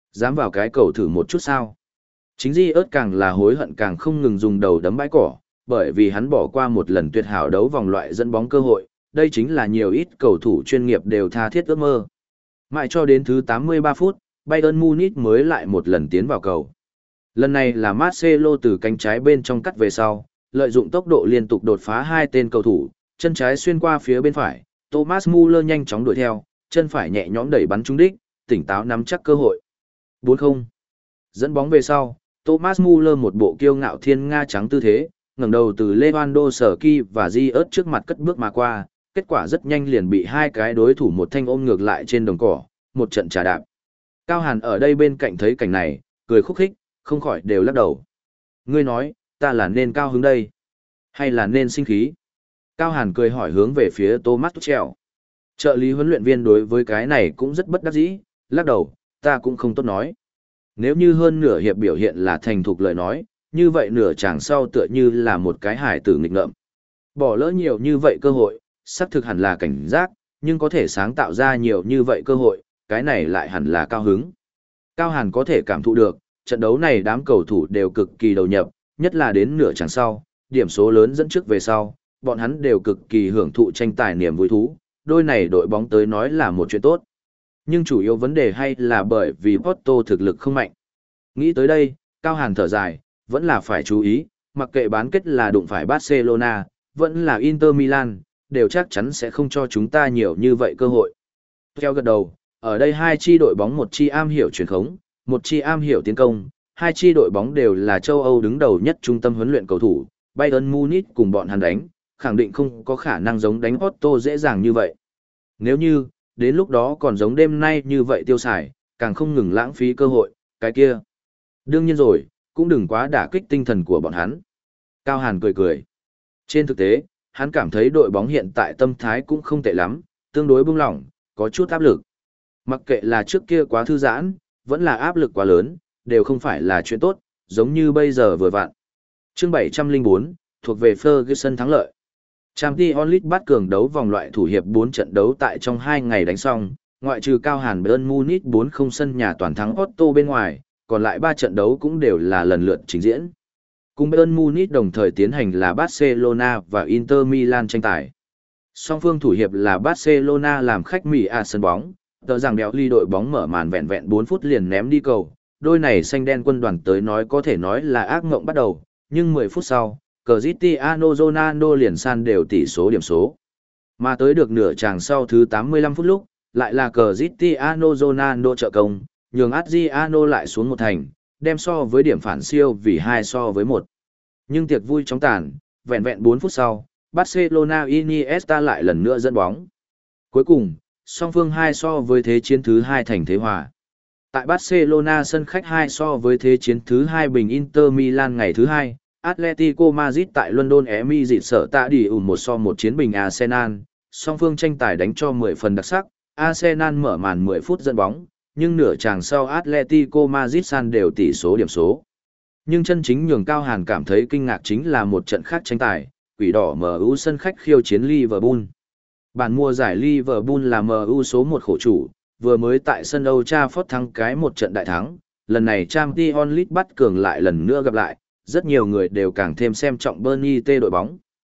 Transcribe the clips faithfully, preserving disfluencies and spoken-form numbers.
Dám vào cái cầu thử một chút sao? Chính Di ớt càng là hối hận càng không ngừng dùng đầu đấm bãi cỏ, bởi vì hắn bỏ qua một lần tuyệt hảo đấu vòng loại dẫn bóng cơ hội, đây chính là nhiều ít cầu thủ chuyên nghiệp đều tha thiết ước mơ. Mãi cho đến thứ tám mươi ba phút, Bayern Munich mới lại một lần tiến vào cầu. Lần này là Marcelo từ cánh trái bên trong cắt về sau, lợi dụng tốc độ liên tục đột phá hai tên cầu thủ, chân trái xuyên qua phía bên phải, Thomas Muller nhanh chóng đuổi theo, chân phải nhẹ nhõm đẩy bắn trúng đích, tỉnh táo nắm chắc cơ hội. bốn không. Dẫn bóng về sau, Thomas Muller một bộ kiêu ngạo thiên nga trắng tư thế, ngẩng đầu từ Lewandowski và Ziyech trước mặt cất bước mà qua, kết quả rất nhanh liền bị hai cái đối thủ một thanh ôm ngược lại trên đồng cỏ, một trận trà đạp. Cao Hàn ở đây bên cạnh thấy cảnh này, cười khúc khích, không khỏi đều lắc đầu. Ngươi nói, ta là nên cao hứng đây, hay là nên sinh khí? Cao Hàn cười hỏi hướng về phía Thomas Tuchel. Trợ lý huấn luyện viên đối với cái này cũng rất bất đắc dĩ, lắc đầu, ta cũng không tốt nói. Nếu như hơn nửa hiệp biểu hiện là thành thục lời nói, như vậy nửa chàng sau tựa như là một cái hải tử nghịch ngợm. Bỏ lỡ nhiều như vậy cơ hội, xác thực hẳn là cảnh giác, nhưng có thể sáng tạo ra nhiều như vậy cơ hội, cái này lại hẳn là cao hứng. Cao Hàn có thể cảm thụ được, trận đấu này đám cầu thủ đều cực kỳ đầu nhập, nhất là đến nửa chàng sau, điểm số lớn dẫn trước về sau, bọn hắn đều cực kỳ hưởng thụ tranh tài niềm vui thú, đôi này đội bóng tới nói là một chuyện tốt. Nhưng chủ yếu vấn đề hay là bởi vì Porto thực lực không mạnh. Nghĩ tới đây, Cao Hàn thở dài, vẫn là phải chú ý, mặc kệ bán kết là đụng phải Barcelona, vẫn là Inter Milan, đều chắc chắn sẽ không cho chúng ta nhiều như vậy cơ hội. Theo gật đầu, ở đây hai chi đội bóng một chi am hiểu truyền khống, một chi am hiểu tiến công, hai chi đội bóng đều là châu Âu đứng đầu nhất trung tâm huấn luyện cầu thủ, Bayern Munich cùng bọn hắn đánh, khẳng định không có khả năng giống đánh Porto dễ dàng như vậy. Nếu như, đến lúc đó còn giống đêm nay như vậy tiêu xài, càng không ngừng lãng phí cơ hội, cái kia. Đương nhiên rồi, cũng đừng quá đả kích tinh thần của bọn hắn. Cao Hàn cười cười. Trên thực tế, hắn cảm thấy đội bóng hiện tại tâm thái cũng không tệ lắm, tương đối buông lỏng, có chút áp lực. Mặc kệ là trước kia quá thư giãn, vẫn là áp lực quá lớn, đều không phải là chuyện tốt, giống như bây giờ vừa vặn. Chương bảy trăm lẻ bốn, thuộc về Ferguson thắng lợi. Champions League bắt cường đấu vòng loại thủ hiệp bốn trận đấu tại trong hai ngày đánh xong, ngoại trừ Cao Hàn Bayern Munich bốn không sân nhà toàn thắng Porto bên ngoài, còn lại ba trận đấu cũng đều là lần lượt trình diễn. Cùng Bayern Munich đồng thời tiến hành là Barcelona và Inter Milan tranh tài. Song phương thủ hiệp là Barcelona làm khách Mỹ à sân bóng, tờ rằng đèo ly đội bóng mở màn vẹn vẹn bốn phút liền ném đi cầu. Đôi này xanh đen quân đoàn tới nói có thể nói là ác mộng bắt đầu, nhưng mười phút sau, Cristiano Ronaldo liền san đều tỷ số điểm số. Mà tới được nửa chàng sau thứ tám mươi lăm phút lúc, lại là Cristiano Ronaldo trợ công, nhường Adriano lại xuống một thành, đem so với điểm phản siêu vì hai so với một. Nhưng tiệc vui chóng tàn, vẹn vẹn bốn phút sau, Barcelona Iniesta lại lần nữa dẫn bóng. Cuối cùng, song phương hai so với thế chiến thứ hai thành thế hòa. Tại Barcelona sân khách hai so với thế chiến thứ hai bình Inter Milan ngày thứ hai, Atletico Madrid tại London Emirates sở tạ đi ủng một so một chiến bình Arsenal, song phương tranh tài đánh cho mười phần đặc sắc, Arsenal mở màn mười phút dẫn bóng, nhưng nửa chàng sau Atletico Madrid san đều tỷ số điểm số. Nhưng chân chính nhường Cao Hàn cảm thấy kinh ngạc chính là một trận khác tranh tài, quỷ đỏ em u sân khách khiêu chiến Liverpool. Bản mùa giải Liverpool là em u số một khổ chủ, vừa mới tại sân Old Trafford thắng cái một trận đại thắng, lần này Champions League bắt cường lại lần nữa gặp lại, rất nhiều người đều càng thêm xem trọng Burnley T đội bóng.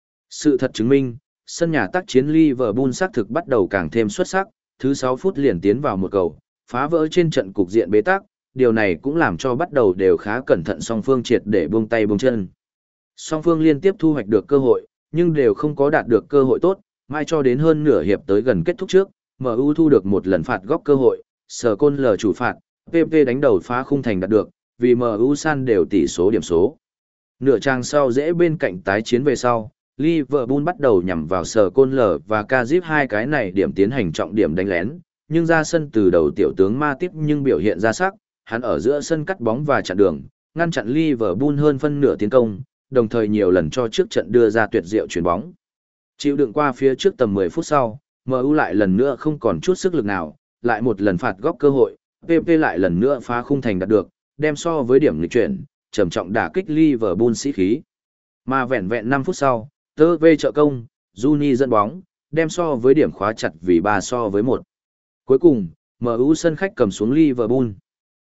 Sự thật chứng minh, sân nhà tác chiến Liverpool xác thực bắt đầu càng thêm xuất sắc, thứ sáu phút liền tiến vào một cầu, phá vỡ trên trận cục diện bế tắc, điều này cũng làm cho bắt đầu đều khá cẩn thận song phương triệt để buông tay buông chân. Song phương liên tiếp thu hoạch được cơ hội, nhưng đều không có đạt được cơ hội tốt, mai cho đến hơn nửa hiệp tới gần kết thúc trước, em u thu được một lần phạt góc cơ hội, Sở Côn L chủ phạt, pê pê đánh đầu phá khung thành đạt được, vì em u san đều tỷ số điểm số. Nửa trang sau dễ bên cạnh tái chiến về sau, Liverpool bắt đầu nhằm vào Sở Côn L và Kazip hai cái này điểm tiến hành trọng điểm đánh lén, nhưng ra sân từ đầu tiểu tướng ma tiếp nhưng biểu hiện ra sắc, hắn ở giữa sân cắt bóng và chặn đường, ngăn chặn Liverpool hơn phân nửa tiến công, đồng thời nhiều lần cho trước trận đưa ra tuyệt diệu chuyền bóng. Chịu đựng qua phía trước tầm mười phút sau, em u lại lần nữa không còn chút sức lực nào, lại một lần phạt góc cơ hội, pê pê lại lần nữa phá khung thành đạt được, đem so với điểm nghịch chuyển, trầm trọng đả kích Liverpool sĩ khí. Mà vẹn vẹn năm phút sau, tơ vê trợ công, Juni dẫn bóng, đem so với điểm khóa chặt vì ba so với một. Cuối cùng, em u sân khách cầm xuống Liverpool.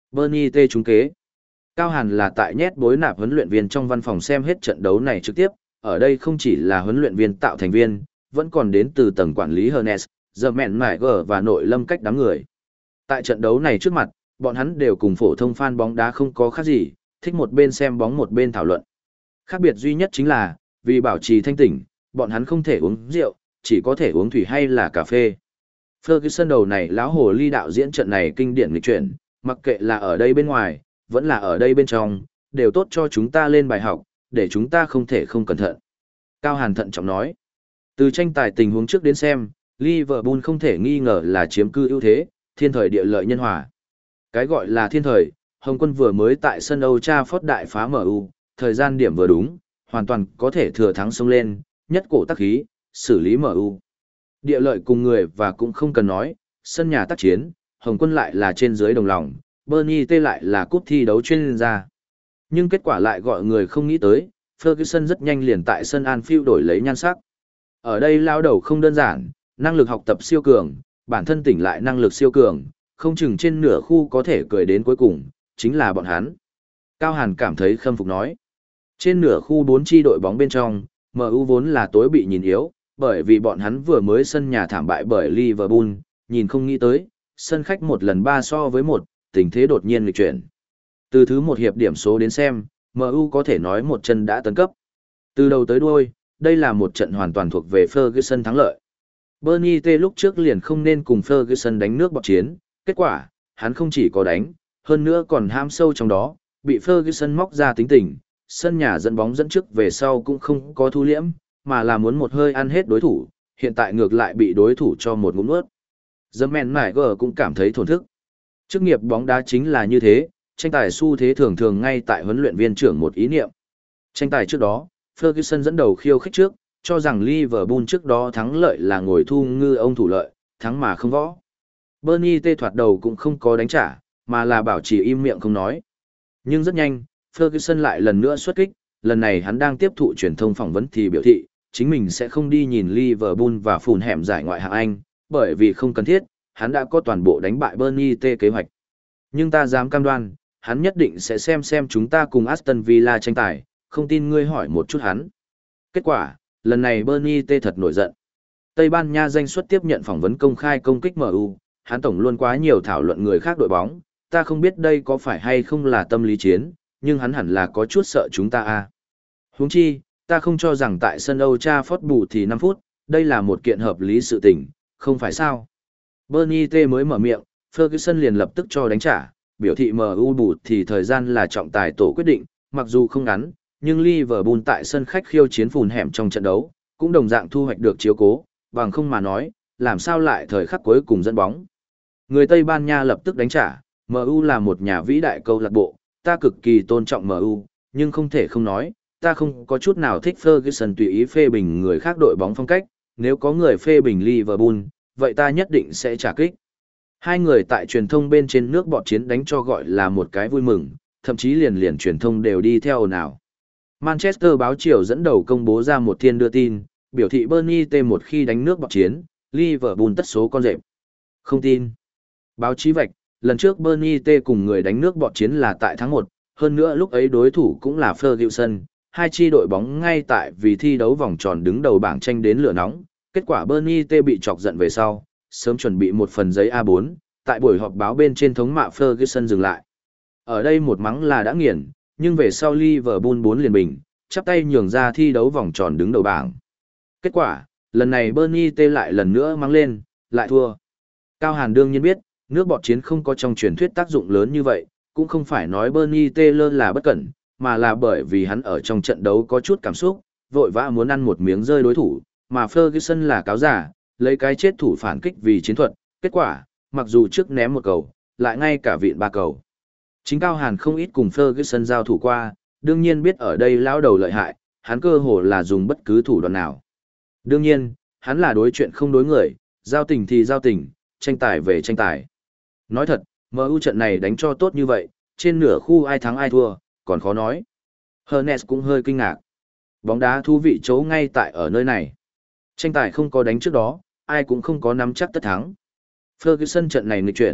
Bernie T trúng kế. Cao Hàn là tại nhét bối nạp huấn luyện viên trong văn phòng xem hết trận đấu này trực tiếp, ở đây không chỉ là huấn luyện viên tạo thành viên, vẫn còn đến từ tầng quản lý Hernes, The Mẹn Mải G và nội lâm cách đám người. Tại trận đấu này trước mặt, bọn hắn đều cùng phổ thông fan bóng đá không có khác gì, thích một bên xem bóng một bên thảo luận. Khác biệt duy nhất chính là, vì bảo trì thanh tỉnh, bọn hắn không thể uống rượu, chỉ có thể uống thủy hay là cà phê. Ferguson đầu này lão hồ ly đạo diễn trận này kinh điển nghịch chuyển, mặc kệ là ở đây bên ngoài, vẫn là ở đây bên trong, đều tốt cho chúng ta lên bài học, để chúng ta không thể không cẩn thận. Cao Hàn thận trọng nói, từ tranh tài tình huống trước đến xem, Liverpool không thể nghi ngờ là chiếm cư ưu thế, thiên thời địa lợi nhân hòa. Cái gọi là thiên thời, Hồng Quân vừa mới tại sân Old Trafford đại phá em u, thời gian điểm vừa đúng, hoàn toàn có thể thừa thắng xông lên, nhất cổ tác khí, xử lý em u. Địa lợi cùng người và cũng không cần nói, sân nhà tác chiến, Hồng Quân lại là trên dưới đồng lòng, Bernie T lại là cúp thi đấu chuyên gia. Nhưng kết quả lại gọi người không nghĩ tới, Ferguson rất nhanh liền tại sân Anfield đổi lấy nhan sắc. Ở đây lao đầu không đơn giản, năng lực học tập siêu cường, bản thân tỉnh lại năng lực siêu cường, không chừng trên nửa khu có thể cười đến cuối cùng, chính là bọn hắn. Cao Hàn cảm thấy khâm phục nói. Trên nửa khu bốn chi đội bóng bên trong, em u vốn là tối bị nhìn yếu, bởi vì bọn hắn vừa mới sân nhà thảm bại bởi Liverpool, nhìn không nghĩ tới, sân khách một lần ba so với một, tình thế đột nhiên nghịch chuyển. Từ thứ một hiệp điểm số đến xem, em u có thể nói một chân đã tấn cấp. Từ đầu tới đuôi, đây là một trận hoàn toàn thuộc về Ferguson thắng lợi. Bernie T lúc trước liền không nên cùng Ferguson đánh nước bọt chiến, kết quả, hắn không chỉ có đánh, hơn nữa còn ham sâu trong đó, bị Ferguson móc ra tính tình, sân nhà dẫn bóng dẫn trước về sau cũng không có thu liễm, mà là muốn một hơi ăn hết đối thủ, hiện tại ngược lại bị đối thủ cho một ngụm nuốt. The Man Niger cũng cảm thấy thổn thức. Chức nghiệp bóng đá chính là như thế, tranh tài xu thế thường thường ngay tại huấn luyện viên trưởng một ý niệm. Tranh tài trước đó, Ferguson dẫn đầu khiêu khích trước, cho rằng Liverpool trước đó thắng lợi là ngồi thu ngư ông thủ lợi, thắng mà không võ. Bernie T thoạt đầu cũng không có đánh trả, mà là bảo trì im miệng không nói. Nhưng rất nhanh, Ferguson lại lần nữa xuất kích, lần này hắn đang tiếp thụ truyền thông phỏng vấn thì biểu thị, chính mình sẽ không đi nhìn Liverpool và phùn hẻm giải ngoại hạng Anh, bởi vì không cần thiết, hắn đã có toàn bộ đánh bại Bernie T kế hoạch. Nhưng ta dám cam đoan, hắn nhất định sẽ xem xem chúng ta cùng Aston Villa tranh tài, không tin ngươi hỏi một chút hắn. Kết quả, lần này Bernie T thật nổi giận. Tây Ban Nha danh xuất tiếp nhận phỏng vấn công khai công kích em u, hắn tổng luôn quá nhiều thảo luận người khác đội bóng, ta không biết đây có phải hay không là tâm lý chiến, nhưng hắn hẳn là có chút sợ chúng ta à. Huống chi, ta không cho rằng tại sân Old Trafford bù thì năm phút, đây là một kiện hợp lý sự tình, không phải sao. Bernie T mới mở miệng, Ferguson liền lập tức cho đánh trả, biểu thị em u bù thì thời gian là trọng tài tổ quyết định, mặc dù không ngắn, nhưng Liverpool tại sân khách khiêu chiến phùn hẻm trong trận đấu, cũng đồng dạng thu hoạch được chiếu cố, bằng không mà nói, làm sao lại thời khắc cuối cùng dẫn bóng. Người Tây Ban Nha lập tức đánh trả, em u là một nhà vĩ đại câu lạc bộ, ta cực kỳ tôn trọng em u, nhưng không thể không nói, ta không có chút nào thích Ferguson tùy ý phê bình người khác đội bóng phong cách, nếu có người phê bình Liverpool, vậy ta nhất định sẽ trả kích. Hai người tại truyền thông bên trên nước bọt chiến đánh cho gọi là một cái vui mừng, thậm chí liền liền truyền thông đều đi theo ồn ào. Manchester báo chiều dẫn đầu công bố ra một thiên đưa tin, biểu thị Bernie T một khi đánh nước bọt chiến, Liverpool tất số con rệp. Không tin. Báo chí vạch, lần trước Bernie T cùng người đánh nước bọt chiến là tại tháng một, hơn nữa lúc ấy đối thủ cũng là Ferguson, hai chi đội bóng ngay tại vì thi đấu vòng tròn đứng đầu bảng tranh đến lửa nóng, kết quả Bernie T bị chọc giận về sau, sớm chuẩn bị một phần giấy a bốn, tại buổi họp báo bên trên thống mạ Ferguson dừng lại. Ở đây một mắng là đã nghiền, nhưng về sau Liverpool bốn liền bình, chắp tay nhường ra thi đấu vòng tròn đứng đầu bảng. Kết quả, lần này Bernie T lại lần nữa mắng lên, lại thua. Cao Hàn đương nhiên biết, nước bọt chiến không có trong truyền thuyết tác dụng lớn như vậy, cũng không phải nói Bernie T lơ là bất cẩn, mà là bởi vì hắn ở trong trận đấu có chút cảm xúc, vội vã muốn ăn một miếng rơi đối thủ, mà Ferguson là cáo giả, lấy cái chết thủ phản kích vì chiến thuật, kết quả, mặc dù trước ném một cầu, lại ngay cả vịn ba cầu. Chính Cao Hàn không ít cùng Ferguson giao thủ qua, đương nhiên biết ở đây lão đầu lợi hại, hắn cơ hồ là dùng bất cứ thủ đoạn nào. Đương nhiên, hắn là đối chuyện không đối người, giao tình thì giao tình, tranh tài về tranh tài. Nói thật, em u trận này đánh cho tốt như vậy, trên nửa khu ai thắng ai thua, còn khó nói. Hernes cũng hơi kinh ngạc. Bóng đá thú vị chỗ ngay tại ở nơi này. Tranh tài không có đánh trước đó, ai cũng không có nắm chắc tất thắng. Ferguson trận này nghịch chuyển,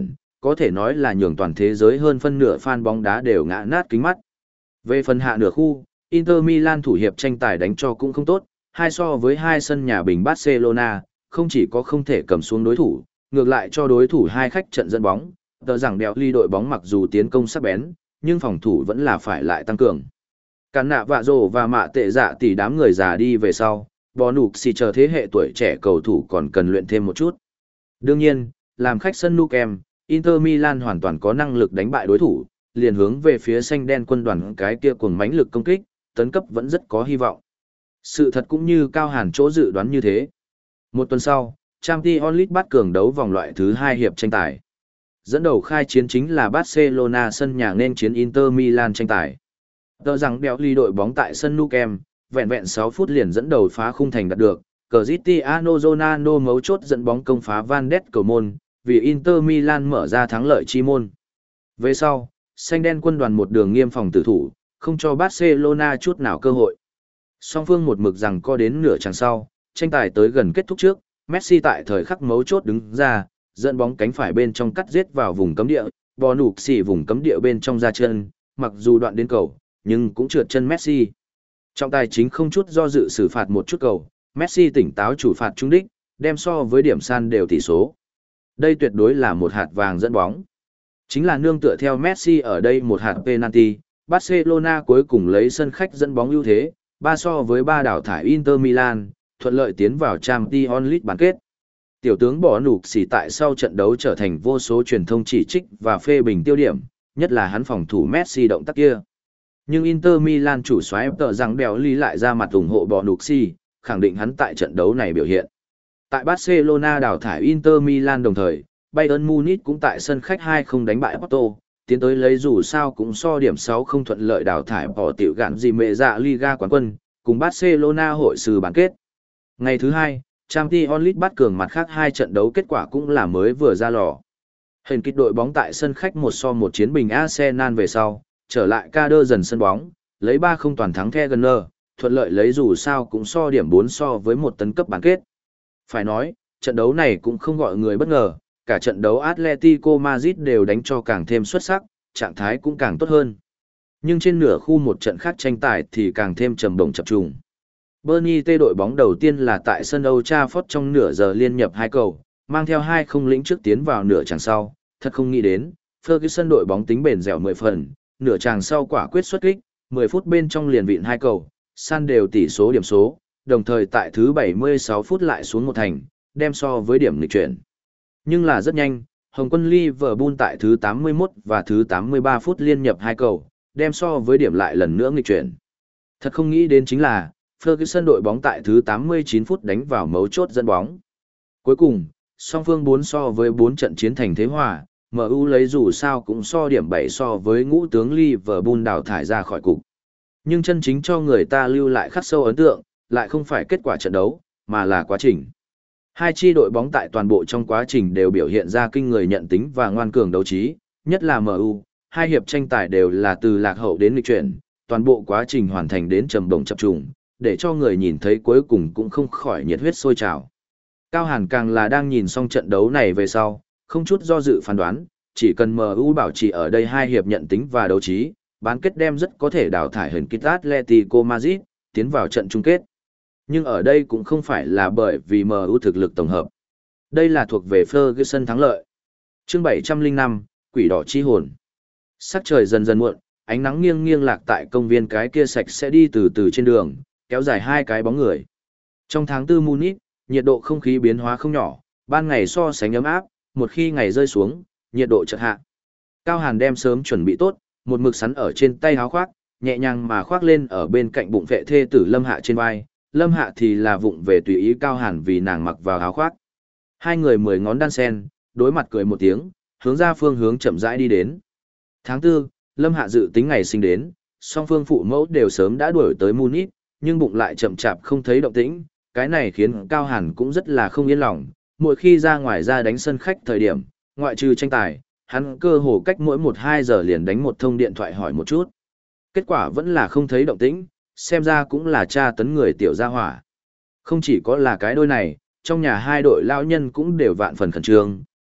có thể nói là nhường toàn thế giới hơn phân nửa fan bóng đá đều ngã nát kính mắt. Về phần hạ nửa khu, Inter Milan thủ hiệp tranh tài đánh cho cũng không tốt, hai so với hai sân nhà bình Barcelona, không chỉ có không thể cầm xuống đối thủ, ngược lại cho đối thủ hai khách trận dẫn bóng, tờ rằng đèo ly đội bóng mặc dù tiến công sắc bén, nhưng phòng thủ vẫn là phải lại tăng cường. Cản nạ vạ rồ và mạ tệ dạ tỷ đám người già đi về sau, bò nục xì chờ thế hệ tuổi trẻ cầu thủ còn cần luyện thêm một chút. Đương nhiên, làm khách sân Nou Camp, Inter Milan hoàn toàn có năng lực đánh bại đối thủ, liền hướng về phía xanh đen quân đoàn cái kia cuồng mãnh lực công kích, tấn cấp vẫn rất có hy vọng. Sự thật cũng như Cao Hàn chỗ dự đoán như thế. Một tuần sau, Champions League bắt cường đấu vòng loại thứ hai hiệp tranh tài. Dẫn đầu khai chiến chính là Barcelona sân nhà nên chiến Inter Milan tranh tài. Tờ rằng đèo ly đội bóng tại sân Nou Camp, vẹn vẹn sáu phút liền dẫn đầu phá khung thành đạt được, Cristiano Ronaldo mấu chốt dẫn bóng công phá Van Ness cầu môn, vì Inter Milan mở ra thắng lợi chi môn. Về sau, xanh đen quân đoàn một đường nghiêm phòng tử thủ, không cho Barcelona chút nào cơ hội. Song phương một mực rằng co đến nửa chặng sau, tranh tài tới gần kết thúc trước, Messi tại thời khắc mấu chốt đứng ra, dẫn bóng cánh phải bên trong cắt giết vào vùng cấm địa, bò nục xỉ vùng cấm địa bên trong ra chân, mặc dù đoạn đến cầu, nhưng cũng trượt chân Messi. Trọng tài chính không chút do dự xử phạt một chút cầu, Messi tỉnh táo chủ phạt trúng đích, đem so với điểm san đều tỷ số. Đây tuyệt đối là một hạt vàng dẫn bóng. Chính là nương tựa theo Messi ở đây một hạt penalty, Barcelona cuối cùng lấy sân khách dẫn bóng ưu thế, ba so với ba đảo thải Inter Milan, thuận lợi tiến vào Champions League bán kết. Tiểu tướng bỏ nục xỉ tại sau trận đấu trở thành vô số truyền thông chỉ trích và phê bình tiêu điểm, nhất là hắn phòng thủ Messi động tác kia. Nhưng Inter Milan chủ soái tờ rằng bèo ly lại ra mặt ủng hộ bỏ nục xỉ, khẳng định hắn tại trận đấu này biểu hiện. Tại Barcelona đào thải Inter Milan đồng thời, Bayern Munich cũng tại sân khách hai không đánh bại Porto, tiến tới lấy dù sao cũng so điểm sáu không thuận lợi đào thải bỏ tiểu gạn gì mẹ dạ Liga quán quân, cùng Barcelona hội sư bán kết. Ngày thứ hai, Champions League bắt cường mặt khác hai trận đấu kết quả cũng là mới vừa ra lò. Hình kích đội bóng tại sân khách một so một chiến bình Arsenal về sau, trở lại ca đơ dần sân bóng, lấy ba không toàn thắng Wenger, thuận lợi lấy dù sao cũng so điểm bốn so với một tấn cấp bán kết. Phải nói, trận đấu này cũng không gọi người bất ngờ, cả trận đấu Atletico Madrid đều đánh cho càng thêm xuất sắc, trạng thái cũng càng tốt hơn. Nhưng trên nửa khu một trận khác tranh tài thì càng thêm trầm bổng chập trùng. Burnley T đội bóng đầu tiên là tại sân Old Trafford trong nửa giờ liên nhập hai cầu, mang theo hai không lĩnh trước tiến vào nửa chặng sau, thật không nghĩ đến, Ferguson đội bóng tính bền dẻo mười phần, nửa chặng sau quả quyết xuất kích, mười phút bên trong liền vịn hai cầu, san đều tỷ số điểm số, đồng thời tại thứ bảy mươi sáu phút lại xuống một thành, đem so với điểm nghịch chuyển. Nhưng là rất nhanh, Hồng quân Liverpool tại thứ tám mươi mốt và thứ tám mươi ba phút liên nhập hai cầu, đem so với điểm lại lần nữa nghịch chuyển. Thật không nghĩ đến chính là, Ferguson đội bóng tại thứ tám mươi chín phút đánh vào mấu chốt dẫn bóng. Cuối cùng, song phương bốn so với bốn trận chiến thành thế hòa, em u lấy dù sao cũng so điểm bảy so với ngũ tướng Liverpool đào thải ra khỏi cục. Nhưng chân chính cho người ta lưu lại khắc sâu ấn tượng, lại không phải kết quả trận đấu, mà là quá trình. Hai chi đội bóng tại toàn bộ trong quá trình đều biểu hiện ra kinh người nhận tính và ngoan cường đấu trí, nhất là em u, hai hiệp tranh tài đều là từ lạc hậu đến nghịch chuyển, toàn bộ quá trình hoàn thành đến trầm bổng chập trùng, để cho người nhìn thấy cuối cùng cũng không khỏi nhiệt huyết sôi trào. Cao Hàn càng là đang nhìn xong trận đấu này về sau, không chút do dự phán đoán, chỉ cần em u bảo trì ở đây hai hiệp nhận tính và đấu trí, bán kết đem rất có thể đào thải hình kích Atletico Madrid, tiến vào trận chung kết. Nhưng ở đây cũng không phải là bởi vì em u thực lực tổng hợp. Đây là thuộc về Ferguson thắng lợi. Chương bảy trăm lẻ năm, Quỷ đỏ chi hồn. Sắc trời dần dần muộn, ánh nắng nghiêng nghiêng lạc tại công viên cái kia sạch sẽ đi từ từ trên đường, kéo dài hai cái bóng người. Trong tháng tư Munich, nhiệt độ không khí biến hóa không nhỏ, ban ngày so sánh ấm áp, một khi ngày rơi xuống, nhiệt độ chợt hạ. Cao Hàn đem sớm chuẩn bị tốt, một mực sắn ở trên tay áo khoác, nhẹ nhàng mà khoác lên ở bên cạnh bụng vệ thê tử Lâm Hạ trên vai, Lâm Hạ thì là vụng về tùy ý Cao Hàn vì nàng mặc vào áo khoác. Hai người mười ngón đan sen, đối mặt cười một tiếng, hướng ra phương hướng chậm rãi đi đến. Tháng tư, Lâm Hạ dự tính ngày sinh đến, song phương phụ mẫu đều sớm đã đuổi tới Munich, nhưng bụng lại chậm chạp không thấy động tĩnh, cái này khiến Cao Hàn cũng rất là không yên lòng, mỗi khi ra ngoài ra đánh sân khách thời điểm, ngoại trừ tranh tài, hắn cơ hồ cách mỗi một hai giờ liền đánh một thông điện thoại hỏi một chút. Kết quả vẫn là không thấy động tĩnh, xem ra cũng là tra tấn người tiểu gia hỏa. Không chỉ có là cái đôi này, trong nhà hai đội lão nhân cũng đều vạn phần khẩn trương,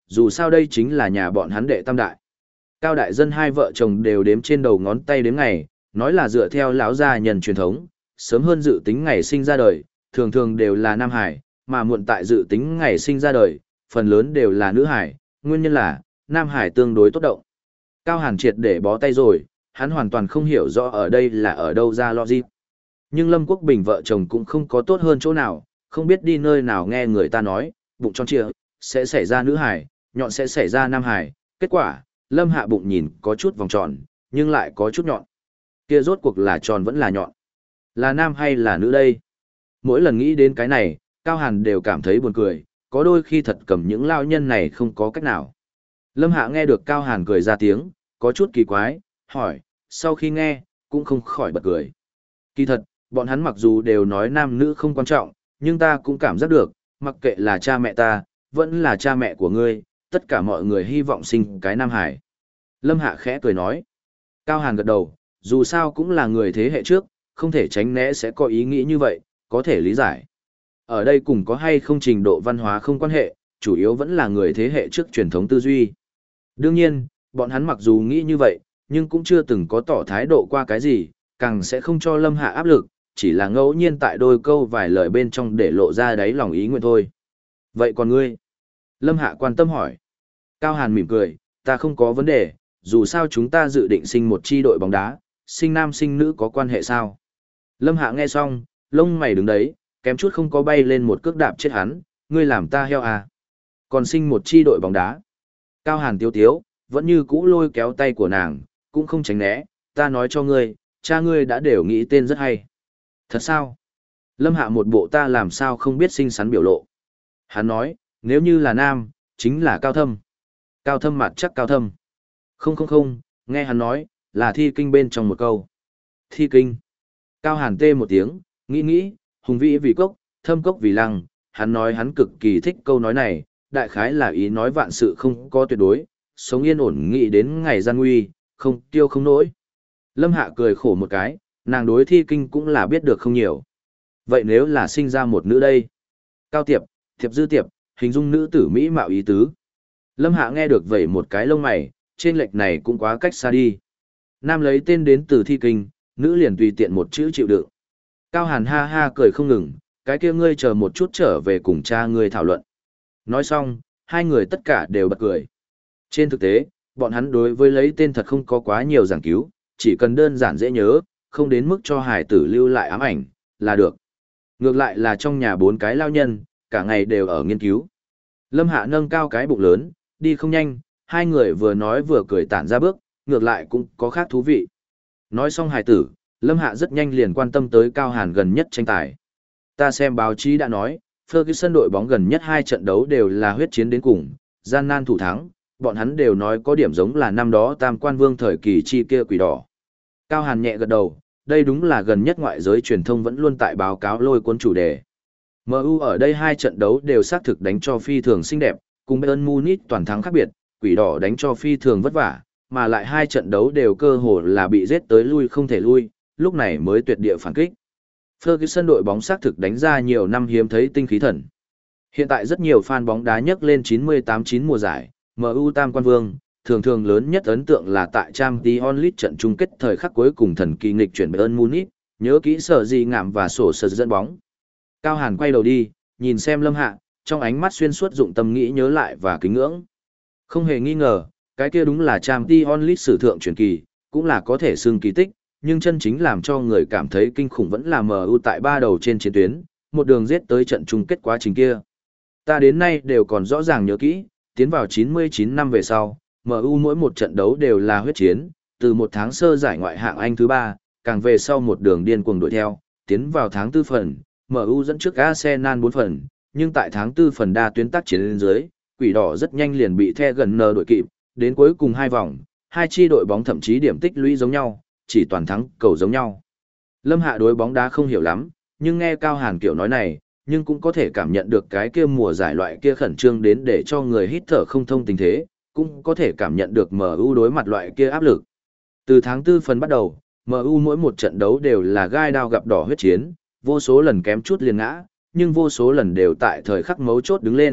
dù sao đây chính là nhà bọn hắn đệ tam đại. Cao đại dân hai vợ chồng đều đếm trên đầu ngón tay đếm ngày, nói là dựa theo lão gia nhân truyền thống, sớm hơn dự tính ngày sinh ra đời, thường thường đều là nam hải, mà muộn tại dự tính ngày sinh ra đời, phần lớn đều là nữ hải, nguyên nhân là nam hải tương đối tốt động. Cao Hàn triệt để bó tay rồi, hắn hoàn toàn không hiểu rõ ở đây là ở đâu ra logic. Nhưng Lâm Quốc Bình vợ chồng cũng không có tốt hơn chỗ nào, không biết đi nơi nào nghe người ta nói, bụng tròn trịa, sẽ xảy ra nữ hải, nhọn sẽ xảy ra nam hải, kết quả, Lâm Hạ bụng nhìn có chút vòng tròn, nhưng lại có chút nhọn. Kia rốt cuộc là tròn vẫn là nhọn. Là nam hay là nữ đây? Mỗi lần nghĩ đến cái này, Cao Hàn đều cảm thấy buồn cười, có đôi khi thật cầm những lao nhân này không có cách nào. Lâm Hạ nghe được Cao Hàn cười ra tiếng, có chút kỳ quái, hỏi, sau khi nghe, cũng không khỏi bật cười. Kỳ thật, bọn hắn mặc dù đều nói nam nữ không quan trọng, nhưng ta cũng cảm giác được, mặc kệ là cha mẹ ta, vẫn là cha mẹ của ngươi, tất cả mọi người hy vọng sinh cái nam hải. Lâm Hạ khẽ cười nói. Cao Hàn gật đầu, dù sao cũng là người thế hệ trước, không thể tránh né sẽ có ý nghĩ như vậy, có thể lý giải. Ở đây cùng có hay không trình độ văn hóa không quan hệ, chủ yếu vẫn là người thế hệ trước truyền thống tư duy. Đương nhiên, bọn hắn mặc dù nghĩ như vậy, nhưng cũng chưa từng có tỏ thái độ qua cái gì, càng sẽ không cho Lâm Hạ áp lực, chỉ là ngẫu nhiên tại đôi câu vài lời bên trong để lộ ra đáy lòng ý nguyện thôi. Vậy còn ngươi? Lâm Hạ quan tâm hỏi. Cao Hàn mỉm cười, ta không có vấn đề, dù sao chúng ta dự định sinh một chi đội bóng đá, sinh nam sinh nữ có quan hệ sao? Lâm Hạ nghe xong, lông mày đứng đấy, kém chút không có bay lên một cước đạp chết hắn, ngươi làm ta heo à? Còn sinh một chi đội bóng đá. Cao Hàn tiếu tiếu, vẫn như cũ lôi kéo tay của nàng, cũng không tránh né, ta nói cho ngươi, cha ngươi đã đều nghĩ tên rất hay. Thật sao? Lâm Hạ một bộ ta làm sao không biết xinh xắn biểu lộ. Hắn nói, nếu như là nam, chính là Cao Thâm. Cao Thâm mặt chắc Cao Thâm. Không không không, nghe hắn nói, là thi kinh bên trong một câu. Thi kinh. Cao Hàn tê một tiếng, nghĩ nghĩ, hùng vĩ vì cốc, thâm cốc vì lăng, hắn nói hắn cực kỳ thích câu nói này, đại khái là ý nói vạn sự không có tuyệt đối, sống yên ổn nghĩ đến ngày gian nguy, không tiêu không nỗi. Lâm Hạ cười khổ một cái, nàng đối thi kinh cũng là biết được không nhiều. Vậy nếu là sinh ra một nữ đây? Cao Tiệp, Thiệp Dư Tiệp, hình dung nữ tử Mỹ mạo ý tứ. Lâm Hạ nghe được vậy một cái lông mày, trên lệch này cũng quá cách xa đi. Nam lấy tên đến từ thi kinh, nữ liền tùy tiện một chữ chịu đựng. Cao Hàn ha ha cười không ngừng, cái kia ngươi chờ một chút trở về cùng cha ngươi thảo luận. Nói xong, hai người tất cả đều bật cười. Trên thực tế, bọn hắn đối với lấy tên thật không có quá nhiều giảng cứu, chỉ cần đơn giản dễ nhớ, không đến mức cho hải tử lưu lại ám ảnh, là được. Ngược lại là trong nhà bốn cái lao nhân, cả ngày đều ở nghiên cứu. Lâm Hạ nâng cao cái bụng lớn, đi không nhanh, hai người vừa nói vừa cười tản ra bước, ngược lại cũng có khác thú vị. Nói xong hải tử, Lâm Hạ rất nhanh liền quan tâm tới Cao Hàn gần nhất tranh tài. Ta xem báo chí đã nói, Ferguson đội bóng gần nhất hai trận đấu đều là huyết chiến đến cùng, gian nan thủ thắng, bọn hắn đều nói có điểm giống là năm đó Tam Quan Vương thời kỳ chi kia quỷ đỏ. Cao Hàn nhẹ gật đầu, đây đúng là gần nhất ngoại giới truyền thông vẫn luôn tại báo cáo lôi cuốn chủ đề. em u ở đây hai trận đấu đều xác thực đánh cho phi thường xinh đẹp, cùng Bayern Munich toàn thắng khác biệt, quỷ đỏ đánh cho phi thường vất vả, mà lại hai trận đấu đều cơ hồ là bị giết tới lui không thể lui, lúc này mới tuyệt địa phản kích. Ferguson đội bóng xác thực đánh ra nhiều năm hiếm thấy tinh khí thần. Hiện tại rất nhiều fan bóng đá nhấc lên chín mươi tám chín mùa giải, em u Tam Quan Vương, thường thường lớn nhất ấn tượng là tại Champions League trận chung kết thời khắc cuối cùng thần kỳ nghịch chuyển Bayern Munich, nhớ kỹ sở gì ngạm và sổ sờ dẫn bóng. Cao Hàn quay đầu đi, nhìn xem Lâm Hạ, trong ánh mắt xuyên suốt dụng tâm nghĩ nhớ lại và kính ngưỡng. Không hề nghi ngờ, cái kia đúng là Champions League sử thượng truyền kỳ, cũng là có thể xưng kỳ tích, nhưng chân chính làm cho người cảm thấy kinh khủng vẫn là em u tại ba đầu trên chiến tuyến, một đường giết tới trận chung kết quá trình kia. Ta đến nay đều còn rõ ràng nhớ kỹ, tiến vào chín mươi chín năm về sau, em u mỗi một trận đấu đều là huyết chiến, từ một tháng sơ giải ngoại hạng Anh thứ ba, càng về sau một đường điên cuồng đuổi theo, tiến vào tháng tư phần, em u dẫn trước Arsenal bốn phần, nhưng tại tháng tư phần đa tuyến tác chiến lên dưới, quỷ đỏ rất nhanh liền bị The gần nờ đội kịp, đến cuối cùng hai vòng, hai chi đội bóng thậm chí điểm tích lũy giống nhau, chỉ toàn thắng cầu giống nhau. Lâm Hạ đối bóng đá không hiểu lắm, nhưng nghe Cao Hàn kiểu nói này, nhưng cũng có thể cảm nhận được cái kia mùa giải loại kia khẩn trương đến để cho người hít thở không thông tình thế, cũng có thể cảm nhận được em u đối mặt loại kia áp lực. Từ tháng tư phần bắt đầu, em u mỗi một trận đấu đều là gai đao gặp đỏ huyết chiến, vô số lần kém chút liền ngã, nhưng vô số lần đều tại thời khắc mấu chốt đứng lên,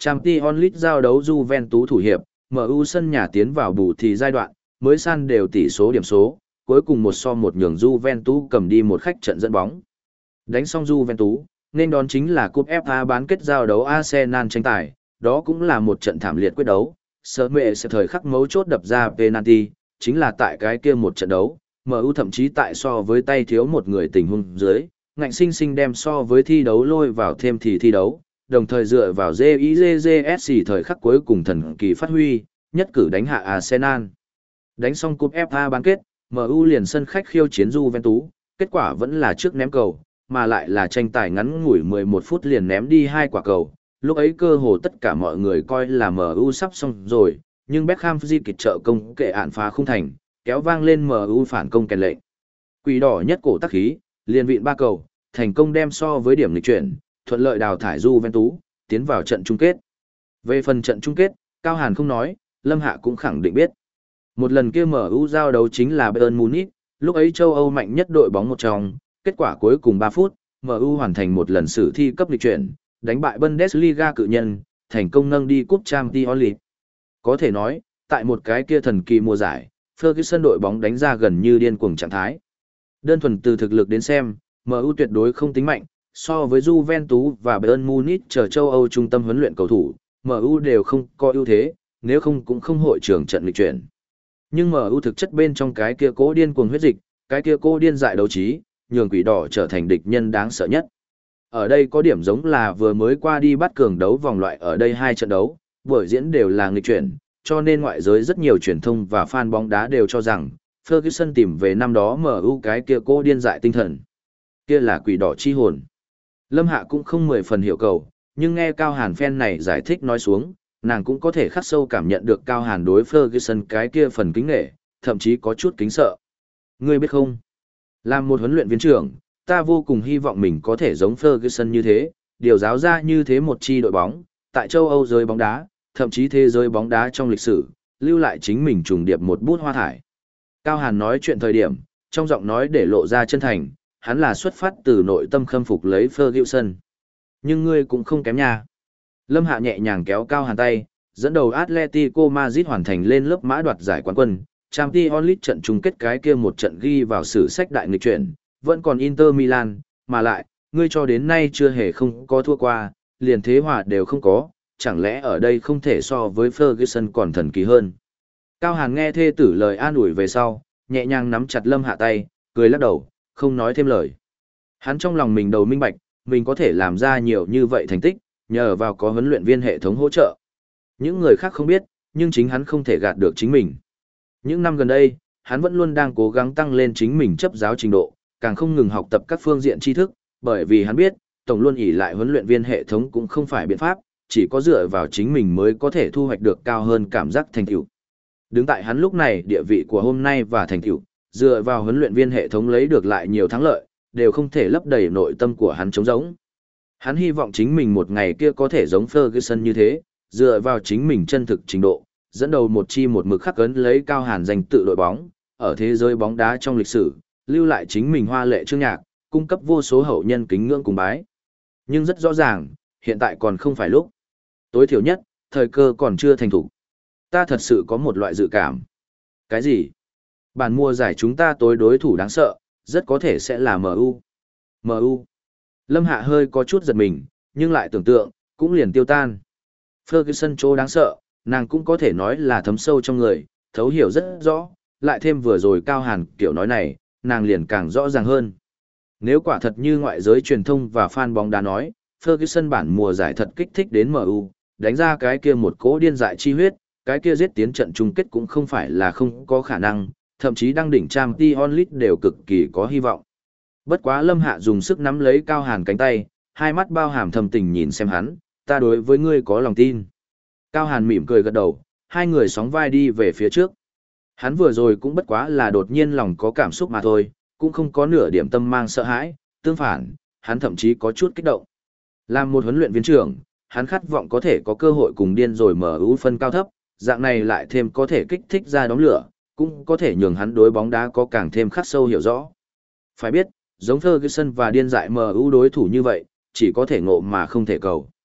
Champions League giao đấu Juventus thủ hiệp, em u sân nhà tiến vào bù thì giai đoạn, mới san đều tỷ số điểm số, cuối cùng một so một nhường Juventus cầm đi một khách trận dẫn bóng. Đánh xong Juventus, nên đón chính là cúp ép a bán kết giao đấu Arsenal tranh tài, đó cũng là một trận thảm liệt quyết đấu. Sở mệ sẽ thời khắc mấu chốt đập ra penalty, chính là tại cái kia một trận đấu, em u thậm chí tại so với tay thiếu một người tình huống dưới, ngạnh sinh sinh đem so với thi đấu lôi vào thêm thì thi đấu, đồng thời dựa vào gi i giê giê ét xê thời khắc cuối cùng thần kỳ phát huy, nhất cử đánh hạ Arsenal. Đánh xong cúp ép a bán kết, em u liền sân khách khiêu chiến Juventus, kết quả vẫn là trước ném cầu, mà lại là tranh tài ngắn ngủi mười một phút liền ném đi hai quả cầu. Lúc ấy cơ hồ tất cả mọi người coi là em u sắp xong rồi, nhưng Beckham di kịch trợ công kệ ạn phá không thành, kéo vang lên em u phản công kèn lệnh. Quỷ đỏ nhất cổ tắc khí, liền vịn ba cầu, thành công đem so với điểm lịch chuyển, thuận lợi đào thải Juventus, tiến vào trận chung kết. Về phần trận chung kết, Cao Hàn không nói, Lâm Hạ cũng khẳng định biết. Một lần kia em u giao đấu chính là Bayern Munich, lúc ấy châu Âu mạnh nhất đội bóng một trong, kết quả cuối cùng ba phút, em u hoàn thành một lần sử thi cấp lịch chuyển, đánh bại Bundesliga cự nhân, thành công nâng đi cúp Champions League. Có thể nói, tại một cái kia thần kỳ mùa giải, Ferguson đội bóng đánh ra gần như điên cuồng trạng thái. Đơn thuần từ thực lực đến xem, em u tuyệt đối không tính mạnh, so với Juventus và Bayern Munich chờ châu Âu trung tâm huấn luyện cầu thủ, em u đều không có ưu thế, nếu không cũng không hội trưởng trận lịch chuyển. Nhưng em u thực chất bên trong cái kia cố điên cuồng huyết dịch, cái kia cố điên dại đấu trí, nhường quỷ đỏ trở thành địch nhân đáng sợ nhất. Ở đây có điểm giống là vừa mới qua đi bắt cường đấu vòng loại ở đây hai trận đấu, buổi diễn đều là nghịch chuyển, cho nên ngoại giới rất nhiều truyền thông và fan bóng đá đều cho rằng Ferguson tìm về năm đó em u cái kia cố điên dại tinh thần. Kia là quỷ đỏ chi hồn. Lâm Hạ cũng không mười phần hiểu cầu, nhưng nghe Cao Hàn fan này giải thích nói xuống, nàng cũng có thể khắc sâu cảm nhận được Cao Hàn đối Ferguson cái kia phần kính nể, thậm chí có chút kính sợ. Ngươi biết không? Làm một huấn luyện viên trưởng, ta vô cùng hy vọng mình có thể giống Ferguson như thế, điều giáo ra như thế một chi đội bóng, tại châu Âu giới bóng đá, thậm chí thế giới bóng đá trong lịch sử, lưu lại chính mình trùng điệp một bút hoa thải. Cao Hàn nói chuyện thời điểm, trong giọng nói để lộ ra chân thành, hắn là xuất phát từ nội tâm khâm phục lấy Ferguson. Nhưng ngươi cũng không kém nha. Lâm Hạ nhẹ nhàng kéo Cao Hàn tay, dẫn đầu Atletico Madrid hoàn thành lên lớp mã đoạt giải quán quân, Champions League trận chung kết cái kia một trận ghi vào sử sách đại nghịch chuyển, vẫn còn Inter Milan, mà lại, ngươi cho đến nay chưa hề không có thua qua, liền thế hòa đều không có, chẳng lẽ ở đây không thể so với Ferguson còn thần kỳ hơn. Cao Hàn nghe thê tử lời an ủi về sau, nhẹ nhàng nắm chặt Lâm Hạ tay, cười lắc đầu, không nói thêm lời. Hắn trong lòng mình đầu minh bạch, mình có thể làm ra nhiều như vậy thành tích, nhờ vào có huấn luyện viên hệ thống hỗ trợ. Những người khác không biết, nhưng chính hắn không thể gạt được chính mình. Những năm gần đây, hắn vẫn luôn đang cố gắng tăng lên chính mình chấp giáo trình độ, càng không ngừng học tập các phương diện tri thức, bởi vì hắn biết, tổng luôn ỷ lại huấn luyện viên hệ thống cũng không phải biện pháp, chỉ có dựa vào chính mình mới có thể thu hoạch được cao hơn cảm giác thành tựu. Đứng tại hắn lúc này, địa vị của hôm nay và thành tựu, dựa vào huấn luyện viên hệ thống lấy được lại nhiều thắng lợi, đều không thể lấp đầy nội tâm của hắn trống rỗng. Hắn hy vọng chính mình một ngày kia có thể giống Ferguson như thế, dựa vào chính mình chân thực trình độ, dẫn đầu một chi một mực khắc ấn lấy Cao Hàn danh tự đội bóng, ở thế giới bóng đá trong lịch sử, lưu lại chính mình hoa lệ chương nhạc, cung cấp vô số hậu nhân kính ngưỡng cùng bái. Nhưng rất rõ ràng, hiện tại còn không phải lúc. Tối thiểu nhất, thời cơ còn chưa thành thủ. Ta thật sự có một loại dự cảm. Cái gì? Bản mùa giải chúng ta tối đối thủ đáng sợ, rất có thể sẽ là em u. em u. Lâm Hạ hơi có chút giật mình, nhưng lại tưởng tượng, cũng liền tiêu tan. Ferguson chỗ đáng sợ, nàng cũng có thể nói là thấm sâu trong người, thấu hiểu rất rõ, lại thêm vừa rồi Cao Hàn kiểu nói này, nàng liền càng rõ ràng hơn. Nếu quả thật như ngoại giới truyền thông và fan bóng đá nói, Ferguson bản mùa giải thật kích thích đến em u, đánh ra cái kia một cỗ điên dại chi huyết, cái kia giết tiến trận chung kết cũng không phải là không có khả năng, thậm chí đăng đỉnh Champions League đều cực kỳ có hy vọng. Bất quá Lâm Hạ dùng sức nắm lấy Cao Hàn cánh tay, hai mắt bao hàm thầm tình nhìn xem hắn, ta đối với ngươi có lòng tin. Cao Hàn mỉm cười gật đầu, hai người sóng vai đi về phía trước. Hắn vừa rồi cũng bất quá là đột nhiên lòng có cảm xúc mà thôi, cũng không có nửa điểm tâm mang sợ hãi, tương phản, hắn thậm chí có chút kích động. Làm một huấn luyện viên trưởng, hắn khát vọng có thể có cơ hội cùng điên rồi mở ưu phân cao thấp, dạng này lại thêm có thể kích thích ra đóng lửa, cũng có thể nhường hắn đối bóng đá có càng thêm khắc sâu hiểu rõ. Phải biết, giống Ferguson và điên dại em u đối thủ như vậy, chỉ có thể ngộ mà không thể cầu.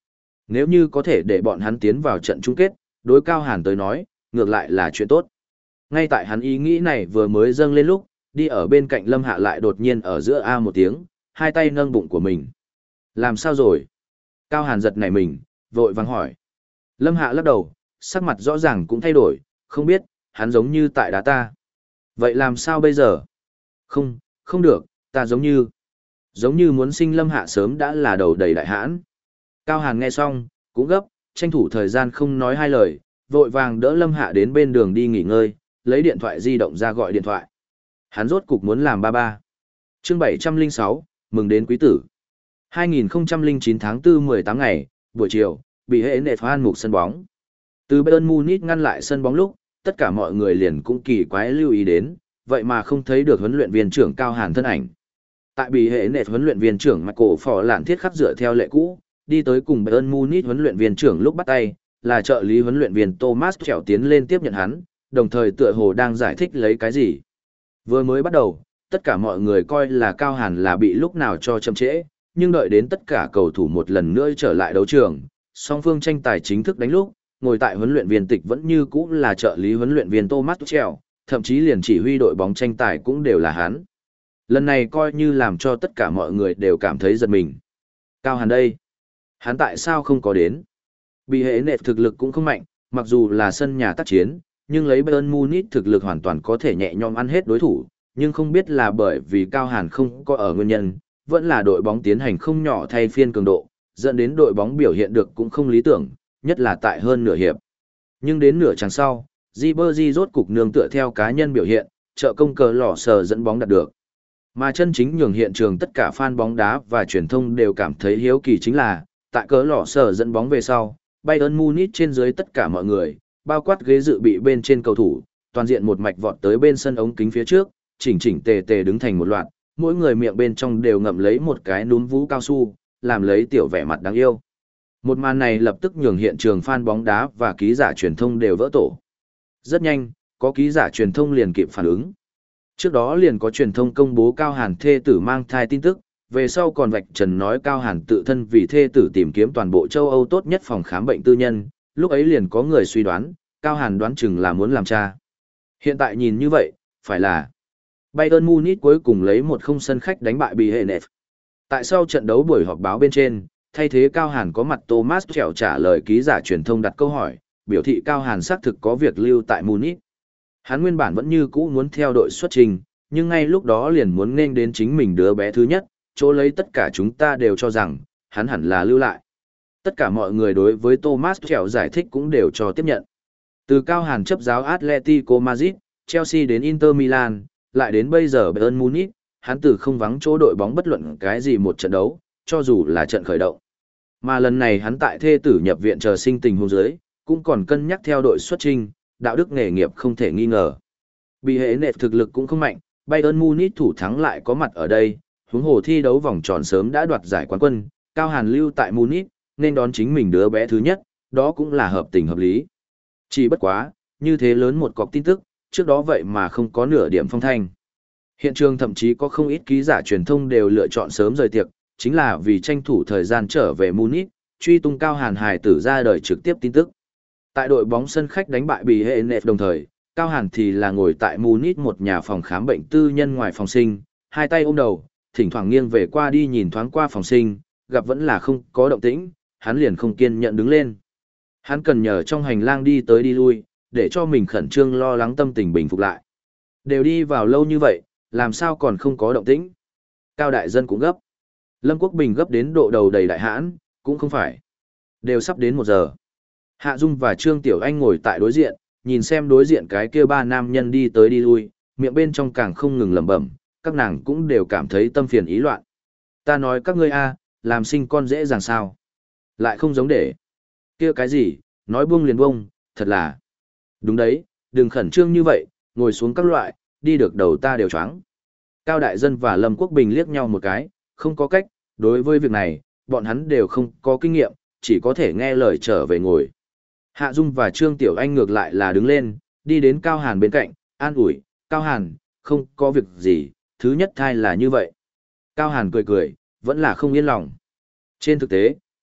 Nếu như có thể để bọn hắn tiến vào trận chung kết, đối Cao Hàn tới nói, ngược lại là chuyện tốt. Ngay tại hắn ý nghĩ này vừa mới dâng lên lúc, đi ở bên cạnh Lâm Hạ lại đột nhiên ở giữa A một tiếng, hai tay nâng bụng của mình. Làm sao rồi? Cao Hàn giật nảy mình, vội vàng hỏi. Lâm Hạ lắc đầu, sắc mặt rõ ràng cũng thay đổi, không biết, hắn giống như tại đá ta. Vậy làm sao bây giờ? Không, không được, ta giống như... Giống như muốn sinh Lâm Hạ sớm đã là đầu đầy đại hãn. Cao Hàn nghe xong, cũng gấp, tranh thủ thời gian không nói hai lời, vội vàng đỡ Lâm Hạ đến bên đường đi nghỉ ngơi, lấy điện thoại di động ra gọi điện thoại. Hắn rốt cục muốn làm ba ba. Chương bảy trăm lẻ sáu, mừng đến quý tử. hai nghìn không trăm lẻ chín tháng tư mười tám ngày, buổi chiều, bị hệ nệ phan mục sân bóng. Từ Bayern Munich ngăn lại sân bóng lúc, tất cả mọi người liền cũng kỳ quái lưu ý đến, vậy mà không thấy được huấn luyện viên trưởng Cao Hàn thân ảnh. Tại bị hệ nệ huấn luyện viên trưởng Michael Phò Lạn thiết khắc dựa theo lệ cũ, đi tới cùng Bayern Munich huấn luyện viên trưởng lúc bắt tay, là trợ lý huấn luyện viên Thomas Tuchel tiến lên tiếp nhận hắn, đồng thời tựa hồ đang giải thích lấy cái gì. Vừa mới bắt đầu, tất cả mọi người coi là Cao Hàn là bị lúc nào cho chậm trễ, nhưng đợi đến tất cả cầu thủ một lần nữa trở lại đấu trường, song phương tranh tài chính thức đánh lúc, ngồi tại huấn luyện viên tịch vẫn như cũ là trợ lý huấn luyện viên Thomas Tuchel, thậm chí liền chỉ huy đội bóng tranh tài cũng đều là hắn. Lần này coi như làm cho tất cả mọi người đều cảm thấy giật mình. Cao Hàn đây, hắn tại sao không có đến? Bị hệ nệ thực lực cũng không mạnh, mặc dù là sân nhà tác chiến, nhưng lấy Bayern Munich thực lực hoàn toàn có thể nhẹ nhõm ăn hết đối thủ, nhưng không biết là bởi vì Cao Hàn không có ở nguyên nhân, vẫn là đội bóng tiến hành không nhỏ thay phiên cường độ, dẫn đến đội bóng biểu hiện được cũng không lý tưởng, nhất là tại hơn nửa hiệp. Nhưng đến nửa chặng sau, Ribery rốt cục nương tựa theo cá nhân biểu hiện, trợ công cờ lỏ sờ dẫn bóng đạt được. Mà chân chính nhường hiện trường tất cả fan bóng đá và truyền thông đều cảm thấy hiếu kỳ chính là, tại cờ lỏ sờ dẫn bóng về sau, Bayern Munich trên dưới tất cả mọi người, bao quát ghế dự bị bên trên cầu thủ, toàn diện một mạch vọt tới bên sân ống kính phía trước, chỉnh chỉnh tề tề đứng thành một loạt, mỗi người miệng bên trong đều ngậm lấy một cái núm vú cao su, làm lấy tiểu vẻ mặt đáng yêu. Một màn này lập tức nhường hiện trường fan bóng đá và ký giả truyền thông đều vỡ tổ. Rất nhanh, có ký giả truyền thông liền kịp phản ứng. Trước đó liền có truyền thông công bố Cao Hàn thê tử mang thai tin tức, về sau còn vạch trần nói Cao Hàn tự thân vì thê tử tìm kiếm toàn bộ châu Âu tốt nhất phòng khám bệnh tư nhân, lúc ấy liền có người suy đoán, Cao Hàn đoán chừng là muốn làm cha. Hiện tại nhìn như vậy, phải là Bayern Munich cuối cùng lấy một không sân khách đánh bại Bỉ Hệ Nef. Tại sau trận đấu buổi họp báo bên trên, thay thế Cao Hàn có mặt Thomas Tuchel trả lời ký giả truyền thông đặt câu hỏi, biểu thị Cao Hàn xác thực có việc lưu tại Munich. Hắn nguyên bản vẫn như cũ muốn theo đội xuất trình, nhưng ngay lúc đó liền muốn nên đến chính mình đứa bé thứ nhất, chỗ lấy tất cả chúng ta đều cho rằng, hắn hẳn là lưu lại. Tất cả mọi người đối với Thomas Tuchel giải thích cũng đều cho tiếp nhận. Từ Cao Hàn chấp giáo Atletico Madrid, Chelsea đến Inter Milan, lại đến bây giờ Bayern Munich, hắn từ không vắng chỗ đội bóng bất luận cái gì một trận đấu, cho dù là trận khởi động. Mà lần này hắn tại thê tử nhập viện chờ sinh tình huống dưới, cũng còn cân nhắc theo đội xuất trình, đạo đức nghề nghiệp không thể nghi ngờ. Bị hệ nệ thực lực cũng không mạnh, Bayern Munich thủ thắng lại có mặt ở đây, huống hồ thi đấu vòng tròn sớm đã đoạt giải quán quân, Cao Hàn lưu tại Munich, nên đón chính mình đứa bé thứ nhất, đó cũng là hợp tình hợp lý. Chỉ bất quá, như thế lớn một cọc tin tức, trước đó vậy mà không có nửa điểm phong thanh. Hiện trường thậm chí có không ít ký giả truyền thông đều lựa chọn sớm rời tiệc, chính là vì tranh thủ thời gian trở về Munich, truy tung Cao Hàn hài tử ra đời trực tiếp tin tức. Tại đội bóng sân khách đánh bại Bỉ Hệ Nef đồng thời, Cao Hàn thì là ngồi tại Munich một nhà phòng khám bệnh tư nhân ngoài phòng sinh, hai tay ôm đầu, thỉnh thoảng nghiêng về qua đi nhìn thoáng qua phòng sinh, gặp vẫn là không có động tĩnh, hắn liền không kiên nhẫn đứng lên. Hắn cần nhờ trong hành lang đi tới đi lui, để cho mình khẩn trương lo lắng tâm tình bình phục lại. Đều đi vào lâu như vậy, làm sao còn không có động tĩnh? Cao đại dân cũng gấp. Lâm Quốc Bình gấp đến độ đầu đầy đại hãn, cũng không phải. Đều sắp đến một giờ. Hạ Dung và Trương Tiểu Anh ngồi tại đối diện, nhìn xem đối diện cái kia ba nam nhân đi tới đi lui, miệng bên trong càng không ngừng lẩm bẩm, các nàng cũng đều cảm thấy tâm phiền ý loạn. Ta nói các ngươi a, làm sinh con dễ dàng sao? Lại không giống để. Kia cái gì, nói buông liền buông, thật là. Đúng đấy, đừng khẩn trương như vậy, ngồi xuống các loại, đi được đầu ta đều choáng. Cao Đại Dân và Lâm Quốc Bình liếc nhau một cái, không có cách, đối với việc này, bọn hắn đều không có kinh nghiệm, chỉ có thể nghe lời trở về ngồi. Hạ Dung và Trương Tiểu Anh ngược lại là đứng lên, đi đến Cao Hàn bên cạnh, an ủi, Cao Hàn, không có việc gì, thứ nhất thai là như vậy. Cao Hàn cười cười, vẫn là không yên lòng. Trên thực tế,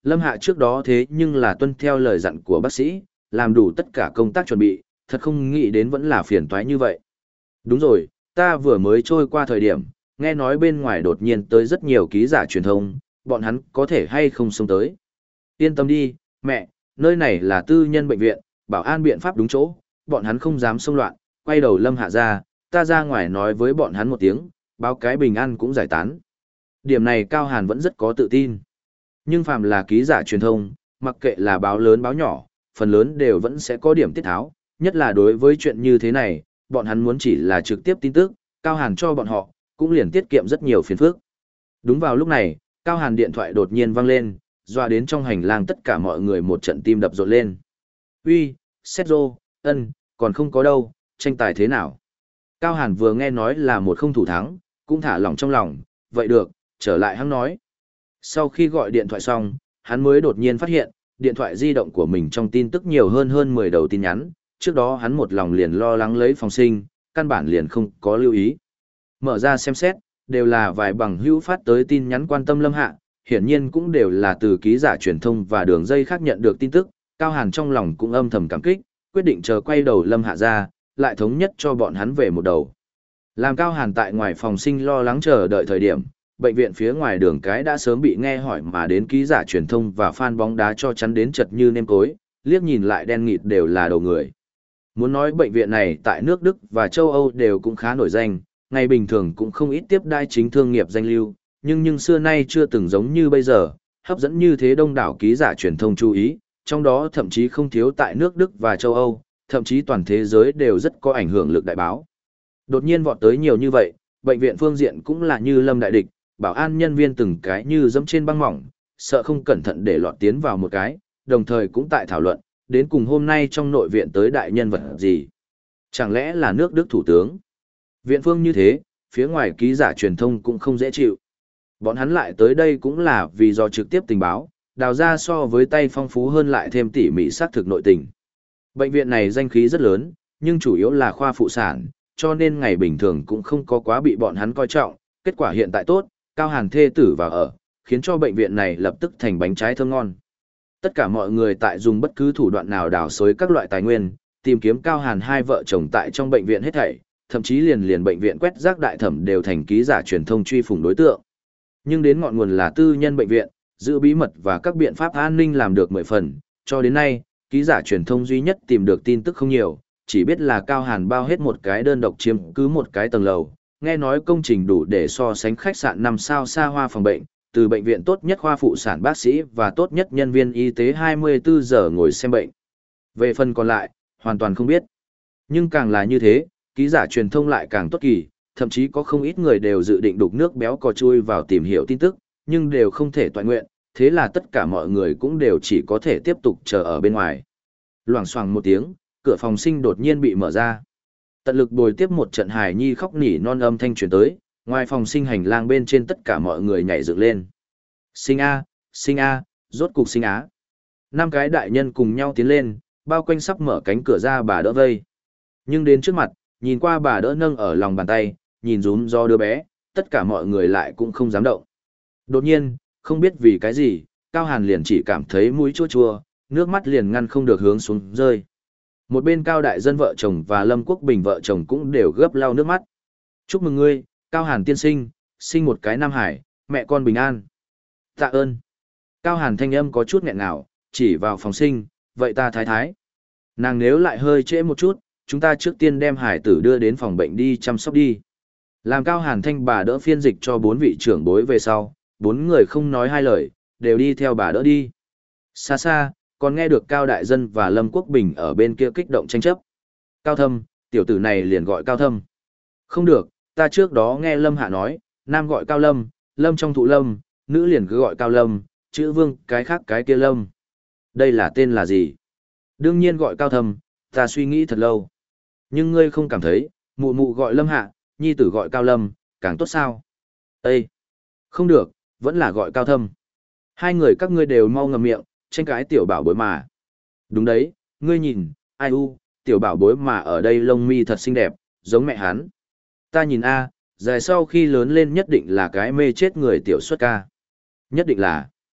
Lâm Hạ trước đó thế nhưng là tuân theo lời dặn của bác sĩ, làm đủ tất cả công tác chuẩn bị, thật không nghĩ đến vẫn là phiền toái như vậy. Đúng rồi, ta vừa mới trôi qua thời điểm, nghe nói bên ngoài đột nhiên tới rất nhiều ký giả truyền thông, bọn hắn có thể hay không xông tới. Yên tâm đi, mẹ, nơi này là tư nhân bệnh viện, bảo an biện pháp đúng chỗ, bọn hắn không dám xông loạn, quay đầu Lâm Hạ ra, ta ra ngoài nói với bọn hắn một tiếng, báo cái bình an cũng giải tán. Điểm này Cao Hàn vẫn rất có tự tin. Nhưng phàm là ký giả truyền thông, mặc kệ là báo lớn báo nhỏ, phần lớn đều vẫn sẽ có điểm tiết tháo, nhất là đối với chuyện như thế này, bọn hắn muốn chỉ là trực tiếp tin tức, Cao Hàn cho bọn họ, cũng liền tiết kiệm rất nhiều phiền phức. Đúng vào lúc này, Cao Hàn điện thoại đột nhiên vang lên, doa đến trong hành lang tất cả mọi người một trận tim đập rộn lên. Uy, Sergio, ân, còn không có đâu, tranh tài thế nào? Cao Hàn vừa nghe nói là một không thủ thắng, cũng thả lỏng trong lòng, vậy được, trở lại hắn nói. Sau khi gọi điện thoại xong, hắn mới đột nhiên phát hiện, điện thoại di động của mình trong tin tức nhiều hơn hơn mười đầu tin nhắn, trước đó hắn một lòng liền lo lắng lấy phòng sinh, căn bản liền không có lưu ý. Mở ra xem xét, đều là vài bằng hữu phát tới tin nhắn quan tâm Lâm Hạ, hiển nhiên cũng đều là từ ký giả truyền thông và đường dây khác nhận được tin tức, Cao Hàn trong lòng cũng âm thầm cảm kích, quyết định chờ quay đầu Lâm Hạ ra, lại thống nhất cho bọn hắn về một đầu. Làm Cao Hàn tại ngoài phòng sinh lo lắng chờ đợi thời điểm, bệnh viện phía ngoài đường cái đã sớm bị nghe hỏi mà đến ký giả truyền thông và fan bóng đá cho chắn đến chật như nêm cối, liếc nhìn lại đen nghịt đều là đầu người. Muốn nói bệnh viện này tại nước Đức và châu Âu đều cũng khá nổi danh, ngày bình thường cũng không ít tiếp đai chính thương nghiệp danh lưu, nhưng nhưng xưa nay chưa từng giống như bây giờ, hấp dẫn như thế đông đảo ký giả truyền thông chú ý, trong đó thậm chí không thiếu tại nước Đức và châu Âu, thậm chí toàn thế giới đều rất có ảnh hưởng lực đại báo. Đột nhiên vọt tới nhiều như vậy, bệnh viện phương diện cũng là như lâm đại địch, bảo an nhân viên từng cái như dẫm trên băng mỏng, sợ không cẩn thận để lọt tiến vào một cái, đồng thời cũng tại thảo luận, đến cùng hôm nay trong nội viện tới đại nhân vật gì. Chẳng lẽ là nước Đức thủ tướng? Viện phương như thế, phía ngoài ký giả truyền thông cũng không dễ chịu. Bọn hắn lại tới đây cũng là vì do trực tiếp tình báo, đào ra so với tay phong phú hơn lại thêm tỉ mỉ xác thực nội tình. Bệnh viện này danh khí rất lớn, nhưng chủ yếu là khoa phụ sản, cho nên ngày bình thường cũng không có quá bị bọn hắn coi trọng. Kết quả hiện tại tốt, Cao Hàn thê tử vào ở, khiến cho bệnh viện này lập tức thành bánh trái thơm ngon. Tất cả mọi người tại dùng bất cứ thủ đoạn nào đào xới các loại tài nguyên, tìm kiếm Cao Hàn hai vợ chồng tại trong bệnh viện hết thảy, thậm chí liền liền bệnh viện quét rác đại thẩm đều thành ký giả truyền thông truy phủng đối tượng. Nhưng đến ngọn nguồn là tư nhân bệnh viện, giữ bí mật và các biện pháp an ninh làm được mười phần, cho đến nay, ký giả truyền thông duy nhất tìm được tin tức không nhiều, chỉ biết là Cao Hàn bao hết một cái đơn độc chiếm cứ một cái tầng lầu, nghe nói công trình đủ để so sánh khách sạn năm sao xa hoa phòng bệnh, từ bệnh viện tốt nhất khoa phụ sản bác sĩ và tốt nhất nhân viên y tế hai mươi bốn giờ ngồi xem bệnh. Về phần còn lại, hoàn toàn không biết. Nhưng càng là như thế, ký giả truyền thông lại càng tốt kỳ, thậm chí có không ít người đều dự định đục nước béo cò chui vào tìm hiểu tin tức, nhưng đều không thể toàn nguyện, thế là tất cả mọi người cũng đều chỉ có thể tiếp tục chờ ở bên ngoài. Loảng xoảng một tiếng, cửa phòng sinh đột nhiên bị mở ra. Tận lực bồi tiếp một trận hài nhi khóc nỉ non âm thanh truyền tới, ngoài phòng sinh hành lang bên trên tất cả mọi người nhảy dựng lên. Sinh A, sinh A, rốt cục sinh á. Năm cái đại nhân cùng nhau tiến lên, bao quanh sắp mở cánh cửa ra bà đỡ vây. Nhưng đến trước mặt, nhìn qua bà đỡ nâng ở lòng bàn tay, nhìn rúm do đứa bé, tất cả mọi người lại cũng không dám động. Đột nhiên, không biết vì cái gì, Cao Hàn liền chỉ cảm thấy mũi chua chua, nước mắt liền ngăn không được hướng xuống rơi. Một bên Cao Đại Dân vợ chồng và Lâm Quốc Bình vợ chồng cũng đều gấp lau nước mắt. Chúc mừng ngươi, Cao Hàn tiên sinh, sinh một cái Nam Hải, mẹ con bình an. Tạ ơn. Cao Hàn thanh âm có chút nghẹn ngào, chỉ vào phòng sinh, vậy ta thái thái. Nàng nếu lại hơi trễ một chút, chúng ta trước tiên đem hải tử đưa đến phòng bệnh đi chăm sóc đi. Làm Cao Hàn thanh bà đỡ phiên dịch cho bốn vị trưởng bối về sau, bốn người không nói hai lời, đều đi theo bà đỡ đi. Xa xa, còn nghe được Cao Đại Dân và Lâm Quốc Bình ở bên kia kích động tranh chấp. Cao Thâm, tiểu tử này liền gọi Cao Thâm. Không được, ta trước đó nghe Lâm Hạ nói, nam gọi Cao Lâm, Lâm trong thụ Lâm, nữ liền cứ gọi Cao Lâm, chữ Vương cái khác cái kia Lâm. Đây là tên là gì? Đương nhiên gọi Cao Thâm, ta suy nghĩ thật lâu. Nhưng ngươi không cảm thấy, mụ mụ gọi Lâm Hạ, nhi tử gọi Cao Lâm, càng tốt sao? Ê! Không được, vẫn là gọi Cao Thâm. Hai người các ngươi đều mau ngậm miệng, tranh cãi tiểu bảo bối mà. Đúng đấy, ngươi nhìn, ai u, tiểu bảo bối mà ở đây lông mi thật xinh đẹp, giống mẹ hắn. Ta nhìn a, dài sau khi lớn lên nhất định là cái mê chết người tiểu xuất ca. Nhất định là.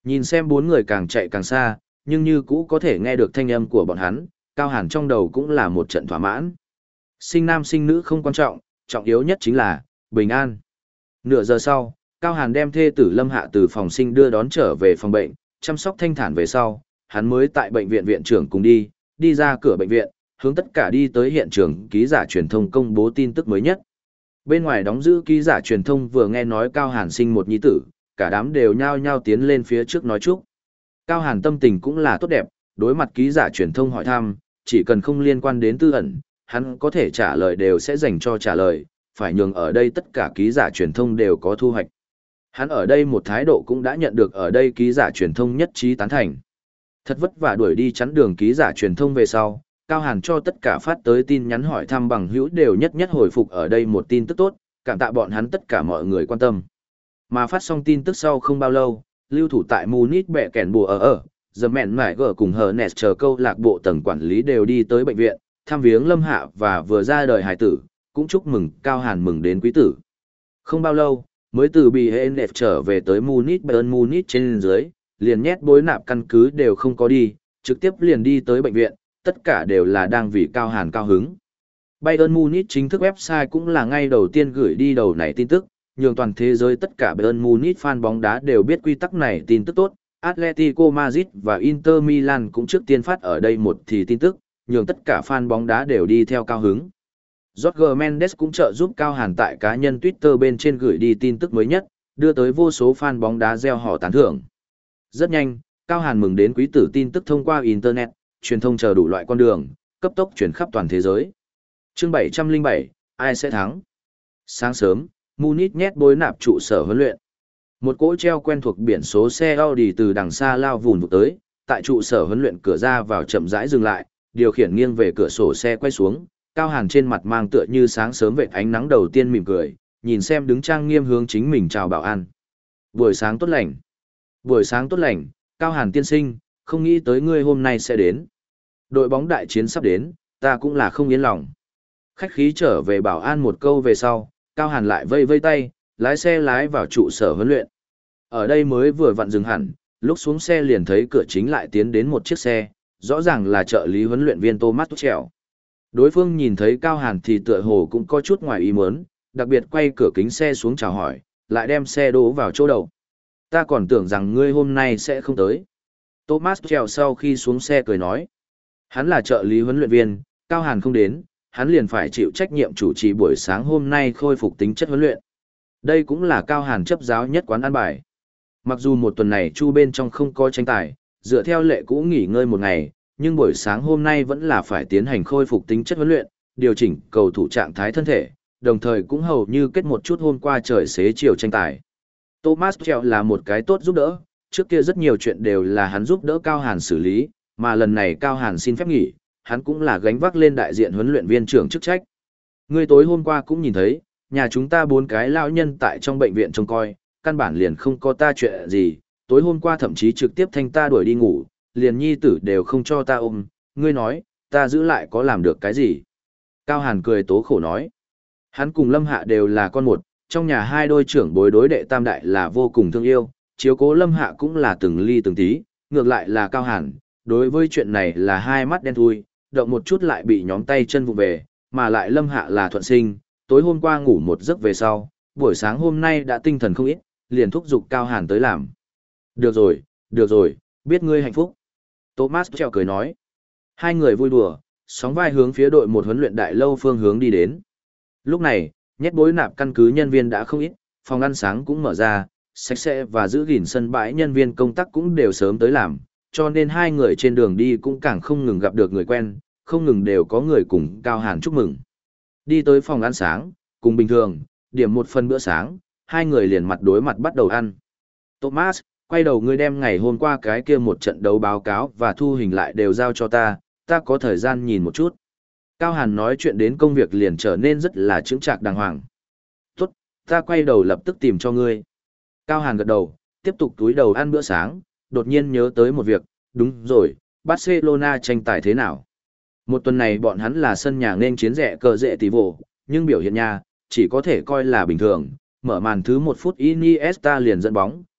Nhìn xem bốn người càng chạy càng xa, nhưng như cũ có thể nghe được thanh âm của bọn hắn, Cao Hàn trong đầu cũng là một trận thỏa mãn. Sinh nam sinh nữ không quan trọng, trọng yếu nhất chính là bình an. Nửa giờ sau, Cao Hàn đem thê tử Lâm Hạ từ phòng sinh đưa đón trở về phòng bệnh, chăm sóc thanh thản về sau, hắn mới tại bệnh viện viện trưởng cùng đi, đi ra cửa bệnh viện, hướng tất cả đi tới hiện trường ký giả truyền thông công bố tin tức mới nhất. Bên ngoài đóng giữ ký giả truyền thông vừa nghe nói Cao Hàn sinh một nhi tử, cả đám đều nhao nhao tiến lên phía trước nói chúc. Cao Hàn tâm tình cũng là tốt đẹp, đối mặt ký giả truyền thông hỏi thăm, chỉ cần không liên quan đến tư ẩn, hắn có thể trả lời đều sẽ dành cho trả lời, phải nhường ở đây tất cả ký giả truyền thông đều có thu hoạch. Hắn ở đây một thái độ cũng đã nhận được ở đây ký giả truyền thông nhất trí tán thành. Thật vất vả đuổi đi chắn đường ký giả truyền thông về sau, Cao Hàn cho tất cả phát tới tin nhắn hỏi thăm bằng hữu đều nhất nhất hồi phục ở đây một tin tức tốt, cảm tạ bọn hắn tất cả mọi người quan tâm. Mà phát xong tin tức sau không bao lâu, lưu thủ tại Munich bẹ kèn bùa ở ở, The Mẹn Mải Gở cùng hờ nẹt chờ câu lạc bộ tầng quản lý đều đi tới bệnh viện, thăm viếng Lâm Hạ và vừa ra đời hài tử, cũng chúc mừng Cao Hàn mừng đến quý tử. Không bao lâu, mới từ bê en ép trở về tới Munich Bayern Munich trên dưới, liền nhét bối nạp căn cứ đều không có đi, trực tiếp liền đi tới bệnh viện, tất cả đều là đang vì Cao Hàn cao hứng. Bayern Munich chính thức website cũng là ngay đầu tiên gửi đi đầu này tin tức, nhường toàn thế giới tất cả Bayern Munich fan bóng đá đều biết quy tắc này tin tức tốt. Atletico Madrid và Inter Milan cũng trước tiên phát ở đây một thì tin tức, nhường tất cả fan bóng đá đều đi theo cao hứng. Jorge Mendes cũng trợ giúp Cao Hàn tại cá nhân Twitter bên trên gửi đi tin tức mới nhất, đưa tới vô số fan bóng đá gieo họ tán thưởng. Rất nhanh, Cao Hàn mừng đến quý tử tin tức thông qua Internet, truyền thông chờ đủ loại con đường, cấp tốc truyền khắp toàn thế giới. Chương bảy trăm lẻ bảy, ai sẽ thắng? Sáng sớm, Munich nhét bối nạp trụ sở huấn luyện. Một cỗ treo quen thuộc biển số xe Audi từ đằng xa lao vùn vụt tới, tại trụ sở huấn luyện cửa ra vào chậm rãi dừng lại, điều khiển nghiêng về cửa sổ xe quay xuống, Cao Hàn trên mặt mang tựa như sáng sớm vệt ánh nắng đầu tiên mỉm cười, nhìn xem đứng trang nghiêm hướng chính mình chào bảo an. Buổi sáng tốt lành. Buổi sáng tốt lành, Cao Hàn tiên sinh, không nghĩ tới ngươi hôm nay sẽ đến. Đội bóng đại chiến sắp đến, ta cũng là không yên lòng. Khách khí trở về bảo an một câu về sau, Cao Hàn lại vây vây tay, lái xe lái vào trụ sở huấn luyện. Ở đây mới vừa vặn dừng hẳn, lúc xuống xe liền thấy cửa chính lại tiến đến một chiếc xe, rõ ràng là trợ lý huấn luyện viên Thomas Tuchel. Đối phương nhìn thấy Cao Hàn thì tựa hồ cũng có chút ngoài ý muốn, đặc biệt quay cửa kính xe xuống chào hỏi, lại đem xe đổ vào chỗ đầu. Ta còn tưởng rằng ngươi hôm nay sẽ không tới. Thomas Tuchel sau khi xuống xe cười nói. Hắn là trợ lý huấn luyện viên, Cao Hàn không đến, hắn liền phải chịu trách nhiệm chủ trì buổi sáng hôm nay khôi phục tính chất huấn luyện. Đây cũng là Cao Hàn chấp giáo nhất quán ăn bài. Mặc dù một tuần này chu bên trong không có tranh tài, dựa theo lệ cũ nghỉ ngơi một ngày, nhưng buổi sáng hôm nay vẫn là phải tiến hành khôi phục tính chất huấn luyện, điều chỉnh cầu thủ trạng thái thân thể, đồng thời cũng hầu như kết một chút hôm qua trời xế chiều tranh tài. Thomas Tuchel là một cái tốt giúp đỡ, trước kia rất nhiều chuyện đều là hắn giúp đỡ Cao Hàn xử lý, mà lần này Cao Hàn xin phép nghỉ, hắn cũng là gánh vác lên đại diện huấn luyện viên trưởng chức trách. Ngươi tối hôm qua cũng nhìn thấy, nhà chúng ta bốn cái lão nhân tại trong bệnh viện trông coi, căn bản liền không có ta chuyện gì, tối hôm qua thậm chí trực tiếp thanh ta đuổi đi ngủ, liền nhi tử đều không cho ta ôm, ngươi nói, ta giữ lại có làm được cái gì? Cao Hàn cười tố khổ nói, hắn cùng Lâm Hạ đều là con một, trong nhà hai đôi trưởng bối đối đệ tam đại là vô cùng thương yêu, chiếu cố Lâm Hạ cũng là từng ly từng tí, ngược lại là Cao Hàn, đối với chuyện này là hai mắt đen thui, động một chút lại bị nhóm tay chân vụ về, mà lại Lâm Hạ là thuận sinh, tối hôm qua ngủ một giấc về sau, buổi sáng hôm nay đã tinh thần không ít, liền thúc giục Cao Hàn tới làm. Được rồi, được rồi, biết ngươi hạnh phúc. Thomas treo cười nói. Hai người vui đùa, sóng vai hướng phía đội một huấn luyện đại lâu phương hướng đi đến. Lúc này, nhét bối nạp căn cứ nhân viên đã không ít, phòng ăn sáng cũng mở ra, sạch sẽ và giữ gìn sân bãi nhân viên công tác cũng đều sớm tới làm, cho nên hai người trên đường đi cũng càng không ngừng gặp được người quen, không ngừng đều có người cùng Cao Hàn chúc mừng. Đi tới phòng ăn sáng, cùng bình thường, điểm một phần bữa sáng, hai người liền mặt đối mặt bắt đầu ăn. Thomas, quay đầu ngươi đem ngày hôm qua cái kia một trận đấu báo cáo và thu hình lại đều giao cho ta, ta có thời gian nhìn một chút. Cao Hàn nói chuyện đến công việc liền trở nên rất là chững chạc đàng hoàng. Tốt, ta quay đầu lập tức tìm cho ngươi. Cao Hàn gật đầu, tiếp tục túi đầu ăn bữa sáng, đột nhiên nhớ tới một việc, đúng rồi, Barcelona tranh tài thế nào? Một tuần này bọn hắn là sân nhà nên chiến rẻ cờ rệ tỷ vồ, nhưng biểu hiện nha, chỉ có thể coi là bình thường, mở màn thứ một phút Iniesta liền dẫn bóng,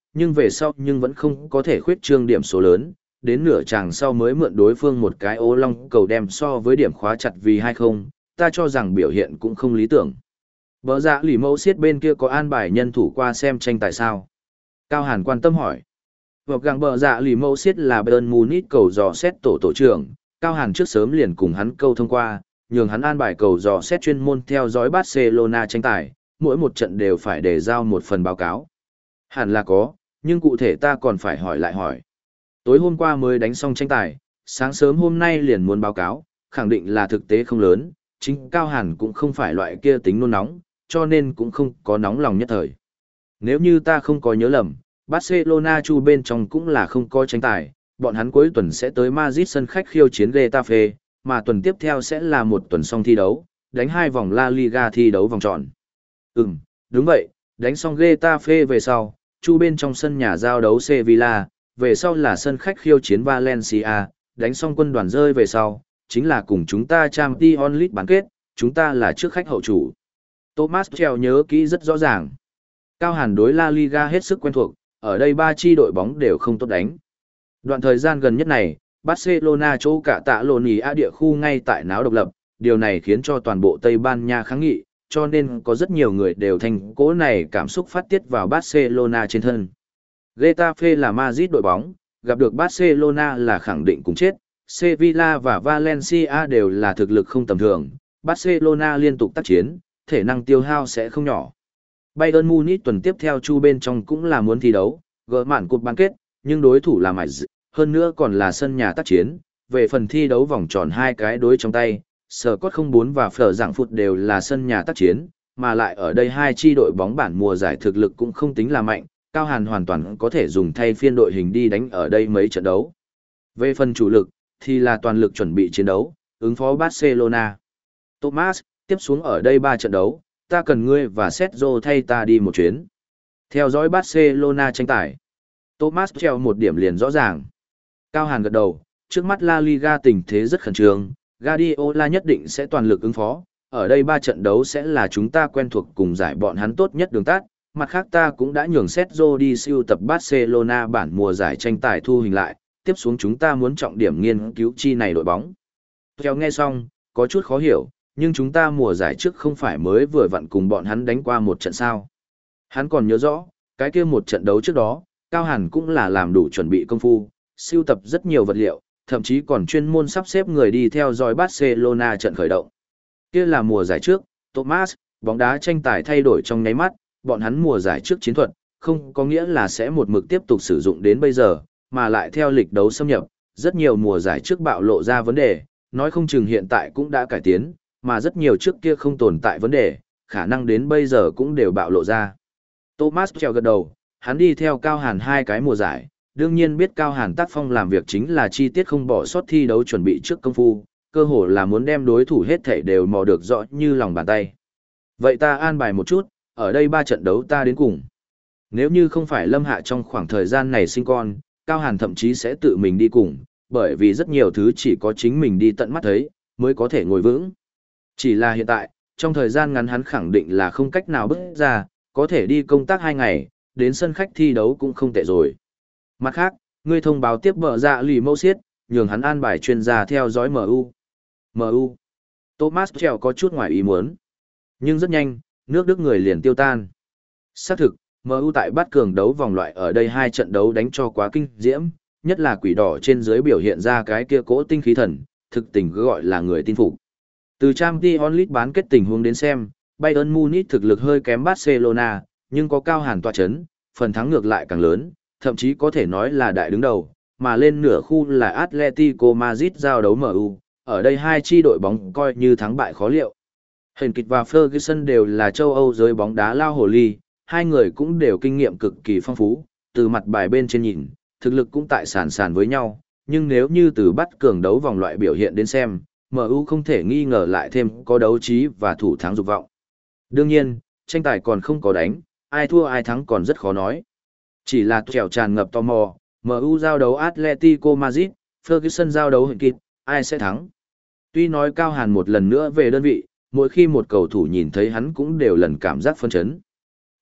nhưng về sau nhưng vẫn không có thể khuyết trương điểm số lớn, đến nửa chàng sau mới mượn đối phương một cái ô long cầu đem so với điểm khóa chặt vì hai không, ta cho rằng biểu hiện cũng không lý tưởng. Bờ dạ lì mẫu xiết bên kia có an bài nhân thủ qua xem tranh tài sao? Cao Hàn quan tâm hỏi. Vọc gàng bờ dạ lì mẫu xiết là Bayern Munich cầu dò xét tổ tổ trưởng, Cao Hàn trước sớm liền cùng hắn câu thông qua, nhường hắn an bài cầu dò xét chuyên môn theo dõi Barcelona tranh tài, mỗi một trận đều phải đề giao một phần báo cáo. Hẳn là có, nhưng cụ thể ta còn phải hỏi lại hỏi. Tối hôm qua mới đánh xong tranh tài, sáng sớm hôm nay liền muốn báo cáo, khẳng định là thực tế không lớn, chính Cao Hàn cũng không phải loại kia tính nôn nóng, cho nên cũng không có nóng lòng nhất thời. Nếu như ta không có nhớ lầm, Barcelona chu bên trong cũng là không có tranh tài, bọn hắn cuối tuần sẽ tới Madrid sân khách khiêu chiến Getafe, mà tuần tiếp theo sẽ là một tuần xong thi đấu, đánh hai vòng La Liga thi đấu vòng tròn. Ừm, đúng vậy, đánh xong Getafe về sau, chu bên trong sân nhà giao đấu Sevilla, về sau là sân khách khiêu chiến Valencia, đánh xong quân đoàn rơi về sau, chính là cùng chúng ta Champions League bán kết, chúng ta là trước khách hậu chủ. Thomas Tuchel nhớ kỹ rất rõ ràng. Cao Hàn đối La Liga hết sức quen thuộc, ở đây ba chi đội bóng đều không tốt đánh. Đoạn thời gian gần nhất này, Barcelona chỗ cả tạ lộn ý A địa khu ngay tại náo độc lập, điều này khiến cho toàn bộ Tây Ban Nha kháng nghị, cho nên có rất nhiều người đều thành cố này cảm xúc phát tiết vào Barcelona trên thân. Getafe là Madrid đội bóng, gặp được Barcelona là khẳng định cùng chết, Sevilla và Valencia đều là thực lực không tầm thường, Barcelona liên tục tác chiến, thể năng tiêu hao sẽ không nhỏ. Bayern Munich tuần tiếp theo chu bên trong cũng là muốn thi đấu, gỡ mạn cột bán kết, nhưng đối thủ là Mainz, hơn nữa còn là sân nhà tác chiến. Về phần thi đấu vòng tròn hai cái đối trong tay, Scott không bốn và Phở Giảng Phụt đều là sân nhà tác chiến, mà lại ở đây hai chi đội bóng bản mùa giải thực lực cũng không tính là mạnh, Cao Hàn hoàn toàn có thể dùng thay phiên đội hình đi đánh ở đây mấy trận đấu. Về phần chủ lực, thì là toàn lực chuẩn bị chiến đấu, ứng phó Barcelona. Thomas, tiếp xuống ở đây ba trận đấu, ta cần ngươi và Sergio thay ta đi một chuyến. Theo dõi Barcelona tranh tài. Thomas treo một điểm liền rõ ràng. Cao Hàn gật đầu, trước mắt La Liga tình thế rất khẩn trương, Guardiola nhất định sẽ toàn lực ứng phó. Ở đây ba trận đấu sẽ là chúng ta quen thuộc cùng giải bọn hắn tốt nhất đường tắt. Mặt khác ta cũng đã nhường Sergio đi siêu tập Barcelona bản mùa giải tranh tài thu hình lại, tiếp xuống chúng ta muốn trọng điểm nghiên cứu chi này đội bóng. Theo nghe xong, có chút khó hiểu, nhưng chúng ta mùa giải trước không phải mới vừa vặn cùng bọn hắn đánh qua một trận sao. Hắn còn nhớ rõ, cái kia một trận đấu trước đó, Cao Hàn cũng là làm đủ chuẩn bị công phu, siêu tập rất nhiều vật liệu, thậm chí còn chuyên môn sắp xếp người đi theo dõi Barcelona trận khởi động. Kia là mùa giải trước, Thomas, bóng đá tranh tài thay đổi trong nháy mắt, bọn hắn mùa giải trước chiến thuật, không có nghĩa là sẽ một mực tiếp tục sử dụng đến bây giờ, mà lại theo lịch đấu xâm nhập, rất nhiều mùa giải trước bạo lộ ra vấn đề, nói không chừng hiện tại cũng đã cải tiến, mà rất nhiều trước kia không tồn tại vấn đề, khả năng đến bây giờ cũng đều bạo lộ ra. Thomas treo gật đầu, hắn đi theo Cao Hàn hai cái mùa giải, đương nhiên biết Cao Hàn tác phong làm việc chính là chi tiết không bỏ sót thi đấu chuẩn bị trước công phu, cơ hồ là muốn đem đối thủ hết thảy đều mò được rõ như lòng bàn tay. Vậy ta an bài một chút, ở đây ba trận đấu ta đến cùng. Nếu như không phải Lâm Hạ trong khoảng thời gian này sinh con, Cao Hàn thậm chí sẽ tự mình đi cùng, bởi vì rất nhiều thứ chỉ có chính mình đi tận mắt thấy, mới có thể ngồi vững. Chỉ là hiện tại, trong thời gian ngắn hắn khẳng định là không cách nào bước ra, có thể đi công tác hai ngày, đến sân khách thi đấu cũng không tệ rồi. Mặt khác, ngươi thông báo tiếp bờ dạ lì mẫu xiết, nhường hắn an bài chuyên gia theo dõi em u. em u. Thomas treo có chút ngoài ý muốn. Nhưng rất nhanh, nước Đức người liền tiêu tan. Xác thực, em u tại bát cường đấu vòng loại ở đây hai trận đấu đánh cho quá kinh diễm, nhất là quỷ đỏ trên dưới biểu hiện ra cái kia cỗ tinh khí thần, thực tình cứ gọi là người tin phục. Từ Champions League bán kết tình huống đến xem, Bayern Munich thực lực hơi kém Barcelona, nhưng có Cao Hàn tọa chấn, phần thắng ngược lại càng lớn, thậm chí có thể nói là đại đứng đầu, mà lên nửa khu là Atletico Madrid giao đấu em u, ở đây hai chi đội bóng coi như thắng bại khó liệu. Hình kịch và Ferguson đều là châu Âu giới bóng đá lao hồ ly, hai người cũng đều kinh nghiệm cực kỳ phong phú, từ mặt bài bên trên nhìn, thực lực cũng tại sàn sàn với nhau, nhưng nếu như từ bắt cường đấu vòng loại biểu hiện đến xem, em u không thể nghi ngờ lại thêm có đấu trí và thủ thắng dục vọng. Đương nhiên, tranh tài còn không có đánh, ai thua ai thắng còn rất khó nói. Chỉ là trèo tràn ngập tò mò, em u giao đấu Atletico Madrid, Ferguson giao đấu hình kịch, ai sẽ thắng. Tuy nói Cao Hàn một lần nữa về đơn vị, mỗi khi một cầu thủ nhìn thấy hắn cũng đều lần cảm giác phân chấn.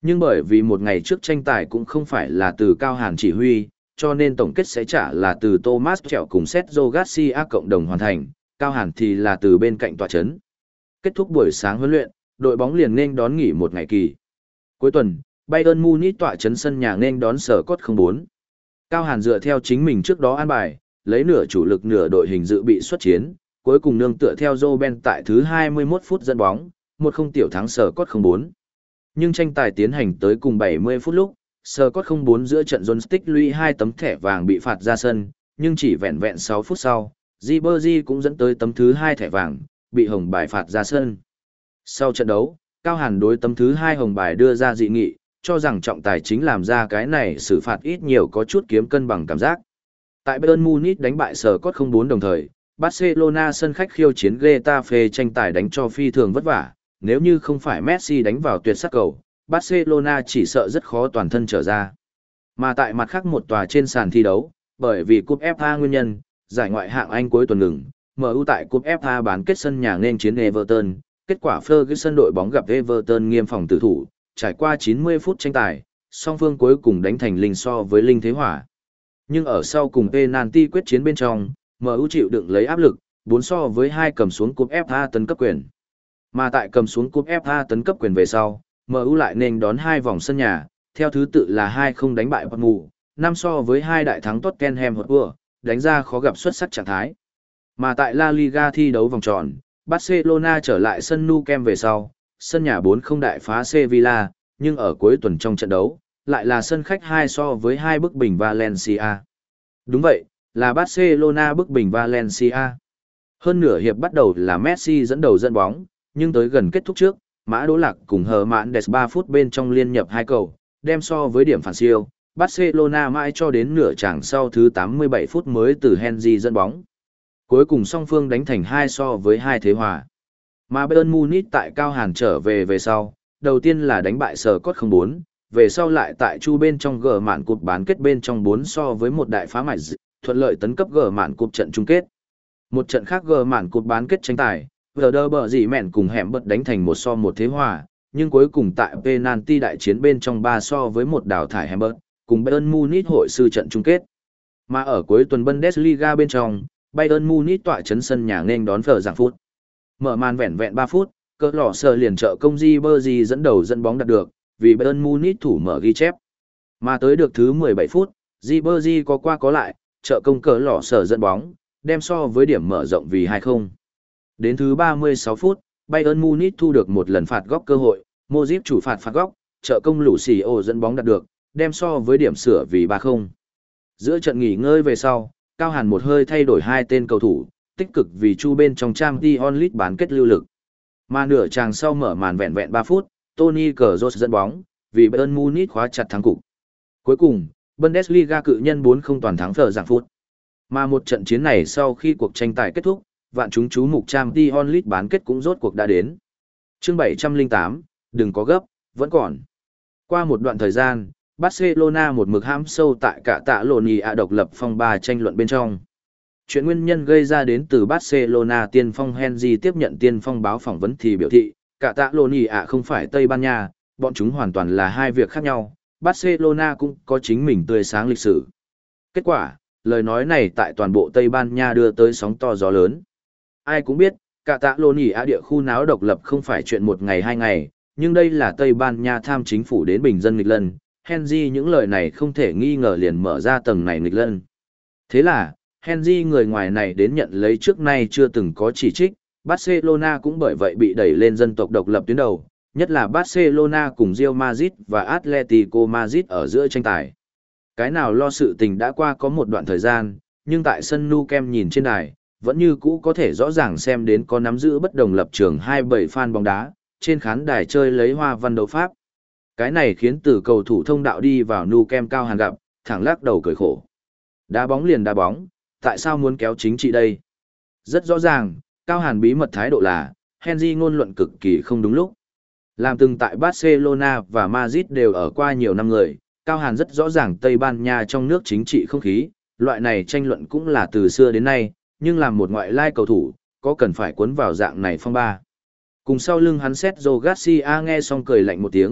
Nhưng bởi vì một ngày trước tranh tài cũng không phải là từ Cao Hàn chỉ huy, cho nên tổng kết sẽ trả là từ Thomas Tuchel cùng Sergio Garcia cộng đồng hoàn thành, Cao Hàn thì là từ bên cạnh tọa chấn. Kết thúc buổi sáng huấn luyện, đội bóng liền nên đón nghỉ một ngày kỳ. Cuối tuần, Bayern Munich tọa chấn sân nhà nên đón sở cốt không bốn. Cao Hàn dựa theo chính mình trước đó an bài, lấy nửa chủ lực nửa đội hình dự bị xuất chiến, cuối cùng nương tựa theo Robben tại thứ hai mươi mốt phút dẫn bóng, một không tiểu thắng sở cốt không bốn. Nhưng tranh tài tiến hành tới cùng bảy mươi phút lúc, sở cốt không bốn giữa trận John tích lũy hai tấm thẻ vàng bị phạt ra sân, nhưng chỉ vẹn vẹn sáu phút sau, Ribery cũng dẫn tới tấm thứ hai thẻ vàng, bị hồng bài phạt ra sân. Sau trận đấu, Cao Hàn đối tấm thứ hai hồng bài đưa ra dị nghị, cho rằng trọng tài chính làm ra cái này xử phạt ít nhiều có chút kiếm cân bằng cảm giác. Tại Bayern Munich đánh bại sở cốt không bốn đồng thời, Barcelona sân khách khiêu chiến Getafe tranh tài đánh cho phi thường vất vả, nếu như không phải Messi đánh vào tuyệt sắc cầu, Barcelona chỉ sợ rất khó toàn thân trở ra. Mà tại mặt khác một tòa trên sàn thi đấu, bởi vì cúp ép a nguyên nhân, giải ngoại hạng Anh cuối tuần ngừng, em u tại cúp ép a bán kết sân nhà nên chiến Everton, kết quả Ferguson đội bóng gặp Everton nghiêm phòng tử thủ, trải qua chín mươi phút tranh tài, song phương cuối cùng đánh thành linh so với linh thế hỏa. Nhưng ở sau cùng penalty quyết chiến bên trong, em u chịu đựng lấy áp lực, bốn so với hai cầm xuống cúp ép a tấn cấp quyền. Mà tại cầm xuống cúp ép a tấn cấp quyền về sau, em u lại nên đón hai vòng sân nhà, theo thứ tự là hai không đánh bại Bournemouth, năm so với hai đại thắng Tottenham Hotspur, đánh ra khó gặp xuất sắc trạng thái. Mà tại La Liga thi đấu vòng tròn, Barcelona trở lại sân Nou Camp về sau, sân nhà bốn không đại phá Sevilla, nhưng ở cuối tuần trong trận đấu, lại là sân khách hai so với hai bức bình Valencia. Đúng vậy, là Barcelona bức bình Valencia. Hơn nửa hiệp bắt đầu là Messi dẫn đầu dẫn bóng, nhưng tới gần kết thúc trước, Mã Đỗ Lạc cùng Hờ Mãn Đès ba phút bên trong liên nhập hai cầu, đem so với điểm phản siêu, Barcelona mãi cho đến nửa chặng sau thứ tám mươi bảy phút mới từ Henry dẫn bóng. Cuối cùng song phương đánh thành hai so với hai thế hòa. Mà Bayern Munich tại Cao Hàn trở về về sau, đầu tiên là đánh bại sở cốt không bốn, về sau lại tại chu bên trong gờ mạn cúp bán kết bên trong bốn so với một đại phá mạch, thuận lợi tấn cấp gờ mạn cúp trận chung kết. Một trận khác gờ mạn cúp bán kết tranh tài, Werder bờ dì mẹn cùng hẻm bật đánh thành một so một thế hòa, nhưng cuối cùng tại penalty đại chiến bên trong ba so với một đào thải hẻm bật, cùng Bayern Munich hội sư trận chung kết. Mà ở cuối tuần Bundesliga bên trong, Bayern Munich tọa chấn sân nhà nên đón Phở Giảng Phút. Mở màn vẹn vẹn ba phút, cỡ lọ sờ liền trợ công Ribery dẫn đầu dẫn bóng đạt được, vì Bayern Munich thủ mở ghi chép. Mà tới được thứ mười bảy phút, Ribery có qua có lại, trợ công cỡ lọ sờ dẫn bóng, đem so với điểm mở rộng vì hai không. Đến thứ ba mươi sáu phút, Bayern Munich thu được một lần phạt góc cơ hội, Modric chủ phạt phạt góc, trợ công Lucio dẫn bóng đạt được, đem so với điểm sửa vì ba không. Giữa trận nghỉ ngơi về sau, Cao Hàn một hơi thay đổi hai tên cầu thủ, tích cực vì chu bên trong Champions League bán kết lưu lực. Mà nửa chàng sau mở màn vẹn vẹn ba phút, Toni Kroos dẫn bóng, vì Bayern Munich khóa chặt thắng cục. Cuối cùng, Bundesliga cự nhân bốn không toàn thắng Phở Giảng Phút. Mà một trận chiến này sau khi cuộc tranh tài kết thúc, vạn chúng chú mục Champions League bán kết cũng rốt cuộc đã đến. Chương bảy trăm lẻ tám, đừng có gấp, vẫn còn. Qua một đoạn thời gian, Barcelona một mực hãm sâu tại cả tạ lộn ý ạ độc lập phong ba tranh luận bên trong. Chuyện nguyên nhân gây ra đến từ Barcelona tiên phong Henry tiếp nhận tiên phong báo phỏng vấn thì biểu thị, cả tạ lộn ý ạ không phải Tây Ban Nha, bọn chúng hoàn toàn là hai việc khác nhau, Barcelona cũng có chính mình tươi sáng lịch sử. Kết quả, lời nói này tại toàn bộ Tây Ban Nha đưa tới sóng to gió lớn. Ai cũng biết, cả tạ lộn ý ạ địa khu náo độc lập không phải chuyện một ngày hai ngày, nhưng đây là Tây Ban Nha tham chính phủ đến bình dân nghịch lân. Henry những lời này không thể nghi ngờ liền mở ra tầng này nghịch lân. Thế là, Henry người ngoài này đến nhận lấy trước nay chưa từng có chỉ trích, Barcelona cũng bởi vậy bị đẩy lên dân tộc độc lập tuyến đầu, nhất là Barcelona cùng Real Madrid và Atletico Madrid ở giữa tranh tài. Cái nào lo sự tình đã qua có một đoạn thời gian, nhưng tại sân Nou Camp nhìn trên đài, vẫn như cũ có thể rõ ràng xem đến có nắm giữ bất đồng lập trường hai bảy fan bóng đá, trên khán đài chơi lấy hoa văn đấu pháp. Cái này khiến từ cầu thủ thông đạo đi vào Nou Camp Cao Hàn gặp, thẳng lắc đầu cười khổ. Đá bóng liền đá bóng, tại sao muốn kéo chính trị đây? Rất rõ ràng, Cao Hàn bí mật thái độ là, Henry ngôn luận cực kỳ không đúng lúc. Làm từng tại Barcelona và Madrid đều ở qua nhiều năm người, Cao Hàn rất rõ ràng Tây Ban Nha trong nước chính trị không khí, loại này tranh luận cũng là từ xưa đến nay, nhưng làm một ngoại lai cầu thủ, có cần phải cuốn vào dạng này phong ba. Cùng sau lưng hắn Sergio Garcia nghe xong cười lạnh một tiếng,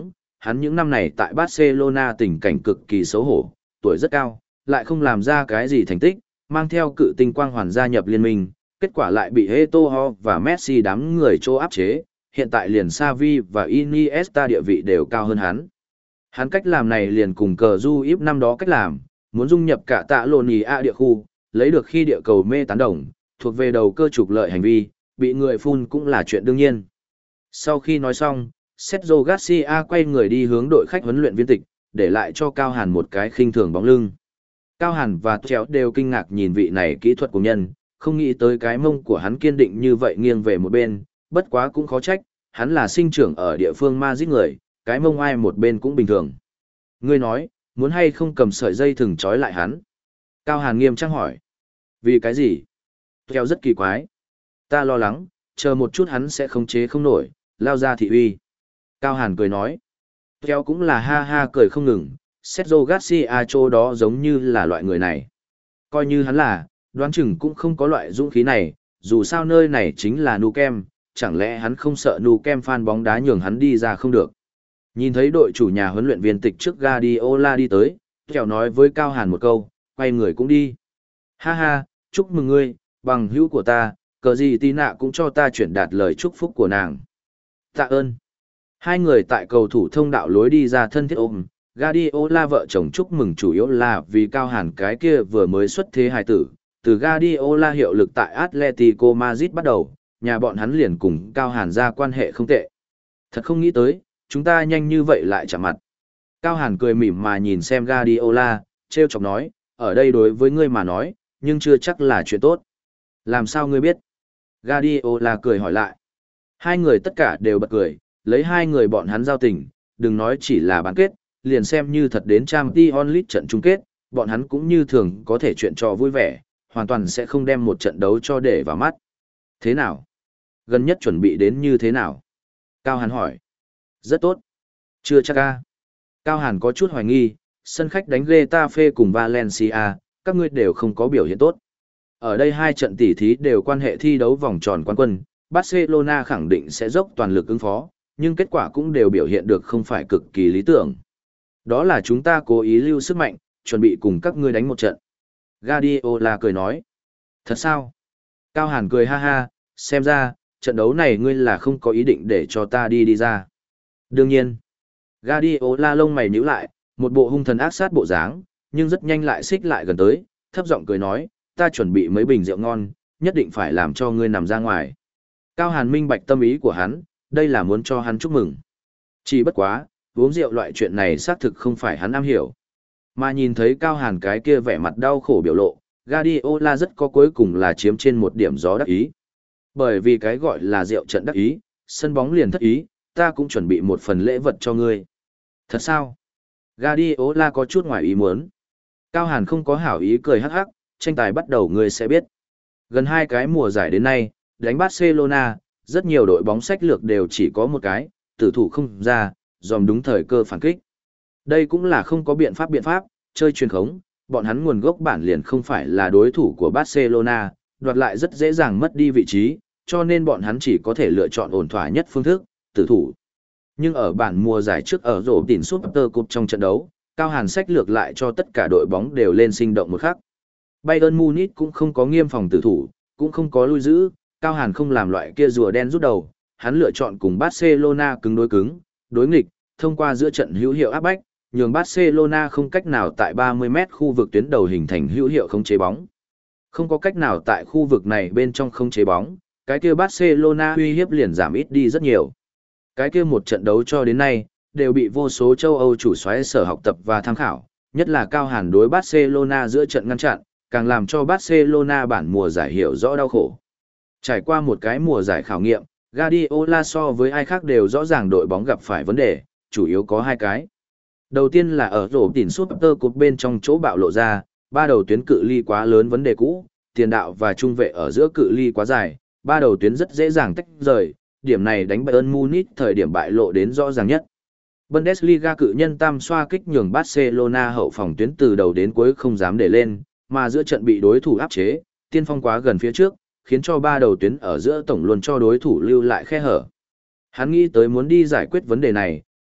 hắn những năm này tại Barcelona tình cảnh cực kỳ xấu hổ, tuổi rất cao, lại không làm ra cái gì thành tích, mang theo cự tinh quang hoàn gia nhập liên minh, kết quả lại bị Eto'o và Messi đám người chỗ áp chế, hiện tại liền Xavi và Iniesta địa vị đều cao hơn hắn. Hắn cách làm này liền cùng cờ du íp năm đó cách làm, muốn dung nhập cả tạ lộn ý A địa khu, lấy được khi địa cầu mê tán đồng, thuộc về đầu cơ trục lợi hành vi, bị người phun cũng là chuyện đương nhiên. Sau khi nói xong, Sergio Garcia quay người đi hướng đội khách huấn luyện viên tịch, để lại cho Cao Hàn một cái khinh thường bóng lưng. Cao Hàn và Chéo đều kinh ngạc nhìn vị này kỹ thuật của nhân, không nghĩ tới cái mông của hắn kiên định như vậy nghiêng về một bên, bất quá cũng khó trách, hắn là sinh trưởng ở địa phương Madrid người, cái mông ai một bên cũng bình thường. Ngươi nói, muốn hay không cầm sợi dây thừng trói lại hắn? Cao Hàn nghiêm trang hỏi. Vì cái gì? Chéo rất kỳ quái. Ta lo lắng, chờ một chút hắn sẽ khống chế không nổi, lao ra thị uy. Cao Hàn cười nói. Chéo cũng là ha ha cười không ngừng, Sergio Garcia chỗ đó giống như là loại người này. Coi như hắn là, đoán chừng cũng không có loại dũng khí này, dù sao nơi này chính là Nou Camp, chẳng lẽ hắn không sợ Nou Camp fan bóng đá nhường hắn đi ra không được. Nhìn thấy đội chủ nhà huấn luyện viên tịch trước Guardiola đi tới, Chéo nói với Cao Hàn một câu, quay người cũng đi. Ha ha, chúc mừng ngươi, bằng hữu của ta, cờ gì tí nạ cũng cho ta chuyển đạt lời chúc phúc của nàng. Tạ ơn. Hai người tại cầu thủ thông đạo lối đi ra thân thiết ôm, Guardiola vợ chồng chúc mừng chủ yếu là vì Cao Hàn cái kia vừa mới xuất thế hài tử, từ Guardiola hiệu lực tại Atletico Madrid bắt đầu, nhà bọn hắn liền cùng Cao Hàn ra quan hệ không tệ. Thật không nghĩ tới, chúng ta nhanh như vậy lại chạm mặt. Cao Hàn cười mỉm mà nhìn xem Guardiola, trêu chọc nói, ở đây đối với ngươi mà nói, nhưng chưa chắc là chuyện tốt. Làm sao ngươi biết? Guardiola cười hỏi lại. Hai người tất cả đều bật cười, lấy hai người bọn hắn giao tình, đừng nói chỉ là bán kết, liền xem như thật đến Champions League trận chung kết, bọn hắn cũng như thường có thể chuyện trò vui vẻ, hoàn toàn sẽ không đem một trận đấu cho để vào mắt. Thế nào? Gần nhất chuẩn bị đến như thế nào? Cao Hàn hỏi. Rất tốt. Chưa chắc a. Cao Hàn có chút hoài nghi, sân khách đánh Getafe cùng Valencia, các ngươi đều không có biểu hiện tốt. Ở đây hai trận tỉ thí đều quan hệ thi đấu vòng tròn quán quân, Barcelona khẳng định sẽ dốc toàn lực ứng phó, nhưng kết quả cũng đều biểu hiện được không phải cực kỳ lý tưởng. Đó là chúng ta cố ý lưu sức mạnh, chuẩn bị cùng các ngươi đánh một trận. Guardiola cười nói. Thật sao? Cao Hàn cười ha ha, xem ra, trận đấu này ngươi là không có ý định để cho ta đi đi ra. Đương nhiên. Guardiola lông mày nhíu lại, một bộ hung thần ác sát bộ dáng, nhưng rất nhanh lại xích lại gần tới, thấp giọng cười nói, ta chuẩn bị mấy bình rượu ngon, nhất định phải làm cho ngươi nằm ra ngoài. Cao Hàn minh bạch tâm ý của hắn, đây là muốn cho hắn chúc mừng. Chỉ bất quá, uống rượu loại chuyện này xác thực không phải hắn am hiểu. Mà nhìn thấy Cao Hàn cái kia vẻ mặt đau khổ biểu lộ, Guardiola rất có cuối cùng là chiếm trên một điểm gió đắc ý. Bởi vì cái gọi là rượu trận đắc ý, sân bóng liền thất ý, ta cũng chuẩn bị một phần lễ vật cho ngươi. Thật sao? Guardiola có chút ngoài ý muốn. Cao Hàn không có hảo ý cười hắc hắc, tranh tài bắt đầu ngươi sẽ biết. Gần hai cái mùa giải đến nay, đánh Barcelona, rất nhiều đội bóng sách lược đều chỉ có một cái, tử thủ không ra, dòm đúng thời cơ phản kích. Đây cũng là không có biện pháp biện pháp, chơi truyền khống, bọn hắn nguồn gốc bản liền không phải là đối thủ của Barcelona, đoạt lại rất dễ dàng mất đi vị trí, cho nên bọn hắn chỉ có thể lựa chọn ổn thỏa nhất phương thức, tử thủ. Nhưng ở bản mùa giải trước ở rổ tỉnh Super Cup trong trận đấu, Cao Hàn sách lược lại cho tất cả đội bóng đều lên sinh động một khắc. Bayern Munich cũng không có nghiêm phòng tử thủ, cũng không có lui giữ, Cao Hàn không làm loại kia rùa đen rút đầu, hắn lựa chọn cùng Barcelona cứng đối cứng, đối nghịch, thông qua giữa trận hữu hiệu áp bách, nhường Barcelona không cách nào tại ba mươi mét khu vực tuyến đầu hình thành hữu hiệu không chế bóng. Không có cách nào tại khu vực này bên trong không chế bóng, cái kia Barcelona uy hiếp liền giảm ít đi rất nhiều. Cái kia một trận đấu cho đến nay, đều bị vô số châu Âu chủ soái sở học tập và tham khảo, nhất là Cao Hàn đối Barcelona giữa trận ngăn chặn, càng làm cho Barcelona bản mùa giải hiểu rõ đau khổ. Trải qua một cái mùa giải khảo nghiệm, Guardiola so với ai khác đều rõ ràng đội bóng gặp phải vấn đề, chủ yếu có hai cái. Đầu tiên là ở rổ tỉnh Super Cup bên trong chỗ bạo lộ ra, ba đầu tuyến cự ly quá lớn vấn đề cũ, tiền đạo và trung vệ ở giữa cự ly quá dài, ba đầu tuyến rất dễ dàng tách rời, điểm này đánh Bayern Munich thời điểm bại lộ đến rõ ràng nhất. Bundesliga cự nhân tam xoa kích nhường Barcelona hậu phòng tuyến từ đầu đến cuối không dám để lên, mà giữa trận bị đối thủ áp chế, tiên phong quá gần phía trước, khiến cho ba đầu tuyến ở giữa tổng luôn cho đối thủ lưu lại khe hở. Hắn nghĩ tới muốn đi giải quyết vấn đề này,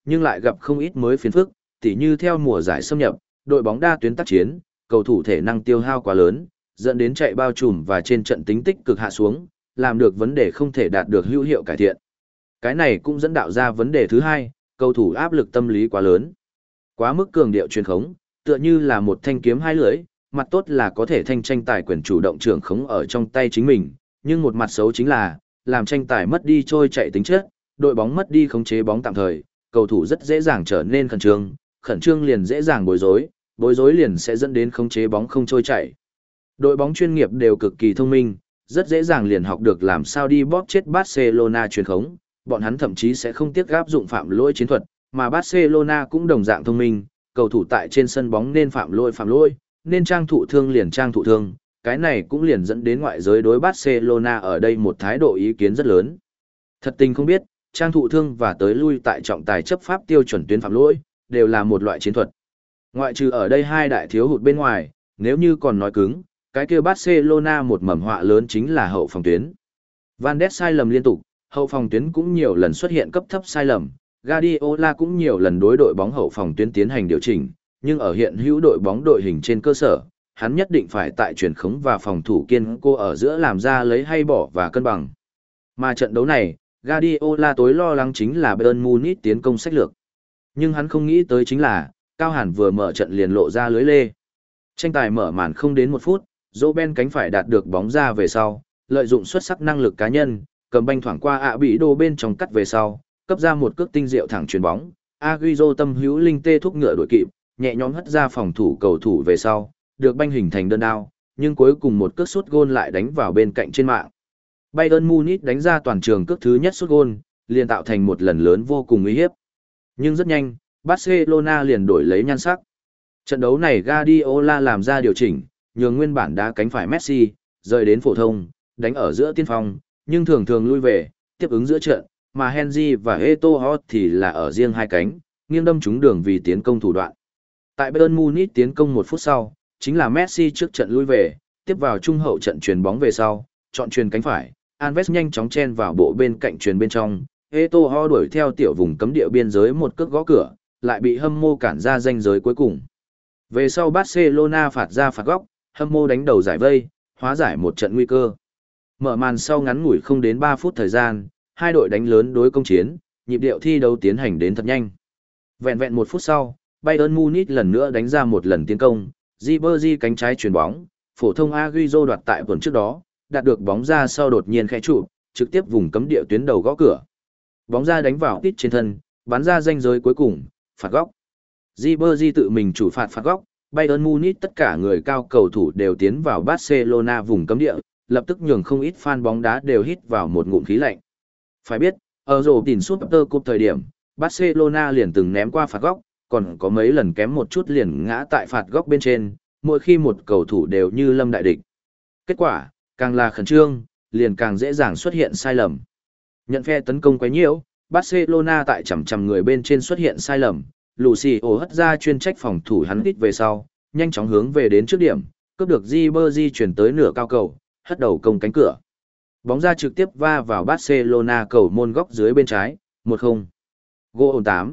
nhưng lại gặp không ít mới phiền phức, tỉ như theo mùa giải xâm nhập, đội bóng đa tuyến tác chiến, cầu thủ thể năng tiêu hao quá lớn, dẫn đến chạy bao trùm và trên trận tính tích cực hạ xuống, làm được vấn đề không thể đạt được hữu hiệu cải thiện. Cái này cũng dẫn đạo ra vấn đề thứ hai, cầu thủ áp lực tâm lý quá lớn. Quá mức cường điệu truyền khống, tựa như là một thanh kiếm hai lưỡi, mặt tốt là có thể thanh tranh tài quyền chủ động trưởng khống ở trong tay chính mình, nhưng một mặt xấu chính là làm tranh tài mất đi trôi chạy tính chất, đội bóng mất đi khống chế bóng tạm thời, cầu thủ rất dễ dàng trở nên khẩn trương, khẩn trương liền dễ dàng bối rối, bối rối liền sẽ dẫn đến khống chế bóng không trôi chạy. Đội bóng chuyên nghiệp đều cực kỳ thông minh, rất dễ dàng liền học được làm sao đi bóp chết Barcelona truyền khống, bọn hắn thậm chí sẽ không tiếc áp dụng phạm lỗi chiến thuật, mà Barcelona cũng đồng dạng thông minh, cầu thủ tại trên sân bóng nên phạm lỗi phạm lỗi, nên trang thụ thương liền trang thụ thương, cái này cũng liền dẫn đến ngoại giới đối Barcelona ở đây một thái độ ý kiến rất lớn. Thật tình không biết, trang thụ thương và tới lui tại trọng tài chấp pháp tiêu chuẩn tuyến phạm lỗi, đều là một loại chiến thuật. Ngoại trừ ở đây hai đại thiếu hụt bên ngoài, nếu như còn nói cứng, cái kia Barcelona một mầm họa lớn chính là hậu phòng tuyến. Van Ness sai lầm liên tục, hậu phòng tuyến cũng nhiều lần xuất hiện cấp thấp sai lầm, Guardiola cũng nhiều lần đối đội bóng hậu phòng tuyến tiến hành điều chỉnh, nhưng ở hiện hữu đội bóng đội hình trên cơ sở, hắn nhất định phải tại chuyển khống và phòng thủ kiên cố ở giữa làm ra lấy hay bỏ và cân bằng. Mà trận đấu này, Guardiola tối lo lắng chính là Bayern Munich tiến công sách lược. Nhưng hắn không nghĩ tới chính là, Cao Hàn vừa mở trận liền lộ ra lưới lê. Tranh tài mở màn không đến một phút, Robben cánh phải đạt được bóng ra về sau, lợi dụng xuất sắc năng lực cá nhân, cầm banh thoảng qua ạ bị đồ bên trong cắt về sau, cấp ra một cước tinh diệu thẳng chuyền bóng. Agüero tâm hữu linh tê thúc ngựa đuổi kịp, nhẹ nhõm hất ra phòng thủ cầu thủ về sau, được banh hình thành đơn đao, nhưng cuối cùng một cước sút gôn lại đánh vào bên cạnh trên mạng. Bayern Munich đánh ra toàn trường cước thứ nhất sút gôn, liền tạo thành một lần lớn vô cùng uy hiếp. Nhưng rất nhanh, Barcelona liền đổi lấy nhan sắc. Trận đấu này Guardiola làm ra điều chỉnh, nhường nguyên bản đá cánh phải Messi, rời đến phổ thông, đánh ở giữa tiên phong, nhưng thường thường lui về, tiếp ứng giữa trận, mà Henry và Eto'o thì là ở riêng hai cánh, nghiêng đâm trúng đường vì tiến công thủ đoạn. Tại Bayern Munich tiến công một phút sau, chính là Messi trước trận lui về, tiếp vào trung hậu trận chuyền bóng về sau, chọn chuyền cánh phải, Alves nhanh chóng chen vào bộ bên cạnh chuyền bên trong, Eto'o đuổi theo tiểu vùng cấm địa biên giới một cước gõ cửa, lại bị hâm mộ cản ra ranh giới cuối cùng. Về sau Barcelona phạt ra phạt góc, hâm mộ đánh đầu giải vây, hóa giải một trận nguy cơ. Mở màn sau ngắn ngủi không đến ba phút thời gian, hai đội đánh lớn đối công chiến, nhịp điệu thi đấu tiến hành đến thật nhanh. Vẹn vẹn một phút sau, Bayern Munich lần nữa đánh ra một lần tiến công, Ribery cánh trái chuyền bóng, phổ thông Agüero đoạt tại vườn trước đó, đạt được bóng ra sau đột nhiên khẽ trụ, trực tiếp vùng cấm địa tuyến đầu gõ cửa. Bóng ra đánh vào tít trên thân, bắn ra ranh giới cuối cùng, phạt góc. Ribery tự mình chủ phạt phạt góc, Bayern Munich tất cả người cao cầu thủ đều tiến vào Barcelona vùng cấm địa, lập tức nhường không ít fan bóng đá đều hít vào một ngụm khí lạnh. Phải biết, ở rổ tỉnh Super Cup thời điểm, Barcelona liền từng ném qua phạt góc, còn có mấy lần kém một chút liền ngã tại phạt góc bên trên, mỗi khi một cầu thủ đều như lâm đại địch. Kết quả, càng là khẩn trương, liền càng dễ dàng xuất hiện sai lầm. Nhận phe tấn công quấy nhiễu, Barcelona tại chằm chằm người bên trên xuất hiện sai lầm, Lucio hất ra chuyên trách phòng thủ hắn ít về sau, nhanh chóng hướng về đến trước điểm, cướp được Ribery chuyển tới nửa cao cầu, hất đầu công cánh cửa. Bóng ra trực tiếp va vào Barcelona cầu môn góc dưới bên trái, một không. Goal tám.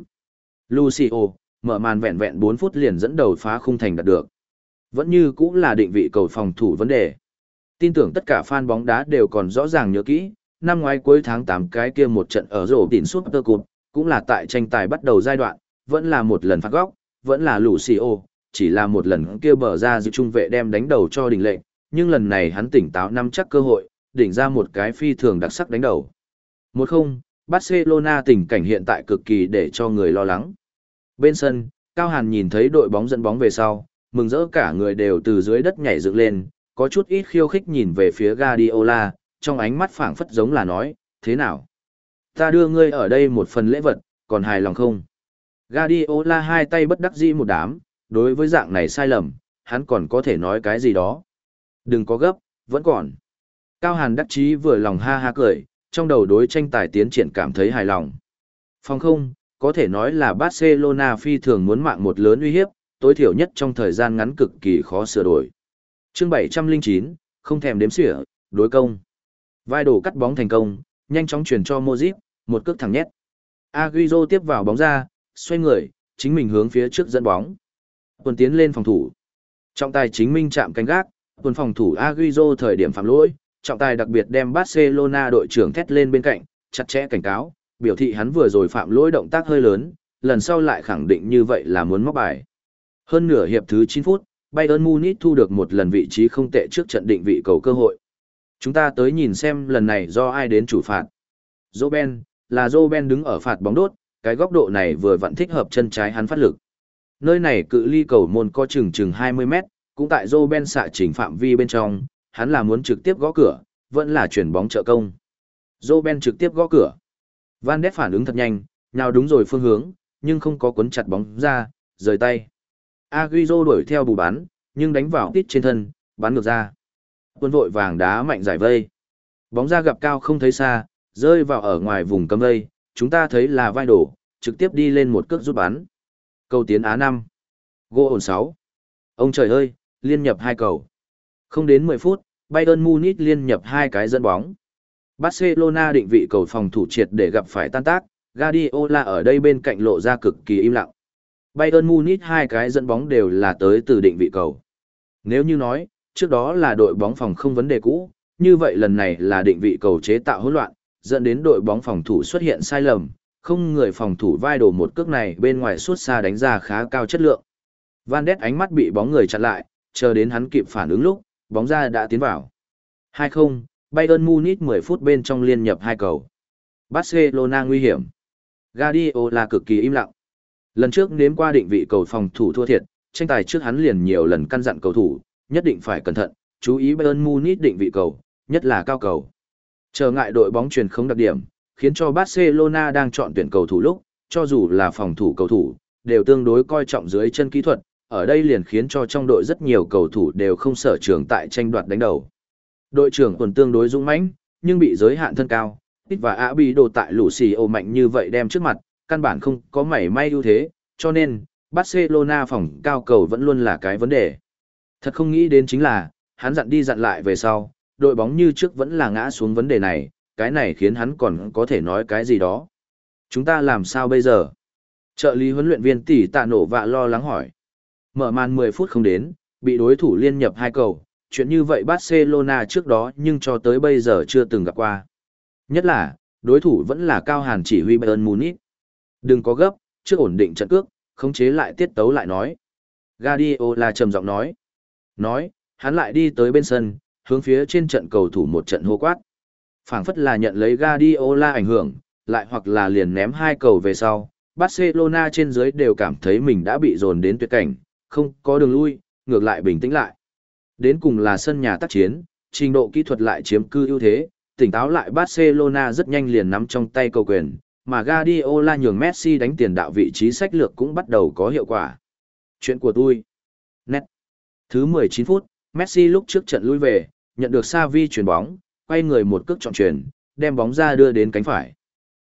Lucio, mở màn vẹn vẹn bốn phút liền dẫn đầu phá khung thành đạt được. Vẫn như cũng là định vị cầu phòng thủ vấn đề. Tin tưởng tất cả fan bóng đá đều còn rõ ràng nhớ kỹ, năm ngoái cuối tháng tám cái kia một trận ở rổ tỉnh Super Cup, cũng là tại tranh tài bắt đầu giai đoạn, vẫn là một lần phạt góc, vẫn là Lucio, chỉ là một lần kia bờ ra giữ trung vệ đem đánh đầu cho đỉnh lệnh, nhưng lần này hắn tỉnh táo nắm chắc cơ hội, đỉnh ra một cái phi thường đặc sắc đánh đầu. một không, Barcelona tình cảnh hiện tại cực kỳ để cho người lo lắng. Bên sân, Cao Hàn nhìn thấy đội bóng dẫn bóng về sau, mừng rỡ cả người đều từ dưới đất nhảy dựng lên, có chút ít khiêu khích nhìn về phía Guardiola, trong ánh mắt phảng phất giống là nói, thế nào? Ta đưa ngươi ở đây một phần lễ vật, còn hài lòng không? Guardiola hai tay bất đắc dĩ một đám, đối với dạng này sai lầm, hắn còn có thể nói cái gì đó. Đừng có gấp, vẫn còn. Cao Hàn đắc chí vừa lòng ha ha cười, trong đầu đối tranh tài tiến triển cảm thấy hài lòng. Phòng không, có thể nói là Barcelona phi thường muốn mạng một lớn uy hiếp, tối thiểu nhất trong thời gian ngắn cực kỳ khó sửa đổi. Chương bảy trăm lẻ chín, không thèm đếm xỉa, đối công. Vai đổ cắt bóng thành công, nhanh chóng chuyển cho Modric, một cước thẳng nhét. Agüero tiếp vào bóng ra, xoay người, chính mình hướng phía trước dẫn bóng. Tuần tiến lên phòng thủ. Trọng tài chính minh chạm cánh gác, tuần phòng thủ Agüero thời điểm phạm lỗi, trọng tài đặc biệt đem Barcelona đội trưởng thét lên bên cạnh, chặt chẽ cảnh cáo, biểu thị hắn vừa rồi phạm lỗi động tác hơi lớn, lần sau lại khẳng định như vậy là muốn móc bài. Hơn nửa hiệp thứ chín phút, Bayern Munich thu được một lần vị trí không tệ trước trận định vị cầu cơ hội. Chúng ta tới nhìn xem lần này do ai đến chủ phạt. Robben, là Robben đứng ở phạt bóng đốt, cái góc độ này vừa vặn thích hợp chân trái hắn phát lực. Nơi này cự ly cầu môn có chừng chừng hai mươi mét, cũng tại Robben xạ chỉnh phạm vi bên trong, hắn là muốn trực tiếp gõ cửa, vẫn là chuyển bóng trợ công. Robben trực tiếp gõ cửa. Van Ness phản ứng thật nhanh, nào đúng rồi phương hướng, nhưng không có cuốn chặt bóng ra, rời tay. Agüero đuổi theo bù bắn, nhưng đánh vào tít trên thân, bắn ngược ra. Quân vội vàng đá mạnh giải vây. Bóng ra gặp cao không thấy xa, rơi vào ở ngoài vùng cấm vây, chúng ta thấy là vai đổ, trực tiếp đi lên một cước rút bắn. Cầu tiến Á năm. Gỗ ổn sáu. Ông trời ơi, liên nhập hai cầu. Không đến mười phút, Bayern Munich liên nhập hai cái dẫn bóng. Barcelona định vị cầu phòng thủ triệt để gặp phải tan tác, Guardiola ở đây bên cạnh lộ ra cực kỳ im lặng. Bayern Munich hai cái dẫn bóng đều là tới từ định vị cầu. Nếu như nói, trước đó là đội bóng phòng không vấn đề cũ, như vậy lần này là định vị cầu chế tạo hỗn loạn, dẫn đến đội bóng phòng thủ xuất hiện sai lầm, không người phòng thủ vai đổ một cước này bên ngoài suốt xa đánh ra khá cao chất lượng. Van Ness ánh mắt bị bóng người chặn lại, chờ đến hắn kịp phản ứng lúc, bóng ra đã tiến vào. hai không, Bayern Munich mười phút bên trong liên nhập hai cầu. Barcelona nguy hiểm. Guardiola cực kỳ im lặng. Lần trước nếm qua định vị cầu phòng thủ thua thiệt, tranh tài trước hắn liền nhiều lần căn dặn cầu thủ, nhất định phải cẩn thận, chú ý Bayern Munich định vị cầu, nhất là cao cầu. Trở ngại đội bóng truyền không đặc điểm, khiến cho Barcelona đang chọn tuyển cầu thủ lúc, cho dù là phòng thủ cầu thủ, đều tương đối coi trọng dưới chân kỹ thuật, ở đây liền khiến cho trong đội rất nhiều cầu thủ đều không sở trường tại tranh đoạt đánh đầu. Đội trưởng còn tương đối dũng mãnh, nhưng bị giới hạn thân cao, Tít và Á bị đồ tại Lucio mạnh như vậy đem trước mặt, căn bản không có mảy may ưu thế, cho nên, Barcelona phòng cao cầu vẫn luôn là cái vấn đề. Thật không nghĩ đến chính là, hắn dặn đi dặn lại về sau, đội bóng như trước vẫn là ngã xuống vấn đề này, cái này khiến hắn còn có thể nói cái gì đó. Chúng ta làm sao bây giờ? Trợ lý huấn luyện viên tỷ tạ nổ vạ lo lắng hỏi. Mở màn mười phút không đến, bị đối thủ liên nhập hai cầu, chuyện như vậy Barcelona trước đó nhưng cho tới bây giờ chưa từng gặp qua. Nhất là, đối thủ vẫn là cao hàn chỉ huy Bayern Munich. Đừng có gấp, trước ổn định trận cước, khống chế lại tiết tấu lại nói. Guardiola trầm giọng nói. Nói, hắn lại đi tới bên sân, hướng phía trên trận cầu thủ một trận hô quát. Phảng phất là nhận lấy Guardiola ảnh hưởng, lại hoặc là liền ném hai cầu về sau. Barcelona trên dưới đều cảm thấy mình đã bị dồn đến tuyệt cảnh, không có đường lui, ngược lại bình tĩnh lại. Đến cùng là sân nhà tác chiến, trình độ kỹ thuật lại chiếm cư ưu thế, tỉnh táo lại Barcelona rất nhanh liền nắm trong tay cầu quyền, mà Guardiola nhường Messi đánh tiền đạo vị trí sách lược cũng bắt đầu có hiệu quả. Chuyện của tôi. Nét. Thứ mười chín phút, Messi lúc trước trận lui về, nhận được Xavi chuyền bóng, quay người một cước chọn chuyền, đem bóng ra đưa đến cánh phải.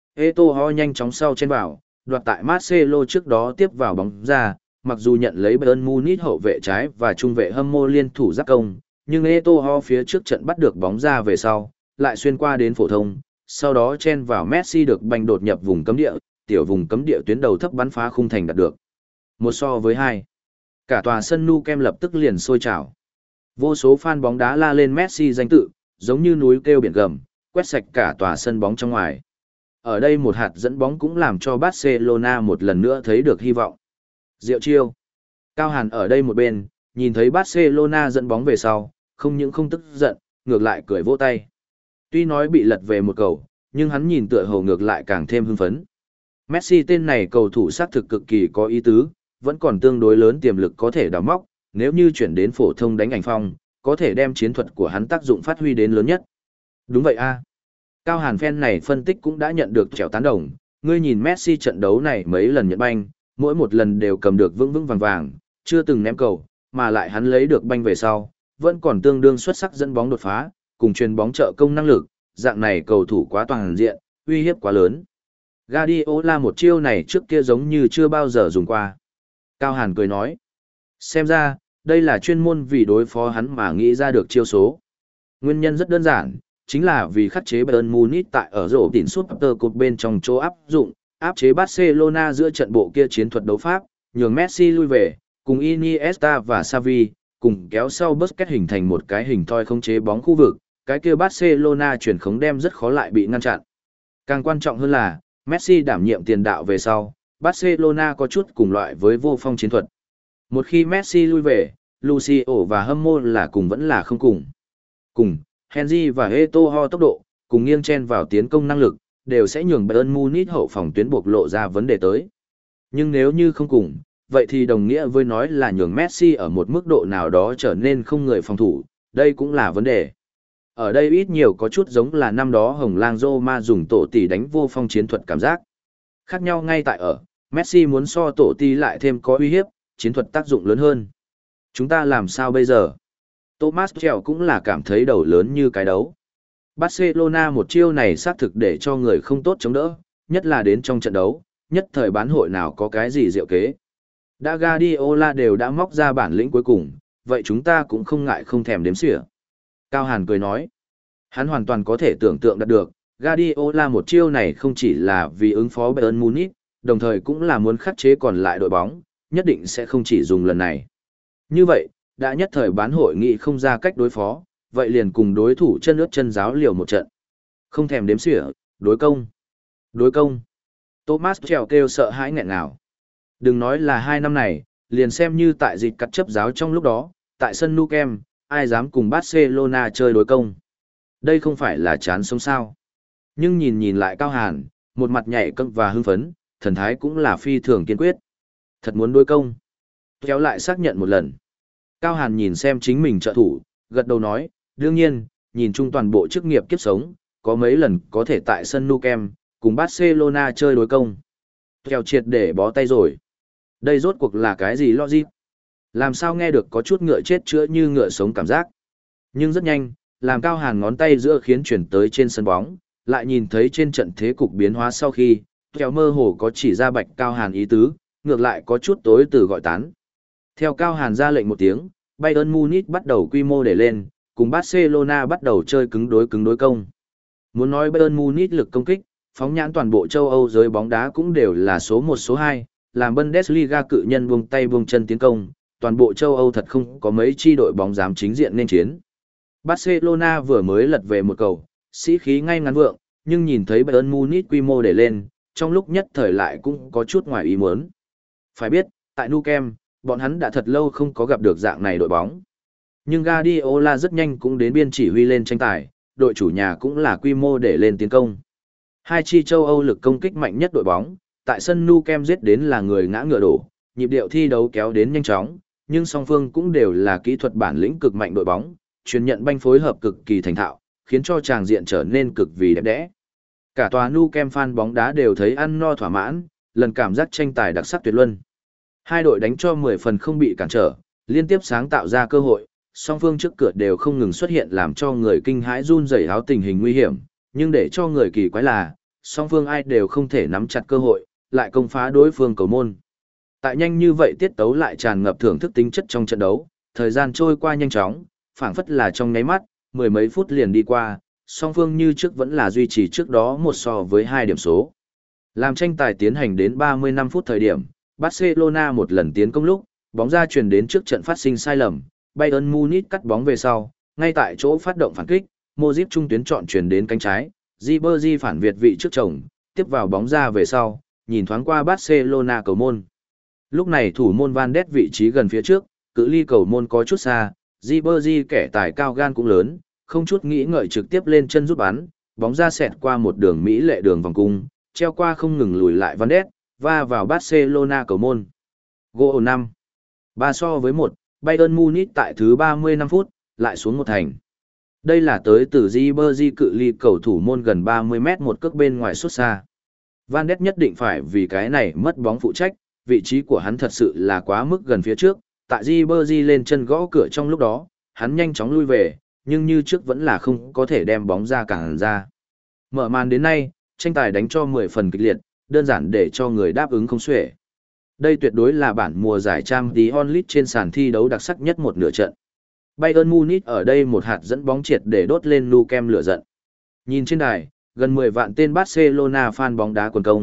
Eto'o nhanh chóng sau trên vào, đoạt tại Marcelo trước đó tiếp vào bóng ra, mặc dù nhận lấy Bayern Munich hậu vệ trái và trung vệ hâm mộ liên thủ giáp công, nhưng Eto'o phía trước trận bắt được bóng ra về sau, lại xuyên qua đến phổ thông, sau đó chen vào Messi được banh đột nhập vùng cấm địa, tiểu vùng cấm địa tuyến đầu thấp bắn phá khung thành đạt được. Một so với hai. Cả tòa sân Nou Camp lập tức liền sôi trào. Vô số fan bóng đá la lên Messi danh tự, giống như núi kêu biển gầm, quét sạch cả tòa sân bóng trong ngoài. Ở đây một hạt dẫn bóng cũng làm cho Barcelona một lần nữa thấy được hy vọng. Diệu chiêu. Cao Hàn ở đây một bên, nhìn thấy Barcelona dẫn bóng về sau, không những không tức giận, ngược lại cười vỗ tay. Tuy nói bị lật về một cầu, nhưng hắn nhìn tựa hồ ngược lại càng thêm hưng phấn. Messi tên này cầu thủ xác thực cực kỳ có ý tứ, vẫn còn tương đối lớn tiềm lực có thể đào móc, nếu như chuyển đến phổ thông đánh ảnh phong, có thể đem chiến thuật của hắn tác dụng phát huy đến lớn nhất. Đúng vậy a. Cao Hàn fan này phân tích cũng đã nhận được trèo tán đồng, ngươi nhìn Messi trận đấu này mấy lần nhận banh, mỗi một lần đều cầm được vững vững vàng vàng, chưa từng ném cầu, mà lại hắn lấy được banh về sau, vẫn còn tương đương xuất sắc dẫn bóng đột phá, cùng truyền bóng trợ công năng lực, dạng này cầu thủ quá toàn diện, uy hiếp quá lớn. Guardiola một chiêu này trước kia giống như chưa bao giờ dùng qua. Cao Hàn cười nói, xem ra, đây là chuyên môn vì đối phó hắn mà nghĩ ra được chiêu số. Nguyên nhân rất đơn giản, chính là vì khắc chế Bayern Munich tại ở rổ tỉn suốt after cột bên trong chỗ áp dụng, áp chế Barcelona giữa trận bộ kia chiến thuật đấu pháp, nhường Messi lui về, cùng Iniesta và Xavi, cùng kéo sau Busquets hình thành một cái hình thoi khống chế bóng khu vực, cái kia Barcelona chuyển khống đem rất khó lại bị ngăn chặn. Càng quan trọng hơn là, Messi đảm nhiệm tiền đạo về sau, Barcelona có chút cùng loại với vô phong chiến thuật. Một khi Messi lui về, Lucio và hâm mộ là cùng vẫn là không cùng. Cùng, Henry và Eto'o tốc độ, cùng nghiêng chen vào tiến công năng lực, đều sẽ nhường Bayern Munich hậu phòng tuyến buộc lộ ra vấn đề tới. Nhưng nếu như không cùng, vậy thì đồng nghĩa với nói là nhường Messi ở một mức độ nào đó trở nên không người phòng thủ, đây cũng là vấn đề. Ở đây ít nhiều có chút giống là năm đó Hồng Lang Roma dùng tổ tỷ đánh vô phong chiến thuật cảm giác. Khác nhau ngay tại ở, Messi muốn so tổ tỷ lại thêm có uy hiếp, chiến thuật tác dụng lớn hơn. Chúng ta làm sao bây giờ? Thomas Tuchel cũng là cảm thấy đầu lớn như cái đấu. Barcelona một chiêu này xác thực để cho người không tốt chống đỡ, nhất là đến trong trận đấu, nhất thời bán hội nào có cái gì diệu kế. Đã Guardiola đều đã móc ra bản lĩnh cuối cùng, vậy chúng ta cũng không ngại không thèm đếm xỉa. Cao Hàn cười nói, hắn hoàn toàn có thể tưởng tượng đạt được, Guardiola một chiêu này không chỉ là vì ứng phó Bayern Munich, đồng thời cũng là muốn khắc chế còn lại đội bóng, nhất định sẽ không chỉ dùng lần này. Như vậy, đã nhất thời bán hội nghị không ra cách đối phó, vậy liền cùng đối thủ chân ướt chân giáo liều một trận. Không thèm đếm xỉa, đối công. Đối công. Thomas Tuchel kêu sợ hãi nghẹn ngào. Đừng nói là hai năm này, liền xem như tại dịch cắt chấp giáo trong lúc đó, tại sân Nou Camp, ai dám cùng Barcelona chơi đối công. Đây không phải là chán sống sao. Nhưng nhìn nhìn lại Cao Hàn, một mặt nhảy cẫng và hưng phấn, thần thái cũng là phi thường kiên quyết. Thật muốn đối công. Kéo lại xác nhận một lần. Cao Hàn nhìn xem chính mình trợ thủ, gật đầu nói, đương nhiên, nhìn chung toàn bộ chức nghiệp kiếp sống, có mấy lần có thể tại sân Nou Camp, cùng Barcelona chơi đối công. Kéo triệt để bó tay rồi. Đây rốt cuộc là cái gì logic? Làm sao nghe được có chút ngựa chết chữa như ngựa sống cảm giác. Nhưng rất nhanh, làm Cao Hàn ngón tay giữa khiến chuyển tới trên sân bóng, lại nhìn thấy trên trận thế cục biến hóa sau khi, kéo mơ hồ có chỉ ra bạch Cao Hàn ý tứ, ngược lại có chút tối từ gọi tán. Theo Cao Hàn ra lệnh một tiếng, Bayern Munich bắt đầu quy mô để lên, cùng Barcelona bắt đầu chơi cứng đối cứng đối công. Muốn nói Bayern Munich lực công kích, phóng nhãn toàn bộ châu Âu giới bóng đá cũng đều là số một số hai, làm Bundesliga cự nhân buông tay buông chân tiến công, toàn bộ châu Âu thật không có mấy chi đội bóng dám chính diện nên chiến. Barcelona vừa mới lật về một cầu, sĩ khí ngay ngắn vượng, nhưng nhìn thấy Bayern Munich quy mô để lên, trong lúc nhất thời lại cũng có chút ngoài ý muốn. Phải biết, tại Nou Camp, bọn hắn đã thật lâu không có gặp được dạng này đội bóng. Nhưng Guardiola rất nhanh cũng đến biên chỉ huy lên tranh tài, đội chủ nhà cũng là quy mô để lên tiến công. Hai chi châu Âu lực công kích mạnh nhất đội bóng, tại sân Nou Camp giết đến là người ngã ngựa đổ, nhịp điệu thi đấu kéo đến nhanh chóng, nhưng song phương cũng đều là kỹ thuật bản lĩnh cực mạnh đội bóng, truyền nhận banh phối hợp cực kỳ thành thạo, khiến cho tràng diện trở nên cực vì đẹp đẽ. Cả tòa Nou Camp fan bóng đá đều thấy ăn no thỏa mãn, lần cảm giác tranh tài đặc sắc tuyệt luân. Hai đội đánh cho mười phần không bị cản trở, liên tiếp sáng tạo ra cơ hội, song phương trước cửa đều không ngừng xuất hiện làm cho người kinh hãi run rẩy áo tình hình nguy hiểm, nhưng để cho người kỳ quái là, song phương ai đều không thể nắm chặt cơ hội, lại công phá đối phương cầu môn. Tại nhanh như vậy tiết tấu lại tràn ngập thưởng thức tính chất trong trận đấu, thời gian trôi qua nhanh chóng, phảng phất là trong nháy mắt, mười mấy phút liền đi qua, song phương như trước vẫn là duy trì trước đó một so với hai điểm số. Làm tranh tài tiến hành đến ba mươi lăm phút thời điểm, Barcelona một lần tiến công lúc, bóng ra truyền đến trước trận phát sinh sai lầm, Bayern Munich cắt bóng về sau, ngay tại chỗ phát động phản kích, Modric trung tuyến chọn truyền đến cánh trái, Ribery phản việt vị trước chồng, tiếp vào bóng ra về sau, nhìn thoáng qua Barcelona cầu môn. Lúc này thủ môn Van Ness vị trí gần phía trước, cự ly cầu môn có chút xa, Ribery kẻ tài cao gan cũng lớn, không chút nghĩ ngợi trực tiếp lên chân rút bắn, bóng ra xẹt qua một đường mỹ lệ đường vòng cung, treo qua không ngừng lùi lại Van Ness, và vào Barcelona cầu môn. Goal năm. ba so với một, Bayern Munich tại thứ ba mươi lăm phút, lại xuống một thành. Đây là tới từ Ribery cự ly cầu thủ môn gần ba mươi mét một cước bên ngoài xuất xa. Van Ness nhất định phải vì cái này mất bóng phụ trách, vị trí của hắn thật sự là quá mức gần phía trước, tại Ribery lên chân gõ cửa trong lúc đó, hắn nhanh chóng lui về, nhưng như trước vẫn là không có thể đem bóng ra cản ra. Mở màn đến nay, tranh tài đánh cho mười phần kịch liệt, đơn giản để cho người đáp ứng không xuể. Đây tuyệt đối là bản mùa giải Champions League trên sàn thi đấu đặc sắc nhất một nửa trận. Bayern Munich ở đây một hạt dẫn bóng triệt để đốt lên Nou Camp lửa giận. Nhìn trên đài, gần mười vạn tên Barcelona fan bóng đá quần công,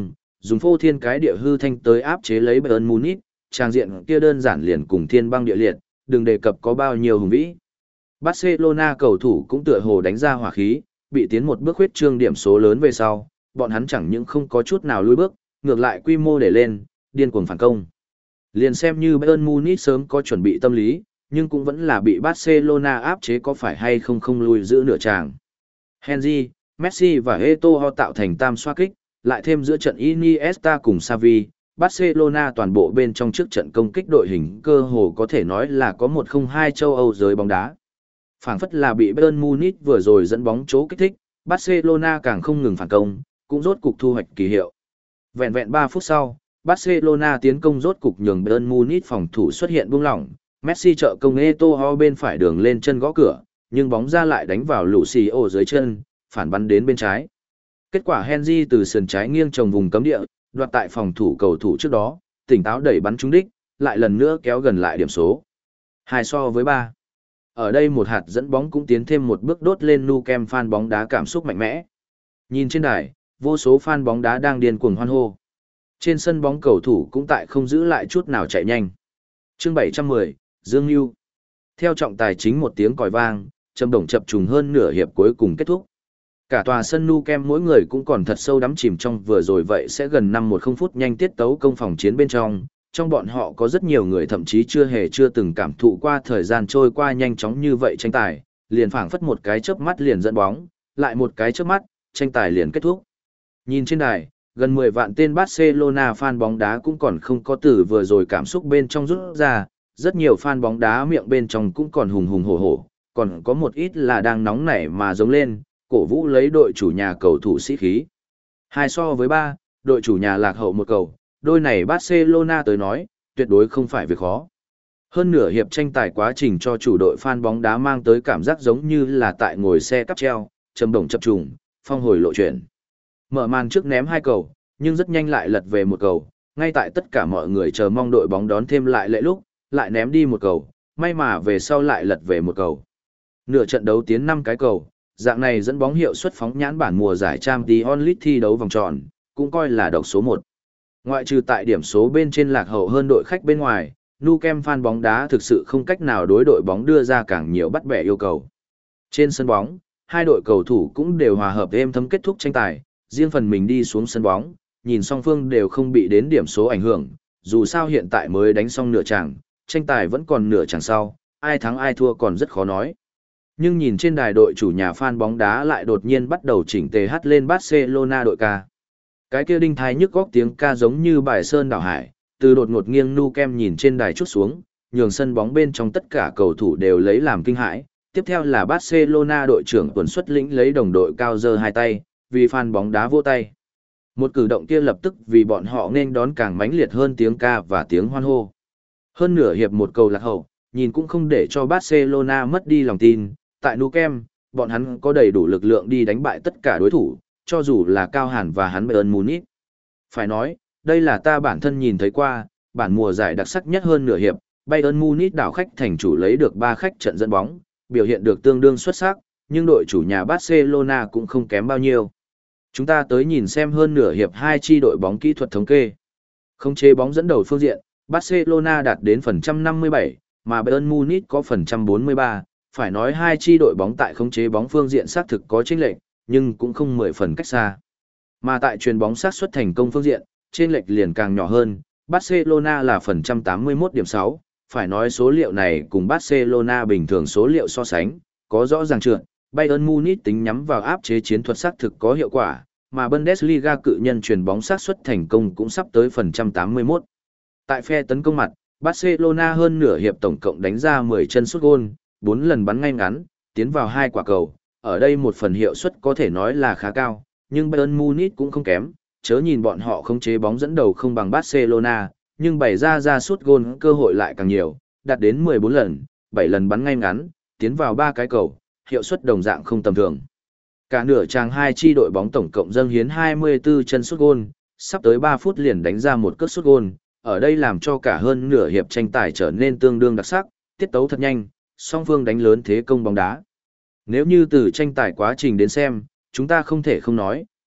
dùng phô thiên cái địa hư thanh tới áp chế lấy Bayern Munich, trang diện kia đơn giản liền cùng thiên băng địa liệt, đừng đề cập có bao nhiêu hùng vĩ. Barcelona cầu thủ cũng tựa hồ đánh ra hỏa khí, bị tiến một bước huyết trương điểm số lớn về sau, bọn hắn chẳng những không có chút nào lùi bước, ngược lại quy mô để lên, điên cuồng phản công. Liền xem như Bayern Munich sớm có chuẩn bị tâm lý, nhưng cũng vẫn là bị Barcelona áp chế có phải hay không không lùi giữ nửa tràng. Henry, Messi và Eto'o tạo thành tam xoá kích, lại thêm giữa trận Iniesta cùng Xavi, Barcelona toàn bộ bên trong trước trận công kích đội hình cơ hồ có thể nói là có một không hai châu Âu giới bóng đá. Phảng phất là bị Bayern Munich vừa rồi dẫn bóng chỗ kích thích, Barcelona càng không ngừng phản công, cũng rốt cục thu hoạch kỳ hiệu. Vẹn vẹn ba phút sau, Barcelona tiến công rốt cục nhường Bayern Munich phòng thủ xuất hiện buông lỏng, Messi trợ công Eto'o bên phải đường lên chân gõ cửa, nhưng bóng ra lại đánh vào Lucio dưới chân, phản bắn đến bên trái. Kết quả Henry từ sườn trái nghiêng trồng vùng cấm địa, đoạt tại phòng thủ cầu thủ trước đó, tỉnh táo đẩy bắn trúng đích, lại lần nữa kéo gần lại điểm số. Hai so với ba. Ở đây một hạt dẫn bóng cũng tiến thêm một bước đốt lên Nou Camp fan bóng đá cảm xúc mạnh mẽ. Nhìn trên đài, vô số fan bóng đá đang điên cuồng hoan hô. Trên sân bóng cầu thủ cũng tại không giữ lại chút nào chạy nhanh. Chương bảy trăm mười, Dương Nưu. Theo trọng tài chính một tiếng còi vang, trầm đồng chập trùng hơn nửa hiệp cuối cùng kết thúc. Cả tòa sân Nou Camp mỗi người cũng còn thật sâu đắm chìm trong vừa rồi vậy sẽ gần năm một không phút nhanh tiết tấu công phòng chiến bên trong. Trong bọn họ có rất nhiều người thậm chí chưa hề chưa từng cảm thụ qua thời gian trôi qua nhanh chóng như vậy tranh tài, liền phảng phất một cái chớp mắt liền dẫn bóng, lại một cái chớp mắt, tranh tài liền kết thúc. Nhìn trên đài, gần mười vạn tên Barcelona fan bóng đá cũng còn không có từ vừa rồi cảm xúc bên trong rút ra, rất nhiều fan bóng đá miệng bên trong cũng còn hùng hùng hổ hổ, còn có một ít là đang nóng nảy mà giống lên, cổ vũ lấy đội chủ nhà cầu thủ sĩ khí. Hai so với ba, đội chủ nhà lạc hậu một cầu, đôi này Barcelona tới nói, tuyệt đối không phải việc khó. Hơn nửa hiệp tranh tài quá trình cho chủ đội fan bóng đá mang tới cảm giác giống như là tại ngồi xe cắp treo, trầm đồng chập trùng, phong hồi lộ chuyển. Mở màn trước ném hai cầu, nhưng rất nhanh lại lật về một cầu, ngay tại tất cả mọi người chờ mong đội bóng đón thêm lại lệ lúc, lại ném đi một cầu, may mà về sau lại lật về một cầu. Nửa trận đấu tiến năm cái cầu, dạng này dẫn bóng hiệu suất phóng nhãn bản mùa giải Champions League thi đấu vòng tròn, cũng coi là độc số một. Ngoại trừ tại điểm số bên trên lạc hậu hơn đội khách bên ngoài, Nou Camp fan bóng đá thực sự không cách nào đối đội bóng đưa ra càng nhiều bắt bẻ yêu cầu. Trên sân bóng, hai đội cầu thủ cũng đều hòa hợp êm thấm kết thúc tranh tài, riêng phần mình đi xuống sân bóng, nhìn song phương đều không bị đến điểm số ảnh hưởng, dù sao hiện tại mới đánh xong nửa chàng, tranh tài vẫn còn nửa chàng sau, ai thắng ai thua còn rất khó nói. Nhưng nhìn trên đài đội chủ nhà fan bóng đá lại đột nhiên bắt đầu chỉnh tề hát lên Barcelona đội ca. Cái kia đinh thái nhức góc tiếng ca giống như bài sơn đảo hải, từ đột ngột nghiêng Nou Camp nhìn trên đài chút xuống, nhường sân bóng bên trong tất cả cầu thủ đều lấy làm kinh hãi. Tiếp theo là Barcelona đội trưởng tuần xuất lĩnh lấy đồng đội cao giơ hai tay, vì fan bóng đá vỗ tay. Một cử động kia lập tức vì bọn họ nên đón càng mãnh liệt hơn tiếng ca và tiếng hoan hô. Hơn nửa hiệp một cầu lạc hậu, nhìn cũng không để cho Barcelona mất đi lòng tin, tại Nou Camp, bọn hắn có đầy đủ lực lượng đi đánh bại tất cả đối thủ, cho dù là Cao Hàn và hắn Bayern Munich. Phải nói, đây là ta bản thân nhìn thấy qua, bản mùa giải đặc sắc nhất hơn nửa hiệp, Bayern Munich đảo khách thành chủ lấy được ba khách trận dẫn bóng, biểu hiện được tương đương xuất sắc, nhưng đội chủ nhà Barcelona cũng không kém bao nhiêu. Chúng ta tới nhìn xem hơn nửa hiệp hai chi đội bóng kỹ thuật thống kê. Khống chế bóng dẫn đầu phương diện, Barcelona đạt đến phần trăm năm mươi bảy, mà Bayern Munich có phần trăm bốn mươi ba, phải nói hai chi đội bóng tại khống chế bóng phương diện xác thực có chênh lệch, nhưng cũng không mười phần cách xa. Mà tại chuyền bóng xác suất thành công phương diện, chênh lệch liền càng nhỏ hơn, Barcelona là phần trăm tám mươi mốt điểm sáu, phải nói số liệu này cùng Barcelona bình thường số liệu so sánh, có rõ ràng trượt, Bayern Munich tính nhắm vào áp chế chiến thuật xác thực có hiệu quả, mà Bundesliga cự nhân chuyền bóng xác suất thành công cũng sắp tới phần trăm tám mươi mốt. Tại phe tấn công mặt, Barcelona hơn nửa hiệp tổng cộng đánh ra mười chân sút gôn, bốn lần bắn ngay ngắn, tiến vào hai quả cầu. Ở đây một phần hiệu suất có thể nói là khá cao, nhưng Bayern Munich cũng không kém, chớ nhìn bọn họ khống chế bóng dẫn đầu không bằng Barcelona, nhưng bày ra ra sút gôn cơ hội lại càng nhiều, đạt đến mười bốn lần, bảy lần bắn ngay ngắn, tiến vào ba cái cầu, hiệu suất đồng dạng không tầm thường. Cả nửa chàng hai chi đội bóng tổng cộng dâng hiến hai mươi tư chân sút gôn, sắp tới ba phút liền đánh ra một cước sút gôn, ở đây làm cho cả hơn nửa hiệp tranh tài trở nên tương đương đặc sắc, tiết tấu thật nhanh, song phương đánh lớn thế công bóng đá. Nếu như từ tranh tài quá trình đến xem, chúng ta không thể không nói,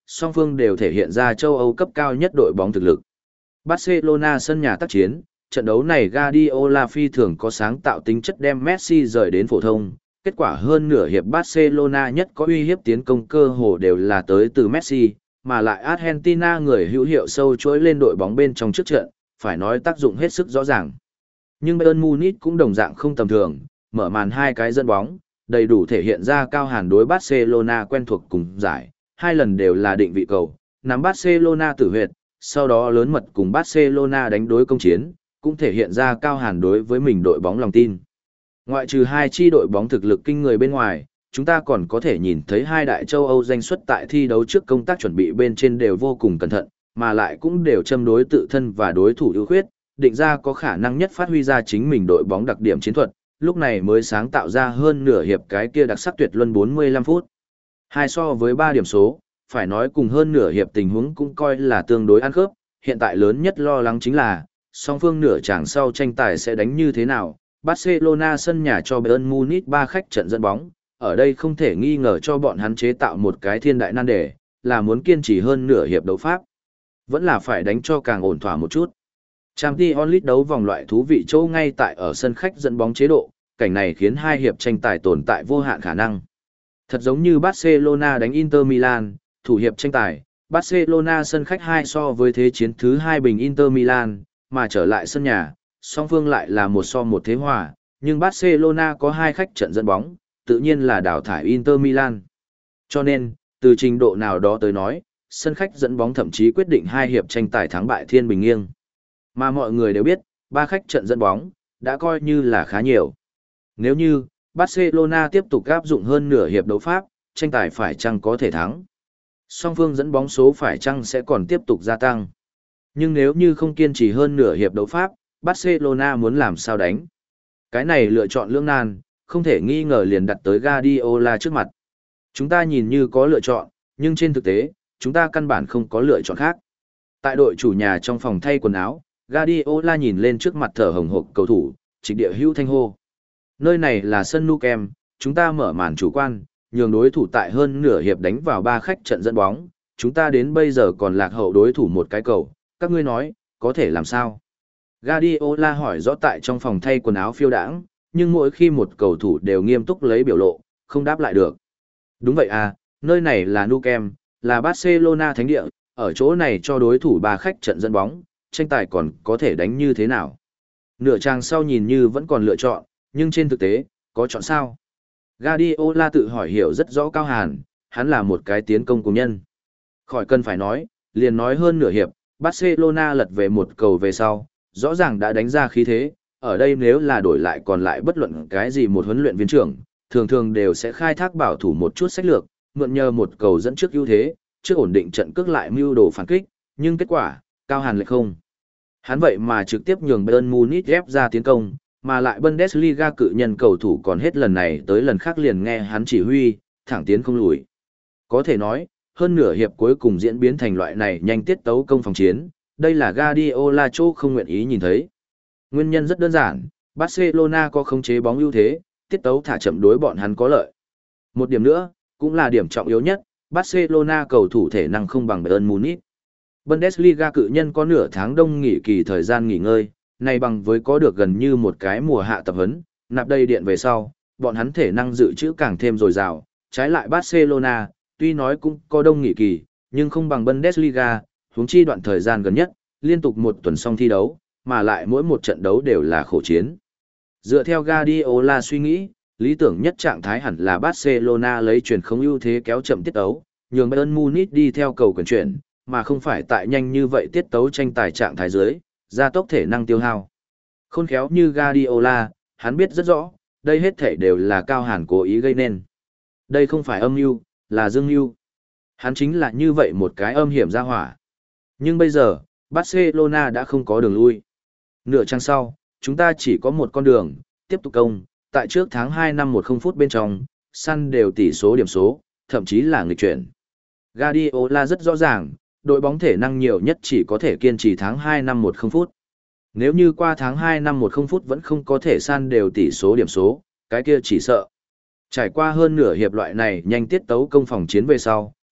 song phương đều thể hiện ra châu Âu cấp cao nhất đội bóng thực lực. Barcelona sân nhà tác chiến, trận đấu này Guardiola phi thường có sáng tạo tính chất đem Messi rời đến phổ thông, kết quả hơn nửa hiệp Barcelona nhất có uy hiếp tiến công cơ hồ đều là tới từ Messi, mà lại Argentina người hữu hiệu sâu chuỗi lên đội bóng bên trong trước trận, phải nói tác dụng hết sức rõ ràng. Nhưng Bayern Munich cũng đồng dạng không tầm thường, mở màn hai cái dẫn bóng, đầy đủ thể hiện ra cao hàn đối Barcelona quen thuộc cùng giải, hai lần đều là định vị cầu, nắm Barcelona tử huyệt, sau đó lớn mật cùng Barcelona đánh đối công chiến, cũng thể hiện ra cao hàn đối với mình đội bóng lòng tin. Ngoại trừ hai chi đội bóng thực lực kinh người bên ngoài, chúng ta còn có thể nhìn thấy hai đại châu Âu danh xuất tại thi đấu trước công tác chuẩn bị bên trên đều vô cùng cẩn thận, mà lại cũng đều châm đối tự thân và đối thủ ưu khuyết, định ra có khả năng nhất phát huy ra chính mình đội bóng đặc điểm chiến thuật, lúc này mới sáng tạo ra hơn nửa hiệp cái kia đặc sắc tuyệt luân bốn mươi lăm phút. Hai so với ba điểm số, phải nói cùng hơn nửa hiệp tình huống cũng coi là tương đối ăn khớp, hiện tại lớn nhất lo lắng chính là, song phương nửa chàng sau tranh tài sẽ đánh như thế nào. Barcelona sân nhà cho Bayern Munich ba khách trận dẫn bóng, ở đây không thể nghi ngờ cho bọn hắn chế tạo một cái thiên đại nan đề, là muốn kiên trì hơn nửa hiệp đấu pháp. Vẫn là phải đánh cho càng ổn thỏa một chút. Champions League đấu vòng loại thú vị chỗ ngay tại ở sân khách dẫn bóng chế độ, cảnh này khiến hai hiệp tranh tài tồn tại vô hạn khả năng. Thật giống như Barcelona đánh Inter Milan, thủ hiệp tranh tài, Barcelona sân khách hai so với thế chiến thứ hai bình Inter Milan, mà trở lại sân nhà, song phương lại là một so một thế hòa, nhưng Barcelona có hai khách trận dẫn bóng, tự nhiên là đào thải Inter Milan. Cho nên, từ trình độ nào đó tới nói, sân khách dẫn bóng thậm chí quyết định hai hiệp tranh tài thắng bại thiên bình nghiêng. Mà mọi người đều biết, ba khách trận dẫn bóng, đã coi như là khá nhiều. Nếu như, Barcelona tiếp tục áp dụng hơn nửa hiệp đấu pháp, tranh tài phải chăng có thể thắng. Song phương dẫn bóng số phải chăng sẽ còn tiếp tục gia tăng. Nhưng nếu như không kiên trì hơn nửa hiệp đấu pháp, Barcelona muốn làm sao đánh. Cái này lựa chọn lưỡng nan, không thể nghi ngờ liền đặt tới Guardiola trước mặt. Chúng ta nhìn như có lựa chọn, nhưng trên thực tế, chúng ta căn bản không có lựa chọn khác. Tại đội chủ nhà trong phòng thay quần áo, Guardiola nhìn lên trước mặt thở hồng hộc cầu thủ, trịch địa hữu thanh hô. Nơi này là sân Nou Camp, chúng ta mở màn chủ quan, nhường đối thủ tại hơn nửa hiệp đánh vào ba khách trận dẫn bóng, chúng ta đến bây giờ còn lạc hậu đối thủ một cái cầu, các ngươi nói, có thể làm sao? Guardiola hỏi rõ tại trong phòng thay quần áo phiêu đãng, nhưng mỗi khi một cầu thủ đều nghiêm túc lấy biểu lộ, không đáp lại được. Đúng vậy à, nơi này là Nou Camp, là Barcelona thánh địa, ở chỗ này cho đối thủ ba khách trận dẫn bóng, tranh tài còn có thể đánh như thế nào? Nửa trang sau nhìn như vẫn còn lựa chọn, nhưng trên thực tế, có chọn sao? Guardiola tự hỏi hiểu rất rõ Cao Hàn, hắn là một cái tiến công cùng nhân. Khỏi cần phải nói, liền nói hơn nửa hiệp, Barcelona lật về một cầu về sau, rõ ràng đã đánh ra khí thế, ở đây nếu là đổi lại còn lại bất luận cái gì một huấn luyện viên trưởng, thường thường đều sẽ khai thác bảo thủ một chút sách lược, mượn nhờ một cầu dẫn trước ưu thế, trước ổn định trận cước lại mưu đồ phản kích, nhưng kết quả, Cao Hàn lại không. Hắn vậy mà trực tiếp nhường Bayern Munich ép ra tiến công, mà lại Bundesliga cự nhân cầu thủ còn hết lần này tới lần khác liền nghe hắn chỉ huy, thẳng tiến không lùi. Có thể nói, hơn nửa hiệp cuối cùng diễn biến thành loại này nhanh tiết tấu công phòng chiến, đây là Guardiola chỗ không nguyện ý nhìn thấy. Nguyên nhân rất đơn giản, Barcelona có khống chế bóng ưu thế, tiết tấu thả chậm đối bọn hắn có lợi. Một điểm nữa, cũng là điểm trọng yếu nhất, Barcelona cầu thủ thể năng không bằng Bayern Munich. Bundesliga cự nhân có nửa tháng đông nghỉ kỳ thời gian nghỉ ngơi, này bằng với có được gần như một cái mùa hạ tập huấn, nạp đầy điện về sau, bọn hắn thể năng dự trữ càng thêm dồi dào, trái lại Barcelona, tuy nói cũng có đông nghỉ kỳ, nhưng không bằng Bundesliga, huống chi đoạn thời gian gần nhất, liên tục một tuần xong thi đấu, mà lại mỗi một trận đấu đều là khổ chiến. Dựa theo Guardiola suy nghĩ, lý tưởng nhất trạng thái hẳn là Barcelona lấy chuyển không ưu thế kéo chậm tiết tấu, nhường Bayern Munich đi theo cầu quyền chuyển, mà không phải tại nhanh như vậy tiết tấu tranh tài trạng thái dưới, gia tốc thể năng tiêu hao. Khôn khéo như Guardiola, hắn biết rất rõ, đây hết thể đều là Cao Hàn cố ý gây nên. Đây không phải âm mưu, là dương mưu. Hắn chính là như vậy một cái âm hiểm ra hỏa. Nhưng bây giờ, Barcelona đã không có đường lui. Nửa trang sau, chúng ta chỉ có một con đường, tiếp tục công, tại trước tháng hai năm một không phút bên trong, săn đều tỷ số điểm số, thậm chí là nghịch chuyển. Guardiola rất rõ ràng, đội bóng thể năng nhiều nhất chỉ có thể kiên trì tháng hai năm một không phút. Nếu như qua tháng hai năm một không phút vẫn không có thể săn đều tỷ số điểm số, cái kia chỉ sợ. Trải qua hơn nửa hiệp loại này nhanh tiết tấu công phòng chiến về sau,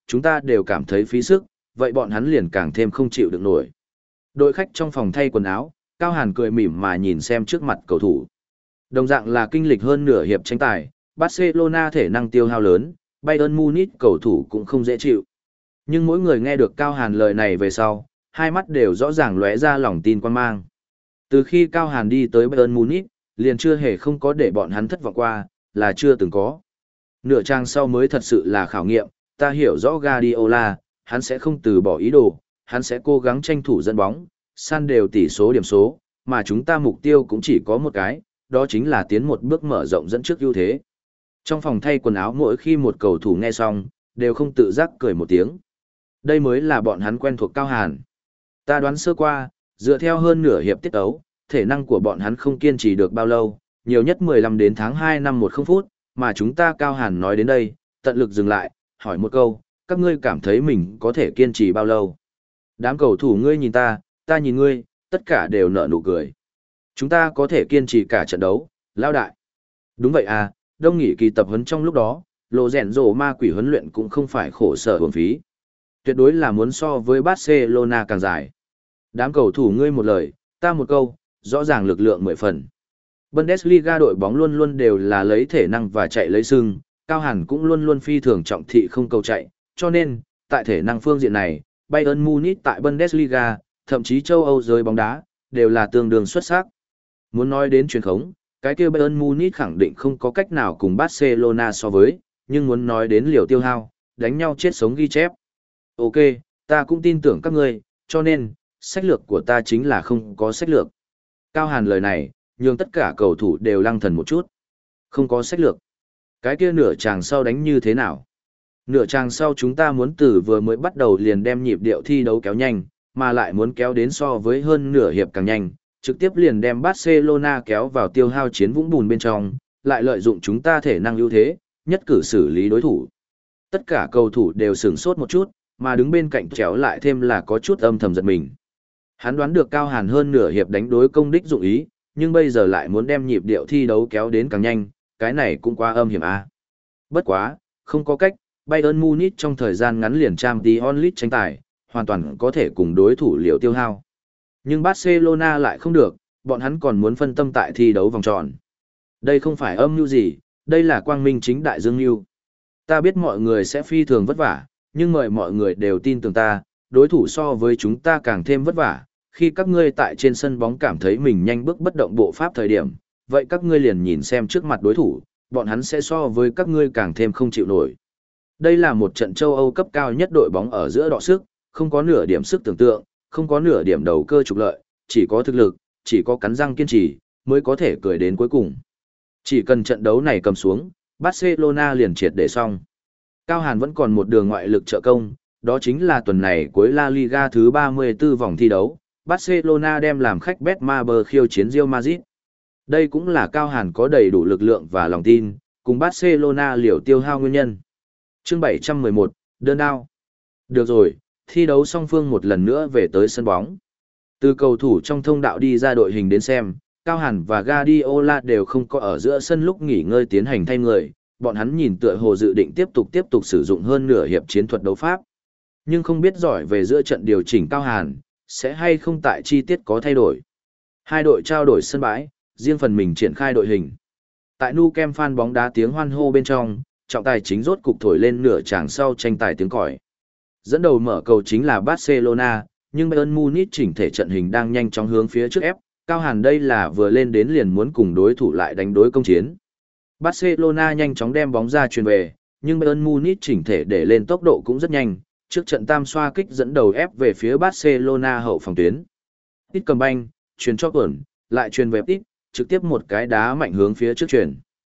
chúng ta đều cảm thấy phí sức, vậy bọn hắn liền càng thêm không chịu được nổi. Đội khách trong phòng thay quần áo, Cao Hàn cười mỉm mà nhìn xem trước mặt cầu thủ. Đồng dạng là kinh lịch hơn nửa hiệp tranh tài, Barcelona thể năng tiêu hao lớn, Bayern Munich cầu thủ cũng không dễ chịu. Nhưng mỗi người nghe được Cao Hàn lời này về sau, hai mắt đều rõ ràng lóe ra lòng tin quan mang. Từ khi Cao Hàn đi tới Bayern Munich, liền chưa hề không có để bọn hắn thất vọng qua, là chưa từng có. Nửa trang sau mới thật sự là khảo nghiệm, ta hiểu rõ Guardiola, hắn sẽ không từ bỏ ý đồ, hắn sẽ cố gắng tranh thủ dẫn bóng, san đều tỷ số điểm số, mà chúng ta mục tiêu cũng chỉ có một cái, đó chính là tiến một bước mở rộng dẫn trước ưu thế. Trong phòng thay quần áo mỗi khi một cầu thủ nghe xong, đều không tự giác cười một tiếng. Đây mới là bọn hắn quen thuộc Cao Hàn. Ta đoán sơ qua, dựa theo hơn nửa hiệp tiết tấu, thể năng của bọn hắn không kiên trì được bao lâu, nhiều nhất mười lăm đến tháng hai năm một không phút, mà chúng ta Cao Hàn nói đến đây, tận lực dừng lại, hỏi một câu, các ngươi cảm thấy mình có thể kiên trì bao lâu? Đám cầu thủ ngươi nhìn ta, ta nhìn ngươi, tất cả đều nở nụ cười. Chúng ta có thể kiên trì cả trận đấu, lao đại. Đúng vậy à, đông nghỉ kỳ tập huấn trong lúc đó, lộ rèn rổ ma quỷ huấn luyện cũng không phải khổ sở uổng phí. Tuyệt đối là muốn so với Barcelona càng dài. Đám cầu thủ ngươi một lời, ta một câu, rõ ràng lực lượng mười phần. Bundesliga đội bóng luôn luôn đều là lấy thể năng và chạy lấy sưng, Cao Hàn cũng luôn luôn phi thường trọng thị không cầu chạy, cho nên, tại thể năng phương diện này, Bayern Munich tại Bundesliga, thậm chí châu Âu giới bóng đá, đều là tương đương xuất sắc. Muốn nói đến truyền khống, cái kia Bayern Munich khẳng định không có cách nào cùng Barcelona so với, nhưng muốn nói đến liều tiêu hao, đánh nhau chết sống ghi chép. Ok, ta cũng tin tưởng các ngươi, cho nên, sách lược của ta chính là không có sách lược. Cao Hàn lời này, nhường tất cả cầu thủ đều lăng thần một chút. Không có sách lược. Cái kia nửa chàng sau đánh như thế nào? Nửa chàng sau chúng ta muốn từ vừa mới bắt đầu liền đem nhịp điệu thi đấu kéo nhanh, mà lại muốn kéo đến so với hơn nửa hiệp càng nhanh, trực tiếp liền đem Barcelona kéo vào tiêu hao chiến vũng bùn bên trong, lại lợi dụng chúng ta thể năng ưu thế, nhất cử xử lý đối thủ. Tất cả cầu thủ đều sửng sốt một chút, mà đứng bên cạnh chéo lại thêm là có chút âm thầm giật mình. Hắn đoán được Cao Hàn hơn nửa hiệp đánh đối công đích dụng ý, nhưng bây giờ lại muốn đem nhịp điệu thi đấu kéo đến càng nhanh, cái này cũng quá âm hiểm a. Bất quá, không có cách, Bayern Munich trong thời gian ngắn liền Champions League tranh tài, hoàn toàn có thể cùng đối thủ liều tiêu hao. Nhưng Barcelona lại không được, bọn hắn còn muốn phân tâm tại thi đấu vòng tròn. Đây không phải âm mưu gì, đây là quang minh chính đại dương mưu. Ta biết mọi người sẽ phi thường vất vả, nhưng mời mọi người đều tin tưởng ta, đối thủ so với chúng ta càng thêm vất vả. Khi các ngươi tại trên sân bóng cảm thấy mình nhanh bước bất động bộ pháp thời điểm, vậy các ngươi liền nhìn xem trước mặt đối thủ, bọn hắn sẽ so với các ngươi càng thêm không chịu nổi. Đây là một trận châu Âu cấp cao nhất đội bóng ở giữa đọ sức, không có nửa điểm sức tưởng tượng, không có nửa điểm đầu cơ trục lợi, chỉ có thực lực, chỉ có cắn răng kiên trì, mới có thể cười đến cuối cùng. Chỉ cần trận đấu này cầm xuống, Barcelona liền triệt để xong. Cao Hàn vẫn còn một đường ngoại lực trợ công, đó chính là tuần này cuối La Liga thứ ba mươi tư vòng thi đấu, Barcelona đem làm khách Betmaber khiêu chiến Real Madrid. Đây cũng là Cao Hàn có đầy đủ lực lượng và lòng tin, cùng Barcelona liều tiêu hao nguyên nhân. Chương bảy trăm mười một, đơn đao. Được rồi, thi đấu song phương một lần nữa về tới sân bóng. Từ cầu thủ trong thông đạo đi ra đội hình đến xem, Cao Hàn và Guardiola đều không có ở giữa sân lúc nghỉ ngơi tiến hành thay người, bọn hắn nhìn tựa hồ dự định tiếp tục tiếp tục sử dụng hơn nửa hiệp chiến thuật đấu pháp. Nhưng không biết giỏi về giữa trận điều chỉnh Cao Hàn, sẽ hay không tại chi tiết có thay đổi. Hai đội trao đổi sân bãi, riêng phần mình triển khai đội hình. Tại Nou Camp fan bóng đá tiếng hoan hô bên trong, trọng tài chính rốt cục thổi lên nửa tràng sau tranh tài tiếng còi. Dẫn đầu mở cầu chính là Barcelona, nhưng Bayern Munich chỉnh thể trận hình đang nhanh chóng hướng phía trước ép, Cao Hàn đây là vừa lên đến liền muốn cùng đối thủ lại đánh đối công chiến. Barcelona nhanh chóng đem bóng ra chuyền về, nhưng Bayern Munich chỉnh thể để lên tốc độ cũng rất nhanh, trước trận tam xoa kích dẫn đầu ép về phía Barcelona hậu phòng tuyến. Ít cầm banh, chuyền cho Tuẩn, lại chuyền về Ít, trực tiếp một cái đá mạnh hướng phía trước chuyền.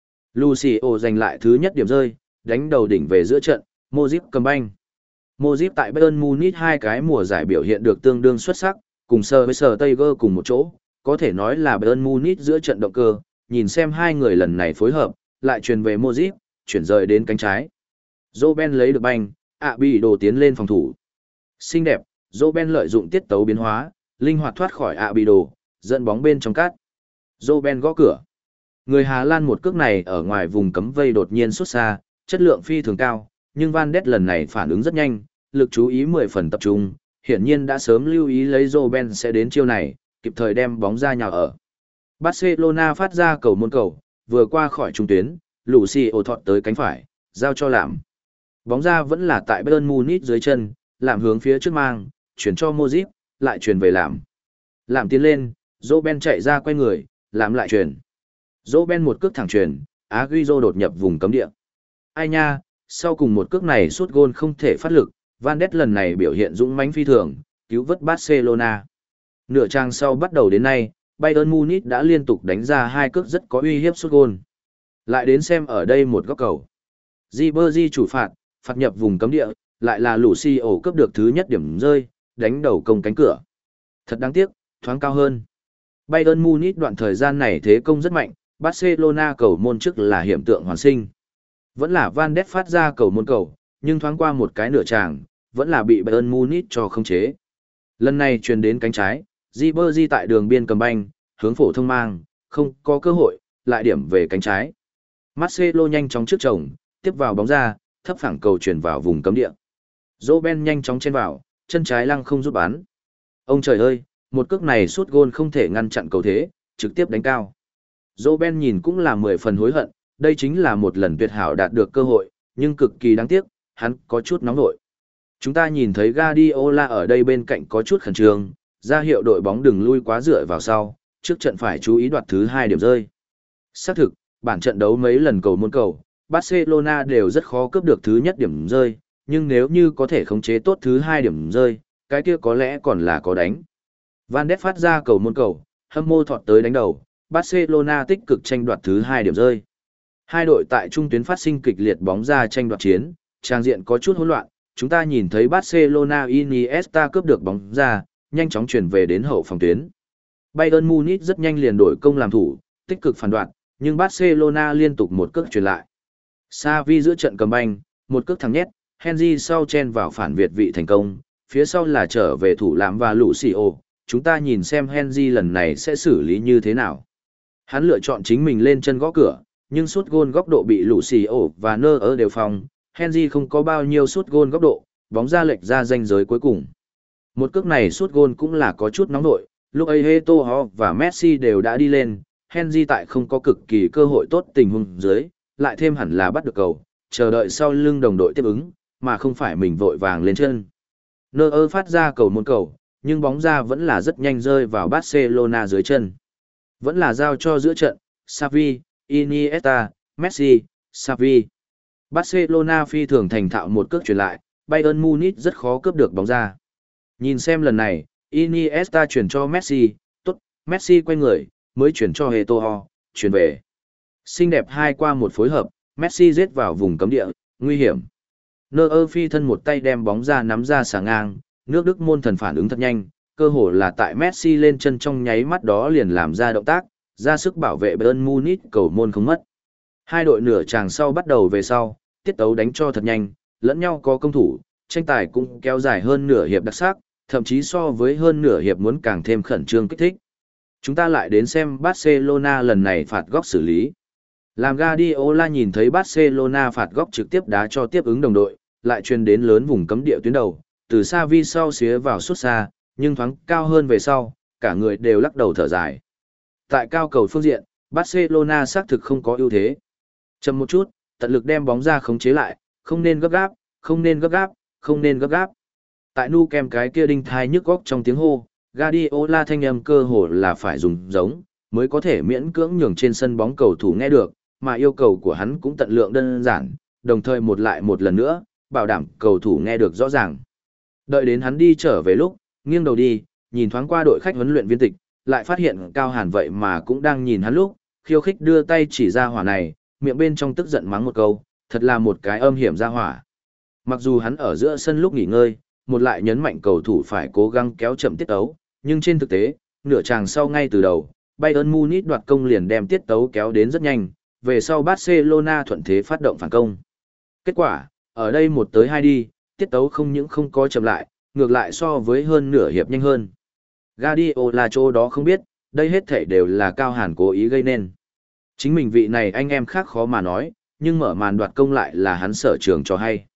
Lucio giành lại thứ nhất điểm rơi, đánh đầu đỉnh về giữa trận, Modric cầm banh. Modric tại Bayern Munich hai cái mùa giải biểu hiện được tương đương xuất sắc, cùng sơ với sờ Tiger cùng một chỗ, có thể nói là Bayern Munich giữa trận động cơ, nhìn xem hai người lần này phối hợp, lại truyền về Modric, chuyển rời đến cánh trái. Robben lấy được banh, ạ bị đồ tiến lên phòng thủ. Xinh đẹp, Robben lợi dụng tiết tấu biến hóa, linh hoạt thoát khỏi ạ bị đồ, dẫn bóng bên trong cát. Robben gõ cửa. Người Hà Lan một cước này ở ngoài vùng cấm vây đột nhiên xuất xa, chất lượng phi thường cao, nhưng Van Ness lần này phản ứng rất nhanh, lực chú ý mười phần tập trung, hiển nhiên đã sớm lưu ý lấy Robben sẽ đến chiêu này, kịp thời đem bóng ra nhào ở. Barcelona phát ra cầu môn cầu, vừa qua khỏi trung tuyến, Lucio thọt tới cánh phải, giao cho Làm. Bóng ra vẫn là tại Bayern Munich dưới chân, Làm hướng phía trước mang, chuyển cho Modric, lại chuyển về Làm. Làm tiến lên, Robben chạy ra quay người, Làm lại chuyển. Robben một cước thẳng chuyển, Agüero đột nhập vùng cấm địa. Ai nha, sau cùng một cước này sút gôn không thể phát lực, Van Ness lần này biểu hiện dũng mãnh phi thường, cứu vớt Barcelona. Nửa trang sau bắt đầu đến nay, Bayern Munich đã liên tục đánh ra hai cước rất có uy hiếp sút gôn. Lại đến xem ở đây một góc cầu. Ribery chủ phạt, phạt nhập vùng cấm địa, lại là Lucio cướp được thứ nhất điểm rơi, đánh đầu công cánh cửa. Thật đáng tiếc, thoáng cao hơn. Bayern Munich đoạn thời gian này thế công rất mạnh, Barcelona cầu môn trước là hiện tượng hoàn sinh. Vẫn là Van Ness phát ra cầu môn cầu, nhưng thoáng qua một cái nửa tràng, vẫn là bị Bayern Munich cho không chế. Lần này truyền đến cánh trái, Ribery tại đường biên cầm banh, hướng phổ thông mang, không có cơ hội, lại điểm về cánh trái. Marcelo nhanh chóng trước chồng, tiếp vào bóng ra, thấp phẳng cầu chuyển vào vùng cấm địa. Robben nhanh chóng chen vào, chân trái lăng không rút bắn. Ông trời ơi, một cước này sút gôn không thể ngăn chặn cầu thế, trực tiếp đánh cao. Robben nhìn cũng là mười phần hối hận, đây chính là một lần tuyệt hảo đạt được cơ hội, nhưng cực kỳ đáng tiếc, hắn có chút nóng nổi. Chúng ta nhìn thấy Guardiola ở đây bên cạnh có chút khẩn trương, ra hiệu đội bóng đừng lui quá dựa vào sau, trước trận phải chú ý đoạt thứ hai điểm rơi. Xác thực, bản trận đấu mấy lần cầu môn cầu, Barcelona đều rất khó cướp được thứ nhất điểm rơi, nhưng nếu như có thể khống chế tốt thứ hai điểm rơi, cái kia có lẽ còn là có đánh. Van Ness phát ra cầu môn cầu, hâm mộ thọt tới đánh đầu, Barcelona tích cực tranh đoạt thứ hai điểm rơi. Hai đội tại trung tuyến phát sinh kịch liệt bóng ra tranh đoạt chiến, trang diện có chút hỗn loạn, chúng ta nhìn thấy Barcelona Iniesta cướp được bóng ra, nhanh chóng chuyển về đến hậu phòng tuyến. Bayern Munich rất nhanh liền đổi công làm thủ, tích cực phản đoạn, nhưng Barcelona liên tục một cước chuyển lại. Xavi giữa trận cầm banh, một cước thẳng nhét, Henry sau chen vào phản việt vị thành công, phía sau là trở về thủ Làm và Lucio, chúng ta nhìn xem Henry lần này sẽ xử lý như thế nào. Hắn lựa chọn chính mình lên chân gõ cửa, nhưng sút gôn góc độ bị Lucio và Neuer đều phòng, Henry không có bao nhiêu sút gôn góc độ, bóng ra lệch ra ranh giới cuối cùng. Một cước này sút gôn cũng là có chút nóng nội, lúc ấy Eto'o và Messi đều đã đi lên, Henry tại không có cực kỳ cơ hội tốt tình huống dưới, lại thêm hẳn là bắt được cầu, chờ đợi sau lưng đồng đội tiếp ứng, mà không phải mình vội vàng lên chân. Neuer phát ra cầu môn cầu, nhưng bóng ra vẫn là rất nhanh rơi vào Barcelona dưới chân. Vẫn là giao cho giữa trận, Xavi, Iniesta, Messi, Xavi. Barcelona phi thường thành thạo một cước chuyển lại, Bayern Munich rất khó cướp được bóng ra. Nhìn xem lần này, Iniesta chuyển cho Messi, tốt, Messi quay người, mới chuyển cho Eto'o, chuyển về. Xinh đẹp hai qua một phối hợp, Messi giết vào vùng cấm địa, nguy hiểm. Neuer phi thân một tay đem bóng ra nắm ra xà ngang, nước Đức môn thần phản ứng thật nhanh, cơ hồ là tại Messi lên chân trong nháy mắt đó liền làm ra động tác, ra sức bảo vệ Bayern Munich cầu môn không mất. Hai đội nửa tràng sau bắt đầu về sau, tiết tấu đánh cho thật nhanh, lẫn nhau có công thủ, tranh tài cũng kéo dài hơn nửa hiệp đặc sắc, thậm chí so với hơn nửa hiệp muốn càng thêm khẩn trương kích thích. Chúng ta lại đến xem Barcelona lần này phạt góc xử lý. Làm Guardiola nhìn thấy Barcelona phạt góc trực tiếp đá cho tiếp ứng đồng đội, lại truyền đến lớn vùng cấm địa tuyến đầu, từ xa vi sau xía vào suốt xa, nhưng thoáng cao hơn về sau, cả người đều lắc đầu thở dài. Tại cao cầu phương diện, Barcelona xác thực không có ưu thế. Chậm một chút, tận lực đem bóng ra khống chế lại, không nên gấp gáp, không nên gấp gáp, không nên gấp gáp. Tại nu kem cái kia đinh thai nhức góc trong tiếng hô, Guardiola thanh âm cơ hồ là phải dùng giống, mới có thể miễn cưỡng nhường trên sân bóng cầu thủ nghe được, mà yêu cầu của hắn cũng tận lượng đơn giản, đồng thời một lại một lần nữa, bảo đảm cầu thủ nghe được rõ ràng. Đợi đến hắn đi trở về lúc, nghiêng đầu đi, nhìn thoáng qua đội khách huấn luyện viên tịch, lại phát hiện Cao Hàn vậy mà cũng đang nhìn hắn lúc, khiêu khích đưa tay chỉ ra hỏa này, miệng bên trong tức giận mắng một câu, thật là một cái âm hiểm ra hỏa. Mặc dù hắn ở giữa sân lúc nghỉ ngơi, một lại nhấn mạnh cầu thủ phải cố gắng kéo chậm tiết tấu, nhưng trên thực tế, nửa chàng sau ngay từ đầu, Bayern Munich đoạt công liền đem tiết tấu kéo đến rất nhanh, về sau Barcelona thuận thế phát động phản công. Kết quả, ở đây một tới hai đi, tiết tấu không những không có chậm lại, ngược lại so với hơn nửa hiệp nhanh hơn. Guardiola chỗ đó không biết, đây hết thảy đều là Cao Hàn cố ý gây nên. Chính mình vị này anh em khác khó mà nói, nhưng mở màn đoạt công lại là hắn sở trường cho hay.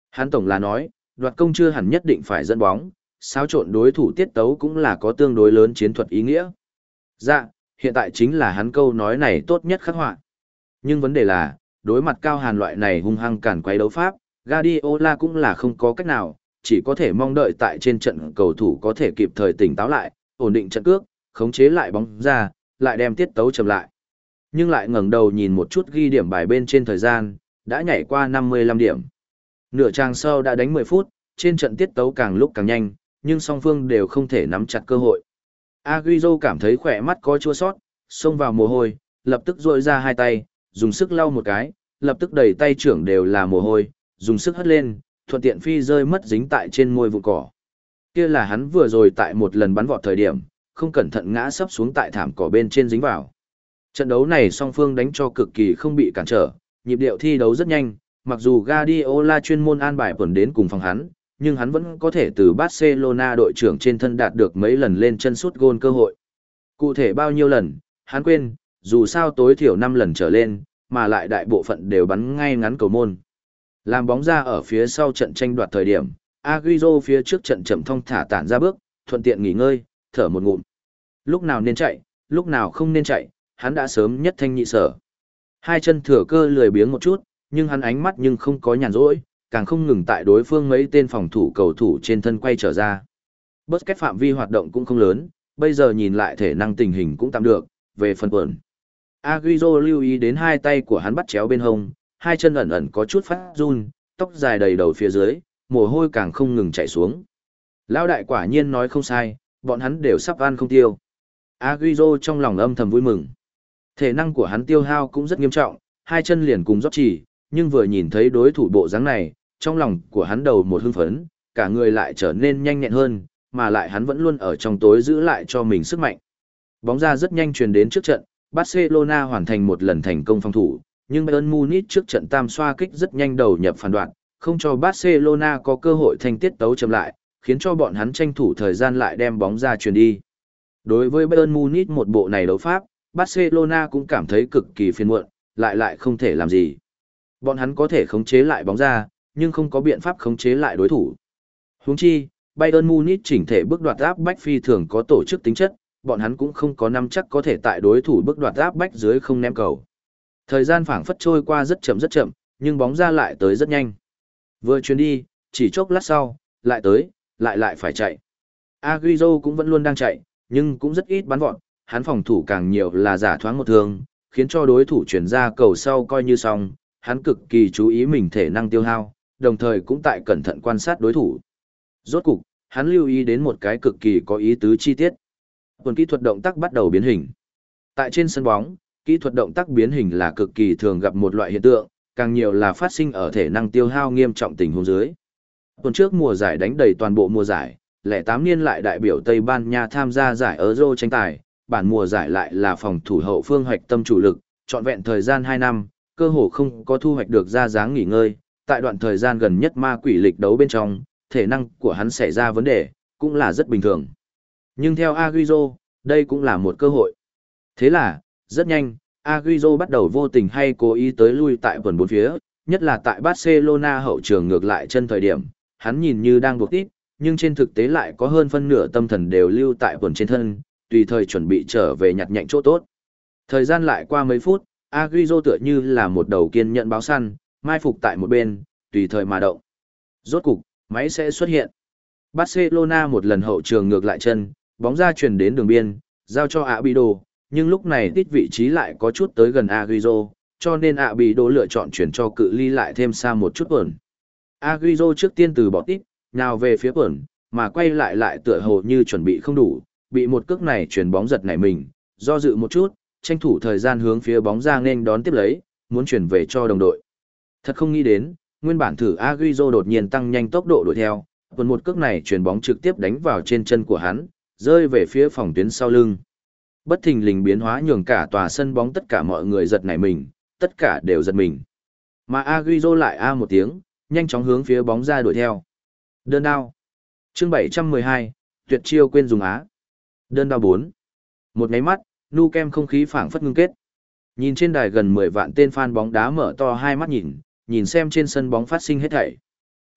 Hắn tổng là nói, đoạt công chưa hẳn nhất định phải dẫn bóng, xáo trộn đối thủ tiết tấu cũng là có tương đối lớn chiến thuật ý nghĩa. Dạ, hiện tại chính là hắn câu nói này tốt nhất khắc họa. Nhưng vấn đề là, đối mặt Cao Hàn loại này hung hăng cản quấy đấu pháp, Guardiola cũng là không có cách nào, chỉ có thể mong đợi tại trên trận cầu thủ có thể kịp thời tỉnh táo lại, ổn định trận cước, khống chế lại bóng ra, lại đem tiết tấu chậm lại. Nhưng lại ngẩng đầu nhìn một chút ghi điểm bài bên trên thời gian, đã nhảy qua năm mươi lăm điểm. Nửa trang sau đã đánh mười phút, trên trận tiết tấu càng lúc càng nhanh, nhưng song phương đều không thể nắm chặt cơ hội. Agüero cảm thấy khỏe mắt có chua sót, xông vào mồ hôi, lập tức duỗi ra hai tay, dùng sức lau một cái, lập tức đầy tay trưởng đều là mồ hôi, dùng sức hất lên, thuận tiện phi rơi mất dính tại trên môi vụ cỏ. Kia là hắn vừa rồi tại một lần bắn vọt thời điểm, không cẩn thận ngã sấp xuống tại thảm cỏ bên trên dính vào. Trận đấu này song phương đánh cho cực kỳ không bị cản trở, nhịp điệu thi đấu rất nhanh, mặc dù Guardiola chuyên môn an bài tuần đến cùng phòng hắn, nhưng hắn vẫn có thể từ Barcelona đội trưởng trên thân đạt được mấy lần lên chân sút gôn cơ hội. Cụ thể bao nhiêu lần, hắn quên, dù sao tối thiểu năm lần trở lên, mà lại đại bộ phận đều bắn ngay ngắn cầu môn. Làm bóng ra ở phía sau trận tranh đoạt thời điểm, Agüero phía trước trận chậm thong thả tản ra bước, thuận tiện nghỉ ngơi, thở một ngụm. Lúc nào nên chạy, lúc nào không nên chạy, hắn đã sớm nhất thanh nhị sở. Hai chân thừa cơ lười biếng một chút, nhưng hắn ánh mắt nhưng không có nhàn rỗi, càng không ngừng tại đối phương mấy tên phòng thủ cầu thủ trên thân quay trở ra. Busquets phạm vi hoạt động cũng không lớn, bây giờ nhìn lại thể năng tình hình cũng tạm được, về phần quần. Agüero lưu ý đến hai tay của hắn bắt chéo bên hông, hai chân ẩn ẩn có chút phát run, tóc dài đầy đầu phía dưới, mồ hôi càng không ngừng chảy xuống. Lão đại quả nhiên nói không sai, bọn hắn đều sắp ăn không tiêu. Agüero trong lòng âm thầm vui mừng. Thể năng của hắn tiêu hao cũng rất nghiêm trọng, hai chân liền cùng rót chỉ, nhưng vừa nhìn thấy đối thủ bộ dáng này, trong lòng của hắn đầu một hưng phấn, cả người lại trở nên nhanh nhẹn hơn, mà lại hắn vẫn luôn ở trong tối giữ lại cho mình sức mạnh. Bóng ra rất nhanh truyền đến trước trận, Barcelona hoàn thành một lần thành công phòng thủ, nhưng Bayern Munich trước trận tam xoa kích rất nhanh đầu nhập phản đoạn, không cho Barcelona có cơ hội thanh tiết tấu chậm lại, khiến cho bọn hắn tranh thủ thời gian lại đem bóng ra truyền đi. Đối với Bayern Munich một bộ này đấu pháp, Barcelona cũng cảm thấy cực kỳ phiền muộn, lại lại không thể làm gì. Bọn hắn có thể khống chế lại bóng ra, nhưng không có biện pháp khống chế lại đối thủ. Huống chi, Bayern Munich chỉnh thể bước đoạt áp bách phi thường có tổ chức tính chất, bọn hắn cũng không có nắm chắc có thể tại đối thủ bước đoạt áp bách dưới không ném cầu. Thời gian phảng phất trôi qua rất chậm rất chậm, nhưng bóng ra lại tới rất nhanh. Vừa chuyến đi, chỉ chốc lát sau, lại tới, lại lại phải chạy. Agüero cũng vẫn luôn đang chạy, nhưng cũng rất ít bắn vọt, hắn phòng thủ càng nhiều là giả thoáng một thương, khiến cho đối thủ chuyển ra cầu sau coi như xong, hắn cực kỳ chú ý mình thể năng tiêu hao, đồng thời cũng tại cẩn thận quan sát đối thủ. Rốt cục, hắn lưu ý đến một cái cực kỳ có ý tứ chi tiết. Tuần kỹ thuật động tác bắt đầu biến hình. Tại trên sân bóng, kỹ thuật động tác biến hình là cực kỳ thường gặp một loại hiện tượng, càng nhiều là phát sinh ở thể năng tiêu hao nghiêm trọng tình huống dưới. Tuần trước mùa giải đánh đầy toàn bộ mùa giải, lẻ tám niên lại đại biểu Tây Ban Nha tham gia giải Euro tranh tài, bản mùa giải lại là phòng thủ hậu phương hoạch tâm chủ lực, trọn vẹn thời gian hai năm, cơ hồ không có thu hoạch được ra dáng nghỉ ngơi, tại đoạn thời gian gần nhất ma quỷ lịch đấu bên trong, thể năng của hắn xảy ra vấn đề, cũng là rất bình thường. Nhưng theo Agüero, đây cũng là một cơ hội. Thế là, rất nhanh, Agüero bắt đầu vô tình hay cố ý tới lui tại quần bốn phía, nhất là tại Barcelona hậu trường ngược lại chân thời điểm, hắn nhìn như đang buộc tít, nhưng trên thực tế lại có hơn phân nửa tâm thần đều lưu tại quần trên thân, tùy thời chuẩn bị trở về nhặt nhạnh chỗ tốt. Thời gian lại qua mấy phút, Agüero tựa như là một đầu kiên nhận báo săn, mai phục tại một bên, tùy thời mà động. Rốt cục, máy sẽ xuất hiện. Barcelona một lần hậu trường ngược lại chân, bóng ra chuyển đến đường biên, giao cho Abido, nhưng lúc này tít vị trí lại có chút tới gần Agüero, cho nên Abido lựa chọn chuyển cho cự ly lại thêm xa một chút ẩn. Agüero trước tiên từ bỏ tít, nào về phía ẩn, mà quay lại lại tựa hồ như chuẩn bị không đủ, bị một cước này chuyển bóng giật nảy mình, do dự một chút, tranh thủ thời gian hướng phía bóng ra nên đón tiếp lấy, muốn chuyển về cho đồng đội. Thật không nghĩ đến, nguyên bản thử Agüero đột nhiên tăng nhanh tốc độ đuổi theo, còn một cước này chuyển bóng trực tiếp đánh vào trên chân của hắn, rơi về phía phòng tuyến sau lưng. Bất thình lình biến hóa nhường cả tòa sân bóng tất cả mọi người giật nảy mình, tất cả đều giật mình. Mà Agüero lại a một tiếng, nhanh chóng hướng phía bóng ra đuổi theo. Đơn đao. Chương bảy trăm mười hai, tuyệt chiêu quên dùng á. Đơn đao bốn. Một cái mắt, nu kem không khí phảng phất ngưng kết. Nhìn trên đài gần mười vạn tên fan bóng đá mở to hai mắt nhìn, nhìn xem trên sân bóng phát sinh hết thảy.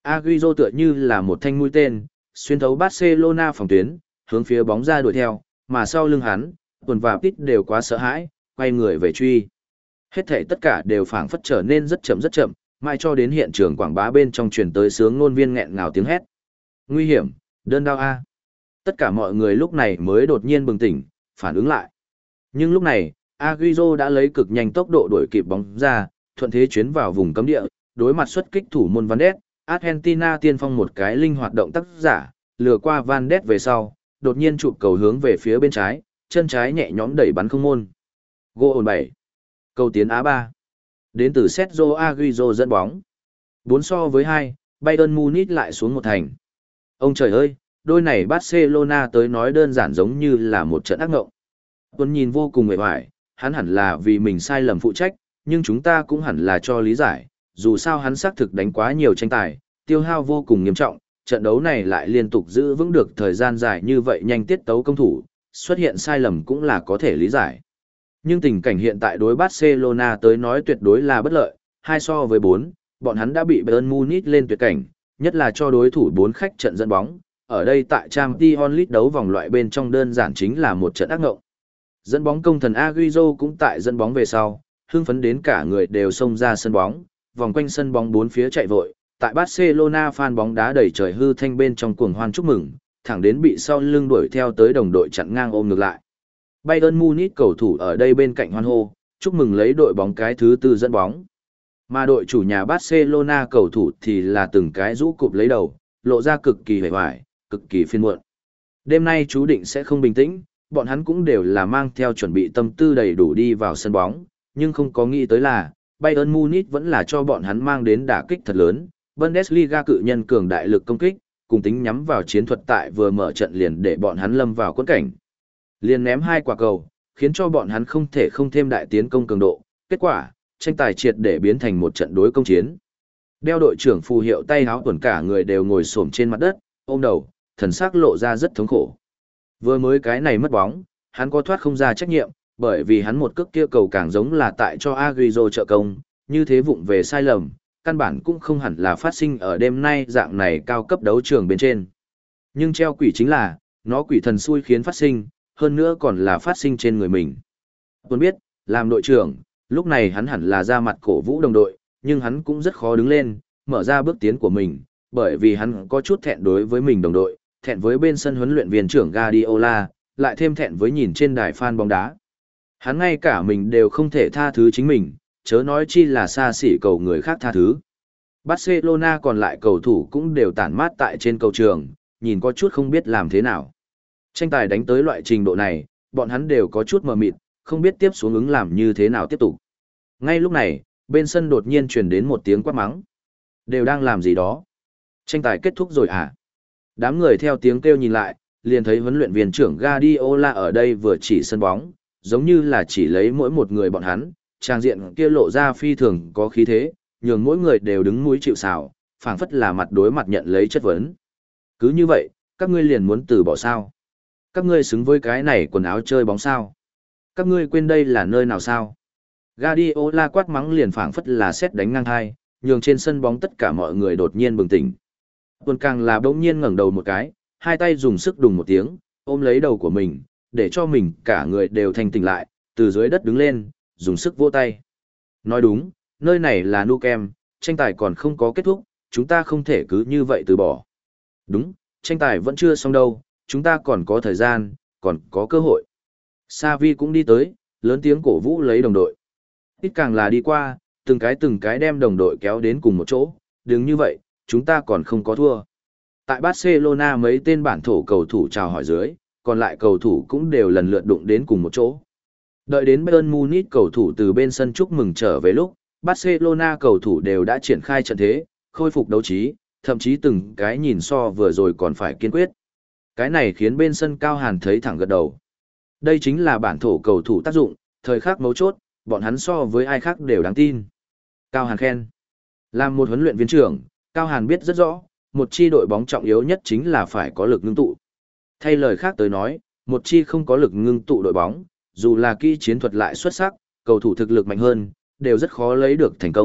Agüero tựa như là một thanh mũi tên, xuyên thấu Barcelona phòng tuyến, hướng phía bóng ra đuổi theo, mà sau lưng hắn, Tuần và Pit đều quá sợ hãi, quay người về truy. Hết thảy tất cả đều phảng phất trở nên rất chậm rất chậm, mãi cho đến hiện trường quảng bá bên trong truyền tới sướng ngôn viên nghẹn ngào tiếng hét. Nguy hiểm, đơn đao A. Tất cả mọi người lúc này mới đột nhiên bừng tỉnh, phản ứng lại. Nhưng lúc này, Agüero đã lấy cực nhanh tốc độ đuổi kịp bóng ra, thuận thế chuyến vào vùng cấm địa, đối mặt xuất kích thủ môn Van Ness, Argentina tiên phong một cái linh hoạt động tác giả, lừa qua Van Ness về sau, đột nhiên chụp cầu hướng về phía bên trái, chân trái nhẹ nhõm đẩy bắn không môn. Goal bảy. Cầu tiến Á ba. Đến từ Sergio Agüero dẫn bóng. bốn so với hai, Bayern Munich lại xuống một thành. Ông trời ơi, đôi này Barcelona tới nói đơn giản giống như là một trận ác ngộng. Tuấn nhìn vô cùng mệt mỏi, hắn hẳn là vì mình sai lầm phụ trách, nhưng chúng ta cũng hẳn là cho lý giải, dù sao hắn xác thực đánh quá nhiều tranh tài, tiêu hao vô cùng nghiêm trọng, trận đấu này lại liên tục giữ vững được thời gian dài như vậy nhanh tiết tấu công thủ, xuất hiện sai lầm cũng là có thể lý giải. Nhưng tình cảnh hiện tại đối Barcelona tới nói tuyệt đối là bất lợi, hai so với bốn, bọn hắn đã bị Bayern Munich lên tuyệt cảnh, nhất là cho đối thủ bốn khách trận dẫn bóng, ở đây tại Champions League đấu vòng loại bên trong đơn giản chính là một trận ác ngộng. Dẫn bóng công thần Agüero cũng tại dẫn bóng về sau, hưng phấn đến cả người đều xông ra sân bóng, vòng quanh sân bóng bốn phía chạy vội, tại Barcelona fan bóng đá đầy trời hư thanh bên trong cuồng hoan chúc mừng, thẳng đến bị sau lưng đuổi theo tới đồng đội chặn ngang ôm ngược lại. Bayern Munich cầu thủ ở đây bên cạnh hoan hô, chúc mừng lấy đội bóng cái thứ tư dẫn bóng. Mà đội chủ nhà Barcelona cầu thủ thì là từng cái rũ cụp lấy đầu, lộ ra cực kỳ hề hoài, cực kỳ phiền muộn. Đêm nay chú định sẽ không bình tĩnh, bọn hắn cũng đều là mang theo chuẩn bị tâm tư đầy đủ đi vào sân bóng, nhưng không có nghĩ tới là, Bayern Munich vẫn là cho bọn hắn mang đến đả kích thật lớn, Bundesliga cự nhân cường đại lực công kích, cùng tính nhắm vào chiến thuật tại vừa mở trận liền để bọn hắn lâm vào quẫn cảnh. Liền ném hai quả cầu, khiến cho bọn hắn không thể không thêm đại tiến công cường độ, kết quả, tranh tài triệt để biến thành một trận đối công chiến. Đeo đội trưởng phù hiệu tay háo tuần cả người đều ngồi xổm trên mặt đất, ôm đầu, thần sắc lộ ra rất thống khổ. Vừa mới cái này mất bóng, hắn có thoát không ra trách nhiệm, bởi vì hắn một cước kia cầu càng giống là tại cho Agüero trợ công, như thế vụng về sai lầm, căn bản cũng không hẳn là phát sinh ở đêm nay dạng này cao cấp đấu trường bên trên. Nhưng treo quỷ chính là, nó quỷ thần xui khiến phát sinh, hơn nữa còn là phát sinh trên người mình. Tuấn biết, làm đội trưởng, lúc này hắn hẳn là ra mặt cổ vũ đồng đội, nhưng hắn cũng rất khó đứng lên, mở ra bước tiến của mình, bởi vì hắn có chút thẹn đối với mình đồng đội, thẹn với bên sân huấn luyện viên trưởng Guardiola, lại thêm thẹn với nhìn trên đài fan bóng đá. Hắn ngay cả mình đều không thể tha thứ chính mình, chớ nói chi là xa xỉ cầu người khác tha thứ. Barcelona còn lại cầu thủ cũng đều tản mát tại trên cầu trường, nhìn có chút không biết làm thế nào. Tranh tài đánh tới loại trình độ này, bọn hắn đều có chút mờ mịt, không biết tiếp xuống ứng làm như thế nào tiếp tục. Ngay lúc này, bên sân đột nhiên truyền đến một tiếng quát mắng. Đều đang làm gì đó? Tranh tài kết thúc rồi à? Đám người theo tiếng kêu nhìn lại, liền thấy huấn luyện viên trưởng Guardiola ở đây vừa chỉ sân bóng, giống như là chỉ lấy mỗi một người bọn hắn, trang diện kia lộ ra phi thường có khí thế, nhường mỗi người đều đứng mũi chịu sào, phảng phất là mặt đối mặt nhận lấy chất vấn. Cứ như vậy, các ngươi liền muốn từ bỏ sao? Các ngươi xứng với cái này quần áo chơi bóng sao? Các ngươi quên đây là nơi nào sao? Guardiola quát mắng liền phảng phất là sét đánh ngang hai, nhường trên sân bóng tất cả mọi người đột nhiên bừng tỉnh. Tuần càng là bỗng nhiên ngẩng đầu một cái, hai tay dùng sức đùng một tiếng, ôm lấy đầu của mình, để cho mình cả người đều thanh tỉnh lại, từ dưới đất đứng lên, dùng sức vỗ tay. Nói đúng, nơi này là Nou Camp, tranh tài còn không có kết thúc, chúng ta không thể cứ như vậy từ bỏ. Đúng, tranh tài vẫn chưa xong đâu, chúng ta còn có thời gian, còn có cơ hội. Xavi cũng đi tới, lớn tiếng cổ vũ lấy đồng đội. Ít càng là đi qua, từng cái từng cái đem đồng đội kéo đến cùng một chỗ, đừng như vậy, chúng ta còn không có thua. Tại Barcelona mấy tên bản thổ cầu thủ chào hỏi dưới, còn lại cầu thủ cũng đều lần lượt đụng đến cùng một chỗ. Đợi đến Bayern Munich cầu thủ từ bên sân chúc mừng trở về lúc, Barcelona cầu thủ đều đã triển khai trận thế, khôi phục đấu trí, thậm chí từng cái nhìn so vừa rồi còn phải kiên quyết. Cái này khiến bên sân Cao Hàn thấy thẳng gật đầu. Đây chính là bản thổ cầu thủ tác dụng, thời khắc mấu chốt, bọn hắn so với ai khác đều đáng tin. Cao Hàn khen. Làm một huấn luyện viên trưởng, Cao Hàn biết rất rõ, một chi đội bóng trọng yếu nhất chính là phải có lực ngưng tụ. Thay lời khác tới nói, một chi không có lực ngưng tụ đội bóng, dù là kỹ chiến thuật lại xuất sắc, cầu thủ thực lực mạnh hơn, đều rất khó lấy được thành công,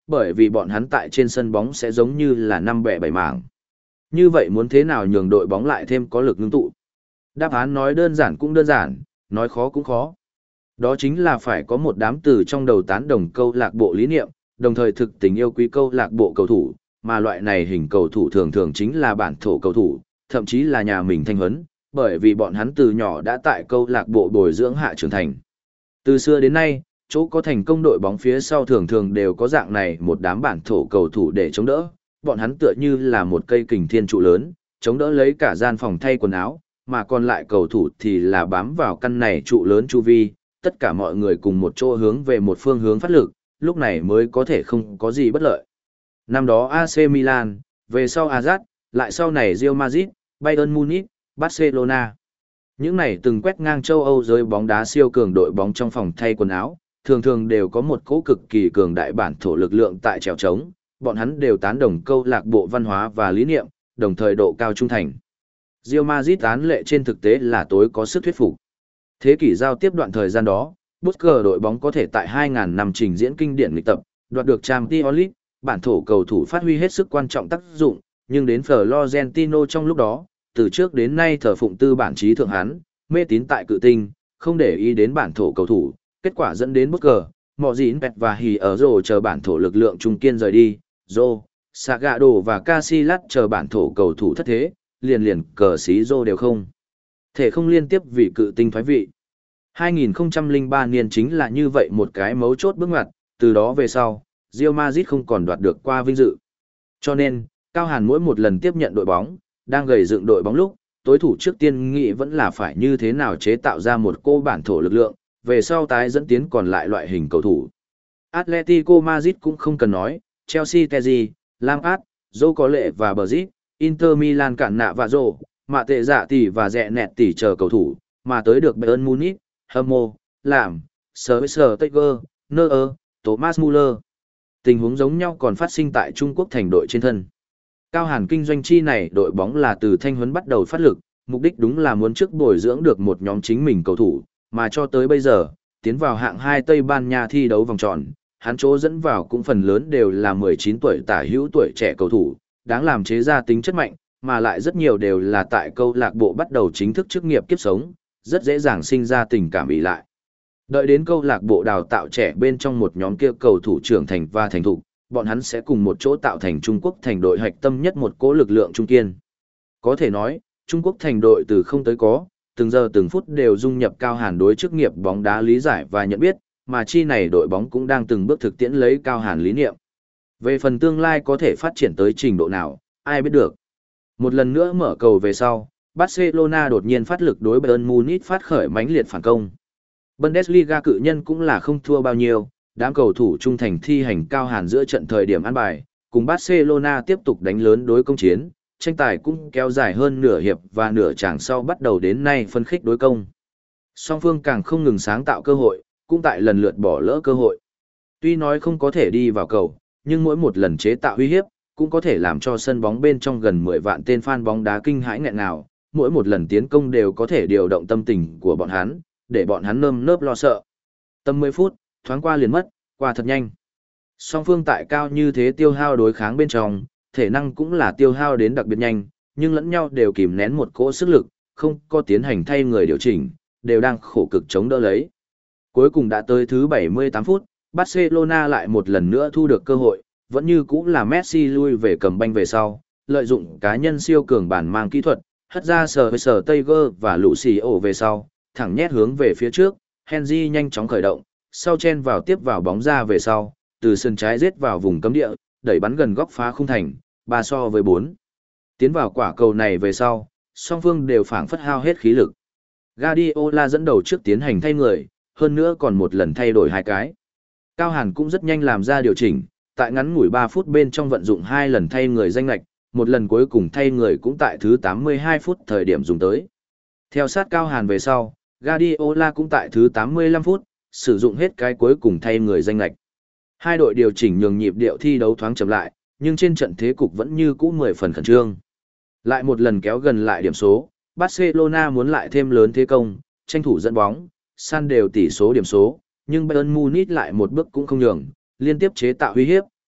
bởi vì bọn hắn tại trên sân bóng sẽ giống như là năm bẻ bảy mảng. Như vậy muốn thế nào nhường đội bóng lại thêm có lực ngưng tụ? Đáp án nói đơn giản cũng đơn giản, nói khó cũng khó. Đó chính là phải có một đám từ trong đầu tán đồng câu lạc bộ lý niệm, đồng thời thực tình yêu quý câu lạc bộ cầu thủ, mà loại này hình cầu thủ thường thường chính là bản thổ cầu thủ, thậm chí là nhà mình thanh huấn, bởi vì bọn hắn từ nhỏ đã tại câu lạc bộ bồi dưỡng hạ trưởng thành. Từ xưa đến nay, chỗ có thành công đội bóng phía sau thường thường đều có dạng này một đám bản thổ cầu thủ để chống đỡ, bọn hắn tựa như là một cây kình thiên trụ lớn, chống đỡ lấy cả gian phòng thay quần áo, mà còn lại cầu thủ thì là bám vào căn này trụ lớn chu vi, tất cả mọi người cùng một chỗ hướng về một phương hướng phát lực, lúc này mới có thể không có gì bất lợi. Năm đó a xê Milan, về sau Ajax, lại sau này Real Madrid, Bayern Munich, Barcelona. Những này từng quét ngang châu Âu giới bóng đá siêu cường đội bóng trong phòng thay quần áo, thường thường đều có một cỗ cực kỳ cường đại bản thổ lực lượng tại trèo trống, bọn hắn đều tán đồng câu lạc bộ văn hóa và lý niệm, đồng thời độ cao trung thành. Real Madrid án lệ trên thực tế là tối có sức thuyết phục. Thế kỷ giao tiếp đoạn thời gian đó, Busquets đội bóng có thể tại hai nghìn năm trình diễn kinh điển lịch tập, đoạt được Champions League, bản thổ cầu thủ phát huy hết sức quan trọng tác dụng, nhưng đến Florentino trong lúc đó, từ trước đến nay thờ phụng tư bản trí thượng hán, mê tín tại cự tinh, không để ý đến bản thổ cầu thủ, kết quả dẫn đến Busquets, Modric và Hì ở rồ chờ bản thổ lực lượng trung kiên rời đi, Rô, Sagado và Casillas chờ bản thổ cầu thủ thất thế, liền liền cờ xí Rô đều không. Thể không liên tiếp vì cự tinh thoái vị. hai nghìn không trăm lẻ ba niên chính là như vậy một cái mấu chốt bước ngoặt, từ đó về sau, Real Madrid không còn đoạt được qua vinh dự. Cho nên, Cao Hàn mỗi một lần tiếp nhận đội bóng, đang gầy dựng đội bóng lúc, tối thủ trước tiên nghĩ vẫn là phải như thế nào chế tạo ra một cô bản thổ lực lượng, về sau tái dẫn tiến còn lại loại hình cầu thủ. Atletico Madrid cũng không cần nói, Chelsea Terzi, Lampard, Joe có lệ và Brazil, Inter Milan cản nạ và Rô, mạ tệ dạ tỷ và rẹ nẹt tỷ chờ cầu thủ, mà tới được Bayern Munich, Hâm làm, Sir Tiger, Neuer, Thomas Muller. Tình huống giống nhau còn phát sinh tại Trung Quốc thành đội trên thân. Cao Hàn kinh doanh chi này đội bóng là từ thanh huấn bắt đầu phát lực, mục đích đúng là muốn trước bồi dưỡng được một nhóm chính mình cầu thủ, mà cho tới bây giờ, tiến vào hạng hai Tây Ban Nha thi đấu vòng tròn, hắn chỗ dẫn vào cũng phần lớn đều là mười chín tuổi tả hữu tuổi trẻ cầu thủ, đáng làm chế ra tính chất mạnh, mà lại rất nhiều đều là tại câu lạc bộ bắt đầu chính thức chức nghiệp kiếp sống, rất dễ dàng sinh ra tình cảm ỷ lại. Đợi đến câu lạc bộ đào tạo trẻ bên trong một nhóm kia cầu thủ trưởng thành và thành thục, bọn hắn sẽ cùng một chỗ tạo thành Trung Quốc thành đội hạch tâm nhất một cỗ lực lượng trung kiên. Có thể nói, Trung Quốc thành đội từ không tới có, từng giờ từng phút đều dung nhập Cao Hàn đối chức nghiệp bóng đá lý giải và nhận biết, mà chi này đội bóng cũng đang từng bước thực tiễn lấy Cao Hàn lý niệm. Về phần tương lai có thể phát triển tới trình độ nào, ai biết được. Một lần nữa mở cầu về sau, Barcelona đột nhiên phát lực đối Bayern Munich phát khởi mãnh liệt phản công. Bundesliga cự nhân cũng là không thua bao nhiêu, đám cầu thủ trung thành thi hành Cao Hàn giữa trận thời điểm ăn bài, cùng Barcelona tiếp tục đánh lớn đối công chiến, tranh tài cũng kéo dài hơn nửa hiệp và nửa chàng sau bắt đầu đến nay phân khích đối công. Song phương càng không ngừng sáng tạo cơ hội, cũng tại lần lượt bỏ lỡ cơ hội. Tuy nói không có thể đi vào cầu, nhưng mỗi một lần chế tạo uy hiếp, cũng có thể làm cho sân bóng bên trong gần mười vạn tên fan bóng đá kinh hãi nghẹn ngào, mỗi một lần tiến công đều có thể điều động tâm tình của bọn hắn, để bọn hắn nơm nớp lo sợ. Tầm mười phút, thoáng qua liền mất, qua thật nhanh. Song phương tại cao như thế tiêu hao đối kháng bên trong, thể năng cũng là tiêu hao đến đặc biệt nhanh, nhưng lẫn nhau đều kìm nén một cỗ sức lực, không có tiến hành thay người điều chỉnh, đều đang khổ cực chống đỡ lấy. Cuối cùng đã tới thứ bảy mươi tám phút, Barcelona lại một lần nữa thu được cơ hội, vẫn như cũng là Messi lui về cầm banh về sau, lợi dụng cá nhân siêu cường bản mang kỹ thuật, hất ra sờ với sờ Tiger và Lucio về sau, thẳng nhét hướng về phía trước, Henry nhanh chóng khởi động, sau chen vào tiếp vào bóng ra về sau, từ sân trái giết vào vùng cấm địa, đẩy bắn gần góc phá khung thành, ba so với bốn. Tiến vào quả cầu này về sau, song phương đều phảng phất hao hết khí lực. Guardiola dẫn đầu trước tiến hành thay người, hơn nữa còn một lần thay đổi hai cái. Cao Hàn cũng rất nhanh làm ra điều chỉnh, tại ngắn ngủi ba phút bên trong vận dụng hai lần thay người danh lệch, một lần cuối cùng thay người cũng tại thứ tám mươi hai phút thời điểm dùng tới. Theo sát Cao Hàn về sau, Guardiola cũng tại thứ tám mươi lăm phút, sử dụng hết cái cuối cùng thay người danh lệch. Hai đội điều chỉnh nhường nhịp điệu thi đấu thoáng chậm lại, nhưng trên trận thế cục vẫn như cũ mười phần khẩn trương. Lại một lần kéo gần lại điểm số, Barcelona muốn lại thêm lớn thế công, tranh thủ dẫn bóng, san đều tỷ số điểm số, nhưng Bayern Munich lại một bước cũng không nhường, liên tiếp chế tạo uy hiếp,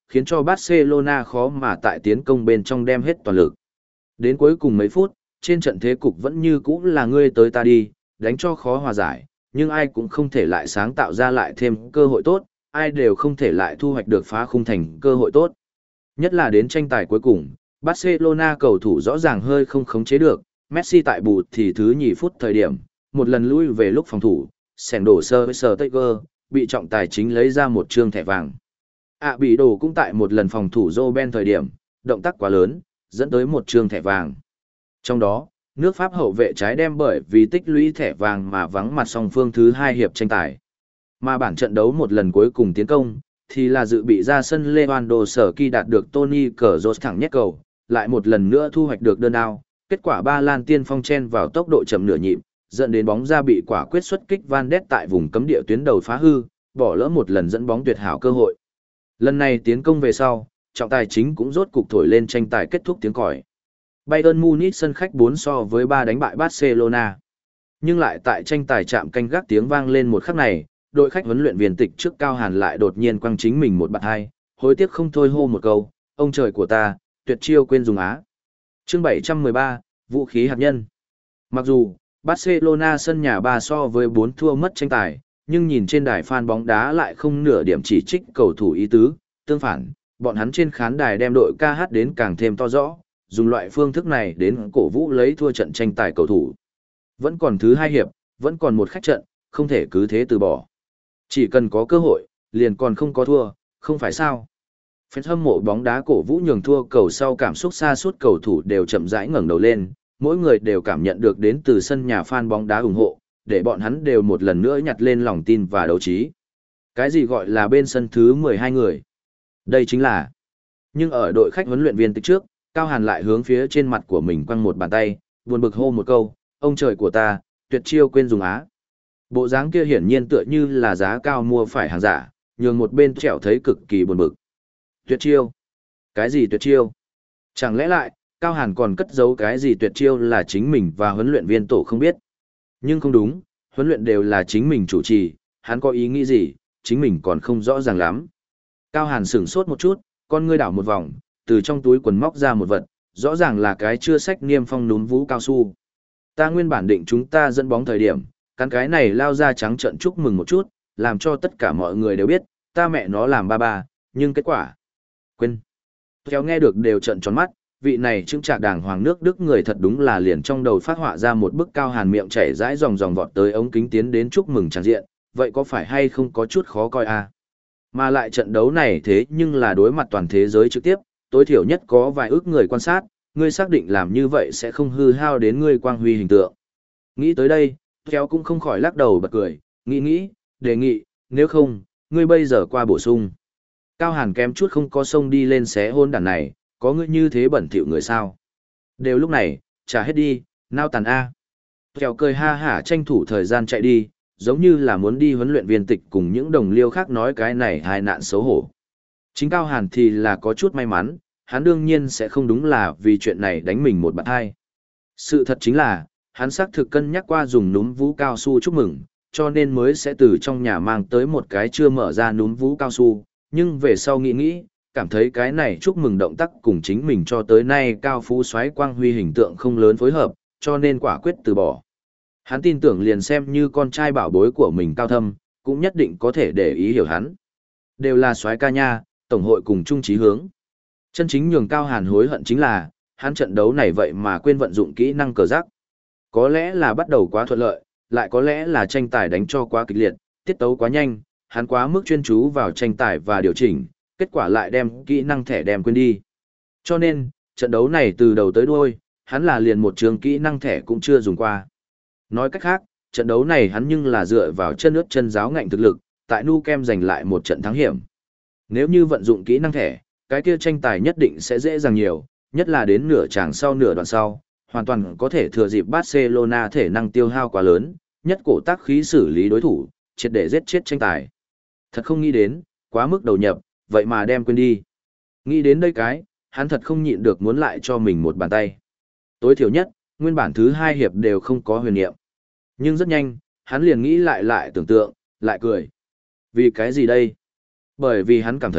khiến cho Barcelona khó mà tại tiến công bên trong đem hết toàn lực. Đến cuối cùng mấy phút, trên trận thế cục vẫn như cũ là ngươi tới ta đi, đánh cho khó hòa giải, nhưng ai cũng không thể lại sáng tạo ra lại thêm cơ hội tốt, ai đều không thể lại thu hoạch được phá khung thành cơ hội tốt. Nhất là đến tranh tài cuối cùng, Barcelona cầu thủ rõ ràng hơi không khống chế được, Messi tại bù thì thứ nhì phút thời điểm, một lần lui về lúc phòng thủ, sẻng đổ sơ với sờ Tiger, bị trọng tài chính lấy ra một trương thẻ vàng. À bị đổ cũng tại một lần phòng thủ Robben thời điểm, động tác quá lớn, dẫn tới một trương thẻ vàng. Trong đó, nước Pháp hậu vệ trái đem bởi vì tích lũy thẻ vàng mà vắng mặt song phương thứ hai hiệp tranh tài. Mà bản trận đấu một lần cuối cùng tiến công, thì là dự bị ra sân Lewandowski đạt được Toni Kroos thẳng nhét cầu, lại một lần nữa thu hoạch được đơn đao. Kết quả Ba Lan tiên phong chen vào tốc độ chậm nửa nhịp, dẫn đến bóng ra bị quả quyết xuất kích Van Ness tại vùng cấm địa tuyến đầu phá hư, bỏ lỡ một lần dẫn bóng tuyệt hảo cơ hội. Lần này tiến công về sau, trọng tài chính cũng rốt cục thổi lên tranh tài kết thúc tiếng còi. Bayern Munich sân khách bốn so với ba đánh bại Barcelona. Nhưng lại tại tranh tài chạm canh gác tiếng vang lên một khắc này, đội khách huấn luyện viên tịch trước Cao Hàn lại đột nhiên quăng chính mình một bạt hai, hối tiếc không thôi hô một câu, ông trời của ta, tuyệt chiêu quên dùng á. Chương bảy trăm mười ba, vũ khí hạt nhân. Mặc dù, Barcelona sân nhà ba so với bốn thua mất tranh tài, nhưng nhìn trên đài fan bóng đá lại không nửa điểm chỉ trích cầu thủ ý tứ, tương phản, bọn hắn trên khán đài đem đội ca hát đến càng thêm to rõ, dùng loại phương thức này đến cổ vũ lấy thua trận tranh tài cầu thủ. Vẫn còn thứ hai hiệp, vẫn còn một khách trận, không thể cứ thế từ bỏ. Chỉ cần có cơ hội, liền còn không có thua, không phải sao. Fan hâm mộ bóng đá cổ vũ nhường thua cầu sau cảm xúc xa suốt cầu thủ đều chậm rãi ngẩng đầu lên, mỗi người đều cảm nhận được đến từ sân nhà fan bóng đá ủng hộ, để bọn hắn đều một lần nữa nhặt lên lòng tin và đấu trí. Cái gì gọi là bên sân thứ mười hai người? Đây chính là. Nhưng ở đội khách huấn luyện viên tịch trước, Cao Hàn lại hướng phía trên mặt của mình quăng một bàn tay, buồn bực hô một câu, ông trời của ta, tuyệt chiêu quên dùng á. Bộ dáng kia hiển nhiên tựa như là giá cao mua phải hàng giả, nhường một bên trẻo thấy cực kỳ buồn bực. Tuyệt chiêu? Cái gì tuyệt chiêu? Chẳng lẽ lại, Cao Hàn còn cất giấu cái gì tuyệt chiêu là chính mình và huấn luyện viên tổ không biết? Nhưng không đúng, huấn luyện đều là chính mình chủ trì, hắn có ý nghĩ gì, chính mình còn không rõ ràng lắm. Cao Hàn sửng sốt một chút, con ngươi đảo một vòng, từ trong túi quần móc ra một vật, rõ ràng là cái chưa sách niêm phong núm vú cao su. Ta nguyên bản định chúng ta dẫn bóng thời điểm, cắn cái này lao ra trắng trận chúc mừng một chút, làm cho tất cả mọi người đều biết, ta mẹ nó làm ba ba, nhưng kết quả. Quên. Kéo nghe được đều trận tròn mắt, vị này trưng trạc đàng hoàng nước Đức người thật đúng là liền trong đầu phát họa ra một bức Cao Hàn miệng chảy rãi dòng dòng vọt tới ống kính tiến đến chúc mừng tràn diện, vậy có phải hay không có chút khó coi à? Mà lại trận đấu này thế nhưng là đối mặt toàn thế giới trực tiếp, tối thiểu nhất có vài ước người quan sát, ngươi xác định làm như vậy sẽ không hư hao đến ngươi quang huy hình tượng. Nghĩ tới đây, Kéo cũng không khỏi lắc đầu bật cười, nghĩ nghĩ, đề nghị, nếu không, ngươi bây giờ qua bổ sung. Cao Hàn kém chút không có sông đi lên xé hôn đàn này, có ngươi như thế bẩn thỉu người sao. Đều lúc này, trả hết đi, nao tàn A. Kéo cười ha hả tranh thủ thời gian chạy đi, giống như là muốn đi huấn luyện viên tịch cùng những đồng liêu khác nói cái này hai nạn xấu hổ. Chính Cao Hàn thì là có chút may mắn, hắn đương nhiên sẽ không đúng là vì chuyện này đánh mình một bạn hai. Sự thật chính là, hắn xác thực cân nhắc qua dùng núm vú cao su chúc mừng, cho nên mới sẽ từ trong nhà mang tới một cái chưa mở ra núm vú cao su, nhưng về sau nghĩ nghĩ, cảm thấy cái này chúc mừng động tác cùng chính mình cho tới nay cao phú xoáy quang huy hình tượng không lớn phối hợp, cho nên quả quyết từ bỏ. Hắn tin tưởng liền xem như con trai bảo bối của mình Cao Thâm, cũng nhất định có thể để ý hiểu hắn. Đều là soái ca nha, tổng hội cùng chung chí hướng. Chân chính nhường Cao Hàn hối hận chính là, hắn trận đấu này vậy mà quên vận dụng kỹ năng cờ giác. Có lẽ là bắt đầu quá thuận lợi, lại có lẽ là tranh tài đánh cho quá kịch liệt, tiết tấu quá nhanh, hắn quá mức chuyên chú vào tranh tài và điều chỉnh, kết quả lại đem kỹ năng thẻ đem quên đi. Cho nên, trận đấu này từ đầu tới đuôi, hắn là liền một trường kỹ năng thẻ cũng chưa dùng qua. Nói cách khác, trận đấu này hắn nhưng là dựa vào chân ướt chân giáo ngạnh thực lực, tại Nu Kem giành lại một trận thắng hiểm. Nếu như vận dụng kỹ năng thẻ, cái kia tranh tài nhất định sẽ dễ dàng nhiều, nhất là đến nửa tràng sau nửa đoạn sau, hoàn toàn có thể thừa dịp Barcelona thể năng tiêu hao quá lớn, nhất cổ tác khí xử lý đối thủ, triệt để giết chết tranh tài. Thật không nghĩ đến, quá mức đầu nhập, vậy mà đem quên đi. Nghĩ đến đây cái, hắn thật không nhịn được muốn lại cho mình một bàn tay. Tối thiểu nhất, nguyên bản thứ hai hiệp đều không có huyền niệm. Nhưng rất nhanh, hắn liền nghĩ lại lại tưởng tượng, lại cười. Vì cái gì đây? Bởi vì hắn cảm thấy,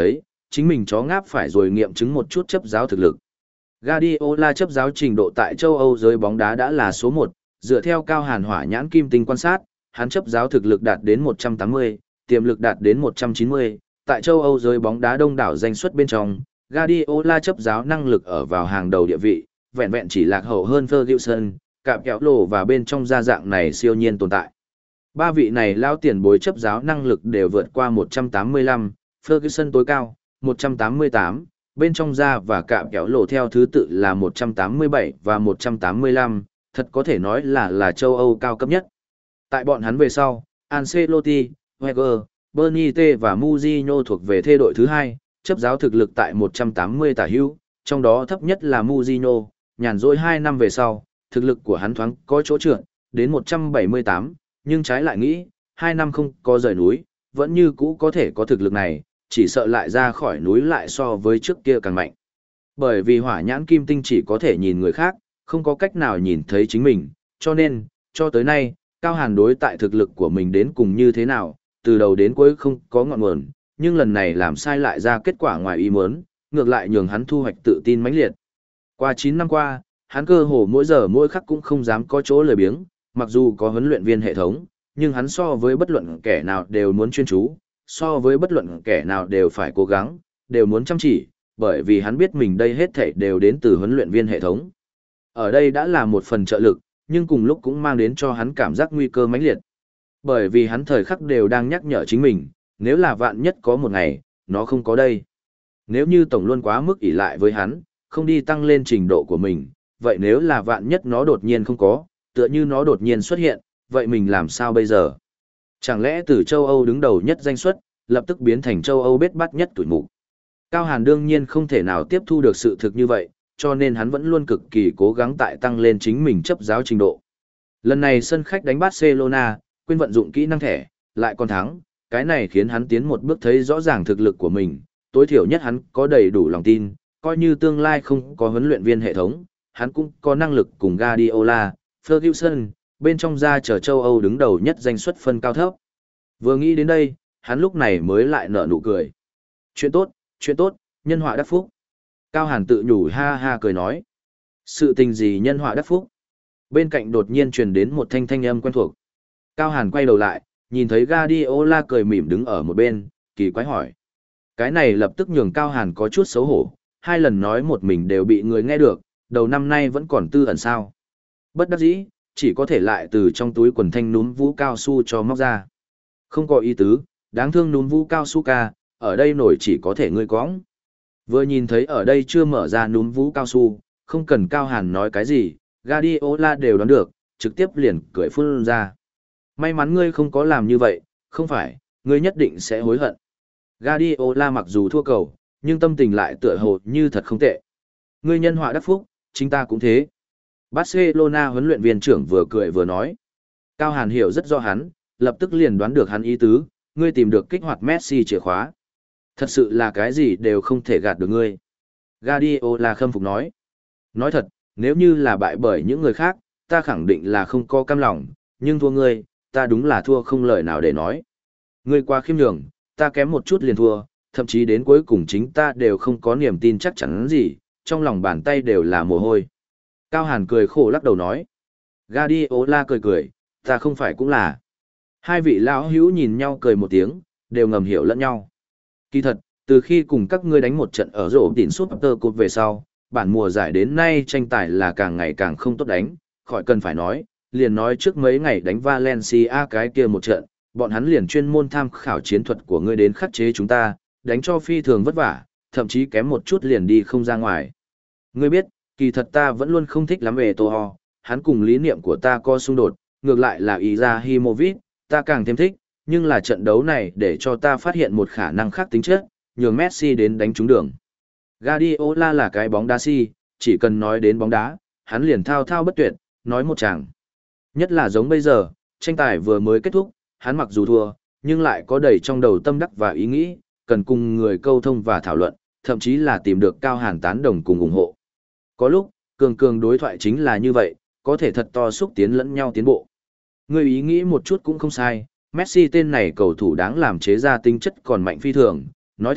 chính mình chó ngáp phải rồi nghiệm chứng một chút chấp giáo thực lực. Guardiola chấp giáo trình độ tại châu Âu giới bóng đá đã là số một, dựa theo Cao Hàn hỏa nhãn kim tinh quan sát, hắn chấp giáo thực lực đạt đến một trăm tám mươi, tiềm lực đạt đến một trăm chín mươi, tại châu Âu giới bóng đá đông đảo danh suất bên trong, Guardiola chấp giáo năng lực ở vào hàng đầu địa vị, vẹn vẹn chỉ lạc hậu hơn Ferguson, cạm kéo lồ và bên trong gia dạng này siêu nhiên tồn tại. Ba vị này lao tiền bối chấp giáo năng lực đều vượt qua một trăm tám mươi lăm, Ferguson tối cao, một trăm tám mươi tám, bên trong da và cạm kéo lồ theo thứ tự là một trăm tám mươi bảy và một trăm tám mươi lăm, thật có thể nói là là châu Âu cao cấp nhất. Tại bọn hắn về sau, Ancelotti, Wenger, Bernie T và Mourinho thuộc về thê đội thứ hai, chấp giáo thực lực tại một trăm tám mươi tả hữu, trong đó thấp nhất là Mourinho, nhàn rỗi hai năm về sau, thực lực của hắn thoáng có chỗ trượt, đến một trăm bảy mươi tám, nhưng trái lại nghĩ, hai năm không có rời núi, vẫn như cũ có thể có thực lực này, chỉ sợ lại ra khỏi núi lại so với trước kia càng mạnh. Bởi vì hỏa nhãn kim tinh chỉ có thể nhìn người khác, không có cách nào nhìn thấy chính mình, cho nên, cho tới nay, Cao Hàn đối tại thực lực của mình đến cùng như thế nào, từ đầu đến cuối không có ngọn nguồn, nhưng lần này làm sai lại ra kết quả ngoài ý muốn, ngược lại nhường hắn thu hoạch tự tin mãnh liệt. Qua chín năm qua, hắn cơ hồ mỗi giờ mỗi khắc cũng không dám có chỗ lười biếng, mặc dù có huấn luyện viên hệ thống, nhưng hắn so với bất luận kẻ nào đều muốn chuyên chú, so với bất luận kẻ nào đều phải cố gắng, đều muốn chăm chỉ, bởi vì hắn biết mình đây hết thảy đều đến từ huấn luyện viên hệ thống. Ở đây đã là một phần trợ lực, nhưng cùng lúc cũng mang đến cho hắn cảm giác nguy cơ mãnh liệt. Bởi vì hắn thời khắc đều đang nhắc nhở chính mình, nếu là vạn nhất có một ngày, nó không có đây. Nếu như tổng luôn quá mức ỷ lại với hắn, không đi tăng lên trình độ của mình, vậy nếu là vạn nhất nó đột nhiên không có, tựa như nó đột nhiên xuất hiện, vậy mình làm sao bây giờ? Chẳng lẽ từ châu Âu đứng đầu nhất danh suất, lập tức biến thành châu Âu bết bát nhất tuổi mục? Cao Hàn đương nhiên không thể nào tiếp thu được sự thực như vậy, cho nên hắn vẫn luôn cực kỳ cố gắng tại tăng lên chính mình chấp giáo trình độ. Lần này sân khách đánh Barcelona, quên vận dụng kỹ năng thẻ, lại còn thắng, cái này khiến hắn tiến một bước thấy rõ ràng thực lực của mình, tối thiểu nhất hắn có đầy đủ lòng tin, coi như tương lai không có huấn luyện viên hệ thống, hắn cũng có năng lực cùng Guardiola, Ferguson, bên trong ra chờ châu Âu đứng đầu nhất danh suất phân cao thấp. Vừa nghĩ đến đây, hắn lúc này mới lại nở nụ cười. Chuyện tốt, chuyện tốt, nhân họa đắc phúc. Cao Hàn tự nhủ ha ha cười nói. Sự tình gì nhân họa đắc phúc? Bên cạnh đột nhiên truyền đến một thanh thanh âm quen thuộc. Cao Hàn quay đầu lại, nhìn thấy Guardiola cười mỉm đứng ở một bên, kỳ quái hỏi. Cái này lập tức nhường Cao Hàn có chút xấu hổ, hai lần nói một mình đều bị người nghe được, đầu năm nay vẫn còn tư ẩn sao. Bất đắc dĩ, chỉ có thể lại từ trong túi quần thanh núm vũ cao su cho móc ra. Không có ý tứ, đáng thương núm vũ cao su ca, ở đây nổi chỉ có thể ngươi cõng. Vừa nhìn thấy ở đây chưa mở ra núm vũ cao su, không cần Cao Hàn nói cái gì, Guardiola đều đoán được, trực tiếp liền cười phun ra. May mắn ngươi không có làm như vậy, không phải, ngươi nhất định sẽ hối hận. Guardiola mặc dù thua cầu, nhưng tâm tình lại tựa hồ như thật không tệ. Ngươi nhân họa đắc phúc, chính ta cũng thế. Barcelona huấn luyện viên trưởng vừa cười vừa nói. Cao Hàn hiểu rất rõ hắn, lập tức liền đoán được hắn ý tứ, ngươi tìm được kích hoạt Messi chìa khóa. Thật sự là cái gì đều không thể gạt được ngươi. Guardiola khâm phục nói. Nói thật, nếu như là bại bởi những người khác, ta khẳng định là không có cam lòng, nhưng thua ngươi, ta đúng là thua không lời nào để nói. Ngươi quá khiêm nhường, ta kém một chút liền thua, thậm chí đến cuối cùng chính ta đều không có niềm tin chắc chắn gì, trong lòng bàn tay đều là mồ hôi. Cao Hàn cười khổ lắc đầu nói. Guardiola cười cười, ta không phải cũng là. Hai vị lão hữu nhìn nhau cười một tiếng, đều ngầm hiểu lẫn nhau. Kỳ thật, từ khi cùng các ngươi đánh một trận ở rổ tỉn suốt tơ cột về sau, bản mùa giải đến nay tranh tài là càng ngày càng không tốt đánh, khỏi cần phải nói, liền nói trước mấy ngày đánh Valencia cái kia một trận, bọn hắn liền chuyên môn tham khảo chiến thuật của ngươi đến khắc chế chúng ta, đánh cho phi thường vất vả, thậm chí kém một chút liền đi không ra ngoài. Ngươi biết, kỳ thật ta vẫn luôn không thích lắm về Toho, hắn cùng lý niệm của ta có xung đột, ngược lại là Izahimovic, ta càng thêm thích, nhưng là trận đấu này để cho ta phát hiện một khả năng khác tính chất, nhường Messi đến đánh trúng đường. Guardiola là cái bóng đá si, chỉ cần nói đến bóng đá, hắn liền thao thao bất tuyệt, nói một chàng. Nhất là giống bây giờ, tranh tài vừa mới kết thúc, hắn mặc dù thua, nhưng lại có đầy trong đầu tâm đắc và ý nghĩ, cần cùng người câu thông và thảo luận, thậm chí là tìm được Cao Hàn tán đồng cùng ủng hộ. Có lúc, cường cường đối thoại chính là như vậy, có thể thật to xúc tiến lẫn nhau tiến bộ. Người ý nghĩ một chút cũng không sai, Messi tên này cầu thủ đáng làm chế ra tính chất còn mạnh phi thường, nói thật,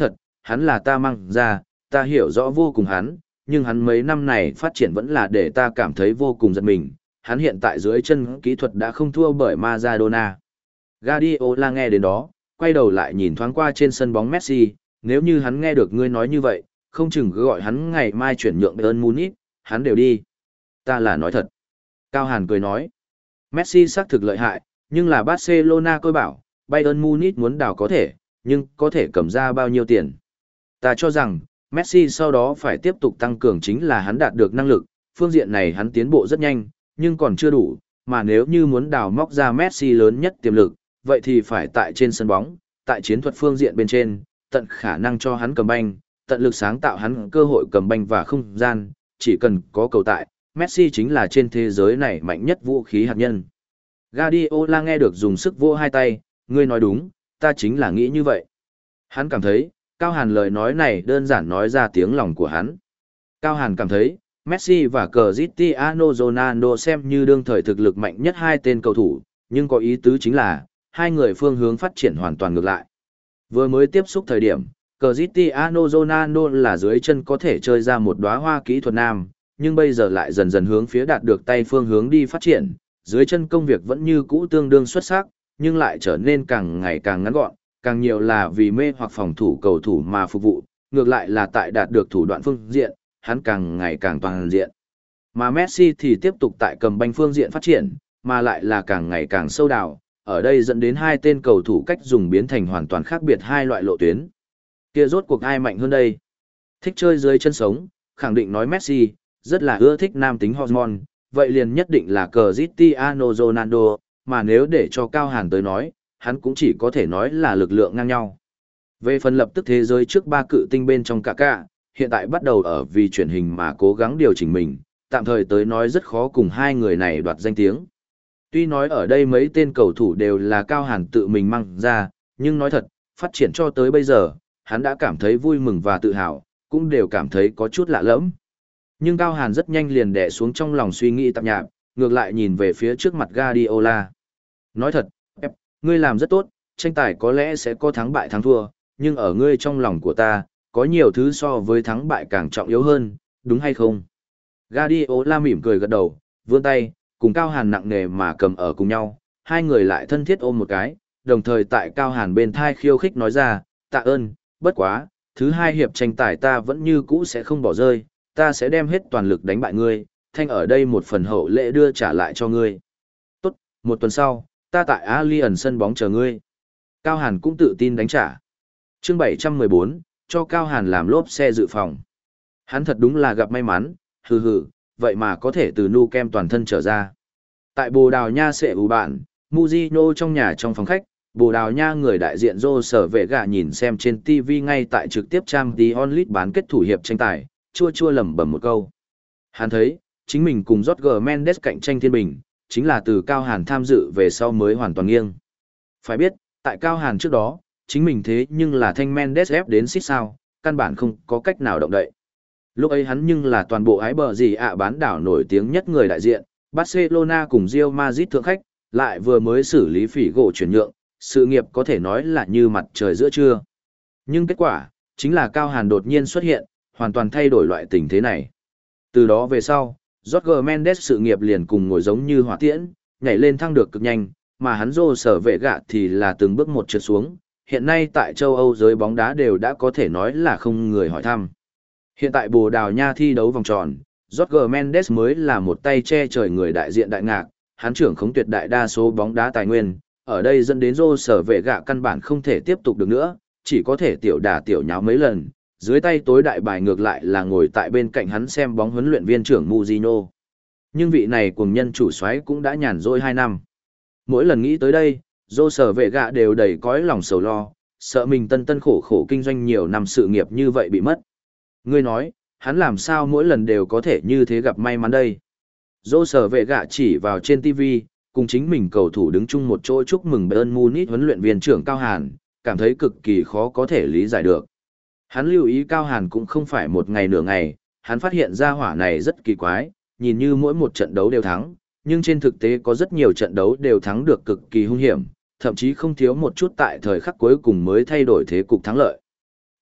hắn là ta mang ra, ta hiểu rõ vô cùng hắn, nhưng hắn mấy năm này phát triển vẫn là để ta cảm thấy vô cùng giật mình, hắn hiện tại dưới chân kỹ thuật đã không thua bởi Maradona. Guardiola nghe đến đó, quay đầu lại nhìn thoáng qua trên sân bóng Messi, nếu như hắn nghe được ngươi nói như vậy, không chừng gọi hắn ngày mai chuyển nhượng Bayern Munich, hắn đều đi. Ta là nói thật. Cao Hàn cười nói, Messi xác thực lợi hại, nhưng là Barcelona tôi bảo, Bayern Munich muốn đào có thể, nhưng có thể cầm ra bao nhiêu tiền. Ta cho rằng, Messi sau đó phải tiếp tục tăng cường chính là hắn đạt được năng lực, phương diện này hắn tiến bộ rất nhanh, nhưng còn chưa đủ, mà nếu như muốn đào móc ra Messi lớn nhất tiềm lực, vậy thì phải tại trên sân bóng, tại chiến thuật phương diện bên trên, tận khả năng cho hắn cầm banh, tận lực sáng tạo hắn cơ hội cầm banh và không gian, chỉ cần có cầu tại, Messi chính là trên thế giới này mạnh nhất vũ khí hạt nhân. Guardiola nghe được dùng sức vỗ hai tay, ngươi nói đúng, ta chính là nghĩ như vậy. Hắn cảm thấy, Cao Hàn lời nói này đơn giản nói ra tiếng lòng của hắn. Cao Hàn cảm thấy, Messi và Cristiano Ronaldo xem như đương thời thực lực mạnh nhất hai tên cầu thủ, nhưng có ý tứ chính là, hai người phương hướng phát triển hoàn toàn ngược lại. Vừa mới tiếp xúc thời điểm, Cristiano Ronaldo là dưới chân có thể chơi ra một đóa hoa kỹ thuật nam, nhưng bây giờ lại dần dần hướng phía đạt được tay phương hướng đi phát triển, dưới chân công việc vẫn như cũ tương đương xuất sắc, nhưng lại trở nên càng ngày càng ngắn gọn, càng nhiều là vì mê hoặc phòng thủ cầu thủ mà phục vụ, ngược lại là tại đạt được thủ đoạn phương diện, hắn càng ngày càng toàn diện. Mà Messi thì tiếp tục tại cầm banh phương diện phát triển, mà lại là càng ngày càng sâu đào, ở đây dẫn đến hai tên cầu thủ cách dùng biến thành hoàn toàn khác biệt hai loại lộ tuyến. Kia rốt cuộc ai mạnh hơn đây? Thích chơi dưới chân sống, khẳng định nói Messi, rất là ưa thích nam tính hormone, vậy liền nhất định là Cristiano Ronaldo, mà nếu để cho Cao Hàn tới nói, hắn cũng chỉ có thể nói là lực lượng ngang nhau. Về phần lập tức thế giới trước ba cự tinh bên trong cả cả, hiện tại bắt đầu ở vì truyền hình mà cố gắng điều chỉnh mình, tạm thời tới nói rất khó cùng hai người này đoạt danh tiếng. Tuy nói ở đây mấy tên cầu thủ đều là Cao Hàn tự mình mang ra, nhưng nói thật, phát triển cho tới bây giờ, hắn đã cảm thấy vui mừng và tự hào, cũng đều cảm thấy có chút lạ lẫm. Nhưng Cao Hàn rất nhanh liền đè xuống trong lòng suy nghĩ tạp nhạp, ngược lại nhìn về phía trước mặt Guardiola. Nói thật, Pep, ngươi làm rất tốt, tranh tài có lẽ sẽ có thắng bại thắng thua, nhưng ở ngươi trong lòng của ta, có nhiều thứ so với thắng bại càng trọng yếu hơn, đúng hay không? Guardiola mỉm cười gật đầu, vươn tay, cùng Cao Hàn nặng nề mà cầm ở cùng nhau, hai người lại thân thiết ôm một cái, đồng thời tại Cao Hàn bên thai khiêu khích nói ra, tạ ơn, bất quá, thứ hai hiệp tranh tài ta vẫn như cũ sẽ không bỏ rơi, ta sẽ đem hết toàn lực đánh bại ngươi, thanh ở đây một phần hậu lễ đưa trả lại cho ngươi. Tốt, một tuần sau, ta tại Allianz sân bóng chờ ngươi. Cao Hàn cũng tự tin đánh trả. Chương bảy trăm mười bốn, cho Cao Hàn làm lốp xe dự phòng. Hắn thật đúng là gặp may mắn, hừ hừ, vậy mà có thể từ nu kem toàn thân trở ra. Tại Bồ Đào Nha sẽ ủ bạn, Mujino trong nhà trong phòng khách, Bồ Đào Nha người đại diện Rô Sở Vệ Gà nhìn xem trên ti vi ngay tại trực tiếp trang tí onlit bán kết thủ hiệp tranh tài, chua chua lẩm bẩm một câu. Hắn thấy, chính mình cùng Jorge Mendes cạnh tranh thiên bình, chính là từ Cao Hàn tham dự về sau mới hoàn toàn nghiêng. Phải biết, tại Cao Hàn trước đó, chính mình thế nhưng là thanh Mendes ép đến xít sao, căn bản không có cách nào động đậy. Lúc ấy hắn nhưng là toàn bộ ái bờ gì ạ bán đảo nổi tiếng nhất người đại diện, Barcelona cùng Real Madrid thượng khách, lại vừa mới xử lý phỉ gỗ chuyển nhượng, sự nghiệp có thể nói là như mặt trời giữa trưa. Nhưng kết quả, chính là Cao Hàn đột nhiên xuất hiện, hoàn toàn thay đổi loại tình thế này. Từ đó về sau, Jorge Mendes sự nghiệp liền cùng ngồi giống như hỏa tiễn, nhảy lên thăng được cực nhanh, mà hắn Rô Sở Vệ Gạ thì là từng bước một trượt xuống, hiện nay tại châu Âu giới bóng đá đều đã có thể nói là không người hỏi thăm. Hiện tại Bồ Đào Nha thi đấu vòng tròn, Jorge Mendes mới là một tay che trời người đại diện đại ngạc, hắn trưởng khống tuyệt đại đa số bóng đá tài nguyên, ở đây dẫn đến Rô Sở Vệ Gạ căn bản không thể tiếp tục được nữa, chỉ có thể tiểu đả tiểu nháo mấy lần, dưới tay tối đại bài ngược lại là ngồi tại bên cạnh hắn xem bóng huấn luyện viên trưởng Mujino. Nhưng vị này cùng nhân chủ soái cũng đã nhàn rỗi hai năm. Mỗi lần nghĩ tới đây, Rô Sở Vệ Gạ đều đầy cõi lòng sầu lo, sợ mình tân tân khổ khổ kinh doanh nhiều năm sự nghiệp như vậy bị mất. Ngươi nói, hắn làm sao mỗi lần đều có thể như thế gặp may mắn đây? Rô Sở Vệ Gạ chỉ vào trên ti vi, cùng chính mình cầu thủ đứng chung một chỗ chúc mừng Bayern Munich huấn luyện viên trưởng Cao Hàn, cảm thấy cực kỳ khó có thể lý giải được. Hắn lưu ý Cao Hàn cũng không phải một ngày nửa ngày, hắn phát hiện ra hỏa này rất kỳ quái, nhìn như mỗi một trận đấu đều thắng, nhưng trên thực tế có rất nhiều trận đấu đều thắng được cực kỳ hung hiểm, thậm chí không thiếu một chút tại thời khắc cuối cùng mới thay đổi thế cục thắng lợi.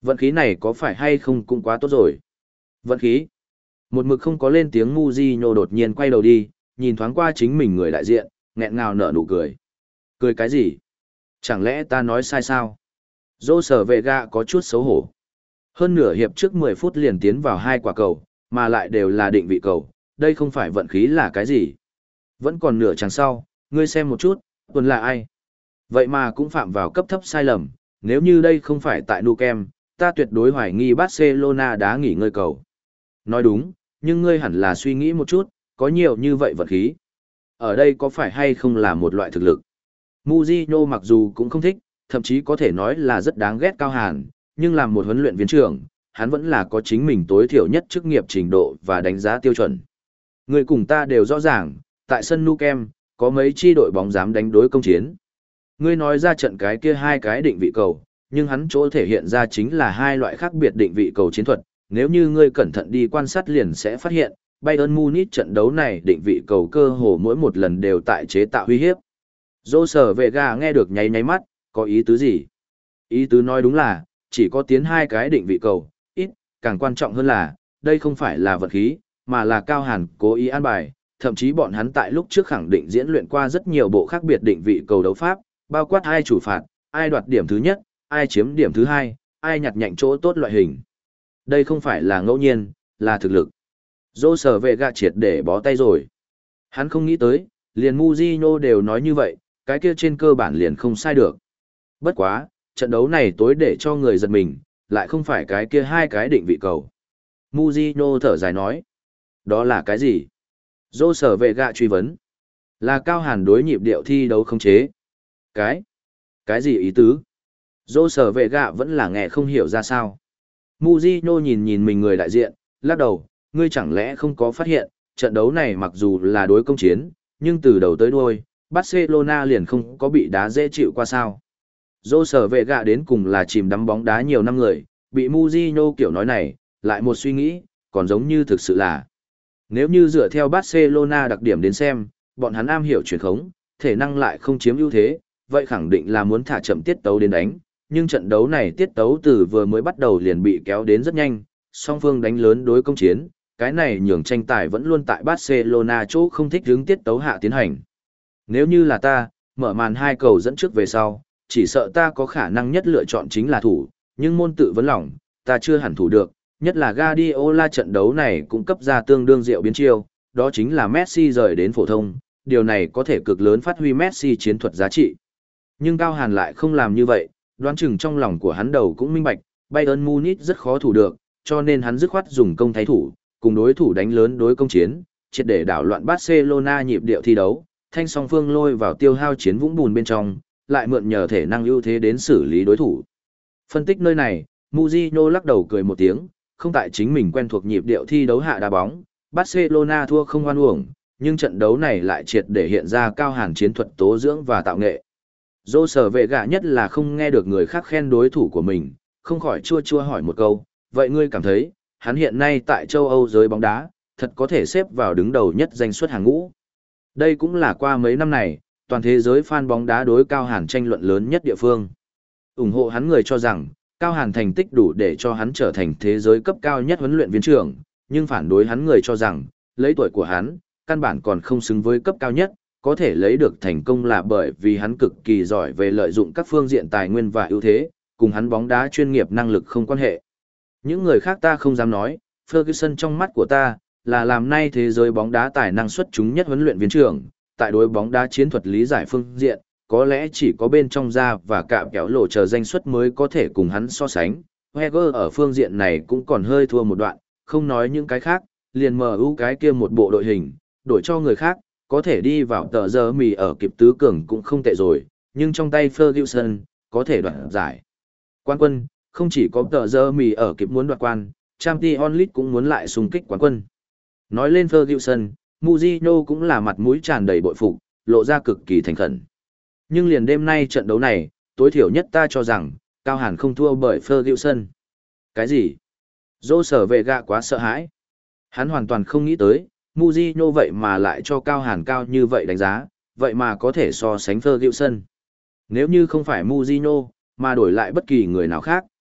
Vận khí này có phải hay không cũng quá tốt rồi. Vận khí. Một mực không có lên tiếng Mujinho đột nhiên quay đầu đi, nhìn thoáng qua chính mình người đại diện, nghẹn ngào nở nụ cười. Cười cái gì? Chẳng lẽ ta nói sai sao? Dô sở vệ gạ có chút xấu hổ. Hơn nửa hiệp trước mười phút liền tiến vào hai quả cầu, mà lại đều là định vị cầu, đây không phải vận khí là cái gì. Vẫn còn nửa chặng sau, ngươi xem một chút, tuần là ai? Vậy mà cũng phạm vào cấp thấp sai lầm, nếu như đây không phải tại Nou Camp, ta tuyệt đối hoài nghi Barcelona đã nghỉ ngơi cầu. Nói đúng, nhưng ngươi hẳn là suy nghĩ một chút, có nhiều như vậy vận khí. Ở đây có phải hay không là một loại thực lực? Mujinho mặc dù cũng không thích, thậm chí có thể nói là rất đáng ghét Cao Hàn, nhưng làm một huấn luyện viên trưởng, hắn vẫn là có chính mình tối thiểu nhất chức nghiệp trình độ và đánh giá tiêu chuẩn. Người cùng ta đều rõ ràng, tại sân Nou Camp, có mấy chi đội bóng dám đánh đối công chiến. Ngươi nói ra trận cái kia hai cái định vị cầu, nhưng hắn chỗ thể hiện ra chính là hai loại khác biệt định vị cầu chiến thuật. Nếu như ngươi cẩn thận đi quan sát liền sẽ phát hiện, Bayern Munich trận đấu này định vị cầu cơ hồ mỗi một lần đều tại chế tạo uy hiếp. Dô sở vệ gà nghe được nháy nháy mắt, có ý tứ gì? Ý tứ nói đúng là, chỉ có tiến hai cái định vị cầu, ít, càng quan trọng hơn là, đây không phải là vật khí, mà là Cao Hàn cố ý an bài, thậm chí bọn hắn tại lúc trước khẳng định diễn luyện qua rất nhiều bộ khác biệt định vị cầu đấu pháp, bao quát ai chủ phạt, ai đoạt điểm thứ nhất, ai chiếm điểm thứ hai, ai nhặt nhạnh chỗ tốt loại hình. Đây không phải là ngẫu nhiên, là thực lực. Dô sở vệ gạ triệt để bó tay rồi. Hắn không nghĩ tới, liền Mujinho đều nói như vậy, cái kia trên cơ bản liền không sai được. Bất quá, trận đấu này tối để cho người giật mình, lại không phải cái kia hai cái định vị cầu. Mujinho thở dài nói. Đó là cái gì? Dô sở vệ gạ truy vấn. Là Cao Hàn đối nhịp điệu thi đấu không chế. Cái? Cái gì ý tứ? Dô sở vệ gạ vẫn là nghe không hiểu ra sao. Mujinho nhìn nhìn mình người đại diện, lắc đầu, ngươi chẳng lẽ không có phát hiện, trận đấu này mặc dù là đối công chiến, nhưng từ đầu tới đuôi, Barcelona liền không có bị đá dễ chịu qua sao. Dô sở vệ gạ đến cùng là chìm đắm bóng đá nhiều năm người, bị Mujinho kiểu nói này, lại một suy nghĩ, còn giống như thực sự là. Nếu như dựa theo Barcelona đặc điểm đến xem, bọn hắn am hiểu truyền khống, thể năng lại không chiếm ưu thế, vậy khẳng định là muốn thả chậm tiết tấu đến đánh, nhưng trận đấu này tiết tấu từ vừa mới bắt đầu liền bị kéo đến rất nhanh, song phương đánh lớn đối công chiến, cái này nhường tranh tài vẫn luôn tại Barcelona chỗ không thích hướng tiết tấu hạ tiến hành. Nếu như là ta, mở màn hai cầu dẫn trước về sau, chỉ sợ ta có khả năng nhất lựa chọn chính là thủ, nhưng môn tự vấn lòng, ta chưa hẳn thủ được, nhất là Guardiola trận đấu này cũng cấp ra tương đương diệu biến chiêu, đó chính là Messi rời đến phổ thông, điều này có thể cực lớn phát huy Messi chiến thuật giá trị. Nhưng Cao Hàn lại không làm như vậy, đoán chừng trong lòng của hắn đầu cũng minh bạch, Bayern Munich rất khó thủ được, cho nên hắn dứt khoát dùng công thái thủ, cùng đối thủ đánh lớn đối công chiến, triệt để đảo loạn Barcelona nhịp điệu thi đấu, thanh song phương lôi vào tiêu hao chiến vũng bùn bên trong, lại mượn nhờ thể năng ưu thế đến xử lý đối thủ. Phân tích nơi này, Mujinho lắc đầu cười một tiếng, không tại chính mình quen thuộc nhịp điệu thi đấu hạ đá bóng, Barcelona thua không oan uổng, nhưng trận đấu này lại triệt để hiện ra Cao Hàn chiến thuật tố dưỡng và tạo nghệ. Dô sở vệ gạ nhất là không nghe được người khác khen đối thủ của mình, không khỏi chua chua hỏi một câu, vậy ngươi cảm thấy, hắn hiện nay tại châu Âu giới bóng đá, thật có thể xếp vào đứng đầu nhất danh suất hàng ngũ. Đây cũng là qua mấy năm này, toàn thế giới fan bóng đá đối Cao Hàn tranh luận lớn nhất địa phương. ủng hộ hắn người cho rằng, Cao Hàn thành tích đủ để cho hắn trở thành thế giới cấp cao nhất huấn luyện viên trưởng, nhưng phản đối hắn người cho rằng, lấy tuổi của hắn, căn bản còn không xứng với cấp cao nhất, có thể lấy được thành công là bởi vì hắn cực kỳ giỏi về lợi dụng các phương diện tài nguyên và ưu thế, cùng hắn bóng đá chuyên nghiệp năng lực không quan hệ. Những người khác ta không dám nói, Ferguson trong mắt của ta, là làm nay thế giới bóng đá tài năng xuất chúng nhất huấn luyện viên trưởng, tại đối bóng đá chiến thuật lý giải phương diện, có lẽ chỉ có bên trong ra và cạm kéo lộ chờ danh xuất mới có thể cùng hắn so sánh. Wenger ở phương diện này cũng còn hơi thua một đoạn, không nói những cái khác, liền em u cái kia một bộ đội hình, đổi cho người khác, có thể đi vào tờ giờ mì ở kịp tứ cường cũng không tệ rồi, nhưng trong tay Ferguson, có thể đoạt giải. Quán quân, không chỉ có tờ giờ mì ở kịp muốn đoạt quan, Champions League cũng muốn lại xung kích quán quân. Nói lên Ferguson, Mourinho cũng là mặt mũi tràn đầy bội phục, lộ ra cực kỳ thành khẩn. Nhưng liền đêm nay trận đấu này, tối thiểu nhất ta cho rằng, Cao Hàn không thua bởi Ferguson. Cái gì? Dô sở vệ gạ quá sợ hãi. Hắn hoàn toàn không nghĩ tới, Mourinho vậy mà lại cho Cao Hàn cao như vậy đánh giá, vậy mà có thể so sánh Ferguson. Nếu như không phải Mourinho, mà đổi lại bất kỳ người nào khác,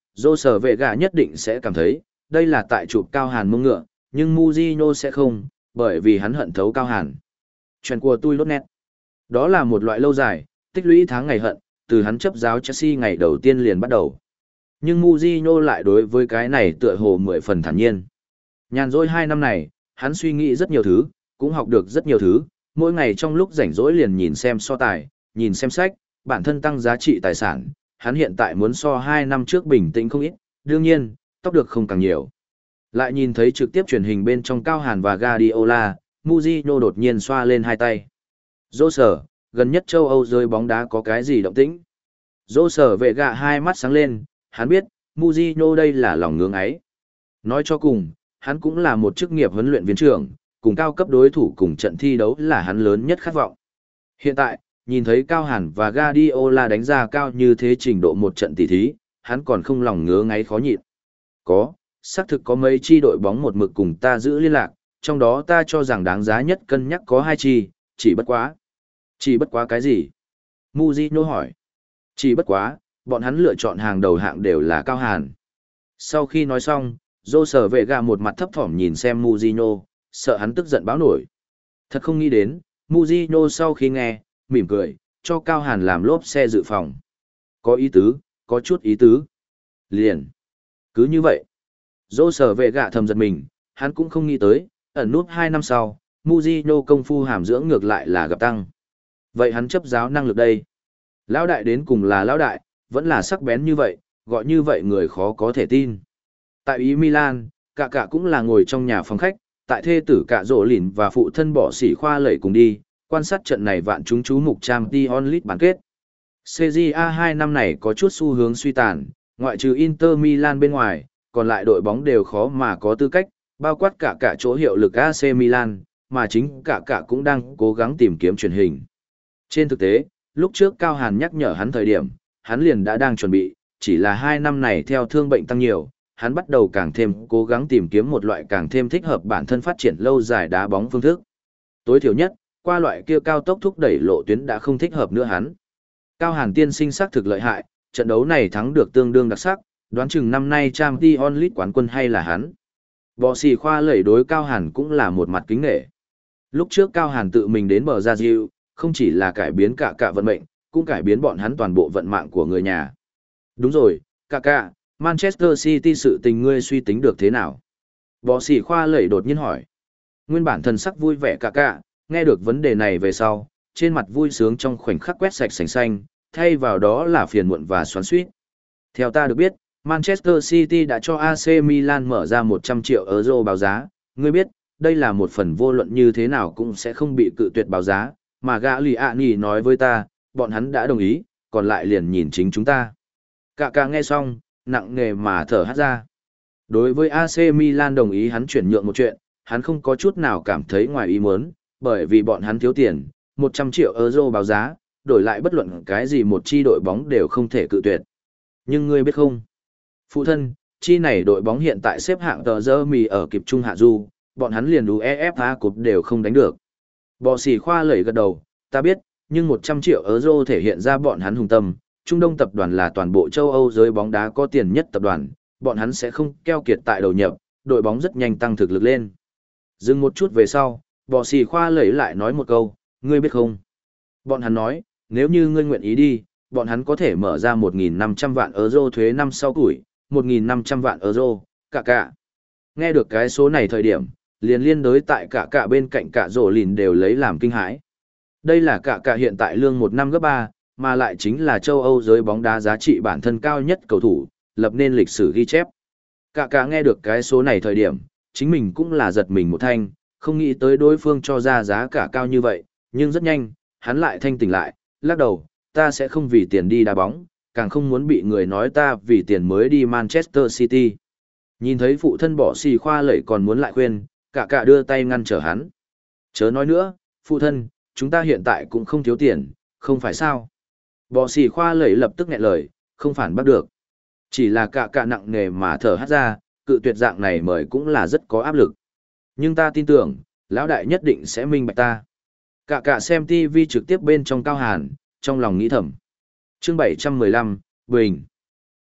Dô sở vệ gạ nhất định sẽ cảm thấy, đây là tại chụp Cao Hàn mông ngựa, nhưng Mujino sẽ không, bởi vì hắn hận thấu Cao Hàn. Chuyện của tôi lốt nét. Đó là một loại lâu dài, tích lũy tháng ngày hận, từ hắn chấp giáo Chelsea ngày đầu tiên liền bắt đầu. Nhưng Mujino lại đối với cái này tựa hồ mười phần thản nhiên. Nhàn rỗi hai năm này, hắn suy nghĩ rất nhiều thứ, cũng học được rất nhiều thứ, mỗi ngày trong lúc rảnh rỗi liền nhìn xem so tài, nhìn xem sách, bản thân tăng giá trị tài sản, hắn hiện tại muốn so hai năm trước bình tĩnh không ít, đương nhiên, tóc được không càng nhiều. Lại nhìn thấy trực tiếp truyền hình bên trong Cao Hàn và Guardiola, Mujino đột nhiên xoa lên hai tay. Dô sở, gần nhất châu Âu rơi bóng đá có cái gì động tĩnh? Dô sở vệ gạ hai mắt sáng lên, hắn biết, Mujino đây là lòng ngưỡng ấy. Nói cho cùng, hắn cũng là một chức nghiệp huấn luyện viên trưởng, cùng cao cấp đối thủ cùng trận thi đấu là hắn lớn nhất khát vọng. Hiện tại, nhìn thấy Cao Hàn và Guardiola đánh ra cao như thế trình độ một trận tỷ thí, hắn còn không lòng ngứa ngáy khó nhịn. Có, xác thực có mấy chi đội bóng một mực cùng ta giữ liên lạc, trong đó ta cho rằng đáng giá nhất cân nhắc có hai chi, chỉ bất quá. Chỉ bất quá cái gì? Mujino hỏi. Chỉ bất quá, bọn hắn lựa chọn hàng đầu hạng đều là Cao Hàn. Sau khi nói xong, Dô sở vệ gạ một mặt thấp thỏm nhìn xem Mujino, sợ hắn tức giận báo nổi. Thật không nghĩ đến, Mujino sau khi nghe, mỉm cười, cho Cao Hàn làm lốp xe dự phòng. Có ý tứ, có chút ý tứ. Liền. Cứ như vậy. Dô sở vệ gạ thầm giật mình, hắn cũng không nghĩ tới, ẩn nút hai năm sau, Mujino công phu hàm dưỡng ngược lại là gặp tăng. Vậy hắn chấp giáo năng lực đây. Lão đại đến cùng là lão đại, vẫn là sắc bén như vậy, gọi như vậy người khó có thể tin. Tại Ý Milan, cả cả cũng là ngồi trong nhà phòng khách, tại thê tử cả rổ lìn và phụ thân bỏ sỉ khoa lẩy cùng đi, quan sát trận này vạn chúng chú mục Champions League bán kết. xê giê a hai năm này có chút xu hướng suy tàn, ngoại trừ Inter Milan bên ngoài, còn lại đội bóng đều khó mà có tư cách, bao quát cả cả chỗ hiệu lực a xê Milan, mà chính cả cả cũng đang cố gắng tìm kiếm truyền hình. Trên thực tế, lúc trước Cao Hàn nhắc nhở hắn thời điểm, hắn liền đã đang chuẩn bị, chỉ là hai năm này theo thương bệnh tăng nhiều, hắn bắt đầu càng thêm cố gắng tìm kiếm một loại càng thêm thích hợp bản thân phát triển lâu dài đá bóng phương thức. Tối thiểu nhất, qua loại kia cao tốc thúc đẩy lộ tuyến đã không thích hợp nữa hắn. Cao Hàn tiên sinh sắc thực lợi hại, trận đấu này thắng được tương đương đặc sắc, đoán chừng năm nay Champions League quán quân hay là hắn. Bò xì khoa lẩy đối Cao Hàn cũng là một mặt kính nể. Lúc trước Cao Hàn tự mình đến bờ ra diệu, không chỉ là cải biến cả cả vận mệnh, cũng cải biến bọn hắn toàn bộ vận mạng của người nhà. Đúng rồi, cả cả, Manchester City sự tình ngươi suy tính được thế nào? Bò xì khoa lẩy đột nhiên hỏi. Nguyên bản thần sắc vui vẻ cả cả, nghe được vấn đề này về sau, trên mặt vui sướng trong khoảnh khắc quét sạch sành xanh, thay vào đó là phiền muộn và xoắn xuýt. Theo ta được biết, Manchester City đã cho a xê Milan mở ra một trăm triệu euro báo giá, ngươi biết, đây là một phần vô luận như thế nào cũng sẽ không bị cự tuyệt báo giá, mà Gagliani nói với ta, bọn hắn đã đồng ý, còn lại liền nhìn chính chúng ta. Cả cả nghe xong, nặng nề mà thở hắt ra. Đối với a xê Milan đồng ý hắn chuyển nhượng một chuyện, hắn không có chút nào cảm thấy ngoài ý muốn, bởi vì bọn hắn thiếu tiền, một trăm triệu euro báo giá, đổi lại bất luận cái gì một chi đội bóng đều không thể cự tuyệt. Nhưng ngươi biết không? Phụ thân, chi này đội bóng hiện tại xếp hạng tờ dơ mì ở kịp trung hạ du, bọn hắn liền u e ép a Cup đều không đánh được. Bò xì khoa lẩy gật đầu, ta biết, nhưng một trăm triệu euro thể hiện ra bọn hắn hùng tâm. Trung Đông tập đoàn là toàn bộ châu Âu giới bóng đá có tiền nhất tập đoàn, bọn hắn sẽ không keo kiệt tại đầu nhập, đội bóng rất nhanh tăng thực lực lên. Dừng một chút về sau, bò xì khoa lẩy lại nói một câu, ngươi biết không? Bọn hắn nói, nếu như ngươi nguyện ý đi, bọn hắn có thể mở ra một nghìn năm trăm vạn euro thuế năm sau tuổi, một nghìn năm trăm vạn euro, cả cả. Nghe được cái số này thời điểm, liền liên đối tại cả cả bên cạnh cả rổ lìn đều lấy làm kinh hãi. Đây là cả cả hiện tại lương một năm gấp ba, mà lại chính là châu Âu giới bóng đá giá trị bản thân cao nhất cầu thủ, lập nên lịch sử ghi chép. Cả cả nghe được cái số này thời điểm, chính mình cũng là giật mình một thanh, không nghĩ tới đối phương cho ra giá cả cao như vậy, nhưng rất nhanh, hắn lại thanh tỉnh lại, lắc đầu, ta sẽ không vì tiền đi đá bóng, càng không muốn bị người nói ta vì tiền mới đi Manchester City. Nhìn thấy phụ thân bỏ xì khoa lẩy còn muốn lại khuyên, cả cả đưa tay ngăn trở hắn. Chớ nói nữa, phụ thân, chúng ta hiện tại cũng không thiếu tiền, không phải sao? Bỏ xì khoa lẩy lập tức nghẹn lời, không phản bắt được. Chỉ là cả cả nặng nề mà thở hắt ra, cự tuyệt dạng này mời cũng là rất có áp lực. Nhưng ta tin tưởng, lão đại nhất định sẽ minh bạch ta. Cả cả xem ti vi trực tiếp bên trong Cao Hàn, trong lòng nghĩ thầm. Chương bảy trăm mười lăm, Bình.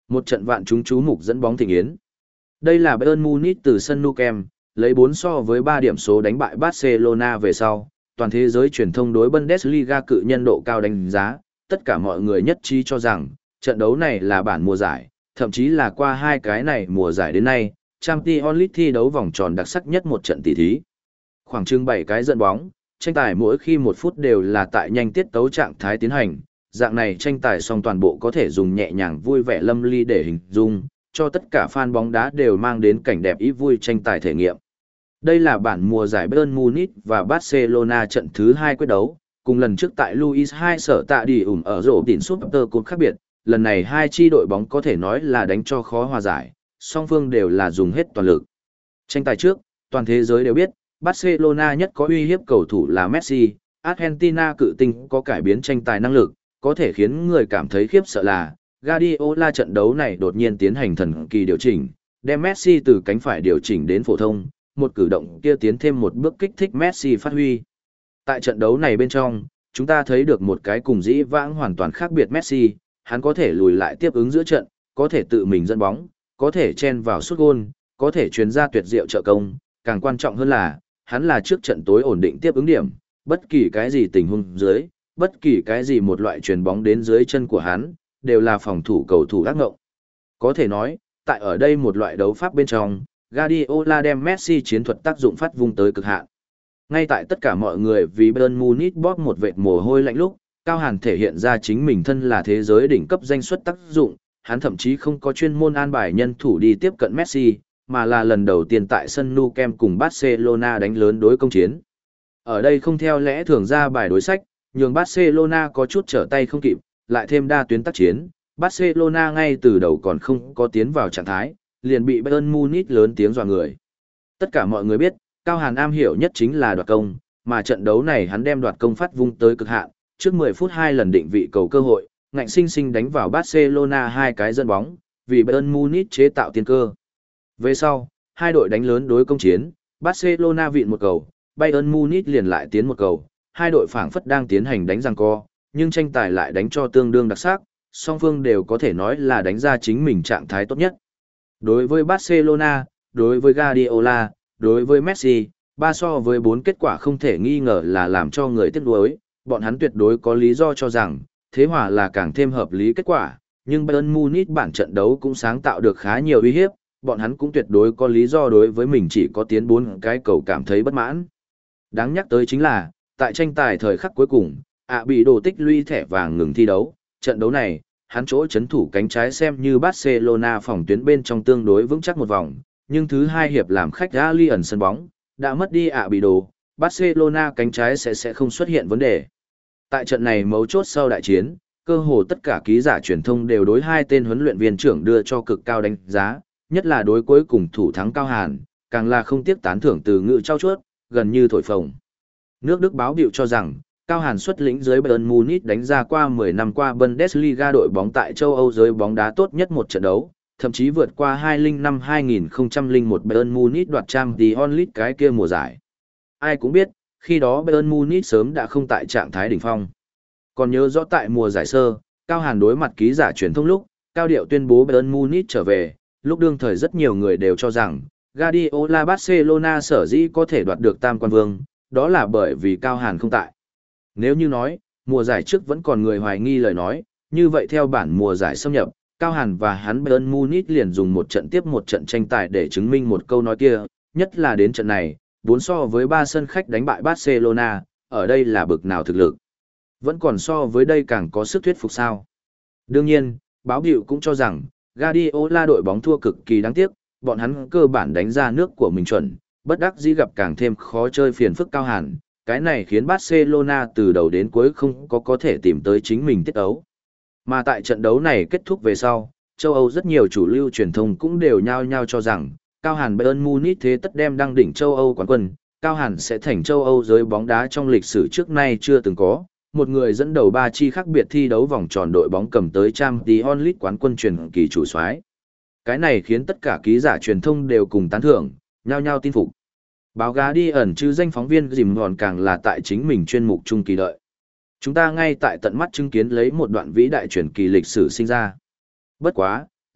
Một trận vạn chúng chú mục dẫn bóng thịnh yến. Đây là Bayern Munich từ sân Nou Camp, lấy bốn so với ba điểm số đánh bại Barcelona về sau, toàn thế giới truyền thông đối Bundesliga cự nhân độ cao đánh giá, tất cả mọi người nhất trí cho rằng, trận đấu này là bản mùa giải, thậm chí là qua hai cái này mùa giải đến nay, Champions League thi đấu vòng tròn đặc sắc nhất một trận tỷ thí. Khoảng chừng bảy cái dẫn bóng, tranh tài mỗi khi một phút đều là tại nhanh tiết tấu trạng thái tiến hành, dạng này tranh tài song toàn bộ có thể dùng nhẹ nhàng vui vẻ lâm ly để hình dung, cho tất cả fan bóng đá đều mang đến cảnh đẹp ý vui tranh tài thể nghiệm. Đây là bản mùa giải Bayern Munich và Barcelona trận thứ hai quyết đấu, cùng lần trước tại Louis hai sở tạ đi ủng ở rổ tỉnh Super Cup khác biệt, lần này hai chi đội bóng có thể nói là đánh cho khó hòa giải, song phương đều là dùng hết toàn lực. Tranh tài trước, toàn thế giới đều biết, Barcelona nhất có uy hiếp cầu thủ là Messi, Argentina cự tinh có cải biến tranh tài năng lực, có thể khiến người cảm thấy khiếp sợ là Guardiola trận đấu này đột nhiên tiến hành thần kỳ điều chỉnh, đem Messi từ cánh phải điều chỉnh đến phổ thông, một cử động kia tiến thêm một bước kích thích Messi phát huy. Tại trận đấu này bên trong, chúng ta thấy được một cái cùng dĩ vãng hoàn toàn khác biệt Messi, hắn có thể lùi lại tiếp ứng giữa trận, có thể tự mình dẫn bóng, có thể chen vào sút gôn, có thể truyền ra tuyệt diệu trợ công, càng quan trọng hơn là, hắn là trước trận tối ổn định tiếp ứng điểm, bất kỳ cái gì tình huống dưới, bất kỳ cái gì một loại truyền bóng đến dưới chân của hắn, đều là phòng thủ cầu thủ ác ngộng. Có thể nói, tại ở đây một loại đấu pháp bên trong, Guardiola đem Messi chiến thuật tác dụng phát vung tới cực hạn. Ngay tại tất cả mọi người vì Bayern Munich bóp một vệt mồ hôi lạnh lúc, Cao Hàn thể hiện ra chính mình thân là thế giới đỉnh cấp danh xuất tác dụng, hắn thậm chí không có chuyên môn an bài nhân thủ đi tiếp cận Messi, mà là lần đầu tiên tại sân Nou Camp cùng Barcelona đánh lớn đối công chiến. Ở đây không theo lẽ thường ra bài đối sách, nhường Barcelona có chút trở tay không kịp, lại thêm đa tuyến tác chiến, Barcelona ngay từ đầu còn không có tiến vào trạng thái, liền bị Bayern Munich lớn tiếng dọa người. Tất cả mọi người biết, Cao Hàn am hiểu nhất chính là đoạt công, mà trận đấu này hắn đem đoạt công phát vung tới cực hạn, trước mười phút hai lần định vị cầu cơ hội, ngạnh sinh sinh đánh vào Barcelona hai cái dẫn bóng, vì Bayern Munich chế tạo tiên cơ. Về sau, hai đội đánh lớn đối công chiến, Barcelona vịn một cầu, Bayern Munich liền lại tiến một cầu, hai đội phảng phất đang tiến hành đánh giằng co, nhưng tranh tài lại đánh cho tương đương đặc sắc, song phương đều có thể nói là đánh ra chính mình trạng thái tốt nhất. Đối với Barcelona, đối với Guardiola, đối với Messi, ba so với bốn kết quả không thể nghi ngờ là làm cho người tiếc nuối, bọn hắn tuyệt đối có lý do cho rằng, thế hòa là càng thêm hợp lý kết quả, nhưng Bayern Munich bản trận đấu cũng sáng tạo được khá nhiều uy hiếp, bọn hắn cũng tuyệt đối có lý do đối với mình chỉ có tiến bốn cái cầu cảm thấy bất mãn. Đáng nhắc tới chính là, tại tranh tài thời khắc cuối cùng, ạ bị đồ tích lũy thẻ vàng ngừng thi đấu, trận đấu này, hắn chỗ chấn thủ cánh trái xem như Barcelona phòng tuyến bên trong tương đối vững chắc một vòng, nhưng thứ hai hiệp làm khách Allianz sân bóng, đã mất đi ạ bị đồ, Barcelona cánh trái sẽ sẽ không xuất hiện vấn đề. Tại trận này mấu chốt sau đại chiến, cơ hồ tất cả ký giả truyền thông đều đối hai tên huấn luyện viên trưởng đưa cho cực cao đánh giá, nhất là đối cuối cùng thủ thắng Cao Hàn, càng là không tiếc tán thưởng từ ngữ trao chuốt, gần như thổi phồng. Nước Đức báo biểu cho rằng, Cao Hàn xuất lĩnh dưới Bayern Munich đánh ra qua mười năm qua Bundesliga đội bóng tại châu Âu giới bóng đá tốt nhất một trận đấu, thậm chí vượt qua hai không năm hai không không một Bayern Munich đoạt Champions League cái kia mùa giải. Ai cũng biết, khi đó Bayern Munich sớm đã không tại trạng thái đỉnh phong. Còn nhớ rõ tại mùa giải sơ, Cao Hàn đối mặt ký giả truyền thông lúc, cao điệu tuyên bố Bayern Munich trở về, lúc đương thời rất nhiều người đều cho rằng, Guardiola Barcelona sở dĩ có thể đoạt được tam quan vương, đó là bởi vì Cao Hàn không tại. Nếu như nói, mùa giải trước vẫn còn người hoài nghi lời nói, như vậy theo bản mùa giải xâm nhập, Cao Hàn và hắn Bayern Munich liền dùng một trận tiếp một trận tranh tài để chứng minh một câu nói kia, nhất là đến trận này, bốn so với ba sân khách đánh bại Barcelona, ở đây là bực nào thực lực. Vẫn còn so với đây càng có sức thuyết phục sao. Đương nhiên, báo hiệu cũng cho rằng, Guardiola đội bóng thua cực kỳ đáng tiếc, bọn hắn cơ bản đánh ra nước của mình chuẩn, bất đắc dĩ gặp càng thêm khó chơi phiền phức Cao Hàn, cái này khiến Barcelona từ đầu đến cuối không có có thể tìm tới chính mình tiết ấu. Mà tại trận đấu này kết thúc về sau, châu Âu rất nhiều chủ lưu truyền thông cũng đều nhao nhao cho rằng, Cao Hàn Bayern Munich thế tất đem đăng đỉnh châu Âu quán quân, Cao Hàn sẽ thành châu Âu giới bóng đá trong lịch sử trước nay chưa từng có, một người dẫn đầu ba chi khác biệt thi đấu vòng tròn đội bóng cầm tới Champions League quán quân truyền kỳ chủ soái. Cái này khiến tất cả ký giả truyền thông đều cùng tán thưởng, nhao nhao tin phục. Báo gá đi ẩn chứ danh phóng viên dìm ngòn càng là tại chính mình chuyên mục trung kỳ đợi. Chúng ta ngay tại tận mắt chứng kiến lấy một đoạn vĩ đại truyền kỳ lịch sử sinh ra. Bất quá,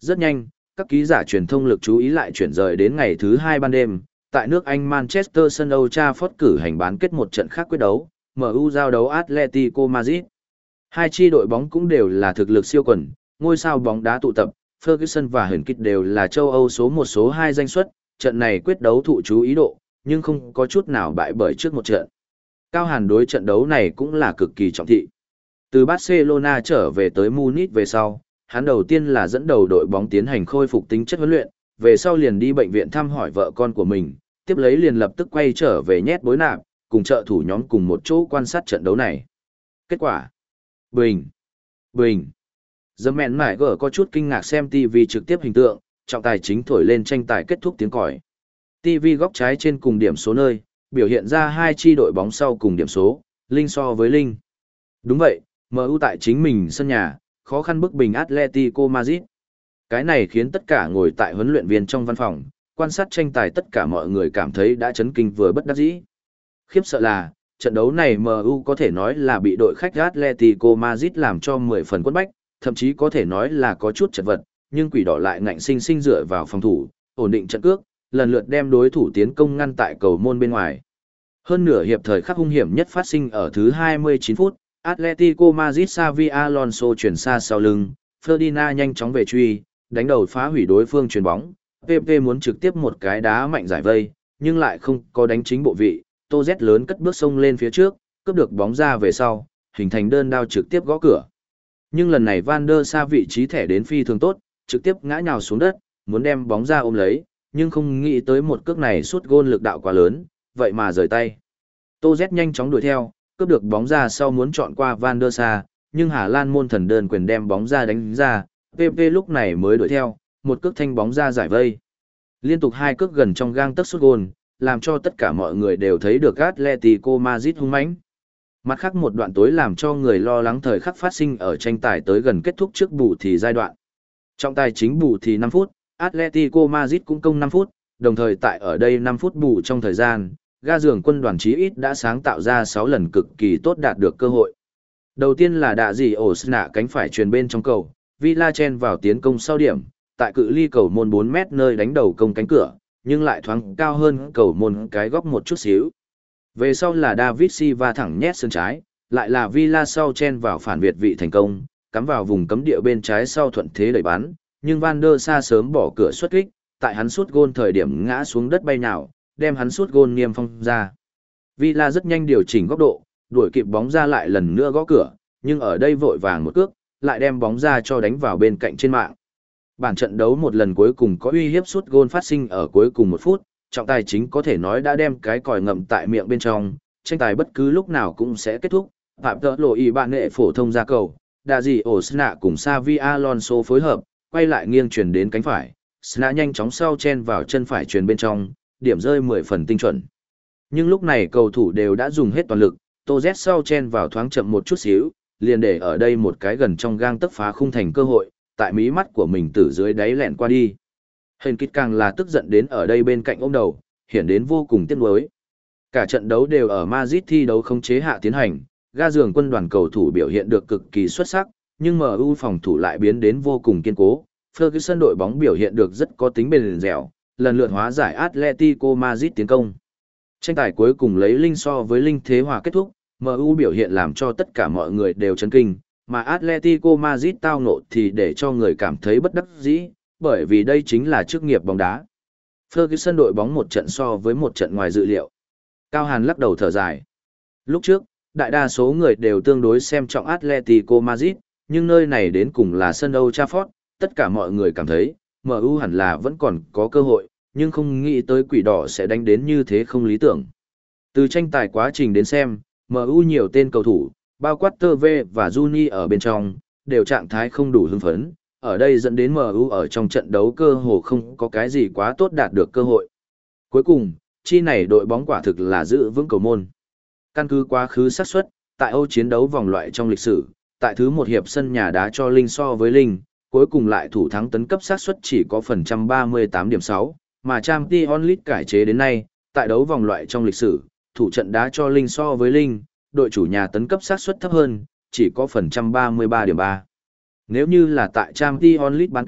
Rất nhanh, các ký giả truyền thông lực chú ý lại chuyển rời đến ngày thứ hai ban đêm, tại nước Anh Manchester sân Old Trafford cử hành bán kết một trận khác quyết đấu, em u giao đấu Atletico Madrid. Hai chi đội bóng cũng đều là thực lực siêu quần, ngôi sao bóng đá tụ tập, Ferguson và Huyền Kịch đều là châu Âu số một số hai danh suất, trận này quyết đấu thụ chú ý độ, nhưng không có chút nào bại bởi trước một trận. Cao Hàn đối trận đấu này cũng là cực kỳ trọng thị. Từ Barcelona trở về tới Munich về sau, hắn đầu tiên là dẫn đầu đội bóng tiến hành khôi phục tính chất huấn luyện, về sau liền đi bệnh viện thăm hỏi vợ con của mình, tiếp lấy liền lập tức quay trở về nhét bối nạp, cùng trợ thủ nhóm cùng một chỗ quan sát trận đấu này. Kết quả: Bình, Bình. The Man Mải Gở có chút kinh ngạc xem ti vi trực tiếp hình tượng, trọng tài chính thổi lên tranh tài kết thúc tiếng còi. ti vi góc trái trên cùng điểm số nơi, biểu hiện ra hai chi đội bóng sau cùng điểm số, Linh so với Linh. Đúng vậy, em u tại chính mình sân nhà, khó khăn bức bình Atletico Madrid. Cái này khiến tất cả ngồi tại huấn luyện viên trong văn phòng, quan sát tranh tài tất cả mọi người cảm thấy đã chấn kinh vừa bất đắc dĩ. Khiếp sợ là, trận đấu này em u có thể nói là bị đội khách Atletico Madrid làm cho mười phần quất bách, thậm chí có thể nói là có chút chật vật, nhưng quỷ đỏ lại ngạnh sinh sinh dựa vào phòng thủ, ổn định trận cước, lần lượt đem đối thủ tiến công ngăn tại cầu môn bên ngoài. Hơn nửa hiệp thời khắc hung hiểm nhất phát sinh ở thứ hai mươi chín phút, Atletico Madrid Xavi Alonso chuyển xa sau lưng, Ferdinand nhanh chóng về truy, đánh đầu phá hủy đối phương chuyền bóng, pê pê muốn trực tiếp một cái đá mạnh giải vây, nhưng lại không có đánh chính bộ vị, Tô Z lớn cất bước sông lên phía trước, cướp được bóng ra về sau, hình thành đơn đao trực tiếp gõ cửa. Nhưng lần này Van der Sa vị trí thẻ đến phi thường tốt, trực tiếp ngã nhào xuống đất, muốn đem bóng ra ôm lấy, nhưng không nghĩ tới một cước này sút gôn lực đạo quá lớn, vậy mà rời tay. Tô Z nhanh chóng đuổi theo, cướp được bóng ra sau muốn chọn qua Van der Sa, nhưng Hà Lan môn thần đơn quyền đem bóng ra đánh ra, pê pê lúc này mới đuổi theo, một cước thanh bóng ra giải vây. Liên tục hai cước gần trong gang tấc sút gôn, làm cho tất cả mọi người đều thấy được Atletico Madrid hung mãnh. Mặt khác một đoạn tối làm cho người lo lắng thời khắc phát sinh ở tranh tài tới gần kết thúc trước bù thì giai đoạn. Trọng tài chính bù thì năm phút, Atletico Madrid cũng công năm phút, đồng thời tại ở đây năm phút bù trong thời gian, ga giường quân đoàn chí ít đã sáng tạo ra sáu lần cực kỳ tốt đạt được cơ hội. Đầu tiên là đạ gì ổ nạ cánh phải truyền bên trong cầu, Villa chen vào tiến công sau điểm, tại cự ly cầu môn bốn mét nơi đánh đầu công cánh cửa, nhưng lại thoáng cao hơn cầu môn cái góc một chút xíu. Về sau là David Silva thẳng nhét sân trái, lại là Villa sau chen vào phản việt vị thành công, cắm vào vùng cấm địa bên trái sau thuận thế đẩy bắn, nhưng Van der Sa sớm bỏ cửa xuất kích, tại hắn sút gôn thời điểm ngã xuống đất bay nhào, đem hắn sút gôn niêm phong ra. Villa rất nhanh điều chỉnh góc độ, đuổi kịp bóng ra lại lần nữa gõ cửa, nhưng ở đây vội vàng một cước, lại đem bóng ra cho đánh vào bên cạnh trên mạng. Bản trận đấu một lần cuối cùng có uy hiếp sút gôn phát sinh ở cuối cùng một phút, trọng tài chính có thể nói đã đem cái còi ngậm tại miệng bên trong, tranh tài bất cứ lúc nào cũng sẽ kết thúc. Phạm tợ lộ ý bạn nghệ phổ thông ra cầu, đà gì ổ Sna cùng Xavi Alonso phối hợp, quay lại nghiêng chuyển đến cánh phải, Sna nhanh chóng sau chen vào chân phải truyền bên trong, điểm rơi mười phần tinh chuẩn. Nhưng lúc này cầu thủ đều đã dùng hết toàn lực, Tô Z sau chen vào thoáng chậm một chút xíu, liền để ở đây một cái gần trong gang tấc phá khung thành cơ hội, tại mí mắt của mình từ dưới đáy lẹn qua đi. Hình kích càng là tức giận đến ở đây bên cạnh ôm đầu, hiển đến vô cùng tiếc nuối. Cả trận đấu đều ở Madrid thi đấu không chế hạ tiến hành, ga giường quân đoàn cầu thủ biểu hiện được cực kỳ xuất sắc, nhưng em u phòng thủ lại biến đến vô cùng kiên cố. Ferguson đội bóng biểu hiện được rất có tính bền dẻo, lần lượt hóa giải Atletico Madrid tiến công. Tranh tài cuối cùng lấy linh so với linh thế hòa kết thúc, em u biểu hiện làm cho tất cả mọi người đều chấn kinh, mà Atletico Madrid tao ngộ thì để cho người cảm thấy bất đắc dĩ, bởi vì đây chính là chức nghiệp bóng đá. Ferguson đội bóng một trận so với một trận ngoài dự liệu. Cao Hàn lắc đầu thở dài. Lúc trước, đại đa số người đều tương đối xem trọng Atletico Madrid, nhưng nơi này đến cùng là sân Old Trafford, tất cả mọi người cảm thấy, em u hẳn là vẫn còn có cơ hội, nhưng không nghĩ tới quỷ đỏ sẽ đánh đến như thế không lý tưởng. Từ tranh tài quá trình đến xem, em u nhiều tên cầu thủ, bao quát Tơ Vê và Juni ở bên trong, đều trạng thái không đủ hưng phấn, ở đây dẫn đến em u ở trong trận đấu cơ hồ không có cái gì quá tốt đạt được cơ hội. Cuối cùng, chi này đội bóng quả thực là giữ vững cầu môn. Căn cứ quá khứ xác suất, tại Âu chiến đấu vòng loại trong lịch sử, tại thứ một hiệp sân nhà đá cho Linh so với Linh, cuối cùng lại thủ thắng tấn cấp xác suất chỉ có phần trăm ba mươi tám điểm sáu, mà Champions League cải chế đến nay, tại đấu vòng loại trong lịch sử, thủ trận đá cho Linh so với Linh, đội chủ nhà tấn cấp xác suất thấp hơn, chỉ có phần trăm ba mươi ba điểm ba. Nếu như là tại Champions League bán kết,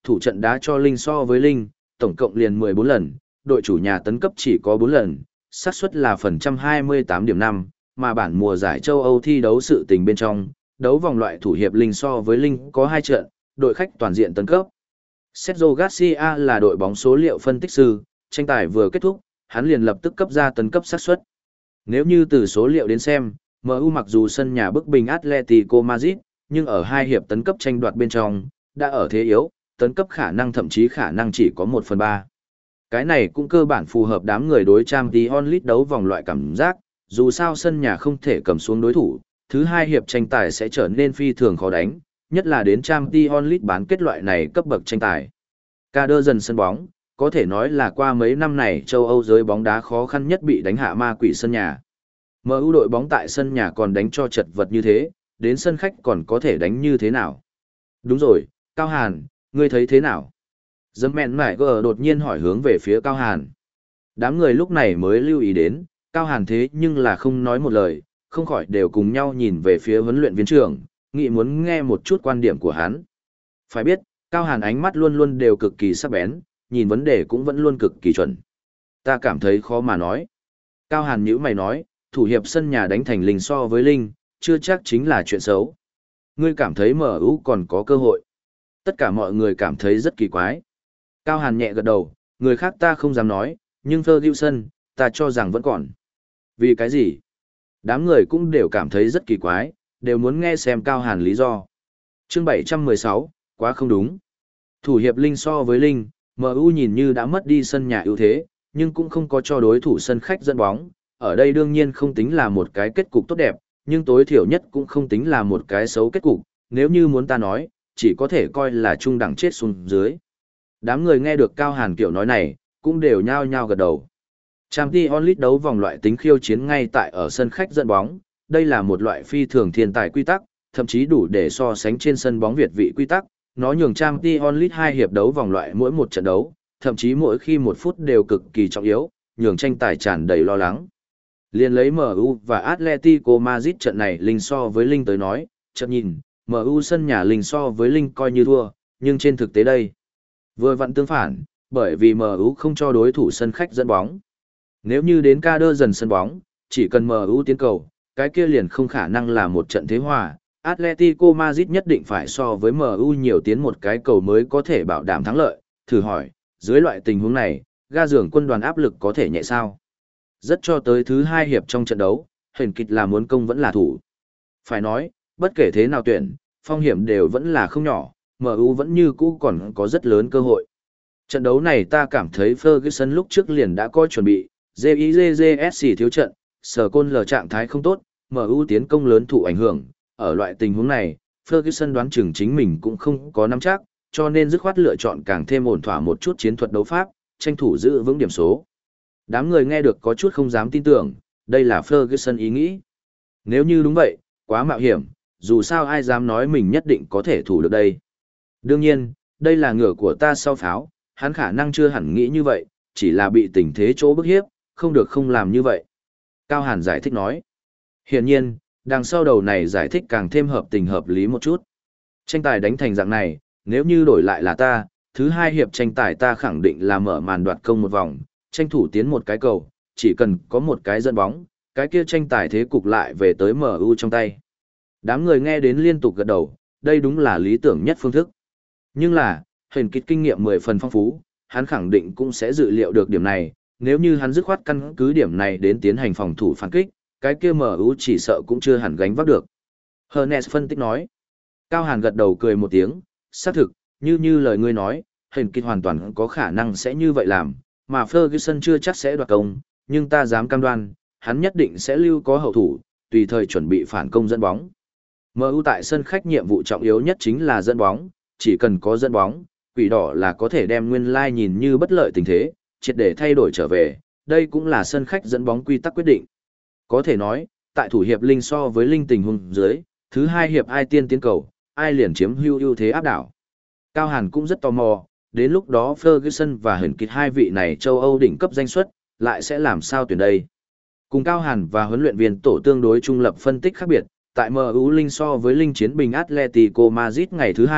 thủ trận đá cho Linh so với Linh, tổng cộng liền mười bốn lần, đội chủ nhà tấn cấp chỉ có bốn lần, xác suất là phần trăm hai mươi tám điểm năm, mà bản mùa giải châu Âu thi đấu sự tình bên trong, đấu vòng loại thủ hiệp Linh so với Linh có hai trận, đội khách toàn diện tấn cấp. Sergio Garcia là đội bóng số liệu phân tích sư, tranh tài vừa kết thúc, hắn liền lập tức cấp ra tấn cấp xác suất. Nếu như từ số liệu đến xem, em u mặc dù sân nhà bức bình Atletico Madrid, nhưng ở hai hiệp tấn cấp tranh đoạt bên trong, đã ở thế yếu, tấn cấp khả năng thậm chí khả năng chỉ có một phần ba. Cái này cũng cơ bản phù hợp đám người đối Champions League đấu vòng loại cảm giác, dù sao sân nhà không thể cầm xuống đối thủ, thứ hai hiệp tranh tài sẽ trở nên phi thường khó đánh, nhất là đến Champions League bán kết loại này cấp bậc tranh tài. Ca đơ dần sân bóng, có thể nói là qua mấy năm này châu Âu giới bóng đá khó khăn nhất bị đánh hạ ma quỷ sân nhà. em u đội bóng tại sân nhà còn đánh cho chật vật như thế, đến sân khách còn có thể đánh như thế nào? Đúng rồi, Cao Hàn, ngươi thấy thế nào? Dâm mẹn mải gờ đột nhiên hỏi hướng về phía Cao Hàn. Đám người lúc này mới lưu ý đến, Cao Hàn thế nhưng là không nói một lời, không khỏi đều cùng nhau nhìn về phía huấn luyện viên trưởng, nghĩ muốn nghe một chút quan điểm của hắn. Phải biết, Cao Hàn ánh mắt luôn luôn đều cực kỳ sắc bén, nhìn vấn đề cũng vẫn luôn cực kỳ chuẩn. Ta cảm thấy khó mà nói. Cao Hàn nhíu mày nói, thủ hiệp sân nhà đánh thành Linh so với Linh, chưa chắc chính là chuyện xấu. Ngươi cảm thấy em u còn có cơ hội. Tất cả mọi người cảm thấy rất kỳ quái. Cao Hàn nhẹ gật đầu, người khác ta không dám nói, nhưng Ferguson, ta cho rằng vẫn còn. Vì cái gì? Đám người cũng đều cảm thấy rất kỳ quái, đều muốn nghe xem Cao Hàn lý do. Chương bảy trăm mười sáu, quá không đúng. Thủ hiệp Linh so với Linh, em u nhìn như đã mất đi sân nhà ưu thế, nhưng cũng không có cho đối thủ sân khách dẫn bóng. Ở đây đương nhiên không tính là một cái kết cục tốt đẹp, nhưng tối thiểu nhất cũng không tính là một cái xấu kết cục. Nếu như muốn ta nói, chỉ có thể coi là trung đẳng chết xuống dưới. Đám người nghe được Cao Hàn kiểu nói này, cũng đều nhao nhao gật đầu. Champions League đấu vòng loại tính khiêu chiến ngay tại ở sân khách dẫn bóng, đây là một loại phi thường thiên tài quy tắc, thậm chí đủ để so sánh trên sân bóng Việt vị quy tắc, nó nhường Champions League hai hiệp đấu vòng loại mỗi một trận đấu, thậm chí mỗi khi một phút đều cực kỳ trọng yếu, nhường tranh tài tràn đầy lo lắng. Liên lấy em u và Atletico Madrid trận này Linh so với Linh tới nói, chợt nhìn, em u sân nhà Linh so với Linh coi như thua, nhưng trên thực tế đây, vừa vặn tương phản, bởi vì em u không cho đối thủ sân khách dẫn bóng. Nếu như đến ca đơ dần sân bóng, chỉ cần em u tiến cầu, cái kia liền không khả năng là một trận thế hòa. Atletico Madrid nhất định phải so với em u nhiều tiến một cái cầu mới có thể bảo đảm thắng lợi. Thử hỏi, dưới loại tình huống này, ga giường quân đoàn áp lực có thể nhẹ sao? Rất cho tới thứ hai hiệp trong trận đấu, hình kịch là muốn công vẫn là thủ. Phải nói, bất kể thế nào tuyển, phong hiểm đều vẫn là không nhỏ, em u vẫn như cũ còn có rất lớn cơ hội. Trận đấu này ta cảm thấy Ferguson lúc trước liền đã có chuẩn bị, gi gi gi ét xê thiếu trận, sở côn lờ trạng thái không tốt, em u tiến công lớn thụ ảnh hưởng. Ở loại tình huống này, Ferguson đoán chừng chính mình cũng không có nắm chắc, cho nên dứt khoát lựa chọn càng thêm ổn thỏa một chút chiến thuật đấu pháp, tranh thủ giữ vững điểm số. Đám người nghe được có chút không dám tin tưởng, đây là Ferguson ý nghĩ. Nếu như đúng vậy, quá mạo hiểm, dù sao ai dám nói mình nhất định có thể thủ được đây. Đương nhiên, đây là ngựa của ta sau pháo, hắn khả năng chưa hẳn nghĩ như vậy, chỉ là bị tình thế chỗ bức hiếp, không được không làm như vậy. Cao Hàn giải thích nói. Hiển nhiên, đằng sau đầu này giải thích càng thêm hợp tình hợp lý một chút. Tranh tài đánh thành dạng này, nếu như đổi lại là ta, thứ hai hiệp tranh tài ta khẳng định là mở màn đoạt công một vòng, tranh thủ tiến một cái cầu, chỉ cần có một cái dẫn bóng, cái kia tranh tài thế cục lại về tới em u trong tay. Đám người nghe đến liên tục gật đầu, đây đúng là lý tưởng nhất phương thức. Nhưng là, hình kịch kinh nghiệm mười phần phong phú, hắn khẳng định cũng sẽ dự liệu được điểm này, nếu như hắn dứt khoát căn cứ điểm này đến tiến hành phòng thủ phản kích, cái kia em u chỉ sợ cũng chưa hẳn gánh vác được. Hernes phân tích nói. Cao Hàn gật đầu cười một tiếng, xác thực, như như lời ngươi nói, hình kịch hoàn toàn có khả năng sẽ như vậy làm, mà Ferguson chưa chắc sẽ đoạt công, nhưng ta dám cam đoan, hắn nhất định sẽ lưu có hậu thủ, tùy thời chuẩn bị phản công dẫn bóng. em u tại sân khách nhiệm vụ trọng yếu nhất chính là dẫn bóng, chỉ cần có dẫn bóng, quỷ đỏ là có thể đem nguyên lai nhìn như bất lợi tình thế, triệt để thay đổi trở về, đây cũng là sân khách dẫn bóng quy tắc quyết định. Có thể nói, tại thủ hiệp Linh so với Linh tình huống dưới, thứ hai hiệp ai tiên tiến cầu, ai liền chiếm hữu ưu thế áp đảo. Cao Hàn cũng rất tò mò, đến lúc đó Ferguson và Huyền Kịch hai vị này châu Âu đỉnh cấp danh xuất, lại sẽ làm sao tuyển đây. Cùng Cao Hàn và huấn luyện viên tổ tương đối trung lập phân tích khác biệt, tại em u Linh so với Linh chiến bình Atletico Madrid ngày thứ hai,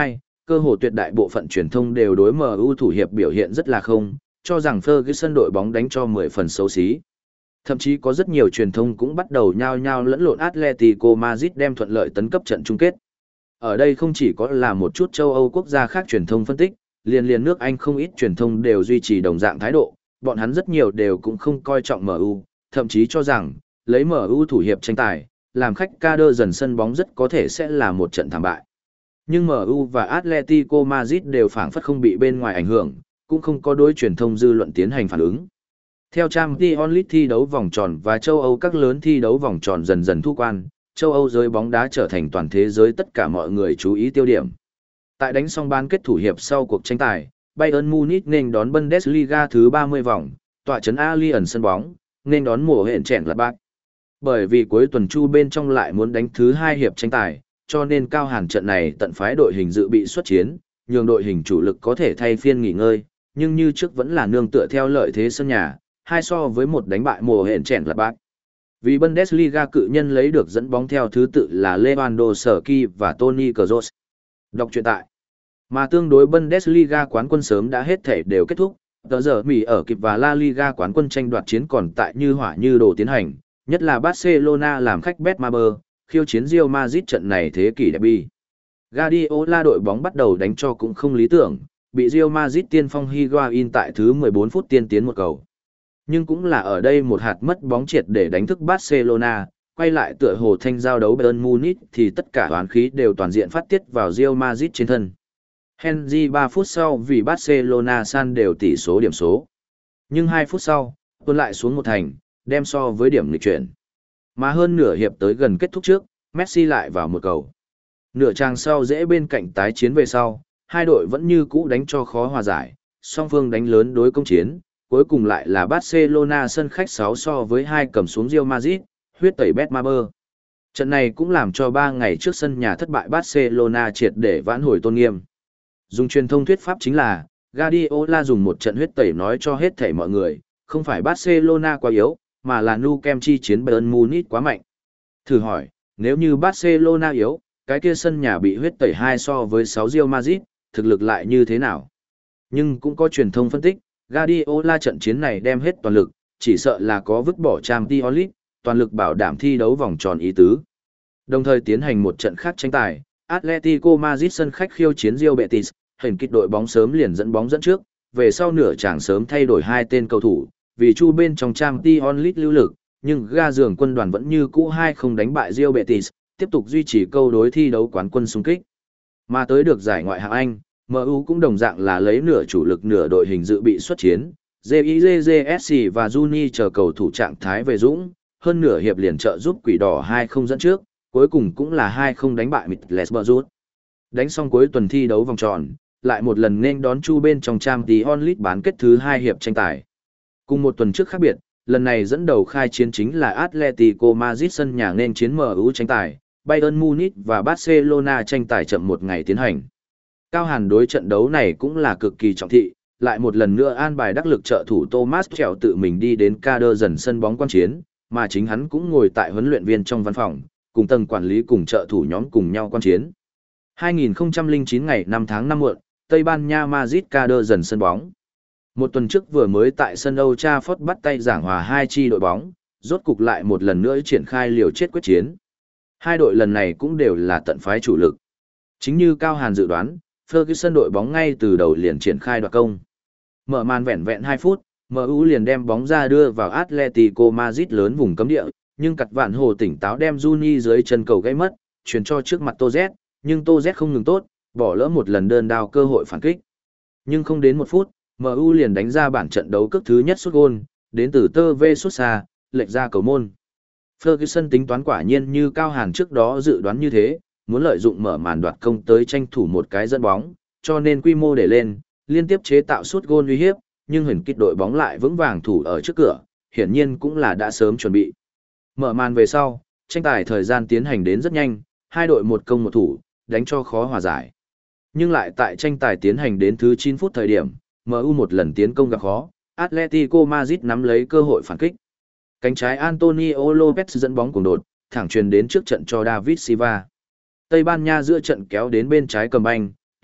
cơ hồ tuyệt đại bộ phận truyền thông đều đối em u thủ hiệp biểu hiện rất là không, cho rằng Ferguson đội bóng đánh cho mười phần xấu xí. Thậm chí có rất nhiều truyền thông cũng bắt đầu nhao nhao lẫn lộn Atletico Madrid đem thuận lợi tấn cấp trận chung kết. Ở đây không chỉ có là một chút châu Âu quốc gia khác truyền thông phân tích, liền liền nước Anh không ít truyền thông đều duy trì đồng dạng thái độ, bọn hắn rất nhiều đều cũng không coi trọng em u, thậm chí cho rằng, lấy em u thủ hiệp tranh tài, làm khách ca đơ dần sân bóng rất có thể sẽ là một trận thảm bại. Nhưng em u và Atletico Madrid đều phảng phất không bị bên ngoài ảnh hưởng, cũng không có đối truyền thông dư luận tiến hành phản ứng. Theo Champions League thi đấu vòng tròn và châu Âu các lớn thi đấu vòng tròn dần dần thu quan, châu Âu giới bóng đá trở thành toàn thế giới tất cả mọi người chú ý tiêu điểm. Tại đánh xong bán kết thủ hiệp sau cuộc tranh tài, Bayern Munich nên đón Bundesliga thứ ba mươi vòng, tọa trấn Allianz sân bóng, nên đón mùa hẹn chèn là bác. Bởi vì cuối tuần chu bên trong lại muốn đánh thứ hai hiệp tranh tài, cho nên Cao Hàn trận này tận phái đội hình dự bị xuất chiến, nhường đội hình chủ lực có thể thay phiên nghỉ ngơi, nhưng như trước vẫn là nương tựa theo lợi thế sân nhà, hai so với một đánh bại mùa hẹn chèn là bác. Vì Bundesliga cự nhân lấy được dẫn bóng theo thứ tự là Lewandowski và Toni Kroos. Đọc truyện tại. Mà tương đối Bundesliga quán quân sớm đã hết thể đều kết thúc, tờ giờ Mỹ ở kịp và La Liga quán quân tranh đoạt chiến còn tại như hỏa như đồ tiến hành, nhất là Barcelona làm khách Betmaber, khiêu chiến Real Madrid trận này thế kỷ derby. Guardiola đội bóng bắt đầu đánh cho cũng không lý tưởng, bị Real Madrid tiên phong Higuain tại thứ mười bốn phút tiên tiến một cầu. Nhưng cũng là ở đây một hạt mất bóng triệt để đánh thức Barcelona, quay lại tựa hồ thanh giao đấu Bayern Munich thì tất cả oán khí đều toàn diện phát tiết vào Real Madrid trên thân. Henry ba phút sau vì Barcelona san đều tỷ số điểm số. Nhưng hai phút sau, tuần lại xuống một thành, đem so với điểm nghịch chuyển. Mà hơn nửa hiệp tới gần kết thúc trước, Messi lại vào một cầu. Nửa trang sau dễ bên cạnh tái chiến về sau, hai đội vẫn như cũ đánh cho khó hòa giải, song phương đánh lớn đối công chiến, cuối cùng lại là Barcelona sân khách sáu so với hai cầm xuống Real Madrid, huyết tẩy Betmaber. Trận này cũng làm cho ba ngày trước sân nhà thất bại Barcelona triệt để vãn hồi tôn nghiêm. Dùng truyền thông thuyết pháp chính là, Guardiola dùng một trận huyết tẩy nói cho hết thảy mọi người, không phải Barcelona quá yếu, mà là Nou Camp chi chiến Bayern Munich quá mạnh. Thử hỏi, nếu như Barcelona yếu, cái kia sân nhà bị huyết tẩy hai so với sáu Real Madrid, thực lực lại như thế nào? Nhưng cũng có truyền thông phân tích, Guardiola trận chiến này đem hết toàn lực, chỉ sợ là có vứt bỏ Champions League, toàn lực bảo đảm thi đấu vòng tròn ý tứ. Đồng thời tiến hành một trận khác tranh tài, Atletico Madrid sân khách khiêu chiến Real Betis, hình kích đội bóng sớm liền dẫn bóng dẫn trước, về sau nửa chàng sớm thay đổi hai tên cầu thủ, vì chu bên trong Champions League lưu lực, nhưng ga giường quân đoàn vẫn như cũ hai không đánh bại Real Betis, tiếp tục duy trì câu đối thi đấu quán quân xung kích. Mà tới được giải ngoại hạng Anh, em u cũng đồng dạng là lấy nửa chủ lực nửa đội hình dự bị xuất chiến, gi i giê giê ét xê và Juni chờ cầu thủ trạng thái về dũng, hơn nửa hiệp liền trợ giúp quỷ đỏ hai không dẫn trước, cuối cùng cũng là hai không đánh bại Middlesbrough. Đánh xong cuối tuần thi đấu vòng tròn, lại một lần nên đón chu bên trong Champions League bán kết thứ hai hiệp tranh tài. Cùng một tuần trước khác biệt, lần này dẫn đầu khai chiến chính là Atletico Madrid sân nhà nên chiến em u tranh tài, Bayern Munich và Barcelona tranh tài chậm một ngày tiến hành. Cao Hàn đối trận đấu này cũng là cực kỳ trọng thị, lại một lần nữa an bài đắc lực trợ thủ Thomas Tuchel tự mình đi đến Kader dần sân bóng quan chiến, mà chính hắn cũng ngồi tại huấn luyện viên trong văn phòng, cùng tầng quản lý cùng trợ thủ nhóm cùng nhau quan chiến. hai nghìn không trăm lẻ chín ngày năm tháng năm muộn, Tây Ban Nha Madrid Kader dần sân bóng. Một tuần trước vừa mới tại sân Old Trafford bắt tay giảng hòa hai chi đội bóng, rốt cục lại một lần nữa triển khai liều chết quyết chiến. Hai đội lần này cũng đều là tận phái chủ lực. Chính như Cao Hàn dự đoán, Ferguson đội bóng ngay từ đầu liền triển khai đoạt công. Mở màn vẹn vẹn hai phút, em u liền đem bóng ra đưa vào Atletico Madrid lớn vùng cấm địa, nhưng cặt vạn hồ tỉnh táo đem Juni dưới chân cầu gãy mất, chuyển cho trước mặt Tô Z, nhưng Tô Z không ngừng tốt, bỏ lỡ một lần đơn đao cơ hội phản kích. Nhưng không đến một phút, em u liền đánh ra bản trận đấu cước thứ nhất sút gôn, đến từ tơ vê sút xa, lệch ra cầu môn. Ferguson tính toán quả nhiên như Cao Hàn trước đó dự đoán như thế, muốn lợi dụng mở màn đoạt công tới tranh thủ một cái dẫn bóng, cho nên quy mô để lên, liên tiếp chế tạo sút gôn uy hiếp, nhưng hình kích đội bóng lại vững vàng thủ ở trước cửa, hiển nhiên cũng là đã sớm chuẩn bị. Mở màn về sau, tranh tài thời gian tiến hành đến rất nhanh, hai đội một công một thủ, đánh cho khó hòa giải. Nhưng lại tại tranh tài tiến hành đến thứ chín phút thời điểm, em u một lần tiến công gặp khó, Atletico Madrid nắm lấy cơ hội phản kích. Cánh trái Antonio Lopez dẫn bóng cuồng đột, thẳng truyền đến trước trận cho David Silva. Tây Ban Nha giữa trận kéo đến bên trái cầm banh,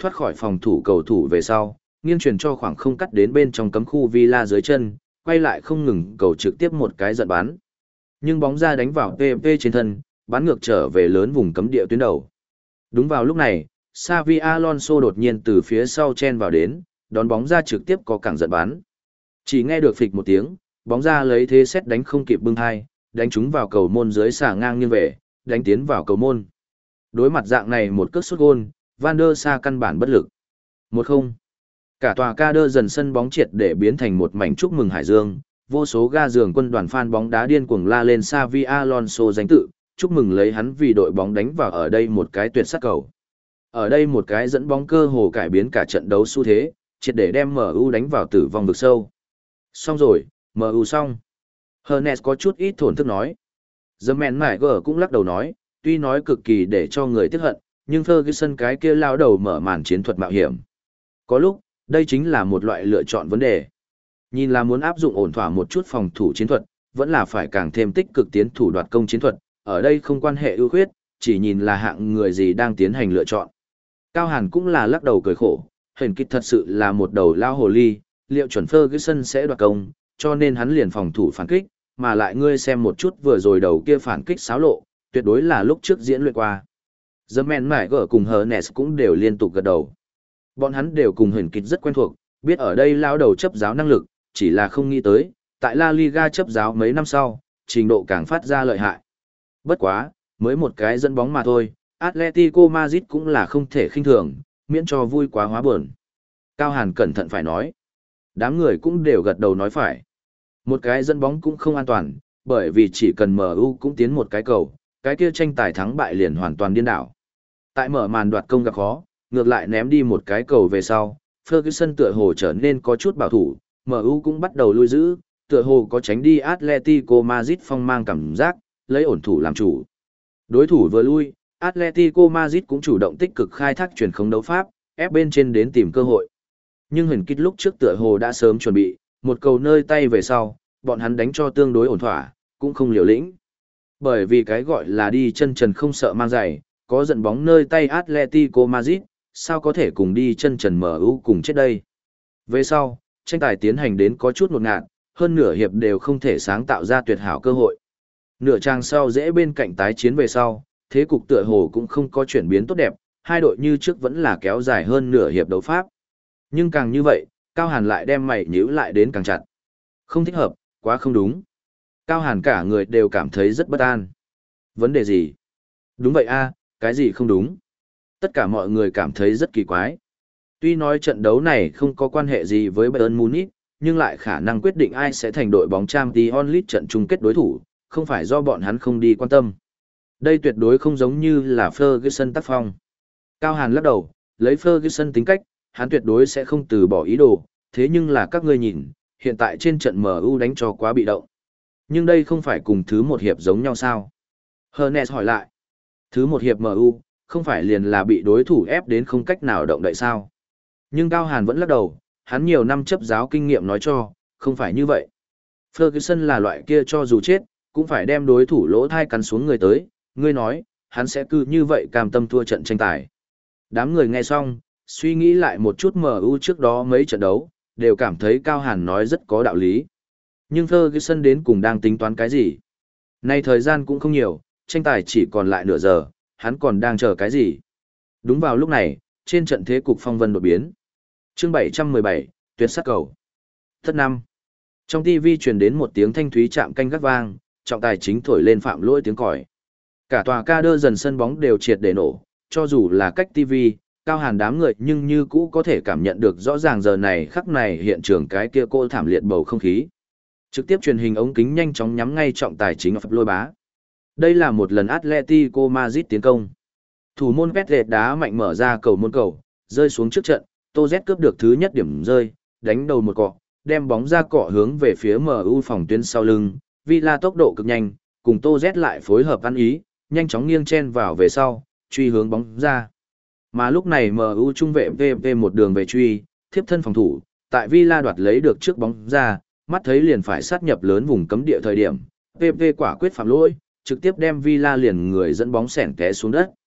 thoát khỏi phòng thủ cầu thủ về sau, nghiêng chuyển cho khoảng không cắt đến bên trong cấm khu Villa dưới chân, quay lại không ngừng cầu trực tiếp một cái giận bắn. Nhưng bóng ra đánh vào pê pê trên thân, bắn ngược trở về lớn vùng cấm địa tuyến đầu. Đúng vào lúc này, Xavi Alonso đột nhiên từ phía sau chen vào đến, đón bóng ra trực tiếp có cẳng giận bắn. Chỉ nghe được phịch một tiếng, bóng ra lấy thế xét đánh không kịp bưng hai, đánh trúng vào cầu môn dưới xả ngang nghiêng về, đánh tiến vào cầu môn. Đối mặt dạng này một cước sút gôn, Van der Sa căn bản bất lực. một không. Cả tòa ca đơ dần sân bóng triệt để biến thành một mảnh chúc mừng hải dương, vô số ga giường quân đoàn fan bóng đá điên cuồng la lên Xavi Alonso danh tự, chúc mừng lấy hắn vì đội bóng đánh vào ở đây một cái tuyệt sắc cầu. Ở đây một cái dẫn bóng cơ hồ cải biến cả trận đấu xu thế, triệt để đem em u đánh vào tử vong vực sâu. Xong rồi, em u xong. Hernes có chút ít thổn thức nói. The Man Niger cũng lắc đầu nói, tuy nói cực kỳ để cho người tiếc hận, nhưng Ferguson cái kia lao đầu mở màn chiến thuật mạo hiểm. Có lúc, đây chính là một loại lựa chọn vấn đề. Nhìn là muốn áp dụng ổn thỏa một chút phòng thủ chiến thuật, vẫn là phải càng thêm tích cực tiến thủ đoạt công chiến thuật, ở đây không quan hệ ưu khuyết, chỉ nhìn là hạng người gì đang tiến hành lựa chọn. Cao Hàn cũng là lắc đầu cười khổ, hình kích thật sự là một đầu lao hồ ly, liệu chuẩn Ferguson sẽ đoạt công, cho nên hắn liền phòng thủ phản kích, mà lại ngươi xem một chút vừa rồi đầu kia phản kích xáo lộ, tuyệt đối là lúc trước diễn luyện qua. The Man Niger cùng Hernes cũng đều liên tục gật đầu. Bọn hắn đều cùng hình kích rất quen thuộc, biết ở đây lao đầu chấp giáo năng lực, chỉ là không nghĩ tới, tại La Liga chấp giáo mấy năm sau, trình độ càng phát ra lợi hại. Bất quá, mới một cái dẫn bóng mà thôi, Atletico Madrid cũng là không thể khinh thường, miễn cho vui quá hóa buồn. Cao Hàn cẩn thận phải nói. Đám người cũng đều gật đầu nói phải. Một cái dẫn bóng cũng không an toàn, bởi vì chỉ cần em u cũng tiến một cái cầu, cái kia tranh tài thắng bại liền hoàn toàn điên đảo. Tại mở màn đoạt công gặp khó, ngược lại ném đi một cái cầu về sau, Ferguson tựa hồ trở nên có chút bảo thủ, em u cũng bắt đầu lui giữ, tựa hồ có tránh đi Atletico Madrid phong mang cảm giác, lấy ổn thủ làm chủ. Đối thủ vừa lui, Atletico Madrid cũng chủ động tích cực khai thác chuyển khống đấu pháp, ép bên trên đến tìm cơ hội. Nhưng hình kích lúc trước tựa hồ đã sớm chuẩn bị, một cầu nơi tay về sau, bọn hắn đánh cho tương đối ổn thỏa, cũng không liều lĩnh. Bởi vì cái gọi là đi chân trần không sợ mang giày, có dẫn bóng nơi tay Atletico Madrid, sao có thể cùng đi chân trần em u cùng chết đây. Về sau, tranh tài tiến hành đến có chút ngột ngạt, hơn nửa hiệp đều không thể sáng tạo ra tuyệt hảo cơ hội. Nửa trang sau dễ bên cạnh tái chiến về sau, thế cục tựa hồ cũng không có chuyển biến tốt đẹp, hai đội như trước vẫn là kéo dài hơn nửa hiệp đấu pháp. Nhưng càng như vậy, Cao Hàn lại đem mày nhíu lại đến càng chặt. Không thích hợp, quá không đúng. Cao Hàn cả người đều cảm thấy rất bất an. Vấn đề gì? Đúng vậy a, cái gì không đúng? Tất cả mọi người cảm thấy rất kỳ quái. Tuy nói trận đấu này không có quan hệ gì với Bayern Munich, nhưng lại khả năng quyết định ai sẽ thành đội bóng Champions League trận chung kết đối thủ, không phải do bọn hắn không đi quan tâm. Đây tuyệt đối không giống như là Ferguson tác phong. Cao Hàn lắc đầu, lấy Ferguson tính cách, hắn tuyệt đối sẽ không từ bỏ ý đồ, thế nhưng là các ngươi nhìn, hiện tại trên trận em u đánh cho quá bị động. Nhưng đây không phải cùng thứ một hiệp giống nhau sao? Hernes hỏi lại. Thứ một hiệp em u, không phải liền là bị đối thủ ép đến không cách nào động đậy sao? Nhưng Cao Hàn vẫn lắc đầu, hắn nhiều năm chấp giáo kinh nghiệm nói cho, không phải như vậy. Ferguson là loại kia cho dù chết, cũng phải đem đối thủ lỗ thai cắn xuống người tới, ngươi nói, hắn sẽ cứ như vậy cam tâm thua trận tranh tài. Đám người nghe xong, suy nghĩ lại một chút em u trước đó mấy trận đấu, đều cảm thấy Cao Hàn nói rất có đạo lý. Nhưng Ferguson đến cùng đang tính toán cái gì? Nay thời gian cũng không nhiều, tranh tài chỉ còn lại nửa giờ, hắn còn đang chờ cái gì? Đúng vào lúc này, trên trận thế cục phong vân đột biến. Chương bảy trăm mười bảy, tuyệt sắc cầu. Thất năm. Trong ti vi truyền đến một tiếng thanh thúy chạm canh gác vang, trọng tài chính thổi lên phạm lỗi tiếng còi. Cả tòa ca đơ dần sân bóng đều triệt để nổ, cho dù là cách ti vi, Cao Hàn đám người nhưng như cũ có thể cảm nhận được rõ ràng giờ này khắc này hiện trường cái kia cô thảm liệt bầu không khí. Trực tiếp truyền hình ống kính nhanh chóng nhắm ngay trọng tài chính Phật Lôi Bá. Đây là một lần Atletico Madrid tiến công. Thủ môn Petret đá mạnh mở ra cầu môn cầu, rơi xuống trước trận, Tô Z cướp được thứ nhất điểm rơi, đánh đầu một cọ, đem bóng ra cọ hướng về phía em u phòng tuyến sau lưng, Villa tốc độ cực nhanh, cùng Tô Z lại phối hợp ăn ý, nhanh chóng nghiêng chen vào về sau, truy hướng bóng ra. Mà lúc này em u trung vệ vê pê một đường về truy, thiếp thân phòng thủ, tại Villa đoạt lấy được trước bóng ra, mắt thấy liền phải sát nhập lớn vùng cấm địa thời điểm, vê pê quả quyết phạm lỗi, trực tiếp đem Villa liền người dẫn bóng xẻng té xuống đất.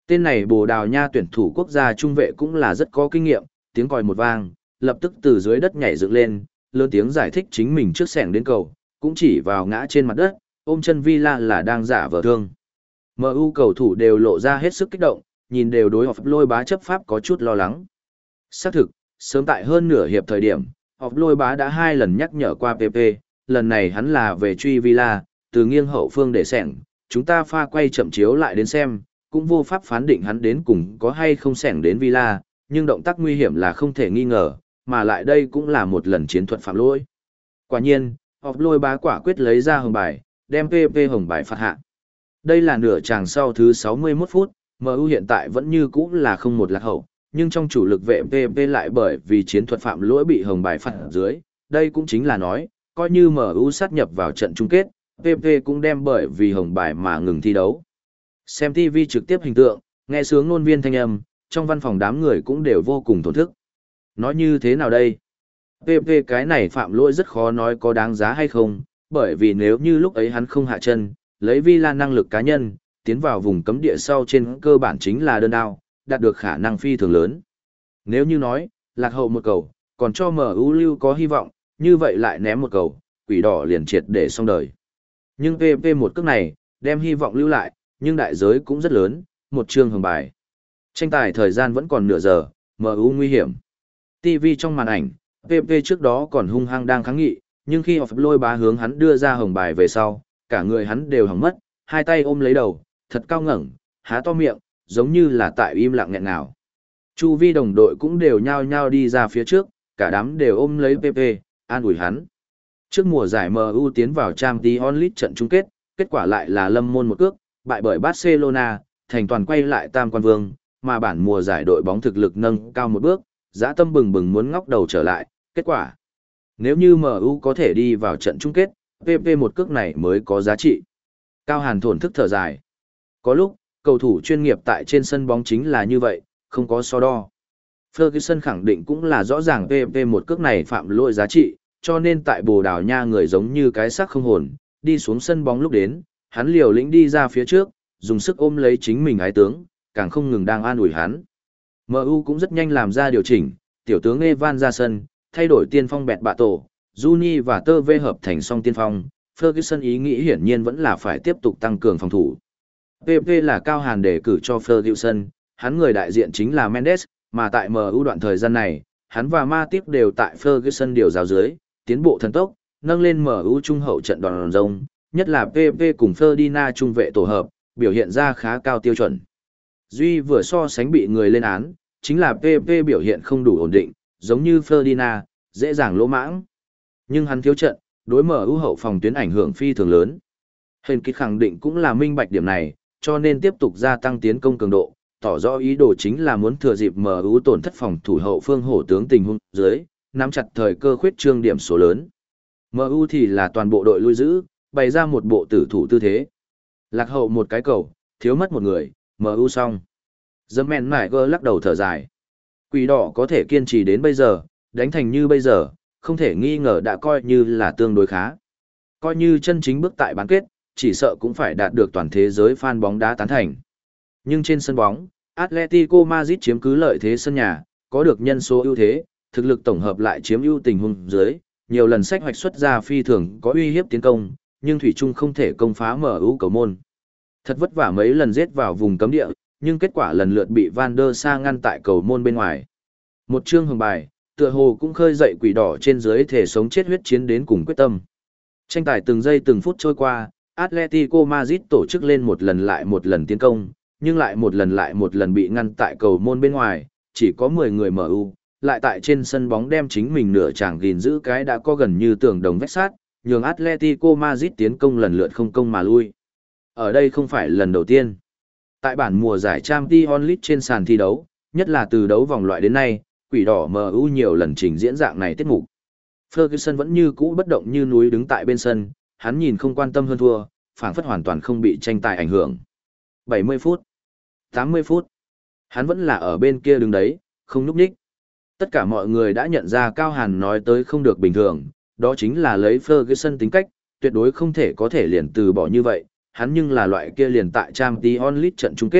Tên này Bồ Đào Nha tuyển thủ quốc gia trung vệ cũng là rất có kinh nghiệm, tiếng còi một vang, lập tức từ dưới đất nhảy dựng lên, lớn tiếng giải thích chính mình trước sẻng đến cầu, cũng chỉ vào ngã trên mặt đất, ôm chân Villa là đang giả vờ thương. em u cầu thủ đều lộ ra hết sức kích động, nhìn đều đối học lôi bá chấp pháp có chút lo lắng. Xác thực, sớm tại hơn nửa hiệp thời điểm, học lôi bá đã hai lần nhắc nhở qua pê pê, lần này hắn là về truy Villa, từ nghiêng hậu phương để sẻng, chúng ta pha quay chậm chiếu lại đến xem, cũng vô pháp phán định hắn đến cùng có hay không sẻng đến Villa, nhưng động tác nguy hiểm là không thể nghi ngờ, mà lại đây cũng là một lần chiến thuật phạm lỗi. Quả nhiên, học lôi bá quả quyết lấy ra hồng bài, đem pê pê hồng bài phạt hạ. Đây là nửa chàng sau thứ sáu mươi mốt phút, em u hiện tại vẫn như cũ là không một lạc hậu, nhưng trong chủ lực vệ pê pê lại bởi vì chiến thuật phạm lỗi bị hồng bài phạt dưới, đây cũng chính là nói, coi như em u sát nhập vào trận chung kết, pê pê cũng đem bởi vì hồng bài mà ngừng thi đấu. Xem ti vi trực tiếp hình tượng, nghe sướng ngôn viên thanh âm, trong văn phòng đám người cũng đều vô cùng thổn thức. Nói như thế nào đây? pê pê cái này phạm lỗi rất khó nói có đáng giá hay không, bởi vì nếu như lúc ấy hắn không hạ chân, lấy Villa năng lực cá nhân, tiến vào vùng cấm địa sau trên cơ bản chính là đơn đao, đạt được khả năng phi thường lớn. Nếu như nói, lạc hậu một cầu, còn cho em u lưu có hy vọng, như vậy lại ném một cầu, quỷ đỏ liền triệt để xong đời. Nhưng pê pê một cước này, đem hy vọng lưu lại, nhưng đại giới cũng rất lớn, một chương hồng bài. Tranh tài thời gian vẫn còn nửa giờ, em u nguy hiểm. ti vi trong màn ảnh, pê pê trước đó còn hung hăng đang kháng nghị, nhưng khi họ lôi bá hướng hắn đưa ra hồng bài về sau, cả người hắn đều hỏng mất, hai tay ôm lấy đầu, thật cao ngẩng, há to miệng, giống như là tại im lặng nghẹn ngào. Chu vi đồng đội cũng đều nhao nhao đi ra phía trước, cả đám đều ôm lấy pê pê, an ủi hắn. Trước mùa giải em u tiến vào Champions League trận chung kết, kết quả lại là lâm môn một cước, bại bởi Barcelona, thành toàn quay lại tam quan vương, mà bản mùa giải đội bóng thực lực nâng cao một bước, dã tâm bừng bừng muốn ngóc đầu trở lại, kết quả. Nếu như em u có thể đi vào trận chung kết, pê pê một cước này mới có giá trị. Cao Hàn thổn thức thở dài. Có lúc, cầu thủ chuyên nghiệp tại trên sân bóng chính là như vậy, không có so đo. Ferguson khẳng định cũng là rõ ràng pê pê một cước này phạm lỗi giá trị, cho nên tại Bồ Đào Nha người giống như cái xác không hồn, đi xuống sân bóng lúc đến, hắn liều lĩnh đi ra phía trước, dùng sức ôm lấy chính mình ái tướng, càng không ngừng đang an ủi hắn. em u cũng rất nhanh làm ra điều chỉnh, tiểu tướng Evan ra sân, thay đổi tiên phong bẹt bạ tổ, Juni và Tơ Vê hợp thành song tiên phong, Ferguson ý nghĩ hiển nhiên vẫn là phải tiếp tục tăng cường phòng thủ. pê pê là Cao Hàn đề cử cho Ferguson, hắn người đại diện chính là Mendes, mà tại em u đoạn thời gian này, hắn và Matip đều tại Ferguson điều giáo dưới, tiến bộ thần tốc, nâng lên em u trung hậu trận đòn rông, nhất là pê pê cùng Ferdinand trung vệ tổ hợp, biểu hiện ra khá cao tiêu chuẩn. Duy vừa so sánh bị người lên án, chính là pê pê biểu hiện không đủ ổn định, giống như Ferdinand, dễ dàng lỗ mãng. Nhưng hắn thiếu trận, đối em u hậu phòng tuyến ảnh hưởng phi thường lớn. Hình kích khẳng định cũng là minh bạch điểm này, cho nên tiếp tục gia tăng tiến công cường độ, tỏ rõ ý đồ chính là muốn thừa dịp em u tổn thất phòng thủ hậu phương hổ tướng tình huống dưới, nắm chặt thời cơ khuyết trương điểm số lớn. em u thì là toàn bộ đội lui giữ, bày ra một bộ tử thủ tư thế. Lạc hậu một cái cầu, thiếu mất một người, em u xong. The Man Niger lắc đầu thở dài. Quỷ đỏ có thể kiên trì đến bây giờ, đánh thành như bây giờ, không thể nghi ngờ đã coi như là tương đối khá. Coi như chân chính bước tại bán kết, chỉ sợ cũng phải đạt được toàn thế giới fan bóng đá tán thành. Nhưng trên sân bóng, Atletico Madrid chiếm cứ lợi thế sân nhà, có được nhân số ưu thế, thực lực tổng hợp lại chiếm ưu tình huống dưới, nhiều lần sách hoạch xuất ra phi thường có uy hiếp tiến công, nhưng thủy chung không thể công phá em u cầu môn. Thật vất vả mấy lần giết vào vùng cấm địa, nhưng kết quả lần lượt bị Van der Sa ngăn tại cầu môn bên ngoài. Một chương hồng bài, tựa hồ cũng khơi dậy quỷ đỏ trên dưới thể sống chết huyết chiến đến cùng quyết tâm. Tranh tài từng giây từng phút trôi qua, Atletico Madrid tổ chức lên một lần lại một lần tiến công, nhưng lại một lần lại một lần bị ngăn tại cầu môn bên ngoài, chỉ có mười người em u, lại tại trên sân bóng đem chính mình nửa chàng gìn giữ cái đã có gần như tường đồng vách sát, nhường Atletico Madrid tiến công lần lượt không công mà lui. Ở đây không phải lần đầu tiên. Tại bản mùa giải Champions League trên sàn thi đấu, nhất là từ đấu vòng loại đến nay, quỷ đỏ em u nhiều lần trình diễn dạng này tiết mục. Ferguson vẫn như cũ bất động như núi đứng tại bên sân, hắn nhìn không quan tâm hơn thua, phảng phất hoàn toàn không bị tranh tài ảnh hưởng. bảy mươi phút, tám mươi phút, hắn vẫn là ở bên kia đứng đấy, không nhúc nhích. Tất cả mọi người đã nhận ra Cao Hàn nói tới không được bình thường, đó chính là lấy Ferguson tính cách, tuyệt đối không thể có thể liền từ bỏ như vậy, hắn nhưng là loại kia liền tại Champions League trận chung kết,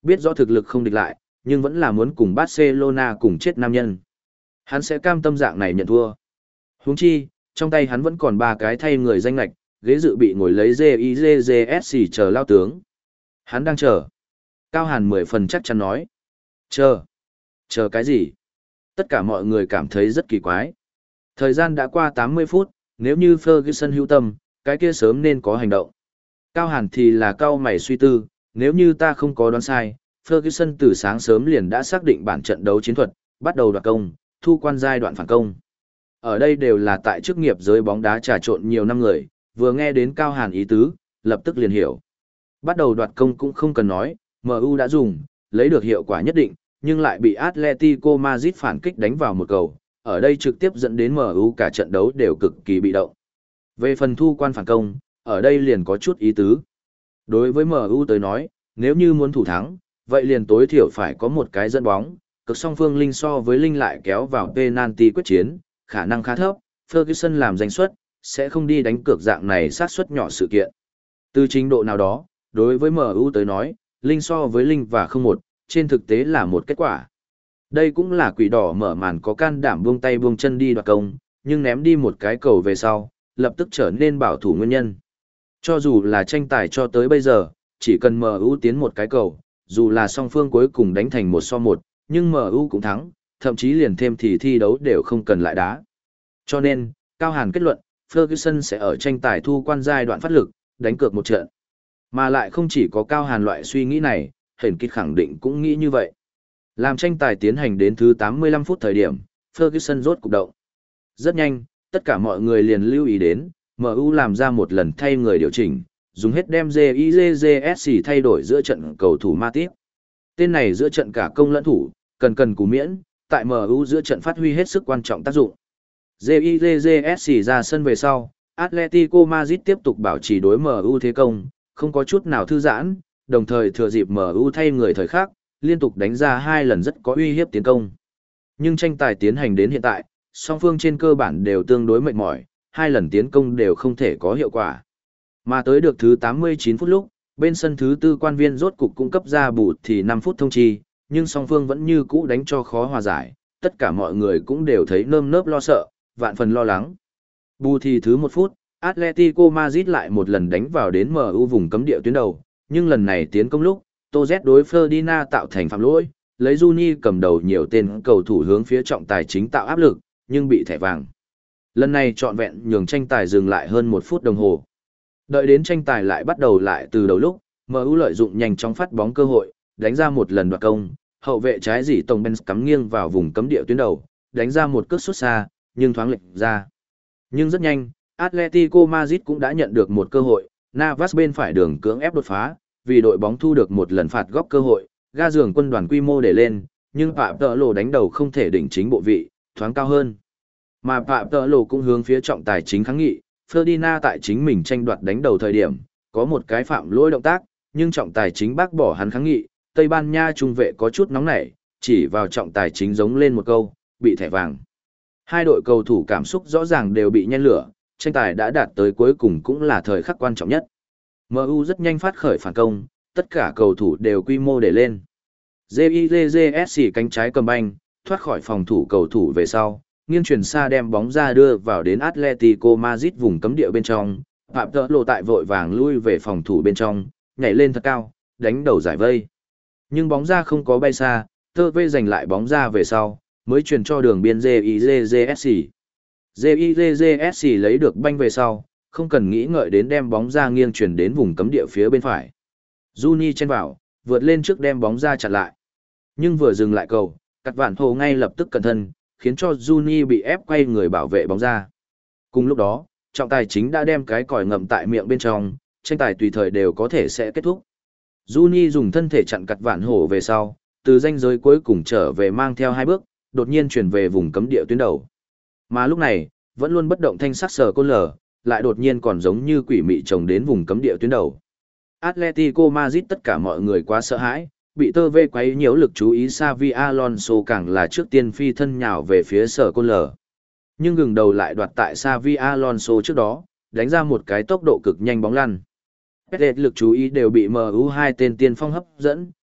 Biết rõ thực lực không địch lại, nhưng vẫn là muốn cùng Barcelona cùng chết nam nhân. Hắn sẽ cam tâm dạng này nhận thua. Huống chi, trong tay hắn vẫn còn ba cái thay người danh lạch, ghế dự bị ngồi lấy gi i gi gi ét xê chờ lao tướng. Hắn đang chờ. Cao Hàn mười phần chắc chắn nói. Chờ. Chờ cái gì? Tất cả mọi người cảm thấy rất kỳ quái. Thời gian đã qua tám mươi phút, nếu như Ferguson hữu tâm, cái kia sớm nên có hành động. Cao Hàn thì là cao mày suy tư, nếu như ta không có đoán sai, Ferguson từ sáng sớm liền đã xác định bản trận đấu chiến thuật, bắt đầu đoạt công, thu quan giai đoạn phản công. Ở đây đều là tại chức nghiệp giới bóng đá trà trộn nhiều năm người, vừa nghe đến Cao Hàn ý tứ, lập tức liền hiểu. Bắt đầu đoạt công cũng không cần nói, em u đã dùng, lấy được hiệu quả nhất định, nhưng lại bị Atletico Madrid phản kích đánh vào một cầu, ở đây trực tiếp dẫn đến em u cả trận đấu đều cực kỳ bị động. Về phần thu quan phản công, ở đây liền có chút ý tứ. Đối với em u tới nói, nếu như muốn thủ thắng, vậy liền tối thiểu phải có một cái dẫn bóng, cực song phương Linh so với Linh lại kéo vào penalty quyết chiến, khả năng khá thấp, Ferguson làm danh suất, sẽ không đi đánh cược dạng này sát suất nhỏ sự kiện. Từ trình độ nào đó, đối với em u tới nói, Linh so với Linh và không một, trên thực tế là một kết quả. Đây cũng là quỷ đỏ mở màn có can đảm buông tay buông chân đi đoạt công, nhưng ném đi một cái cầu về sau, lập tức trở nên bảo thủ nguyên nhân. Cho dù là tranh tài cho tới bây giờ, chỉ cần em u tiến một cái cầu, dù là song phương cuối cùng đánh thành một so một, nhưng em u cũng thắng, thậm chí liền thêm thì thi đấu đều không cần lại đá. Cho nên, Cao Hàn kết luận, Ferguson sẽ ở tranh tài thu quan giai đoạn phát lực, đánh cược một trận. Mà lại không chỉ có Cao Hàn loại suy nghĩ này, Hển Kịch khẳng định cũng nghĩ như vậy. Làm tranh tài tiến hành đến thứ tám mươi lăm phút thời điểm, Ferguson rốt cục động. Rất nhanh, tất cả mọi người liền lưu ý đến, em u làm ra một lần thay người điều chỉnh, dùng hết đem gi i gi gi ét xê thay đổi giữa trận cầu thủ Matip. Tên này giữa trận cả công lẫn thủ, cần cần cú miễn, tại em u giữa trận phát huy hết sức quan trọng tác dụng. gi i gi gi ét xê ra sân về sau, Atletico Madrid tiếp tục bảo trì đối em u thế công, không có chút nào thư giãn, đồng thời thừa dịp em u thay người thời khác, liên tục đánh ra hai lần rất có uy hiếp tiến công. Nhưng tranh tài tiến hành đến hiện tại, song phương trên cơ bản đều tương đối mệt mỏi, hai lần tiến công đều không thể có hiệu quả. Mà tới được thứ tám mươi chín phút lúc, bên sân thứ tư quan viên rốt cục cung cấp ra bù thì năm phút thông chi, nhưng song phương vẫn như cũ đánh cho khó hòa giải, tất cả mọi người cũng đều thấy nơm nớp lo sợ, vạn phần lo lắng. Bù thì thứ một phút, Atletico Madrid lại một lần đánh vào đến em u vùng cấm địa tuyến đầu, nhưng lần này tiến công lúc, Toz đối Ferdinand tạo thành phạm lỗi, lấy Juni cầm đầu nhiều tên cầu thủ hướng phía trọng tài chính tạo áp lực, nhưng bị thẻ vàng. Lần này trọn vẹn nhường tranh tài dừng lại hơn một phút đồng hồ. Đợi đến tranh tài lại bắt đầu lại từ đầu lúc, em u lợi dụng nhanh chóng phát bóng cơ hội, đánh ra một lần đoạt công, hậu vệ trái dỉ tổng Benz cắm nghiêng vào vùng cấm địa tuyến đầu, đánh ra một cước sút xa, nhưng thoáng lệch ra. Nhưng rất nhanh, Atletico Madrid cũng đã nhận được một cơ hội, Navas bên phải đường cưỡng ép đột phá, vì đội bóng thu được một lần phạt góc cơ hội, ga giường quân đoàn quy mô để lên, nhưng Phạm Tợ Lộ đánh đầu không thể đỉnh chính bộ vị, thoáng cao hơn. Mà Phạm Tợ Lộ cũng hướng phía trọng tài chính kháng nghị, Ferdinand tại chính mình tranh đoạt đánh đầu thời điểm, có một cái phạm lỗi động tác, nhưng trọng tài chính bác bỏ hắn kháng nghị, Tây Ban Nha trung vệ có chút nóng nảy, chỉ vào trọng tài chính giống lên một câu, bị thẻ vàng. Hai đội cầu thủ cảm xúc rõ ràng đều bị nhen lửa, tranh tài đã đạt tới cuối cùng cũng là thời khắc quan trọng nhất. em u rất nhanh phát khởi phản công, tất cả cầu thủ đều quy mô để lên. gi i gi gi ét xê cánh trái cầm banh, thoát khỏi phòng thủ cầu thủ về sau, nghiêng chuyển xa đem bóng ra đưa vào đến Atletico Madrid vùng cấm địa bên trong, Phạm Tợ Lộ tại vội vàng lui về phòng thủ bên trong, nhảy lên thật cao, đánh đầu giải vây. Nhưng bóng ra không có bay xa, Tơ Vê giành lại bóng ra về sau, mới truyền cho đường biên gi i gi gi ét xê. gi i gi gi ét xê lấy được banh về sau, không cần nghĩ ngợi đến đem bóng ra nghiêng chuyển đến vùng cấm địa phía bên phải. Juni chen vào, vượt lên trước đem bóng ra chặn lại. Nhưng vừa dừng lại cầu, Cắt Vạn Hồ ngay lập tức cẩn thân, khiến cho Juni bị ép quay người bảo vệ bóng ra. Cùng lúc đó, trọng tài chính đã đem cái còi ngậm tại miệng bên trong, tranh tài tùy thời đều có thể sẽ kết thúc. Juni dùng thân thể chặn Cắt Vạn Hổ về sau, từ ranh giới cuối cùng trở về mang theo hai bước, đột nhiên chuyển về vùng cấm địa tuyến đầu. Mà lúc này, vẫn luôn bất động thanh sắc sờ côn lờ, lại đột nhiên còn giống như quỷ mị chồng đến vùng cấm địa tuyến đầu. Atletico Madrid tất cả mọi người quá sợ hãi, bị Tơ Vê quấy nhiễu lực chú ý Xavi Alonso càng là trước tiên phi thân nhào về phía sở côn lờ. Nhưng gừng đầu lại đoạt tại Xavi Alonso trước đó, đánh ra một cái tốc độ cực nhanh bóng lăn. Pet lực chú ý đều bị em u hai tên tiên phong hấp dẫn,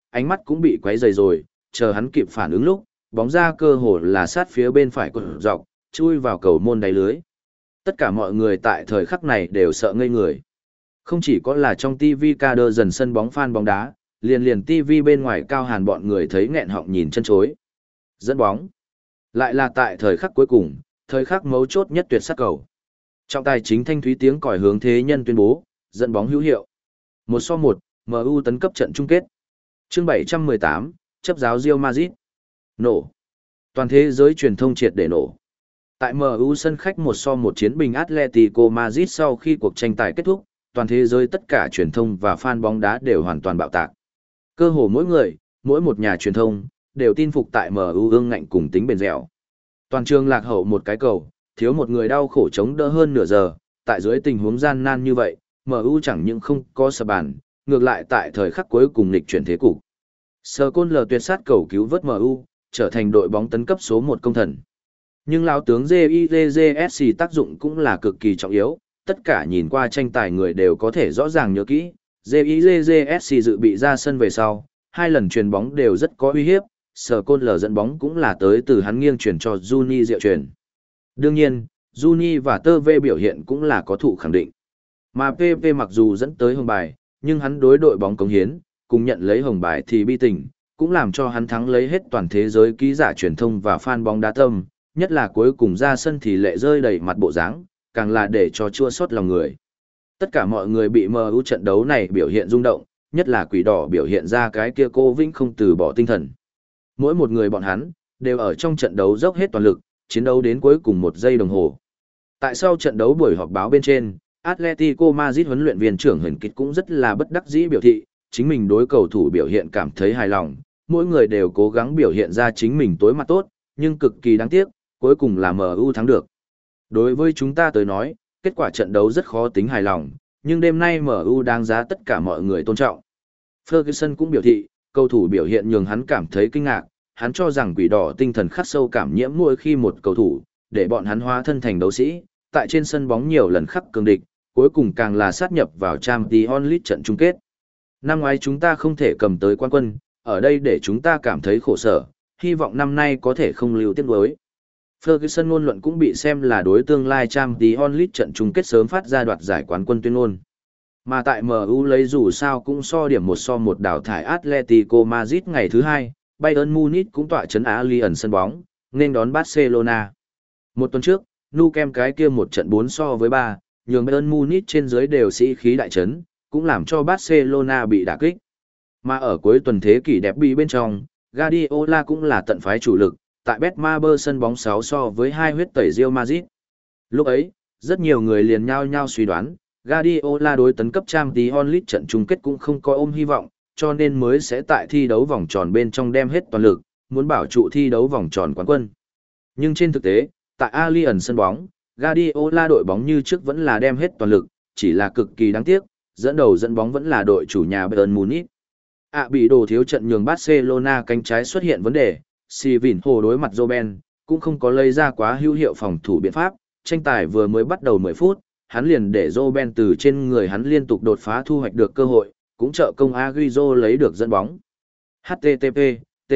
ánh mắt cũng bị quấy rầy rồi, chờ hắn kịp phản ứng lúc, bóng ra cơ hồ là sát phía bên phải cột dọc, chui vào cầu môn đáy lưới. Tất cả mọi người tại thời khắc này đều sợ ngây người. Không chỉ có là trong ti vi ca đơ dần sân bóng fan bóng đá, liền liền ti vi bên ngoài cao hàn bọn người thấy nghẹn họng nhìn chân chối. Dẫn bóng. Lại là tại thời khắc cuối cùng, thời khắc mấu chốt nhất tuyệt sắc cầu. Trọng tài chính thanh thúy tiếng còi hướng thế nhân tuyên bố, dẫn bóng hữu hiệu. Một so một, em u tấn cấp trận chung kết. Chương bảy trăm mười tám, chấp giáo Real Madrid. Nổ. Toàn thế giới truyền thông triệt để nổ. Tại em u sân khách một so một chiến bình Atletico Madrid sau khi cuộc tranh tài kết thúc, toàn thế giới tất cả truyền thông và fan bóng đá đều hoàn toàn bạo tạc. Cơ hồ mỗi người, mỗi một nhà truyền thông, đều tin phục tại em u ương ngạnh cùng tính bền dẻo. Toàn trường lạc hậu một cái cầu, thiếu một người đau khổ chống đỡ hơn nửa giờ, tại dưới tình huống gian nan như vậy, em u chẳng những không có sập bàn, ngược lại tại thời khắc cuối cùng nghịch chuyển thế cục. Sờ côn lờ tuyệt sát cầu cứu vớt em u, trở thành đội bóng tấn cấp số một công thần. Nhưng lão tướng gi i gi ét xê tác dụng cũng là cực kỳ trọng yếu, tất cả nhìn qua tranh tài người đều có thể rõ ràng nhớ kỹ, gi i gi ét xê dự bị ra sân về sau, hai lần chuyền bóng đều rất có uy hiếp, sờ côn lờ dẫn bóng cũng là tới từ hắn nghiêng chuyển cho Juni diệu chuyển. Đương nhiên, Juni và Tơ Vê biểu hiện cũng là có thụ khẳng định. Mà pê pê mặc dù dẫn tới hồng bài, nhưng hắn đối đội bóng cống hiến, cùng nhận lấy hồng bài thì bi tình, cũng làm cho hắn thắng lấy hết toàn thế giới ký giả truyền thông và fan bóng đá tâm, nhất là cuối cùng ra sân thì lệ rơi đầy mặt bộ dáng, càng là để cho chua xót lòng người. Tất cả mọi người bị em u trận đấu này biểu hiện rung động, nhất là quỷ đỏ biểu hiện ra cái kia cô vĩnh không từ bỏ tinh thần. Mỗi một người bọn hắn, đều ở trong trận đấu dốc hết toàn lực, chiến đấu đến cuối cùng một giây đồng hồ. Tại sau trận đấu buổi họp báo bên trên, Atletico Madrid huấn luyện viên trưởng Huyền Kịch cũng rất là bất đắc dĩ biểu thị, chính mình đối cầu thủ biểu hiện cảm thấy hài lòng, mỗi người đều cố gắng biểu hiện ra chính mình tối mặt tốt, nhưng cực kỳ đáng tiếc, cuối cùng là em u thắng được. Đối với chúng ta tới nói, kết quả trận đấu rất khó tính hài lòng, nhưng đêm nay em u đáng giá tất cả mọi người tôn trọng. Ferguson cũng biểu thị, cầu thủ biểu hiện nhường hắn cảm thấy kinh ngạc, hắn cho rằng quỷ đỏ tinh thần khắc sâu cảm nhiễm mỗi khi một cầu thủ, để bọn hắn hóa thân thành đấu sĩ, tại trên sân bóng nhiều lần khắc cường địch, cuối cùng càng là sát nhập vào Champions League trận chung kết. Năm ngoái chúng ta không thể cầm tới quán quân, ở đây để chúng ta cảm thấy khổ sở, hy vọng năm nay có thể không lưu tiếc nuối. Ferguson ngôn luận cũng bị xem là đối tương lai Champions League trận chung kết sớm phát ra đoạt giải quán quân tuyên ngôn. Mà tại em u lấy dù sao cũng so điểm một so một đảo thải Atletico Madrid ngày thứ hai, Bayern Munich cũng tọa chấn Allianz sân bóng, nên đón Barcelona. Một tuần trước, Nou Camp cái kia một trận bốn so với ba, nhường Bayern Munich trên dưới đều sĩ khí đại chấn, cũng làm cho Barcelona bị đả kích. Mà ở cuối tuần thế kỷ đẹp bị bên trong, Guardiola cũng là tận phái chủ lực, tại Betmaber sân bóng sáu so với hai huyết tẩy Real Madrid. Lúc ấy, rất nhiều người liền nhao nhao suy đoán, Guardiola đối tấn cấp Champions League trận chung kết cũng không có ôm hy vọng, cho nên mới sẽ tại thi đấu vòng tròn bên trong đem hết toàn lực, muốn bảo trụ thi đấu vòng tròn quán quân. Nhưng trên thực tế, tại Allianz sân bóng, Guardiola đội bóng như trước vẫn là đem hết toàn lực, chỉ là cực kỳ đáng tiếc, dẫn đầu dẫn bóng vẫn là đội chủ nhà Bayern Munich. À bị đồ thiếu trận nhường Barcelona cánh trái xuất hiện vấn đề, Sivinho đối mặt Robben, cũng không có lấy ra quá hữu hiệu phòng thủ biện pháp, tranh tài vừa mới bắt đầu mười phút, hắn liền để Robben từ trên người hắn liên tục đột phá thu hoạch được cơ hội, cũng trợ công Agüero lấy được dẫn bóng. hát tê tê pê, T.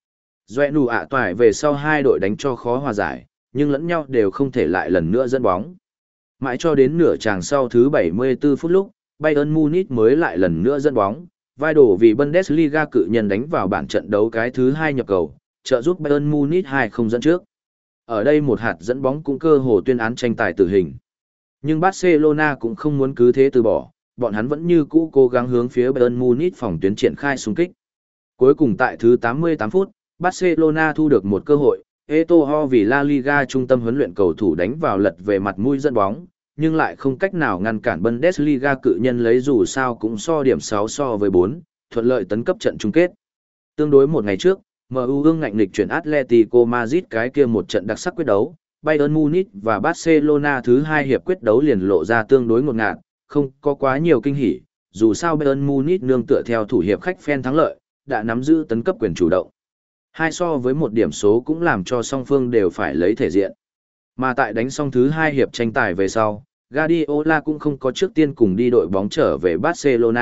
Doe nụ ạ toại về sau hai đội đánh cho khó hòa giải, nhưng lẫn nhau đều không thể lại lần nữa dẫn bóng. Mãi cho đến nửa chàng sau thứ bảy mươi tư phút lúc, Bayern Munich mới lại lần nữa dẫn bóng, vai đổ vì Bundesliga cự nhân đánh vào bản trận đấu cái thứ hai nhập cầu, trợ giúp Bayern Munich hai không dẫn trước. Ở đây một hạt dẫn bóng cũng cơ hồ tuyên án tranh tài tử hình. Nhưng Barcelona cũng không muốn cứ thế từ bỏ, bọn hắn vẫn như cũ cố gắng hướng phía Bayern Munich phòng tuyến triển khai xung kích. Cuối cùng tại thứ tám mươi tám phút, Barcelona thu được một cơ hội, Eto'o vì La Liga trung tâm huấn luyện cầu thủ đánh vào lật về mặt mũi dẫn bóng, nhưng lại không cách nào ngăn cản Bundesliga cự nhân lấy dù sao cũng so điểm sáu so với bốn, thuận lợi tấn cấp trận chung kết. Tương đối một ngày trước, em u ương ngạnh nghịch chuyển Atletico Madrid cái kia một trận đặc sắc quyết đấu, Bayern Munich và Barcelona thứ hai hiệp quyết đấu liền lộ ra tương đối ngột ngạt, không có quá nhiều kinh hỉ, dù sao Bayern Munich nương tựa theo thủ hiệp khách phen thắng lợi, đã nắm giữ tấn cấp quyền chủ động. Hai so với một điểm số cũng làm cho song phương đều phải lấy thể diện. Mà tại đánh xong thứ hai hiệp tranh tài về sau, Guardiola cũng không có trước tiên cùng đi đội bóng trở về Barcelona,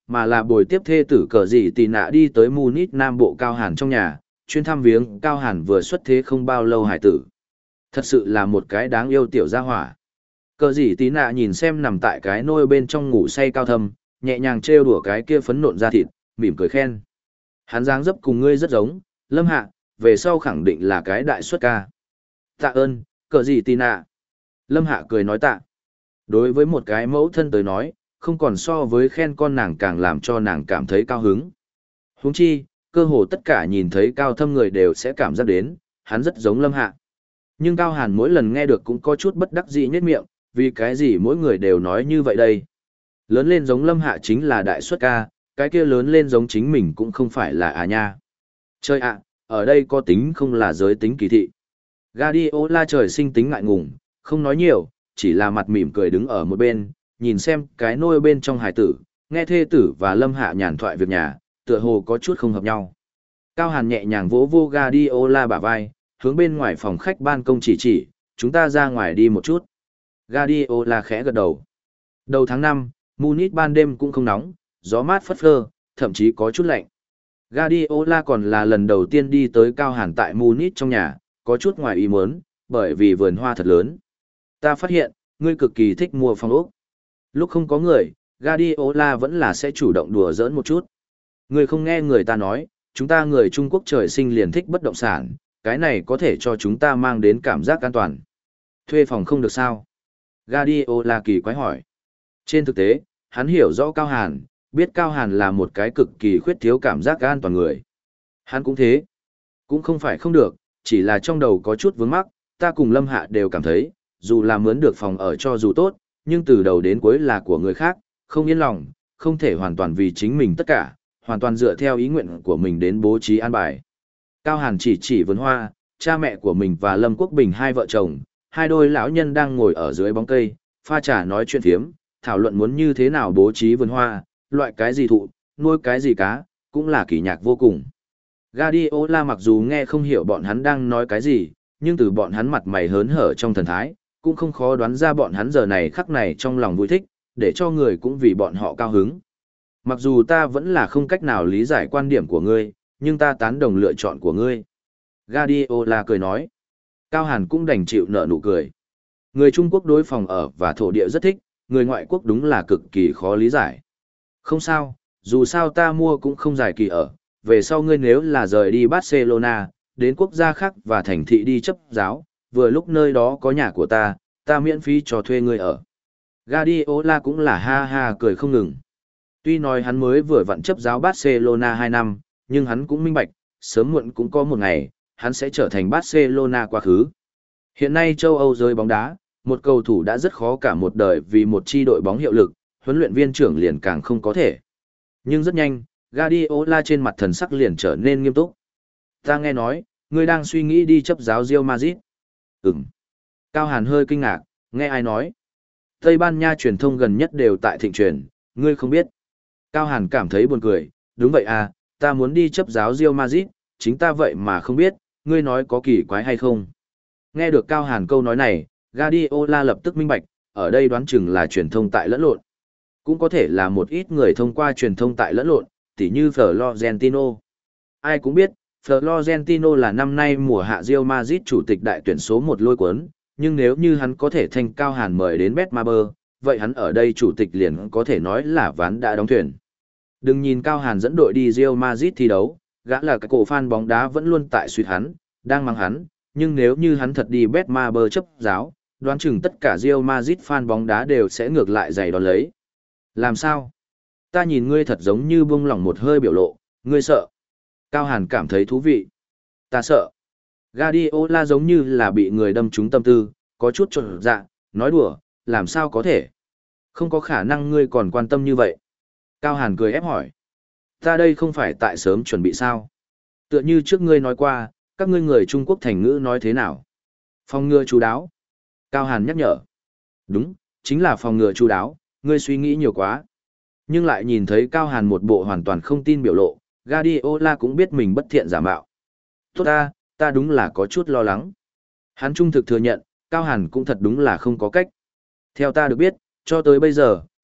mà là buổi tiếp thê tử cờ gì tì nạ đi tới Munich Nam Bộ Cao Hàn trong nhà, chuyên thăm viếng Cao Hàn vừa xuất thế không bao lâu hải tử. Thật sự là một cái đáng yêu tiểu gia hỏa. Cờ gì tí nạ nhìn xem nằm tại cái nôi bên trong ngủ say Cao Thâm, nhẹ nhàng trêu đùa cái kia phấn nộn da thịt, mỉm cười khen. Hắn dáng dấp cùng ngươi rất giống, Lâm Hạ, về sau khẳng định là cái đại xuất ca. Tạ ơn, cờ gì tí nạ. Lâm Hạ cười nói tạ. Đối với một cái mẫu thân tới nói, không còn so với khen con nàng càng làm cho nàng cảm thấy cao hứng. Huống chi, cơ hồ tất cả nhìn thấy Cao Thâm người đều sẽ cảm giác đến, hắn rất giống Lâm Hạ. Nhưng Cao Hàn mỗi lần nghe được cũng có chút bất đắc dĩ nhếch miệng, vì cái gì mỗi người đều nói như vậy đây. Lớn lên giống Lâm Hạ chính là đại xuất ca, cái kia lớn lên giống chính mình cũng không phải là à nha. Chơi ạ, ở đây có tính không là giới tính kỳ thị. Guardiola trời sinh tính ngại ngùng, không nói nhiều, chỉ là mặt mỉm cười đứng ở một bên, nhìn xem cái nôi bên trong hài tử, nghe thê tử và Lâm Hạ nhàn thoại việc nhà, tựa hồ có chút không hợp nhau. Cao Hàn nhẹ nhàng vỗ vô Guardiola bả vai, hướng bên ngoài phòng khách ban công chỉ chỉ, chúng ta ra ngoài đi một chút. Guardiola khẽ gật đầu. Đầu tháng năm, Munich ban đêm cũng không nóng, gió mát phất phơ, thậm chí có chút lạnh. Guardiola còn là lần đầu tiên đi tới Cao Hàn tại Munich trong nhà, có chút ngoài ý muốn, bởi vì vườn hoa thật lớn. Ta phát hiện, ngươi cực kỳ thích mua phòng ốc. Lúc không có người, Guardiola vẫn là sẽ chủ động đùa giỡn một chút. Ngươi không nghe người ta nói, chúng ta người Trung Quốc trời sinh liền thích bất động sản, cái này có thể cho chúng ta mang đến cảm giác an toàn. Thuê phòng không được sao? Guardiola kỳ quái hỏi. Trên thực tế, hắn hiểu rõ Cao Hàn, biết Cao Hàn là một cái cực kỳ khuyết thiếu cảm giác an toàn người. Hắn cũng thế. Cũng không phải không được, chỉ là trong đầu có chút vướng mắc, ta cùng Lâm Hạ đều cảm thấy, dù là mướn được phòng ở cho dù tốt, nhưng từ đầu đến cuối là của người khác, không yên lòng, không thể hoàn toàn vì chính mình tất cả, hoàn toàn dựa theo ý nguyện của mình đến bố trí an bài. Cao Hàn chỉ chỉ vườn hoa, cha mẹ của mình và Lâm Quốc Bình hai vợ chồng, hai đôi lão nhân đang ngồi ở dưới bóng cây, pha trà nói chuyện thiếm, thảo luận muốn như thế nào bố trí vườn hoa, loại cái gì thụ, nuôi cái gì cá, cũng là kỳ nhạc vô cùng. Guardiola mặc dù nghe không hiểu bọn hắn đang nói cái gì, nhưng từ bọn hắn mặt mày hớn hở trong thần thái, cũng không khó đoán ra bọn hắn giờ này khắc này trong lòng vui thích, để cho người cũng vì bọn họ cao hứng. Mặc dù ta vẫn là không cách nào lý giải quan điểm của ngươi, nhưng ta tán đồng lựa chọn của ngươi. Guardiola cười nói. Cao Hàn cũng đành chịu nở nụ cười. Người Trung Quốc đối phòng ở và thổ địa rất thích, người ngoại quốc đúng là cực kỳ khó lý giải. Không sao, dù sao ta mua cũng không dài kỳ ở, về sau ngươi nếu là rời đi Barcelona, đến quốc gia khác và thành thị đi chấp giáo, vừa lúc nơi đó có nhà của ta, ta miễn phí cho thuê ngươi ở. Guardiola cũng là ha ha cười không ngừng. Tuy nói hắn mới vừa vặn chấp giáo Barcelona hai năm, nhưng hắn cũng minh bạch, sớm muộn cũng có một ngày, hắn sẽ trở thành Barcelona quá khứ. Hiện nay châu Âu giới bóng đá, một cầu thủ đã rất khó cả một đời vì một chi đội bóng hiệu lực, huấn luyện viên trưởng liền càng không có thể. Nhưng rất nhanh, Guardiola trên mặt thần sắc liền trở nên nghiêm túc. Ta nghe nói, ngươi đang suy nghĩ đi chấp giáo Real Madrid. Ừm. Cao Hàn hơi kinh ngạc, nghe ai nói? Tây Ban Nha truyền thông gần nhất đều tại thịnh truyền, ngươi không biết. Cao Hàn cảm thấy buồn cười, đúng vậy à, ta muốn đi chấp giáo Real Madrid, chính ta vậy mà không biết, ngươi nói có kỳ quái hay không. Nghe được Cao Hàn câu nói này, Guardiola lập tức minh bạch, ở đây đoán chừng là truyền thông tại lẫn lộn. Cũng có thể là một ít người thông qua truyền thông tại lẫn lộn, tỉ như Florentino. Ai cũng biết, Florentino là năm nay mùa hạ Real Madrid chủ tịch đại tuyển số một lôi cuốn, nhưng nếu như hắn có thể thành Cao Hàn mời đến Betmaber, vậy hắn ở đây chủ tịch liền có thể nói là ván đã đóng thuyền. Đừng nhìn Cao Hàn dẫn đội đi Real Madrid thi đấu, gã là cái cổ fan bóng đá vẫn luôn tại suýt hắn, đang mang hắn, nhưng nếu như hắn thật đi Betmaber chấp giáo, đoán chừng tất cả Real Madrid fan bóng đá đều sẽ ngược lại giày đón lấy. Làm sao? Ta nhìn ngươi thật giống như buông lỏng một hơi biểu lộ, ngươi sợ. Cao Hàn cảm thấy thú vị. Ta sợ. Guardiola giống như là bị người đâm trúng tâm tư, có chút trộn dạ, nói đùa, làm sao có thể? Không có khả năng ngươi còn quan tâm như vậy. Cao Hàn cười ép hỏi. Ta đây không phải tại sớm chuẩn bị sao? Tựa như trước ngươi nói qua, các ngươi người Trung Quốc thành ngữ nói thế nào? Phòng ngừa chú đáo. Cao Hàn nhắc nhở. Đúng, chính là phòng ngừa chú đáo, ngươi suy nghĩ nhiều quá. Nhưng lại nhìn thấy Cao Hàn một bộ hoàn toàn không tin biểu lộ, Guardiola cũng biết mình bất thiện giả mạo. Tốt ta, ta đúng là có chút lo lắng. Hắn trung thực thừa nhận, Cao Hàn cũng thật đúng là không có cách. Theo ta được biết, cho tới bây giờ,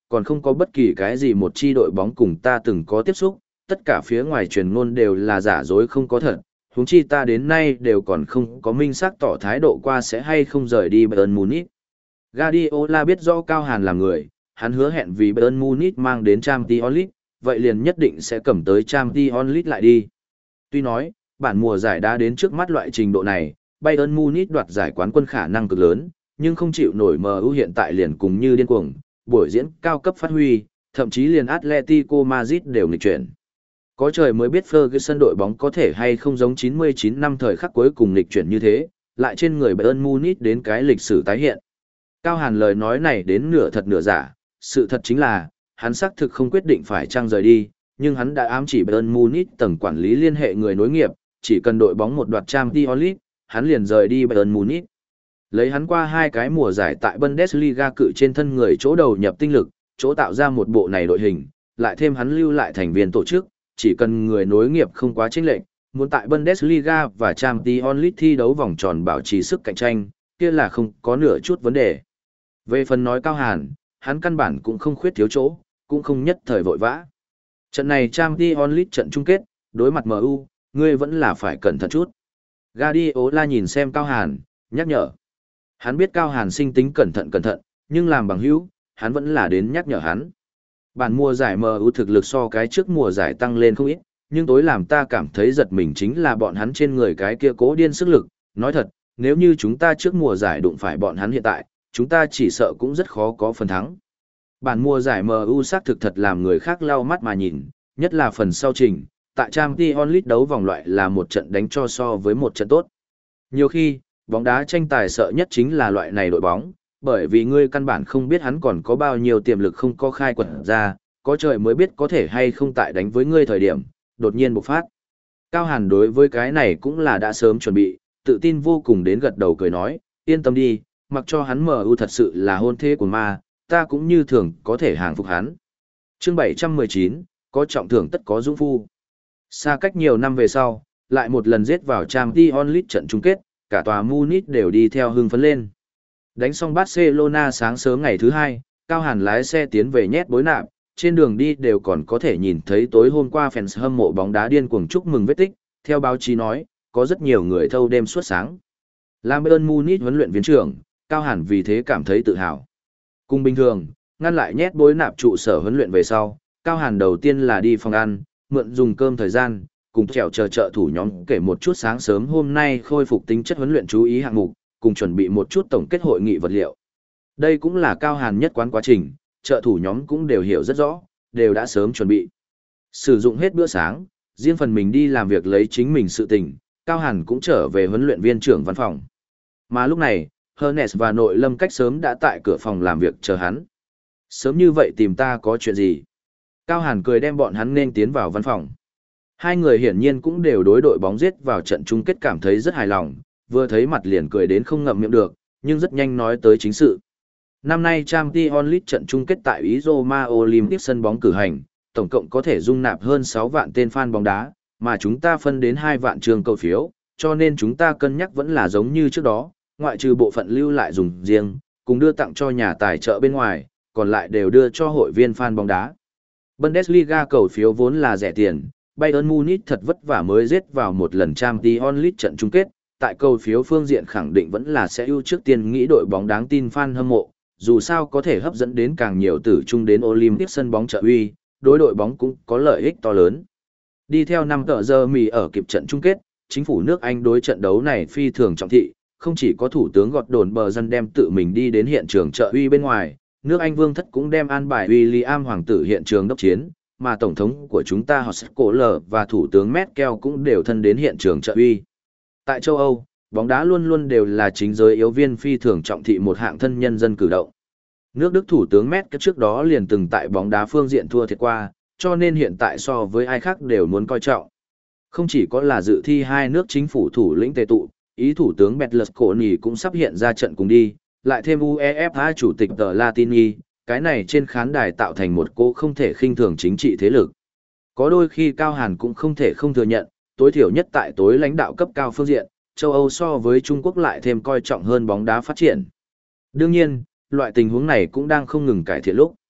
còn không có bất kỳ cái gì một chi đội bóng cùng ta từng có tiếp xúc, tất cả phía ngoài truyền ngôn đều là giả dối không có thật, huống chi ta đến nay đều còn không có minh xác tỏ thái độ qua sẽ hay không rời đi Bayern Munich. Guardiola biết rõ Cao Hàn là người, hắn hứa hẹn vì Bayern Munich mang đến Champions League, vậy liền nhất định sẽ cầm tới Champions League lại đi. Tuy nói, bản mùa giải đã đến trước mắt loại trình độ này, Bayern Munich đoạt giải quán quân khả năng cực lớn, nhưng không chịu nổi em u hiện tại liền cùng như điên cuồng, buổi diễn cao cấp phát huy, thậm chí liền Atletico Madrid đều nghịch chuyển. Có trời mới biết Ferguson đội bóng có thể hay không giống chín mươi chín năm thời khắc cuối cùng nghịch chuyển như thế, lại trên người Bayern Munich đến cái lịch sử tái hiện. Cao Hàn lời nói này đến nửa thật nửa giả, sự thật chính là, hắn xác thực không quyết định phải trang rời đi, nhưng hắn đã ám chỉ Bayern Munich tầng quản lý liên hệ người nối nghiệp, chỉ cần đội bóng một đoạt Champions League, hắn liền rời đi Bayern Munich. Lấy hắn qua hai cái mùa giải tại Bundesliga cự trên thân người chỗ đầu nhập tinh lực, chỗ tạo ra một bộ này đội hình, lại thêm hắn lưu lại thành viên tổ chức, chỉ cần người nối nghiệp không quá chênh lệch, muốn tại Bundesliga và Champions League thi đấu vòng tròn bảo trì sức cạnh tranh, kia là không có nửa chút vấn đề. Về phần nói Cao Hàn, hắn căn bản cũng không khuyết thiếu chỗ, cũng không nhất thời vội vã. Trận này Champions League trận chung kết, đối mặt em u, ngươi vẫn là phải cẩn thận chút. Guardiola nhìn xem Cao Hàn, nhắc nhở. Hắn biết Cao Hàn sinh tính cẩn thận cẩn thận, nhưng làm bằng hữu, hắn vẫn là đến nhắc nhở hắn. Bản mùa giải em u thực lực so cái trước mùa giải tăng lên không ít, nhưng tối làm ta cảm thấy giật mình chính là bọn hắn trên người cái kia cố điên sức lực. Nói thật, nếu như chúng ta trước mùa giải đụng phải bọn hắn hiện tại, chúng ta chỉ sợ cũng rất khó có phần thắng. Bản mùa giải em u xác thực thật làm người khác lau mắt mà nhìn, nhất là phần sau trình, tại Champions League đấu vòng loại là một trận đánh cho so với một trận tốt. Nhiều khi, bóng đá tranh tài sợ nhất chính là loại này đội bóng, bởi vì ngươi căn bản không biết hắn còn có bao nhiêu tiềm lực không có khai quật ra, có trời mới biết có thể hay không tại đánh với ngươi thời điểm, đột nhiên bộc phát. Cao Hàn đối với cái này cũng là đã sớm chuẩn bị, tự tin vô cùng đến gật đầu cười nói, yên tâm đi, mặc cho hắn em u thật sự là hôn thế của ma, ta cũng như thường có thể hàng phục hắn. Chương bảy trăm mười chín, có trọng thưởng tất có dũng phu. Xa cách nhiều năm về sau, lại một lần giết vào Champions League trận chung kết, cả tòa Munich đều đi theo hưng phấn lên. Đánh xong Barcelona sáng sớm ngày thứ hai, Cao Hàn lái xe tiến về nhét bối nạp, trên đường đi đều còn có thể nhìn thấy tối hôm qua fans hâm mộ bóng đá điên cuồng chúc mừng vết tích, theo báo chí nói, có rất nhiều người thâu đêm suốt sáng. Làm Bayern Munich huấn luyện viên trưởng, Cao Hàn vì thế cảm thấy tự hào. Cùng bình thường, ngăn lại nhét bối nạp trụ sở huấn luyện về sau, Cao Hàn đầu tiên là đi phòng ăn, mượn dùng cơm thời gian, cùng trèo chờ trợ thủ nhóm kể một chút sáng sớm hôm nay khôi phục tính chất huấn luyện chú ý hạng mục, cùng chuẩn bị một chút tổng kết hội nghị vật liệu. Đây cũng là Cao Hàn nhất quán quá trình, trợ thủ nhóm cũng đều hiểu rất rõ, đều đã sớm chuẩn bị. Sử dụng hết bữa sáng, riêng phần mình đi làm việc lấy chính mình sự tình, Cao Hàn cũng trở về huấn luyện viên trưởng văn phòng. Mà lúc này, Hernes và Nội Lâm cách sớm đã tại cửa phòng làm việc chờ hắn. Sớm như vậy tìm ta có chuyện gì? Cao Hàn cười đem bọn hắn nên tiến vào văn phòng. Hai người hiển nhiên cũng đều đối đội bóng giết vào trận chung kết cảm thấy rất hài lòng, vừa thấy mặt liền cười đến không ngậm miệng được, nhưng rất nhanh nói tới chính sự. Năm nay Champions League trận chung kết tại ý Roma Olympic sân bóng cử hành, tổng cộng có thể dung nạp hơn sáu vạn tên fan bóng đá, mà chúng ta phân đến hai vạn trường cầu phiếu, cho nên chúng ta cân nhắc vẫn là giống như trước đó, ngoại trừ bộ phận lưu lại dùng riêng, cùng đưa tặng cho nhà tài trợ bên ngoài, còn lại đều đưa cho hội viên fan bóng đá. Bundesliga cầu phiếu vốn là rẻ tiền, Bayern Munich thật vất vả mới giết vào một lần Champions League trận chung kết, tại cầu phiếu phương diện khẳng định vẫn là sẽ ưu trước tiên nghĩ đội bóng đáng tin fan hâm mộ, dù sao có thể hấp dẫn đến càng nhiều tử trung đến Olympic sân bóng trợ uy, đối đội bóng cũng có lợi ích to lớn. Đi theo năm tờ giờ mì ở kịp trận chung kết, chính phủ nước Anh đối trận đấu này phi thường trọng thị, không chỉ có thủ tướng gọt đồn bờ dân đem tự mình đi đến hiện trường trợ uy bên ngoài, nước Anh vương thất cũng đem an bài William hoàng tử hiện trường đốc chiến, mà tổng thống của chúng ta Joseph Kohl và thủ tướng Merkel cũng đều thân đến hiện trường trợ uy. Tại châu Âu, bóng đá luôn luôn đều là chính giới yếu viên phi thường trọng thị một hạng thân nhân dân cử động. Nước Đức thủ tướng Merkel trước đó liền từng tại bóng đá phương diện thua thiệt qua, cho nên hiện tại so với ai khác đều muốn coi trọng. Không chỉ có là dự thi hai nước chính phủ thủ lĩnh tề tụ, ý thủ tướng Berlusconi cũng sắp hiện ra trận cùng đi, lại thêm UEFA chủ tịch tờ Latini, cái này trên khán đài tạo thành một cô không thể khinh thường chính trị thế lực. Có đôi khi Cao Hàn cũng không thể không thừa nhận, tối thiểu nhất tại tối lãnh đạo cấp cao phương diện, châu Âu so với Trung Quốc lại thêm coi trọng hơn bóng đá phát triển. Đương nhiên, loại tình huống này cũng đang không ngừng cải thiện lúc.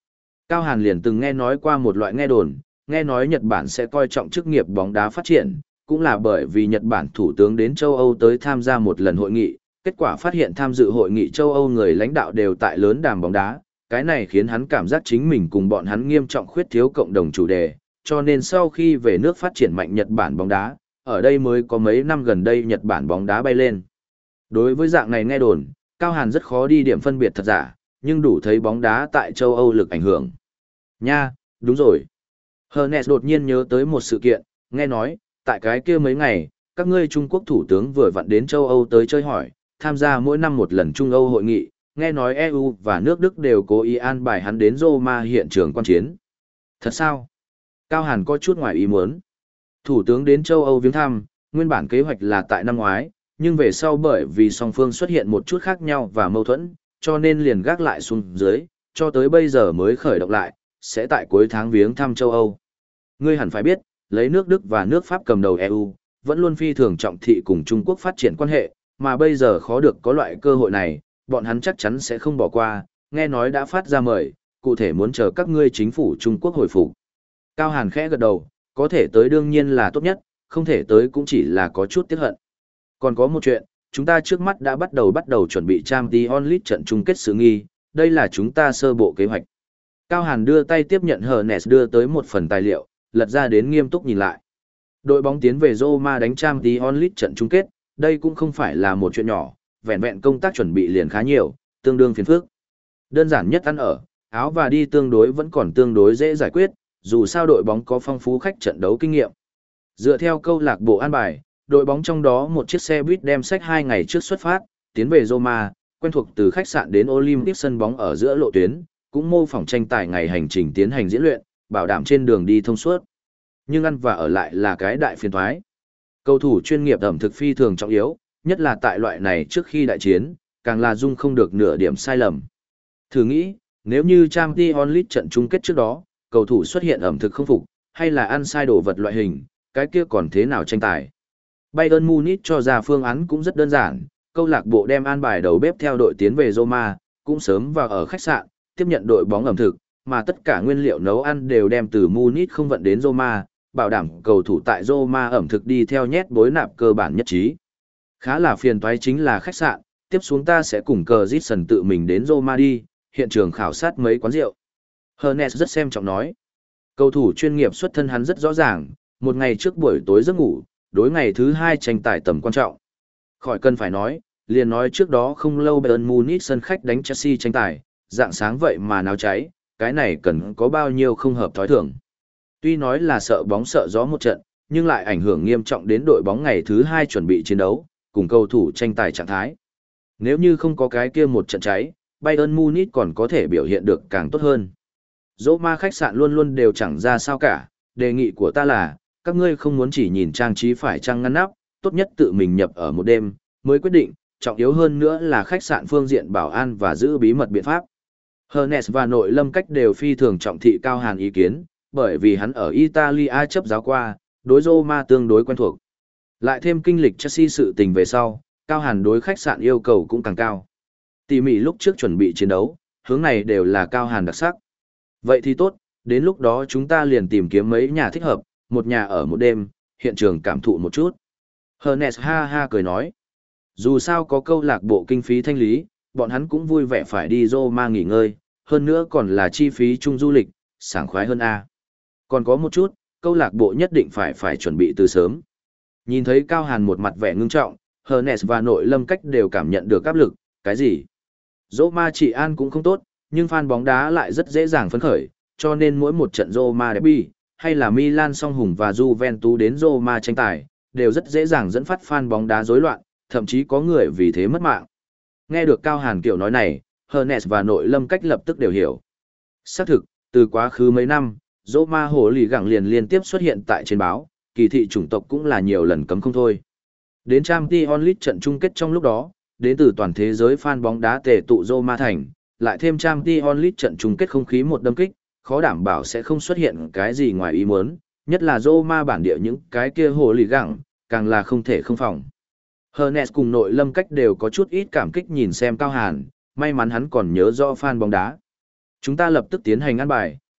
Cao Hàn liền từng nghe nói qua một loại nghe đồn, nghe nói Nhật Bản sẽ coi trọng chức nghiệp bóng đá phát triển, cũng là bởi vì Nhật Bản thủ tướng đến châu Âu tới tham gia một lần hội nghị, kết quả phát hiện tham dự hội nghị châu Âu người lãnh đạo đều tại lớn đàm bóng đá, cái này khiến hắn cảm giác chính mình cùng bọn hắn nghiêm trọng khuyết thiếu cộng đồng chủ đề, cho nên sau khi về nước phát triển mạnh Nhật Bản bóng đá, ở đây mới có mấy năm gần đây Nhật Bản bóng đá bay lên. Đối với dạng này nghe đồn, Cao Hàn rất khó đi điểm phân biệt thật giả, nhưng đủ thấy bóng đá tại châu Âu lực ảnh hưởng. Nha, đúng rồi. Hernes đột nhiên nhớ tới một sự kiện, nghe nói, tại cái kia mấy ngày, các ngươi Trung Quốc thủ tướng vừa vặn đến châu Âu tới chơi hỏi, tham gia mỗi năm một lần Trung Âu hội nghị, nghe nói e u và nước Đức đều cố ý an bài hắn đến Roma hiện trường quan chiến. Thật sao? Cao Hàn có chút ngoài ý muốn. Thủ tướng đến châu Âu viếng thăm, nguyên bản kế hoạch là tại năm ngoái, nhưng về sau bởi vì song phương xuất hiện một chút khác nhau và mâu thuẫn, cho nên liền gác lại xuống dưới, cho tới bây giờ mới khởi động lại, sẽ tại cuối tháng viếng thăm châu Âu. Ngươi hẳn phải biết, lấy nước Đức và nước Pháp cầm đầu e u, vẫn luôn phi thường trọng thị cùng Trung Quốc phát triển quan hệ, mà bây giờ khó được có loại cơ hội này, bọn hắn chắc chắn sẽ không bỏ qua, nghe nói đã phát ra mời, cụ thể muốn chờ các ngươi chính phủ Trung Quốc hồi phục. Cao Hàn khẽ gật đầu, có thể tới đương nhiên là tốt nhất, không thể tới cũng chỉ là có chút tiếc hận. Còn có một chuyện, chúng ta trước mắt đã bắt đầu bắt đầu chuẩn bị Champions League trận chung kết sự nghi, đây là chúng ta sơ bộ kế hoạch. Cao Hàn đưa tay tiếp nhận Hernes đưa tới một phần tài liệu, lật ra đến nghiêm túc nhìn lại. Đội bóng tiến về Roma đánh Champions League trận chung kết, đây cũng không phải là một chuyện nhỏ, vẹn vẹn công tác chuẩn bị liền khá nhiều, tương đương phiền phức. Đơn giản nhất ăn ở, áo và đi tương đối vẫn còn tương đối dễ giải quyết, dù sao đội bóng có phong phú khách trận đấu kinh nghiệm. Dựa theo câu lạc bộ an bài, đội bóng trong đó một chiếc xe buýt đem sách hai ngày trước xuất phát, tiến về Roma, quen thuộc từ khách sạn đến Olympic sân bóng ở giữa lộ tuyến, cũng mô phỏng tranh tài ngày hành trình tiến hành diễn luyện, bảo đảm trên đường đi thông suốt. Nhưng ăn và ở lại là cái đại phiền toái. Cầu thủ chuyên nghiệp ẩm thực phi thường trọng yếu, nhất là tại loại này trước khi đại chiến, càng là dung không được nửa điểm sai lầm. Thử nghĩ, nếu như Champions League trận chung kết trước đó, cầu thủ xuất hiện ẩm thực không phục, hay là ăn sai đồ vật loại hình, cái kia còn thế nào tranh tài. Bayern Munich cho ra phương án cũng rất đơn giản, câu lạc bộ đem an bài đầu bếp theo đội tiến về Roma, cũng sớm vào ở khách sạn, tiếp nhận đội bóng ẩm thực, mà tất cả nguyên liệu nấu ăn đều đem từ Munich không vận đến Roma, bảo đảm cầu thủ tại Roma ẩm thực đi theo nhét bối nạp cơ bản nhất trí. Khá là phiền toái chính là khách sạn, tiếp xuống ta sẽ cùng cờ Jason tự mình đến Roma đi, hiện trường khảo sát mấy quán rượu. Hernes rất xem trọng nói. Cầu thủ chuyên nghiệp xuất thân hắn rất rõ ràng, một ngày trước buổi tối giấc ngủ, đối ngày thứ hai tranh tài tầm quan trọng. Khỏi cần phải nói, liền nói trước đó không lâu Bayern Munich sân khách đánh Chelsea tranh tài, dạng sáng vậy mà náo cháy, cái này cần có bao nhiêu không hợp thói thường. Tuy nói là sợ bóng sợ gió một trận, nhưng lại ảnh hưởng nghiêm trọng đến đội bóng ngày thứ hai chuẩn bị chiến đấu, cùng cầu thủ tranh tài trạng thái. Nếu như không có cái kia một trận cháy, Bayern Munich còn có thể biểu hiện được càng tốt hơn. Roma khách sạn luôn luôn đều chẳng ra sao cả, đề nghị của ta là, các ngươi không muốn chỉ nhìn trang trí phải chăng ngăn nắp, tốt nhất tự mình nhập ở một đêm, mới quyết định, trọng yếu hơn nữa là khách sạn phương diện bảo an và giữ bí mật biện pháp. Hernes và nội lâm cách đều phi thường trọng thị Cao Hàn ý kiến, bởi vì hắn ở Italia chấp giáo qua, đối Roma tương đối quen thuộc. Lại thêm kinh lịch Chelsea sự tình về sau, Cao Hàn đối khách sạn yêu cầu cũng càng cao. Tỉ mỉ lúc trước chuẩn bị chiến đấu, hướng này đều là Cao Hàn đặc sắc. Vậy thì tốt, đến lúc đó chúng ta liền tìm kiếm mấy nhà thích hợp, một nhà ở một đêm, hiện trường cảm thụ một chút. Hernes ha ha cười nói. Dù sao có câu lạc bộ kinh phí thanh lý, bọn hắn cũng vui vẻ phải đi Roma nghỉ ngơi, hơn nữa còn là chi phí chung du lịch, sảng khoái hơn a. Còn có một chút, câu lạc bộ nhất định phải phải chuẩn bị từ sớm. Nhìn thấy Cao Hàn một mặt vẻ ngưng trọng, Hernes và nội lâm cách đều cảm nhận được áp lực, cái gì? Roma trị an cũng không tốt, nhưng fan bóng đá lại rất dễ dàng phấn khởi, cho nên mỗi một trận Roma derby, hay là Milan song hùng và Juventus đến Roma tranh tài, đều rất dễ dàng dẫn phát fan bóng đá rối loạn, thậm chí có người vì thế mất mạng. Nghe được Cao Hàn kiểu nói này, Hernes và nội lâm cách lập tức đều hiểu. Xác thực, từ quá khứ mấy năm, Roma hồ lì gẳng liền liên tiếp xuất hiện tại trên báo, kỳ thị chủng tộc cũng là nhiều lần cấm không thôi. Đến Champions League trận chung kết trong lúc đó, đến từ toàn thế giới fan bóng đá tề tụ Roma thành, lại thêm Champions League trận chung kết không khí một đâm kích, khó đảm bảo sẽ không xuất hiện cái gì ngoài ý muốn, nhất là Roma bản địa những cái kia hồ lì gẳng, càng là không thể không phòng. Hernes cùng nội lâm cách đều có chút ít cảm kích nhìn xem Cao Hàn, may mắn hắn còn nhớ rõ fan bóng đá. Chúng ta lập tức tiến hành ăn bài,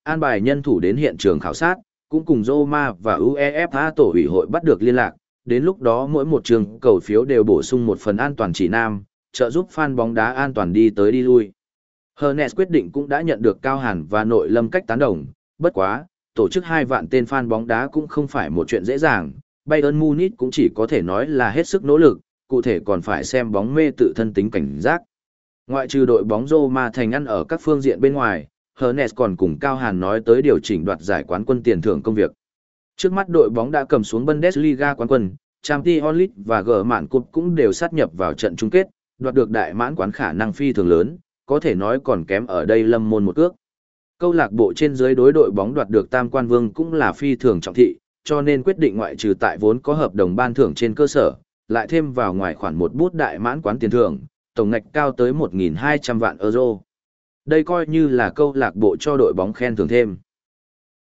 an bài nhân thủ đến hiện trường khảo sát, cũng cùng Roma và UEFA tổ ủy hội bắt được liên lạc, đến lúc đó mỗi một trường cầu phiếu đều bổ sung một phần an toàn chỉ nam, trợ giúp fan bóng đá an toàn đi tới đi lui. Hornets quyết định cũng đã nhận được Cao Hàn và Nội Lâm cách tán đồng, bất quá, tổ chức hai vạn tên fan bóng đá cũng không phải một chuyện dễ dàng, Bayern Munich cũng chỉ có thể nói là hết sức nỗ lực, cụ thể còn phải xem bóng mê tự thân tính cảnh giác. Ngoại trừ đội bóng Roma thành ăn ở các phương diện bên ngoài, Hornets còn cùng Cao Hàn nói tới điều chỉnh đoạt giải quán quân tiền thưởng công việc. Trước mắt đội bóng đã cầm xuống Bundesliga quán quân, Champions League và G Mạn Cup cũng đều sát nhập vào trận chung kết, đoạt được đại mãn quán khả năng phi thường lớn, có thể nói còn kém ở đây Lâm Môn một cước. Câu lạc bộ trên dưới đối đội bóng đoạt được tam quan vương cũng là phi thường trọng thị, cho nên quyết định ngoại trừ tại vốn có hợp đồng ban thưởng trên cơ sở, lại thêm vào ngoài khoản một bút đại mãn quán tiền thưởng, tổng ngạch cao tới một nghìn hai trăm vạn euro. Đây coi như là câu lạc bộ cho đội bóng khen thưởng thêm.